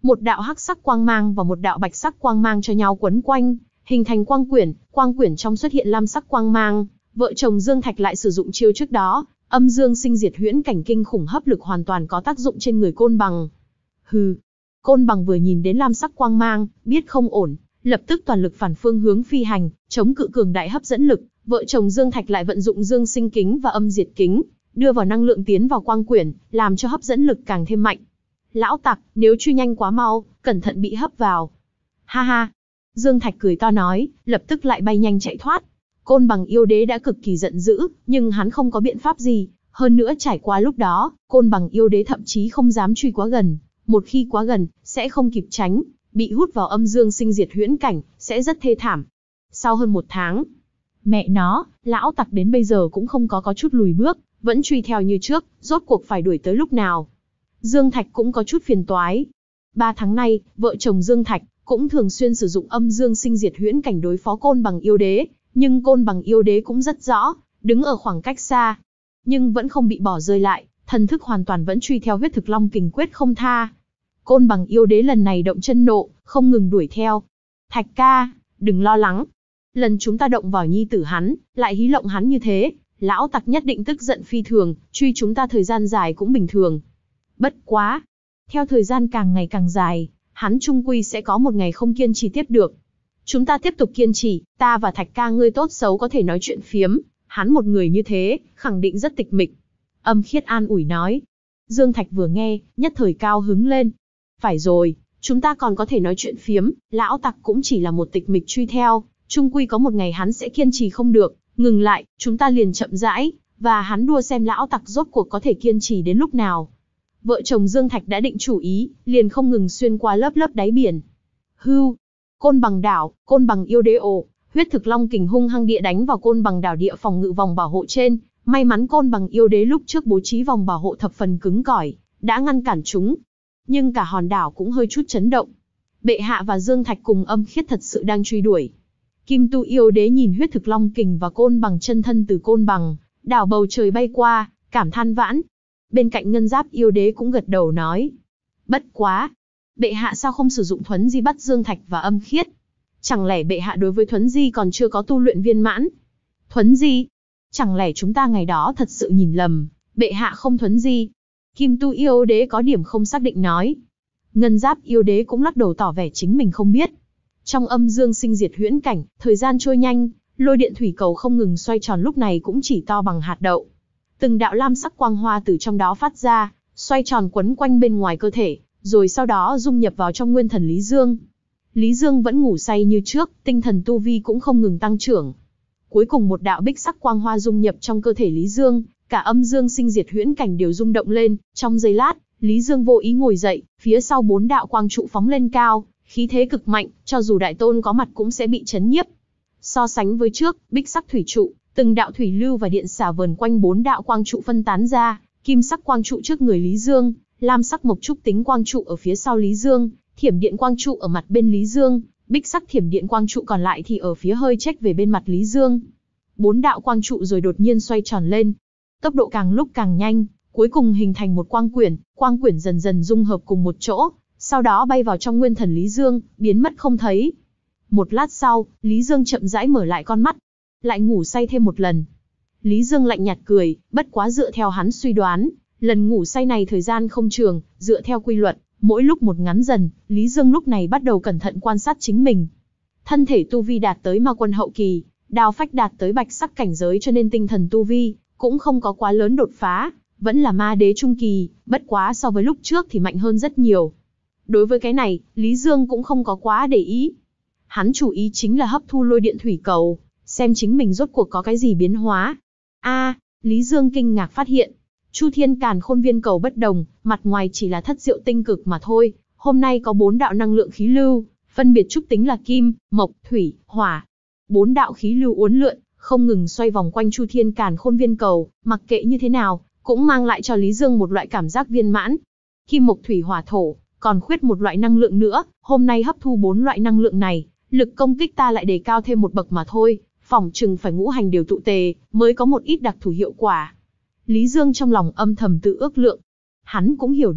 Một đạo hắc sắc quang mang và một đạo bạch sắc quang mang cho nhau quấn quanh, hình thành quang quyển, quang quyển trong xuất hiện lam sắc quang mang. Vợ chồng Dương Thạch lại sử dụng chiêu trước đó, âm dương sinh diệt huyễn cảnh kinh khủng hấp lực hoàn toàn có tác dụng trên người Côn Bằng. Hừ. Côn Bằng vừa nhìn đến lam sắc quang mang, biết không ổn, lập tức toàn lực phản phương hướng phi hành, chống cự cường đại hấp dẫn lực. Vợ chồng Dương Thạch lại vận dụng dương sinh kính và âm diệt kính, đưa vào năng lượng tiến vào quang quyển, làm cho hấp dẫn lực càng thêm mạnh. Lão tặc, nếu truy nhanh quá mau, cẩn thận bị hấp vào. Ha ha. Dương Thạch cười to nói, lập tức lại bay nhanh chạy thoát. Côn Bằng yêu đế đã cực kỳ giận dữ, nhưng hắn không có biện pháp gì. Hơn nữa trải qua lúc đó, Côn Bằng yêu đế thậm chí không dám truy quá gần. Một khi quá gần, sẽ không kịp tránh, bị hút vào âm dương sinh diệt huyễn cảnh, sẽ rất thê thảm. Sau hơn một tháng, mẹ nó, lão tặc đến bây giờ cũng không có có chút lùi bước, vẫn truy theo như trước, rốt cuộc phải đuổi tới lúc nào. Dương Thạch cũng có chút phiền toái. Ba tháng nay, vợ chồng Dương Thạch cũng thường xuyên sử dụng âm dương sinh diệt huyễn cảnh đối phó Côn Bằng yêu đế, nhưng Côn Bằng yêu đế cũng rất rõ, đứng ở khoảng cách xa, nhưng vẫn không bị bỏ rơi lại, thần thức hoàn toàn vẫn truy theo huyết thực long kình quyết không tha. Côn Bằng yêu đế lần này động chân nộ, không ngừng đuổi theo. Thạch ca, đừng lo lắng. Lần chúng ta động vào nhi tử hắn, lại hí lộng hắn như thế, lão tặc nhất định tức giận phi thường, truy chúng ta thời gian dài cũng bình thường. Bất quá, theo thời gian càng ngày càng dài, hắn chung quy sẽ có một ngày không kiên trì tiếp được. Chúng ta tiếp tục kiên trì, ta và Thạch ca ngươi tốt xấu có thể nói chuyện phiếm, hắn một người như thế, khẳng định rất tịch mịch. Âm Khiết an ủi nói. Dương Thạch vừa nghe, nhất thời cao hứng lên. Phải rồi, chúng ta còn có thể nói chuyện phiếm, lão tặc cũng chỉ là một tịch mịch truy theo, chung quy có một ngày hắn sẽ kiên trì không được, ngừng lại, chúng ta liền chậm rãi, và hắn đua xem lão tặc rốt cuộc có thể kiên trì đến lúc nào. Vợ chồng Dương Thạch đã định chủ ý, liền không ngừng xuyên qua lớp lớp đáy biển. Hưu, Côn Bằng đảo, Côn Bằng yêu đế ồ, huyết thực long kình hung hăng địa đánh vào Côn Bằng đảo địa phòng ngự vòng bảo hộ trên, may mắn Côn Bằng yêu đế lúc trước bố trí vòng bảo hộ thập phần cứng cỏi, đã ngăn cản chúng. Nhưng cả hòn đảo cũng hơi chút chấn động. Bệ hạ và Dương Thạch cùng Âm Khiết thật sự đang truy đuổi. Kim Tu yêu đế nhìn huyết thực long kình và Côn Bằng chân thân từ Côn Bằng đảo bầu trời bay qua, cảm than vãn. Bên cạnh Ngân Giáp yêu đế cũng gật đầu nói. Bất quá, bệ hạ sao không sử dụng thuấn di bắt Dương Thạch và Âm Khiết? Chẳng lẽ bệ hạ đối với thuấn di còn chưa có tu luyện viên mãn? Thuấn di? Chẳng lẽ chúng ta ngày đó thật sự nhìn lầm, bệ hạ không thuấn di? Kim Tu yêu đế có điểm không xác định nói. Ngân Giáp yêu đế cũng lắc đầu tỏ vẻ chính mình không biết. Trong âm dương sinh diệt huyễn cảnh, thời gian trôi nhanh, lôi điện thủy cầu không ngừng xoay tròn lúc này cũng chỉ to bằng hạt đậu. Từng đạo lam sắc quang hoa từ trong đó phát ra, xoay tròn quấn quanh bên ngoài cơ thể, rồi sau đó dung nhập vào trong nguyên thần Lý Dương. Lý Dương vẫn ngủ say như trước, tinh thần tu vi cũng không ngừng tăng trưởng. Cuối cùng một đạo bích sắc quang hoa dung nhập trong cơ thể Lý Dương, cả âm dương sinh diệt huyễn cảnh đều rung động lên. Trong giây lát, Lý Dương vô ý ngồi dậy, phía sau bốn đạo quang trụ phóng lên cao, khí thế cực mạnh, cho dù đại tôn có mặt cũng sẽ bị chấn nhiếp. So sánh với trước, bích sắc thủy trụ, từng đạo thủy lưu và điện xả vờn quanh bốn đạo quang trụ phân tán ra, kim sắc quang trụ trước người Lý Dương, lam sắc mộc trúc tính quang trụ ở phía sau Lý Dương, thiểm điện quang trụ ở mặt bên Lý Dương, bích sắc thiểm điện quang trụ còn lại thì ở phía hơi chếch về bên mặt Lý Dương. Bốn đạo quang trụ rồi đột nhiên xoay tròn lên, tốc độ càng lúc càng nhanh, cuối cùng hình thành một quang quyển, quang quyển dần dần dung hợp cùng một chỗ, sau đó bay vào trong nguyên thần Lý Dương, biến mất không thấy. Một lát sau, Lý Dương chậm rãi mở lại con mắt, lại ngủ say thêm một lần. Lý Dương lạnh nhạt cười, bất quá dựa theo hắn suy đoán, lần ngủ say này thời gian không trường, dựa theo quy luật, mỗi lúc một ngắn dần, Lý Dương lúc này bắt đầu cẩn thận quan sát chính mình. Thân thể tu vi đạt tới ma quân hậu kỳ, đao phách đạt tới bạch sắc cảnh giới cho nên tinh thần tu vi cũng không có quá lớn đột phá, vẫn là ma đế trung kỳ, bất quá so với lúc trước thì mạnh hơn rất nhiều. Đối với cái này, Lý Dương cũng không có quá để ý. Hắn chủ ý chính là hấp thu lôi điện thủy cầu, xem chính mình rốt cuộc có cái gì biến hóa. A, à, Lý Dương kinh ngạc phát hiện, Chu Thiên Càn Khôn Viên cầu bất đồng, mặt ngoài chỉ là thất diệu tinh cực mà thôi, hôm nay có bốn đạo năng lượng khí lưu, phân biệt trúc tính là kim, mộc, thủy, hỏa. Bốn đạo khí lưu uốn lượn, không ngừng xoay vòng quanh Chu Thiên Càn Khôn Viên cầu, mặc kệ như thế nào, cũng mang lại cho Lý Dương một loại cảm giác viên mãn. Kim mộc thủy hỏa thổ, còn khuyết một loại năng lượng nữa, hôm nay hấp thu bốn loại năng lượng này, lực công kích ta lại đề cao thêm một bậc mà thôi, phỏng chừng phải ngũ hành đều tụ tề, mới có một ít đặc thù hiệu quả. Lý Dương trong lòng âm thầm tự ước lượng. Hắn cũng hiểu được,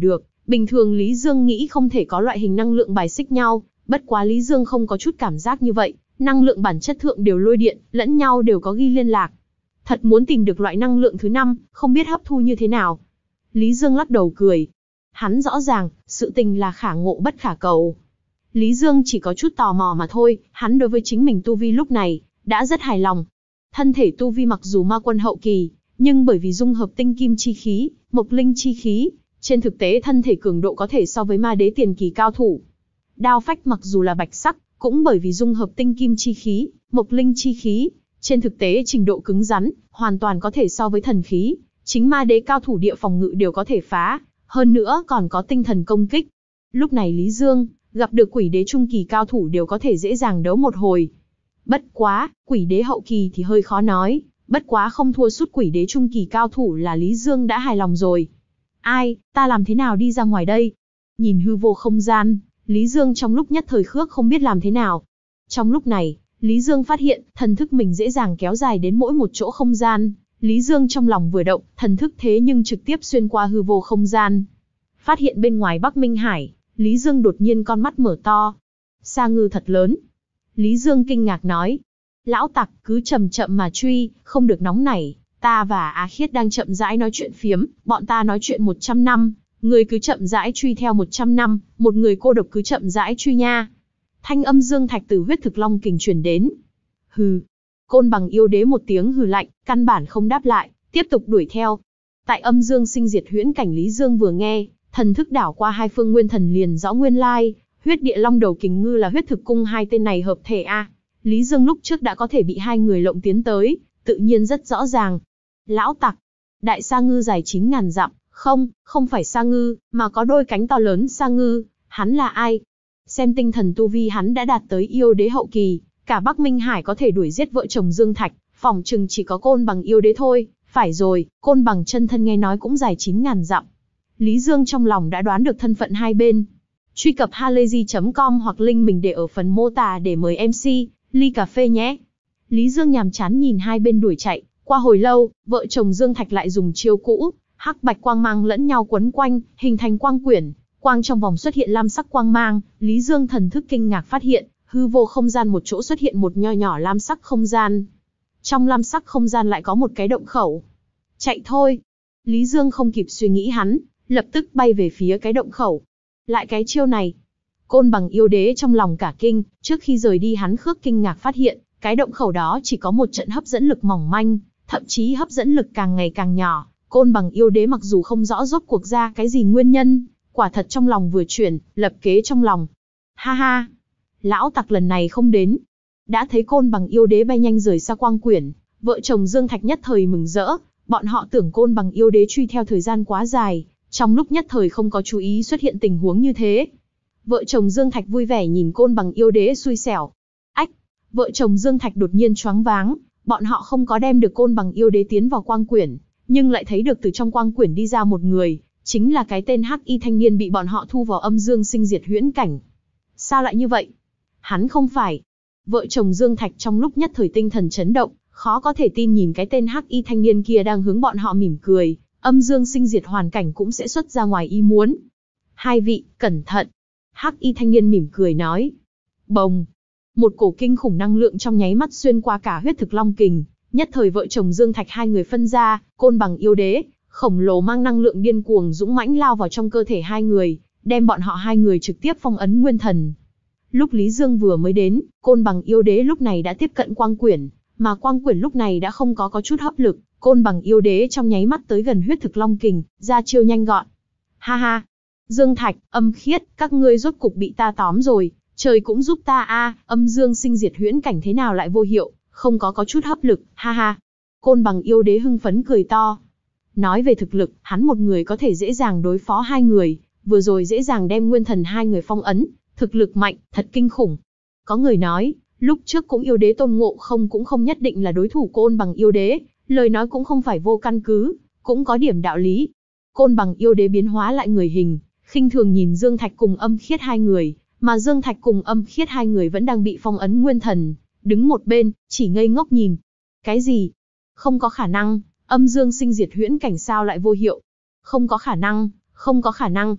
Bình thường Lý Dương nghĩ không thể có loại hình năng lượng bài xích nhau, bất quá Lý Dương không có chút cảm giác như vậy, năng lượng bản chất thượng đều lôi điện, lẫn nhau đều có ghi liên lạc. Thật muốn tìm được loại năng lượng thứ năm, không biết hấp thu như thế nào. Lý Dương lắc đầu cười. Hắn rõ ràng, sự tình là khả ngộ bất khả cầu. Lý Dương chỉ có chút tò mò mà thôi, hắn đối với chính mình tu vi lúc này, đã rất hài lòng. Thân thể tu vi mặc dù ma quân hậu kỳ, nhưng bởi vì dung hợp tinh kim chi khí, mộc linh chi khí, trên thực tế thân thể cường độ có thể so với ma đế tiền kỳ cao thủ. Đao phách mặc dù là bạch sắc, cũng bởi vì dung hợp tinh kim chi khí, mộc linh chi khí, trên thực tế trình độ cứng rắn, hoàn toàn có thể so với thần khí, chính ma đế cao thủ địa phòng ngự đều có thể phá, hơn nữa còn có tinh thần công kích. Lúc này Lý Dương, gặp được quỷ đế trung kỳ cao thủ đều có thể dễ dàng đấu một hồi. Bất quá, quỷ đế hậu kỳ thì hơi khó nói, bất quá không thua sút quỷ đế trung kỳ cao thủ là Lý Dương đã hài lòng rồi. Ai, ta làm thế nào đi ra ngoài đây? Nhìn hư vô không gian, Lý Dương trong lúc nhất thời khước không biết làm thế nào. Trong lúc này, Lý Dương phát hiện, thần thức mình dễ dàng kéo dài đến mỗi một chỗ không gian. Lý Dương trong lòng vừa động, thần thức thế nhưng trực tiếp xuyên qua hư vô không gian. Phát hiện bên ngoài Bắc Minh Hải, Lý Dương đột nhiên con mắt mở to. Sa ngư thật lớn. Lý Dương kinh ngạc nói. Lão tặc, cứ chậm chậm mà truy, không được nóng nảy. Ta và Á Khiết đang chậm rãi nói chuyện phiếm, bọn ta nói chuyện một trăm năm. Người cứ chậm rãi truy theo một trăm năm, một người cô độc cứ chậm rãi truy nha. Thanh âm Dương Thạch từ huyết thực long kình truyền đến. Hừ. Côn Bằng yêu đế một tiếng hừ lạnh, căn bản không đáp lại, tiếp tục đuổi theo. Tại âm dương sinh diệt huyễn cảnh Lý Dương vừa nghe, thần thức đảo qua hai phương nguyên thần liền rõ nguyên lai, huyết địa long đầu kình ngư là huyết thực cung hai tên này hợp thể a. Lý Dương lúc trước đã có thể bị hai người lộng tiến tới, tự nhiên rất rõ ràng. Lão tặc, đại sa ngư dài chín ngàn dặm, không, không phải sa ngư, mà có đôi cánh to lớn sa ngư, hắn là ai? Xem tinh thần tu vi hắn đã đạt tới yêu đế hậu kỳ, cả Bắc Minh Hải có thể đuổi giết vợ chồng Dương Thạch, phỏng chừng chỉ có Côn Bằng yêu đế thôi. Phải rồi, Côn Bằng chân thân nghe nói cũng dài chín ngàn dặm. Lý Dương trong lòng đã đoán được thân phận hai bên. Truy cập halayzi chấm com hoặc link mình để ở phần mô tả để mời em xê, ly cà phê nhé. Lý Dương nhàm chán nhìn hai bên đuổi chạy, qua hồi lâu, vợ chồng Dương Thạch lại dùng chiêu cũ, hắc bạch quang mang lẫn nhau quấn quanh, hình thành quang quyển, quang trong vòng xuất hiện lam sắc quang mang, Lý Dương thần thức kinh ngạc phát hiện, hư vô không gian một chỗ xuất hiện một nho nhỏ lam sắc không gian. Trong lam sắc không gian lại có một cái động khẩu. Chạy thôi. Lý Dương không kịp suy nghĩ hắn, lập tức bay về phía cái động khẩu. Lại cái chiêu này. Côn Bằng yêu đế trong lòng cả kinh, trước khi rời đi hắn khước kinh ngạc phát hiện, cái động khẩu đó chỉ có một trận hấp dẫn lực mỏng manh, thậm chí hấp dẫn lực càng ngày càng nhỏ. Côn Bằng yêu đế mặc dù không rõ rốt cuộc ra cái gì nguyên nhân, quả thật trong lòng vừa chuyển, lập kế trong lòng. Ha ha, lão tặc lần này không đến. Đã thấy Côn Bằng yêu đế bay nhanh rời xa quang quyển, vợ chồng Dương Thạch nhất thời mừng rỡ, bọn họ tưởng Côn Bằng yêu đế truy theo thời gian quá dài, trong lúc nhất thời không có chú ý xuất hiện tình huống như thế. Vợ chồng Dương Thạch vui vẻ nhìn Côn Bằng yêu đế xui xẻo. Ách, vợ chồng Dương Thạch đột nhiên choáng váng, bọn họ không có đem được Côn Bằng yêu đế tiến vào quang quyển, nhưng lại thấy được từ trong quang quyển đi ra một người, chính là cái tên hắc y thanh niên bị bọn họ thu vào âm dương sinh diệt huyễn cảnh. Sao lại như vậy? Hắn không phải. Vợ chồng Dương Thạch trong lúc nhất thời tinh thần chấn động, khó có thể tin nhìn cái tên hắc y thanh niên kia đang hướng bọn họ mỉm cười, âm dương sinh diệt hoàn cảnh cũng sẽ xuất ra ngoài ý muốn. Hai vị, cẩn thận. Hắc y thanh niên mỉm cười nói. Bồng. Một cổ kinh khủng năng lượng trong nháy mắt xuyên qua cả huyết thực long kình, nhất thời vợ chồng Dương Thạch hai người phân ra, Côn Bằng yêu đế, khổng lồ mang năng lượng điên cuồng dũng mãnh lao vào trong cơ thể hai người, đem bọn họ hai người trực tiếp phong ấn nguyên thần. Lúc Lý Dương vừa mới đến, Côn Bằng yêu đế lúc này đã tiếp cận quang quyển, mà quang quyển lúc này đã không có có chút hấp lực, Côn Bằng yêu đế trong nháy mắt tới gần huyết thực long kình, ra chiêu nhanh gọn. Ha ha, Dương Thạch, Âm Khiết, các ngươi rốt cục bị ta tóm rồi, trời cũng giúp ta a, âm dương sinh diệt huyễn cảnh thế nào lại vô hiệu, không có có chút hấp lực, ha ha. Côn Bằng yêu đế hưng phấn cười to. Nói về thực lực, hắn một người có thể dễ dàng đối phó hai người, vừa rồi dễ dàng đem nguyên thần hai người phong ấn, thực lực mạnh, thật kinh khủng. Có người nói, lúc trước cũng yêu đế Tôn Ngộ Không cũng không nhất định là đối thủ Côn Bằng yêu đế, lời nói cũng không phải vô căn cứ, cũng có điểm đạo lý. Côn Bằng yêu đế biến hóa lại người hình, khinh thường nhìn Dương Thạch cùng Âm Khiết hai người, mà Dương Thạch cùng Âm Khiết hai người vẫn đang bị phong ấn nguyên thần, đứng một bên, chỉ ngây ngốc nhìn. Cái gì? Không có khả năng, âm dương sinh diệt huyễn cảnh sao lại vô hiệu? Không có khả năng, không có khả năng.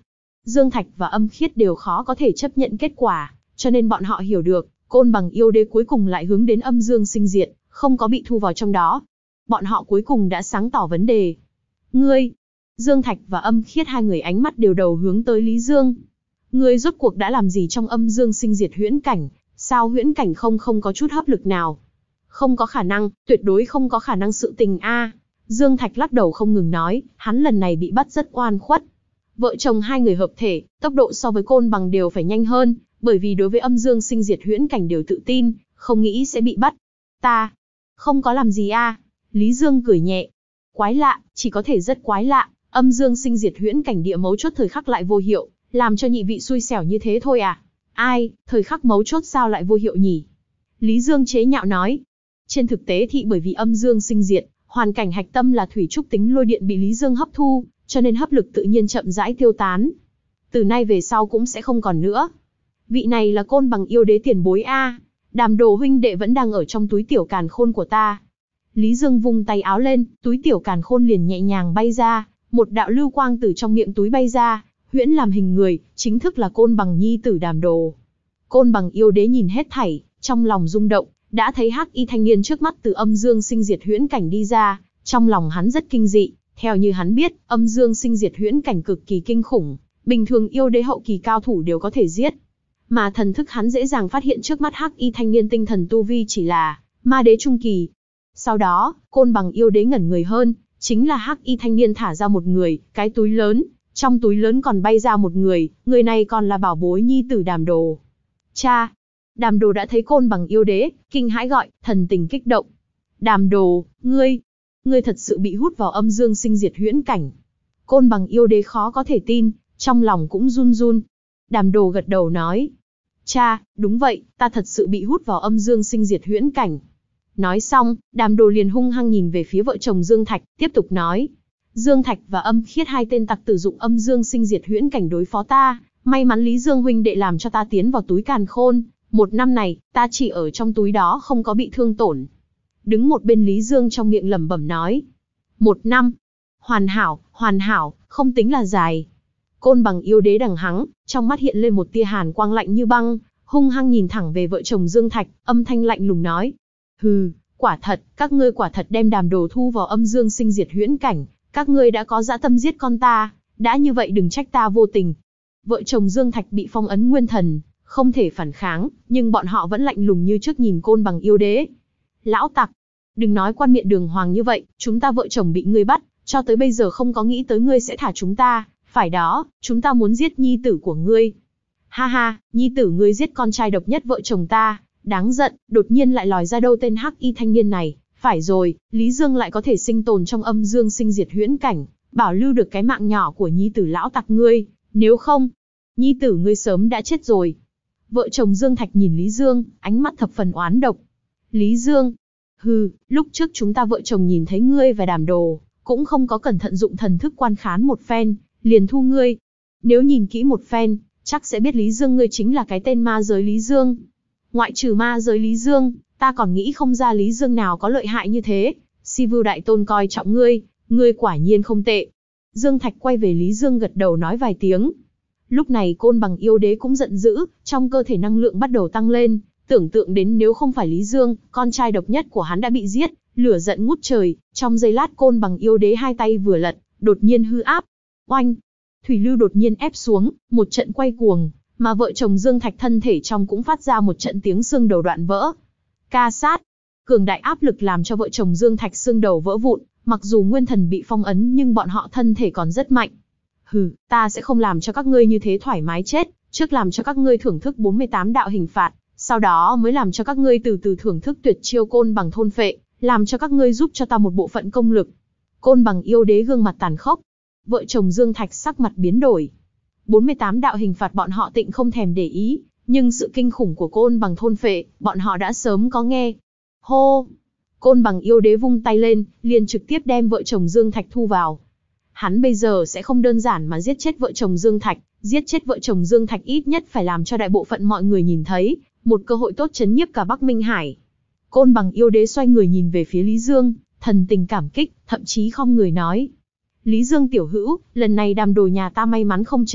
Dương Thạch và Âm Khiết đều khó có thể chấp nhận kết quả, cho nên bọn họ hiểu được, Côn Bằng yêu đế cuối cùng lại hướng đến âm dương sinh diệt, không có bị thu vào trong đó. Bọn họ cuối cùng đã sáng tỏ vấn đề. Ngươi, Dương Thạch và Âm Khiết hai người ánh mắt đều đầu hướng tới Lý Dương. Ngươi rốt cuộc đã làm gì trong âm dương sinh diệt huyễn cảnh, sao huyễn cảnh không không có chút hấp lực nào? Không có khả năng, tuyệt đối không có khả năng sự tình a. Dương Thạch lắc đầu không ngừng nói, hắn lần này bị bắt rất oan khuất. Vợ chồng hai người hợp thể, tốc độ so với Côn Bằng đều phải nhanh hơn, bởi vì đối với âm dương sinh diệt huyễn cảnh đều tự tin, không nghĩ sẽ bị bắt. Ta không có làm gì a. Lý Dương cười nhẹ. Quái lạ, chỉ có thể rất quái lạ, âm dương sinh diệt huyễn cảnh địa mấu chốt thời khắc lại vô hiệu, làm cho nhị vị xui xẻo như thế thôi à? Ai, thời khắc mấu chốt sao lại vô hiệu nhỉ? Lý Dương chế nhạo nói. Trên thực tế thì bởi vì âm dương sinh diệt, hoàn cảnh hạch tâm là thủy trúc tính lôi điện bị Lý Dương hấp thu, cho nên hấp lực tự nhiên chậm rãi tiêu tán. Từ nay về sau cũng sẽ không còn nữa. Vị này là Côn Bằng yêu đế tiền bối a. Đàm Đồ huynh đệ vẫn đang ở trong túi tiểu càn khôn của ta. Lý Dương vung tay áo lên, túi tiểu càn khôn liền nhẹ nhàng bay ra, một đạo lưu quang từ trong miệng túi bay ra, huyễn làm hình người, chính thức là Côn Bằng nhi tử Đàm Đồ. Côn Bằng yêu đế nhìn hết thảy, trong lòng rung động, đã thấy hắc y thanh niên trước mắt từ âm dương sinh diệt huyễn cảnh đi ra, trong lòng hắn rất kinh dị, theo như hắn biết, âm dương sinh diệt huyễn cảnh cực kỳ kinh khủng, bình thường yêu đế hậu kỳ cao thủ đều có thể giết. Mà thần thức hắn dễ dàng phát hiện trước mắt hắc y thanh niên tinh thần tu vi chỉ là ma đế trung kỳ. Sau đó, Côn Bằng yêu đế ngẩn người hơn, chính là hắc y thanh niên thả ra một người, cái túi lớn, trong túi lớn còn bay ra một người, người này còn là bảo bối nhi tử Đàm Đồ. Cha! Đàm Đồ đã thấy Côn Bằng yêu đế, kinh hãi gọi, thần tình kích động. Đàm Đồ, ngươi, ngươi thật sự bị hút vào âm dương sinh diệt huyễn cảnh. Côn Bằng yêu đế khó có thể tin, trong lòng cũng run run. Đàm Đồ gật đầu nói. Cha, đúng vậy, ta thật sự bị hút vào âm dương sinh diệt huyễn cảnh. Nói xong, Đàm Đồ liền hung hăng nhìn về phía vợ chồng Dương Thạch, tiếp tục nói. Dương Thạch và Âm Khiết hai tên tặc tử dụng âm dương sinh diệt huyễn cảnh đối phó ta, may mắn Lý Dương huynh đệ làm cho ta tiến vào túi càn khôn, một năm này, ta chỉ ở trong túi đó không có bị thương tổn. Đứng một bên Lý Dương trong miệng lẩm bẩm nói. Một năm. Hoàn hảo, hoàn hảo, không tính là dài. Côn Bằng yêu đế đằng hắng, trong mắt hiện lên một tia hàn quang lạnh như băng, hung hăng nhìn thẳng về vợ chồng Dương Thạch, âm thanh lạnh lùng nói. Hừ, quả thật, các ngươi quả thật đem Đàm Đồ thu vào âm dương sinh diệt huyễn cảnh, các ngươi đã có dã tâm giết con ta, đã như vậy đừng trách ta vô tình. Vợ chồng Dương Thạch bị phong ấn nguyên thần, không thể phản kháng, nhưng bọn họ vẫn lạnh lùng như trước nhìn Côn Bằng yêu đế. Lão tặc, đừng nói quan miệng đường hoàng như vậy, chúng ta vợ chồng bị ngươi bắt, cho tới bây giờ không có nghĩ tới ngươi sẽ thả chúng ta, phải đó, chúng ta muốn giết nhi tử của ngươi. Ha ha, nhi tử ngươi giết con trai độc nhất vợ chồng ta, đáng giận, đột nhiên lại lòi ra đâu tên hắc y thanh niên này. Phải rồi, Lý Dương lại có thể sinh tồn trong âm dương sinh diệt huyễn cảnh, bảo lưu được cái mạng nhỏ của nhi tử lão tặc ngươi, nếu không, nhi tử ngươi sớm đã chết rồi. Vợ chồng Dương Thạch nhìn Lý Dương, ánh mắt thập phần oán độc. Lý Dương, hừ, lúc trước chúng ta vợ chồng nhìn thấy ngươi và Đàm Đồ, cũng không có cẩn thận dụng thần thức quan khán một phen, liền thu ngươi. Nếu nhìn kỹ một phen, chắc sẽ biết Lý Dương ngươi chính là cái tên ma giới Lý Dương. Ngoại trừ ma giới Lý Dương, ta còn nghĩ không ra Lý Dương nào có lợi hại như thế. Si Vưu Đại Tôn coi trọng ngươi, ngươi quả nhiên không tệ. Dương Thạch quay về Lý Dương gật đầu nói vài tiếng. Lúc này Côn Bằng yêu đế cũng giận dữ, trong cơ thể năng lượng bắt đầu tăng lên, tưởng tượng đến nếu không phải Lý Dương, con trai độc nhất của hắn đã bị giết, lửa giận ngút trời, trong giây lát Côn Bằng yêu đế hai tay vừa lật, đột nhiên hư áp. Oanh! Thủy lưu đột nhiên ép xuống, một trận quay cuồng, mà vợ chồng Dương Thạch thân thể trong cũng phát ra một trận tiếng xương đầu đoạn vỡ. Ca sát! Cường đại áp lực làm cho vợ chồng Dương Thạch xương đầu vỡ vụn, mặc dù nguyên thần bị phong ấn nhưng bọn họ thân thể còn rất mạnh. Hừ, ta sẽ không làm cho các ngươi như thế thoải mái chết, trước làm cho các ngươi thưởng thức bốn mươi tám đạo hình phạt, sau đó mới làm cho các ngươi từ từ thưởng thức tuyệt chiêu Côn Bằng thôn phệ, làm cho các ngươi giúp cho ta một bộ phận công lực. Côn Bằng yêu đế gương mặt tàn khốc. Vợ chồng Dương Thạch sắc mặt biến đổi. bốn mươi tám đạo hình phạt bọn họ tịnh không thèm để ý, nhưng sự kinh khủng của Côn Bằng thôn phệ, bọn họ đã sớm có nghe. Hô! Côn Bằng yêu đế vung tay lên, liền trực tiếp đem vợ chồng Dương Thạch thu vào. Hắn bây giờ sẽ không đơn giản mà giết chết vợ chồng Dương Thạch, giết chết vợ chồng Dương Thạch ít nhất phải làm cho đại bộ phận mọi người nhìn thấy, một cơ hội tốt chấn nhiếp cả Bắc Minh Hải. Côn Bằng yêu đế xoay người nhìn về phía Lý Dương, thần tình cảm kích, thậm chí khom người nói. Lý Dương tiểu hữu, lần này Đàm Đồ nhà ta may mắn không chết,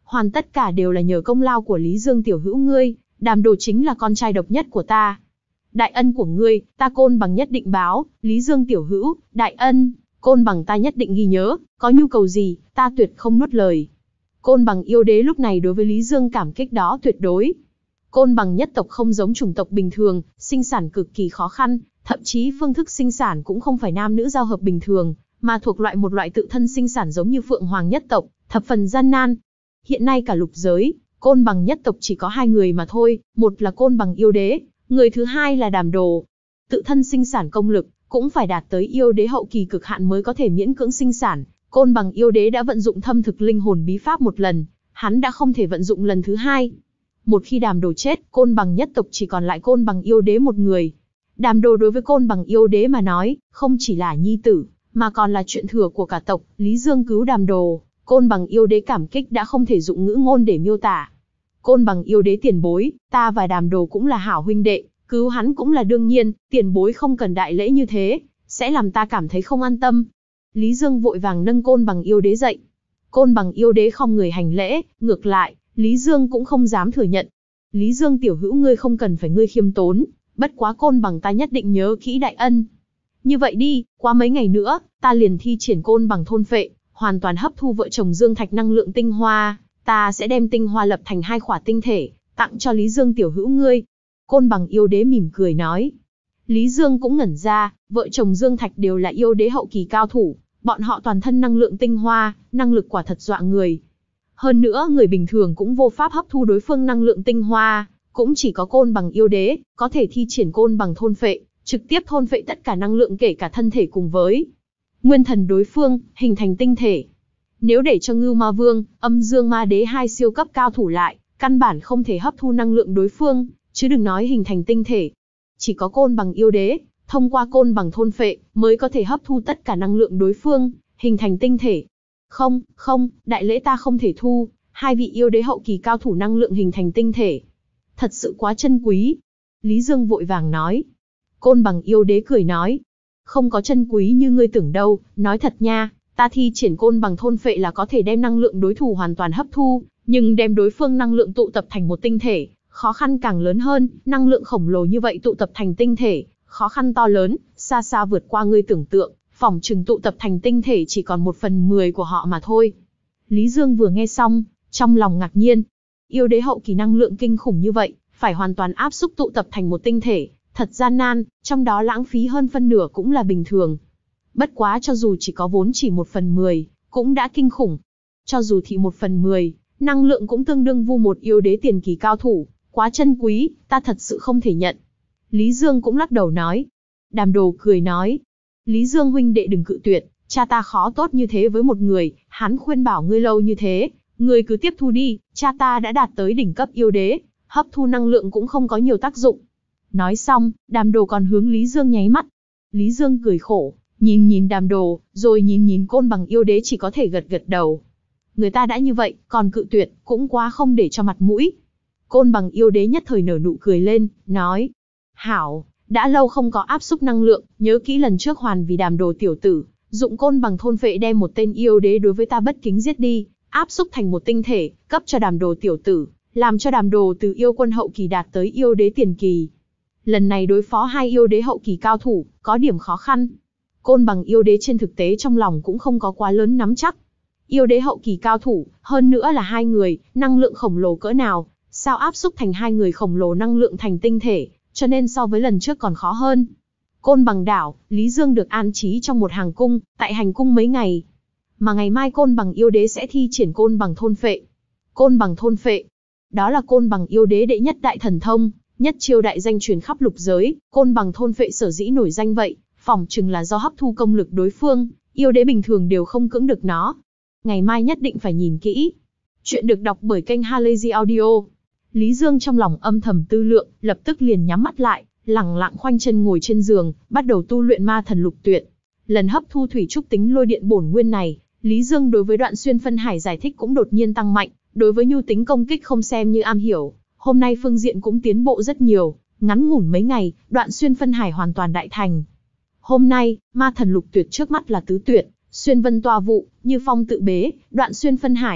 Hoàn tất cả đều là nhờ công lao của Lý Dương tiểu hữu ngươi, Đàm Đồ chính là con trai độc nhất của ta. Đại ân của ngươi, ta Côn Bằng nhất định báo, Lý Dương tiểu hữu, đại ân, Côn Bằng ta nhất định ghi nhớ, có nhu cầu gì, ta tuyệt không nuốt lời. Côn Bằng yêu đế lúc này đối với Lý Dương cảm kích đó tuyệt đối. Côn Bằng nhất tộc không giống chủng tộc bình thường, sinh sản cực kỳ khó khăn, thậm chí phương thức sinh sản cũng không phải nam nữ giao hợp bình thường, mà thuộc loại một loại tự thân sinh sản giống như Phượng Hoàng nhất tộc, thập phần gian nan. Hiện nay cả lục giới, Côn Bằng nhất tộc chỉ có hai người mà thôi, một là Côn Bằng yêu đế, người thứ hai là Đàm Đồ. Tự thân sinh sản công lực, cũng phải đạt tới yêu đế hậu kỳ cực hạn mới có thể miễn cưỡng sinh sản. Côn Bằng yêu đế đã vận dụng thâm thực linh hồn bí pháp một lần, hắn đã không thể vận dụng lần thứ hai. Một khi Đàm Đồ chết, Côn Bằng nhất tộc chỉ còn lại Côn Bằng yêu đế một người. Đàm Đồ đối với Côn Bằng yêu đế mà nói, không chỉ là nhi tử, mà còn là chuyện thừa của cả tộc. Lý Dương cứu Đàm Đồ, Côn Bằng yêu đế cảm kích đã không thể dụng ngữ ngôn để miêu tả. Côn Bằng yêu đế tiền bối, ta và Đàm Đồ cũng là hảo huynh đệ, cứu hắn cũng là đương nhiên, tiền bối không cần đại lễ như thế, sẽ làm ta cảm thấy không an tâm. Lý Dương vội vàng nâng Côn Bằng yêu đế dậy. Côn Bằng yêu đế không người hành lễ, ngược lại, Lý Dương cũng không dám thừa nhận. Lý Dương tiểu hữu ngươi không cần phải ngươi khiêm tốn, bất quá Côn Bằng ta nhất định nhớ kỹ đại ân. Như vậy đi, qua mấy ngày nữa, ta liền thi triển Côn Bằng thôn phệ, hoàn toàn hấp thu vợ chồng Dương Thạch năng lượng tinh hoa, ta sẽ đem tinh hoa lập thành hai khỏa tinh thể, tặng cho Lý Dương tiểu hữu ngươi. Côn Bằng yêu đế mỉm cười nói. Lý Dương cũng ngẩn ra, vợ chồng Dương Thạch đều là yêu đế hậu kỳ cao thủ, bọn họ toàn thân năng lượng tinh hoa, năng lực quả thật dọa người. Hơn nữa người bình thường cũng vô pháp hấp thu đối phương năng lượng tinh hoa, cũng chỉ có Côn Bằng yêu đế, có thể thi triển Côn Bằng thôn phệ, trực tiếp thôn phệ tất cả năng lượng kể cả thân thể cùng với nguyên thần đối phương, hình thành tinh thể. Nếu để cho Ngưu Ma Vương, Âm Dương Ma Đế hai siêu cấp cao thủ lại, căn bản không thể hấp thu năng lượng đối phương, chứ đừng nói hình thành tinh thể. Chỉ có Côn Bằng yêu đế, thông qua Côn Bằng thôn phệ, mới có thể hấp thu tất cả năng lượng đối phương, hình thành tinh thể. Không, không, đại lễ ta không thể thu, hai vị yêu đế hậu kỳ cao thủ năng lượng hình thành tinh thể. Thật sự quá chân quý. Lý Dương vội vàng nói. Côn Bằng yêu đế cười nói. Không có chân quý như ngươi tưởng đâu, nói thật nha, ta thi triển Côn Bằng thôn phệ là có thể đem năng lượng đối thủ hoàn toàn hấp thu, nhưng đem đối phương năng lượng tụ tập thành một tinh thể, khó khăn càng lớn hơn, năng lượng khổng lồ như vậy tụ tập thành tinh thể, khó khăn to lớn, xa xa vượt qua ngươi tưởng tượng, phỏng chừng tụ tập thành tinh thể chỉ còn một phần mười của họ mà thôi. Lý Dương vừa nghe xong, trong lòng ngạc nhiên, yêu đế hậu kỳ năng lượng kinh khủng như vậy, phải hoàn toàn áp xúc tụ tập thành một tinh thể, thật gian nan, trong đó lãng phí hơn phân nửa cũng là bình thường. Bất quá cho dù chỉ có vốn chỉ một phần mười, cũng đã kinh khủng. Cho dù thị một phần mười, năng lượng cũng tương đương vu một yêu đế tiền kỳ cao thủ, quá chân quý, ta thật sự không thể nhận. Lý Dương cũng lắc đầu nói. Đàm Đồ cười nói. Lý Dương huynh đệ đừng cự tuyệt, cha ta khó tốt như thế với một người, hắn khuyên bảo ngươi lâu như thế, ngươi cứ tiếp thu đi, cha ta đã đạt tới đỉnh cấp yêu đế, hấp thu năng lượng cũng không có nhiều tác dụng. Nói xong, Đàm Đồ còn hướng Lý Dương nháy mắt. Lý Dương cười khổ, nhìn nhìn Đàm Đồ, rồi nhìn nhìn Côn Bằng yêu đế chỉ có thể gật gật đầu. Người ta đã như vậy, còn cự tuyệt, cũng quá không để cho mặt mũi. Côn Bằng yêu đế nhất thời nở nụ cười lên, nói. Hảo, đã lâu không có áp xúc năng lượng, nhớ kỹ lần trước hoàn vì Đàm Đồ tiểu tử, dụng Côn Bằng thôn phệ đem một tên yêu đế đối với ta bất kính giết đi, áp xúc thành một tinh thể, cấp cho Đàm Đồ tiểu tử, làm cho Đàm Đồ từ yêu quân hậu kỳ đạt tới yêu đế tiền kỳ. Lần này đối phó hai yêu đế hậu kỳ cao thủ, có điểm khó khăn. Côn Bằng yêu đế trên thực tế trong lòng cũng không có quá lớn nắm chắc. Yêu đế hậu kỳ cao thủ, hơn nữa là hai người, năng lượng khổng lồ cỡ nào, sao áp xúc thành hai người khổng lồ năng lượng thành tinh thể, cho nên so với lần trước còn khó hơn. Côn Bằng đảo, Lý Dương được an trí trong một hàng cung, tại hành cung mấy ngày. Mà ngày mai Côn Bằng yêu đế sẽ thi triển Côn Bằng thôn phệ. Côn Bằng thôn phệ, đó là Côn Bằng yêu đế đệ nhất đại thần thông, nhất chiêu đại danh truyền khắp lục giới. Côn Bằng thôn phệ sở dĩ nổi danh vậy, phỏng chừng là do hấp thu công lực đối phương, yêu đế bình thường đều không cưỡng được nó. Ngày mai nhất định phải nhìn kỹ. Chuyện được đọc bởi kênh Halazy Audio. Lý Dương trong lòng âm thầm tư lượng, lập tức liền nhắm mắt lại, lẳng lặng khoanh chân ngồi trên giường, bắt đầu tu luyện ma thần lục tuyệt. Lần hấp thu thủy trúc tính lôi điện bổn nguyên này, Lý Dương đối với Đoạn Xuyên phân hải giải thích cũng đột nhiên tăng mạnh, đối với nhu tính công kích không xem như am hiểu, hôm nay phương diện cũng tiến bộ rất nhiều, ngắn ngủn mấy ngày, Đoạn Xuyên phân hải hoàn toàn đại thành. Hôm nay, ma thần lục tuyệt trước mắt là tứ tuyệt, xuyên vân toa vụ, như phong tự bế, Đoạn Xuyên phân hải,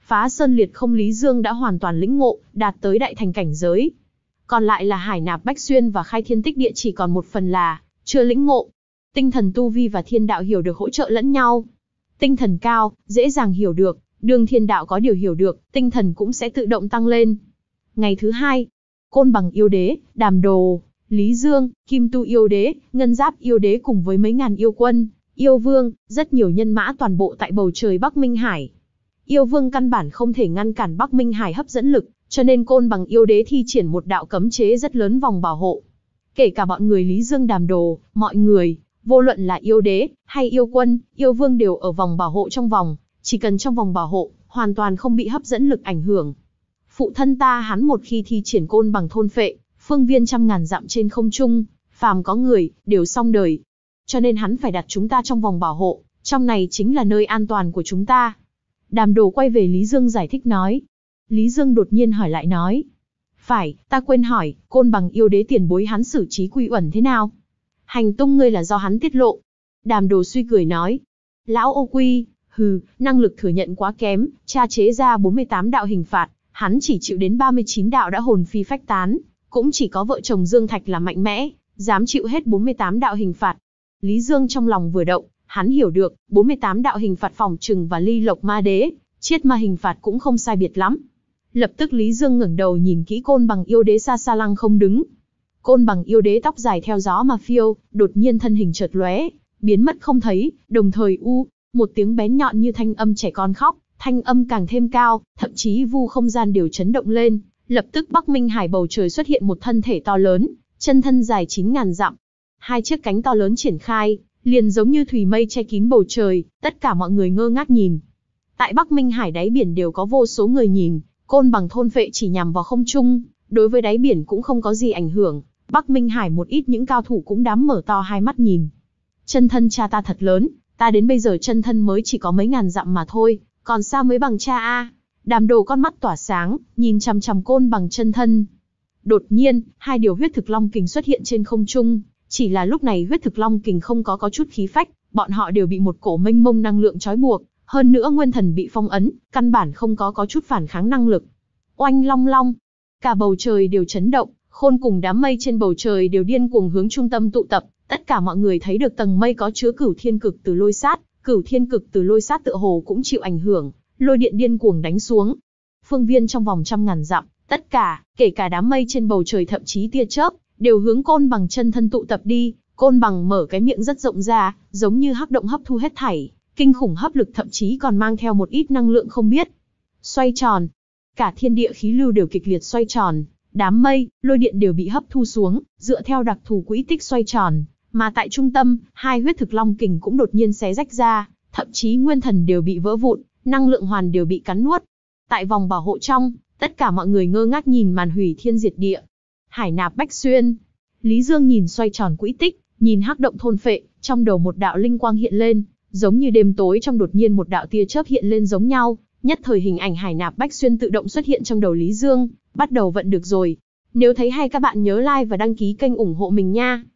Phá sơn liệt không Lý Dương đã hoàn toàn lĩnh ngộ, đạt tới đại thành cảnh giới. Còn lại là Hải Nạp Bách Xuyên và Khai Thiên Tích Địa chỉ còn một phần là chưa lĩnh ngộ. Tinh thần tu vi và thiên đạo hiểu được hỗ trợ lẫn nhau. Tinh thần cao, dễ dàng hiểu được, đương thiên đạo có điều hiểu được, tinh thần cũng sẽ tự động tăng lên. Ngày thứ hai, Côn Bằng yêu đế, Đàm Đồ, Lý Dương, Kim Tu yêu đế, Ngân Giáp yêu đế cùng với mấy ngàn yêu quân, yêu vương, rất nhiều nhân mã toàn bộ tại bầu trời Bắc Minh Hải. Yêu vương căn bản không thể ngăn cản Bắc Minh Hải hấp dẫn lực, cho nên Côn Bằng yêu đế thi triển một đạo cấm chế rất lớn vòng bảo hộ. Kể cả bọn người Lý Dương Đàm Đồ, mọi người, vô luận là yêu đế, hay yêu quân, yêu vương đều ở vòng bảo hộ trong vòng, chỉ cần trong vòng bảo hộ, hoàn toàn không bị hấp dẫn lực ảnh hưởng. Phụ thân ta hắn một khi thi triển Côn Bằng thôn phệ, phương viên trăm ngàn dặm trên không trung, phàm có người, đều xong đời. Cho nên hắn phải đặt chúng ta trong vòng bảo hộ, trong này chính là nơi an toàn của chúng ta. Đàm Đồ quay về Lý Dương giải thích nói. Lý Dương đột nhiên hỏi lại nói. Phải, ta quên hỏi, Côn Bằng yêu đế tiền bối hắn xử trí Quy Uẩn thế nào? Hành tung ngươi là do hắn tiết lộ. Đàm Đồ suy cười nói. Lão ô quy, hừ, năng lực thừa nhận quá kém, tra chế ra bốn mươi tám đạo hình phạt, hắn chỉ chịu đến ba mươi chín đạo đã hồn phi phách tán, cũng chỉ có vợ chồng Dương Thạch là mạnh mẽ, dám chịu hết bốn mươi tám đạo hình phạt. Lý Dương trong lòng vừa động, hắn hiểu được, bốn mươi tám đạo hình phạt phòng trừng và ly lộc ma đế, chiết ma hình phạt cũng không sai biệt lắm. Lập tức Lý Dương ngẩng đầu nhìn kỹ Côn Bằng yêu đế xa xa lăng không đứng. Côn Bằng yêu đế tóc dài theo gió mà phiêu, đột nhiên thân hình chợt lóe, biến mất không thấy, đồng thời u, một tiếng bén nhọn như thanh âm trẻ con khóc, thanh âm càng thêm cao, thậm chí vu không gian đều chấn động lên. Lập tức Bắc Minh Hải bầu trời xuất hiện một thân thể to lớn, chân thân dài chín ngàn dặm. Hai chiếc cánh to lớn triển khai, liền giống như thủy mây che kín bầu trời, tất cả mọi người ngơ ngác nhìn. Tại Bắc Minh Hải đáy biển đều có vô số người nhìn, Côn Bằng thôn phệ chỉ nhằm vào không trung, đối với đáy biển cũng không có gì ảnh hưởng. Bắc Minh Hải một ít những cao thủ cũng đám mở to hai mắt nhìn. Chân thân cha ta thật lớn, ta đến bây giờ chân thân mới chỉ có mấy ngàn dặm mà thôi, còn sao mới bằng cha a? Đàm Đồ con mắt tỏa sáng, nhìn chằm chằm Côn Bằng chân thân. Đột nhiên, hai điều huyết thực long kình xuất hiện trên không trung, chỉ là lúc này huyết thực long kình không có có chút khí phách, bọn họ đều bị một cổ mênh mông năng lượng trói buộc, hơn nữa nguyên thần bị phong ấn, căn bản không có có chút phản kháng năng lực. Oanh long long, cả bầu trời đều chấn động, khôn cùng đám mây trên bầu trời đều điên cuồng hướng trung tâm tụ tập, tất cả mọi người thấy được tầng mây có chứa cửu thiên cực từ lôi sát, cửu thiên cực từ lôi sát tựa hồ cũng chịu ảnh hưởng, lôi điện điên cuồng đánh xuống. Phương viên trong vòng trăm ngàn dặm, tất cả, kể cả đám mây trên bầu trời thậm chí tia chớp, đều hướng Côn Bằng chân thân tụ tập đi. Côn Bằng mở cái miệng rất rộng ra, giống như hắc động hấp thu hết thảy, kinh khủng hấp lực thậm chí còn mang theo một ít năng lượng không biết. Xoay tròn, cả thiên địa khí lưu đều kịch liệt xoay tròn, đám mây, lôi điện đều bị hấp thu xuống, dựa theo đặc thù quỹ tích xoay tròn, mà tại trung tâm, hai huyết thực long kình cũng đột nhiên xé rách ra, thậm chí nguyên thần đều bị vỡ vụn, năng lượng hoàn đều bị cắn nuốt. Tại vòng bảo hộ trong, tất cả mọi người ngơ ngác nhìn màn hủy thiên diệt địa. Hải Nạp Bách Xuyên, Lý Dương nhìn xoay tròn quỹ tích, nhìn hắc động thôn phệ, trong đầu một đạo linh quang hiện lên, giống như đêm tối trong đột nhiên một đạo tia chớp hiện lên giống nhau, nhất thời hình ảnh Hải Nạp Bách Xuyên tự động xuất hiện trong đầu Lý Dương, bắt đầu vận được rồi. Nếu thấy hay các bạn nhớ like và đăng ký kênh ủng hộ mình nha.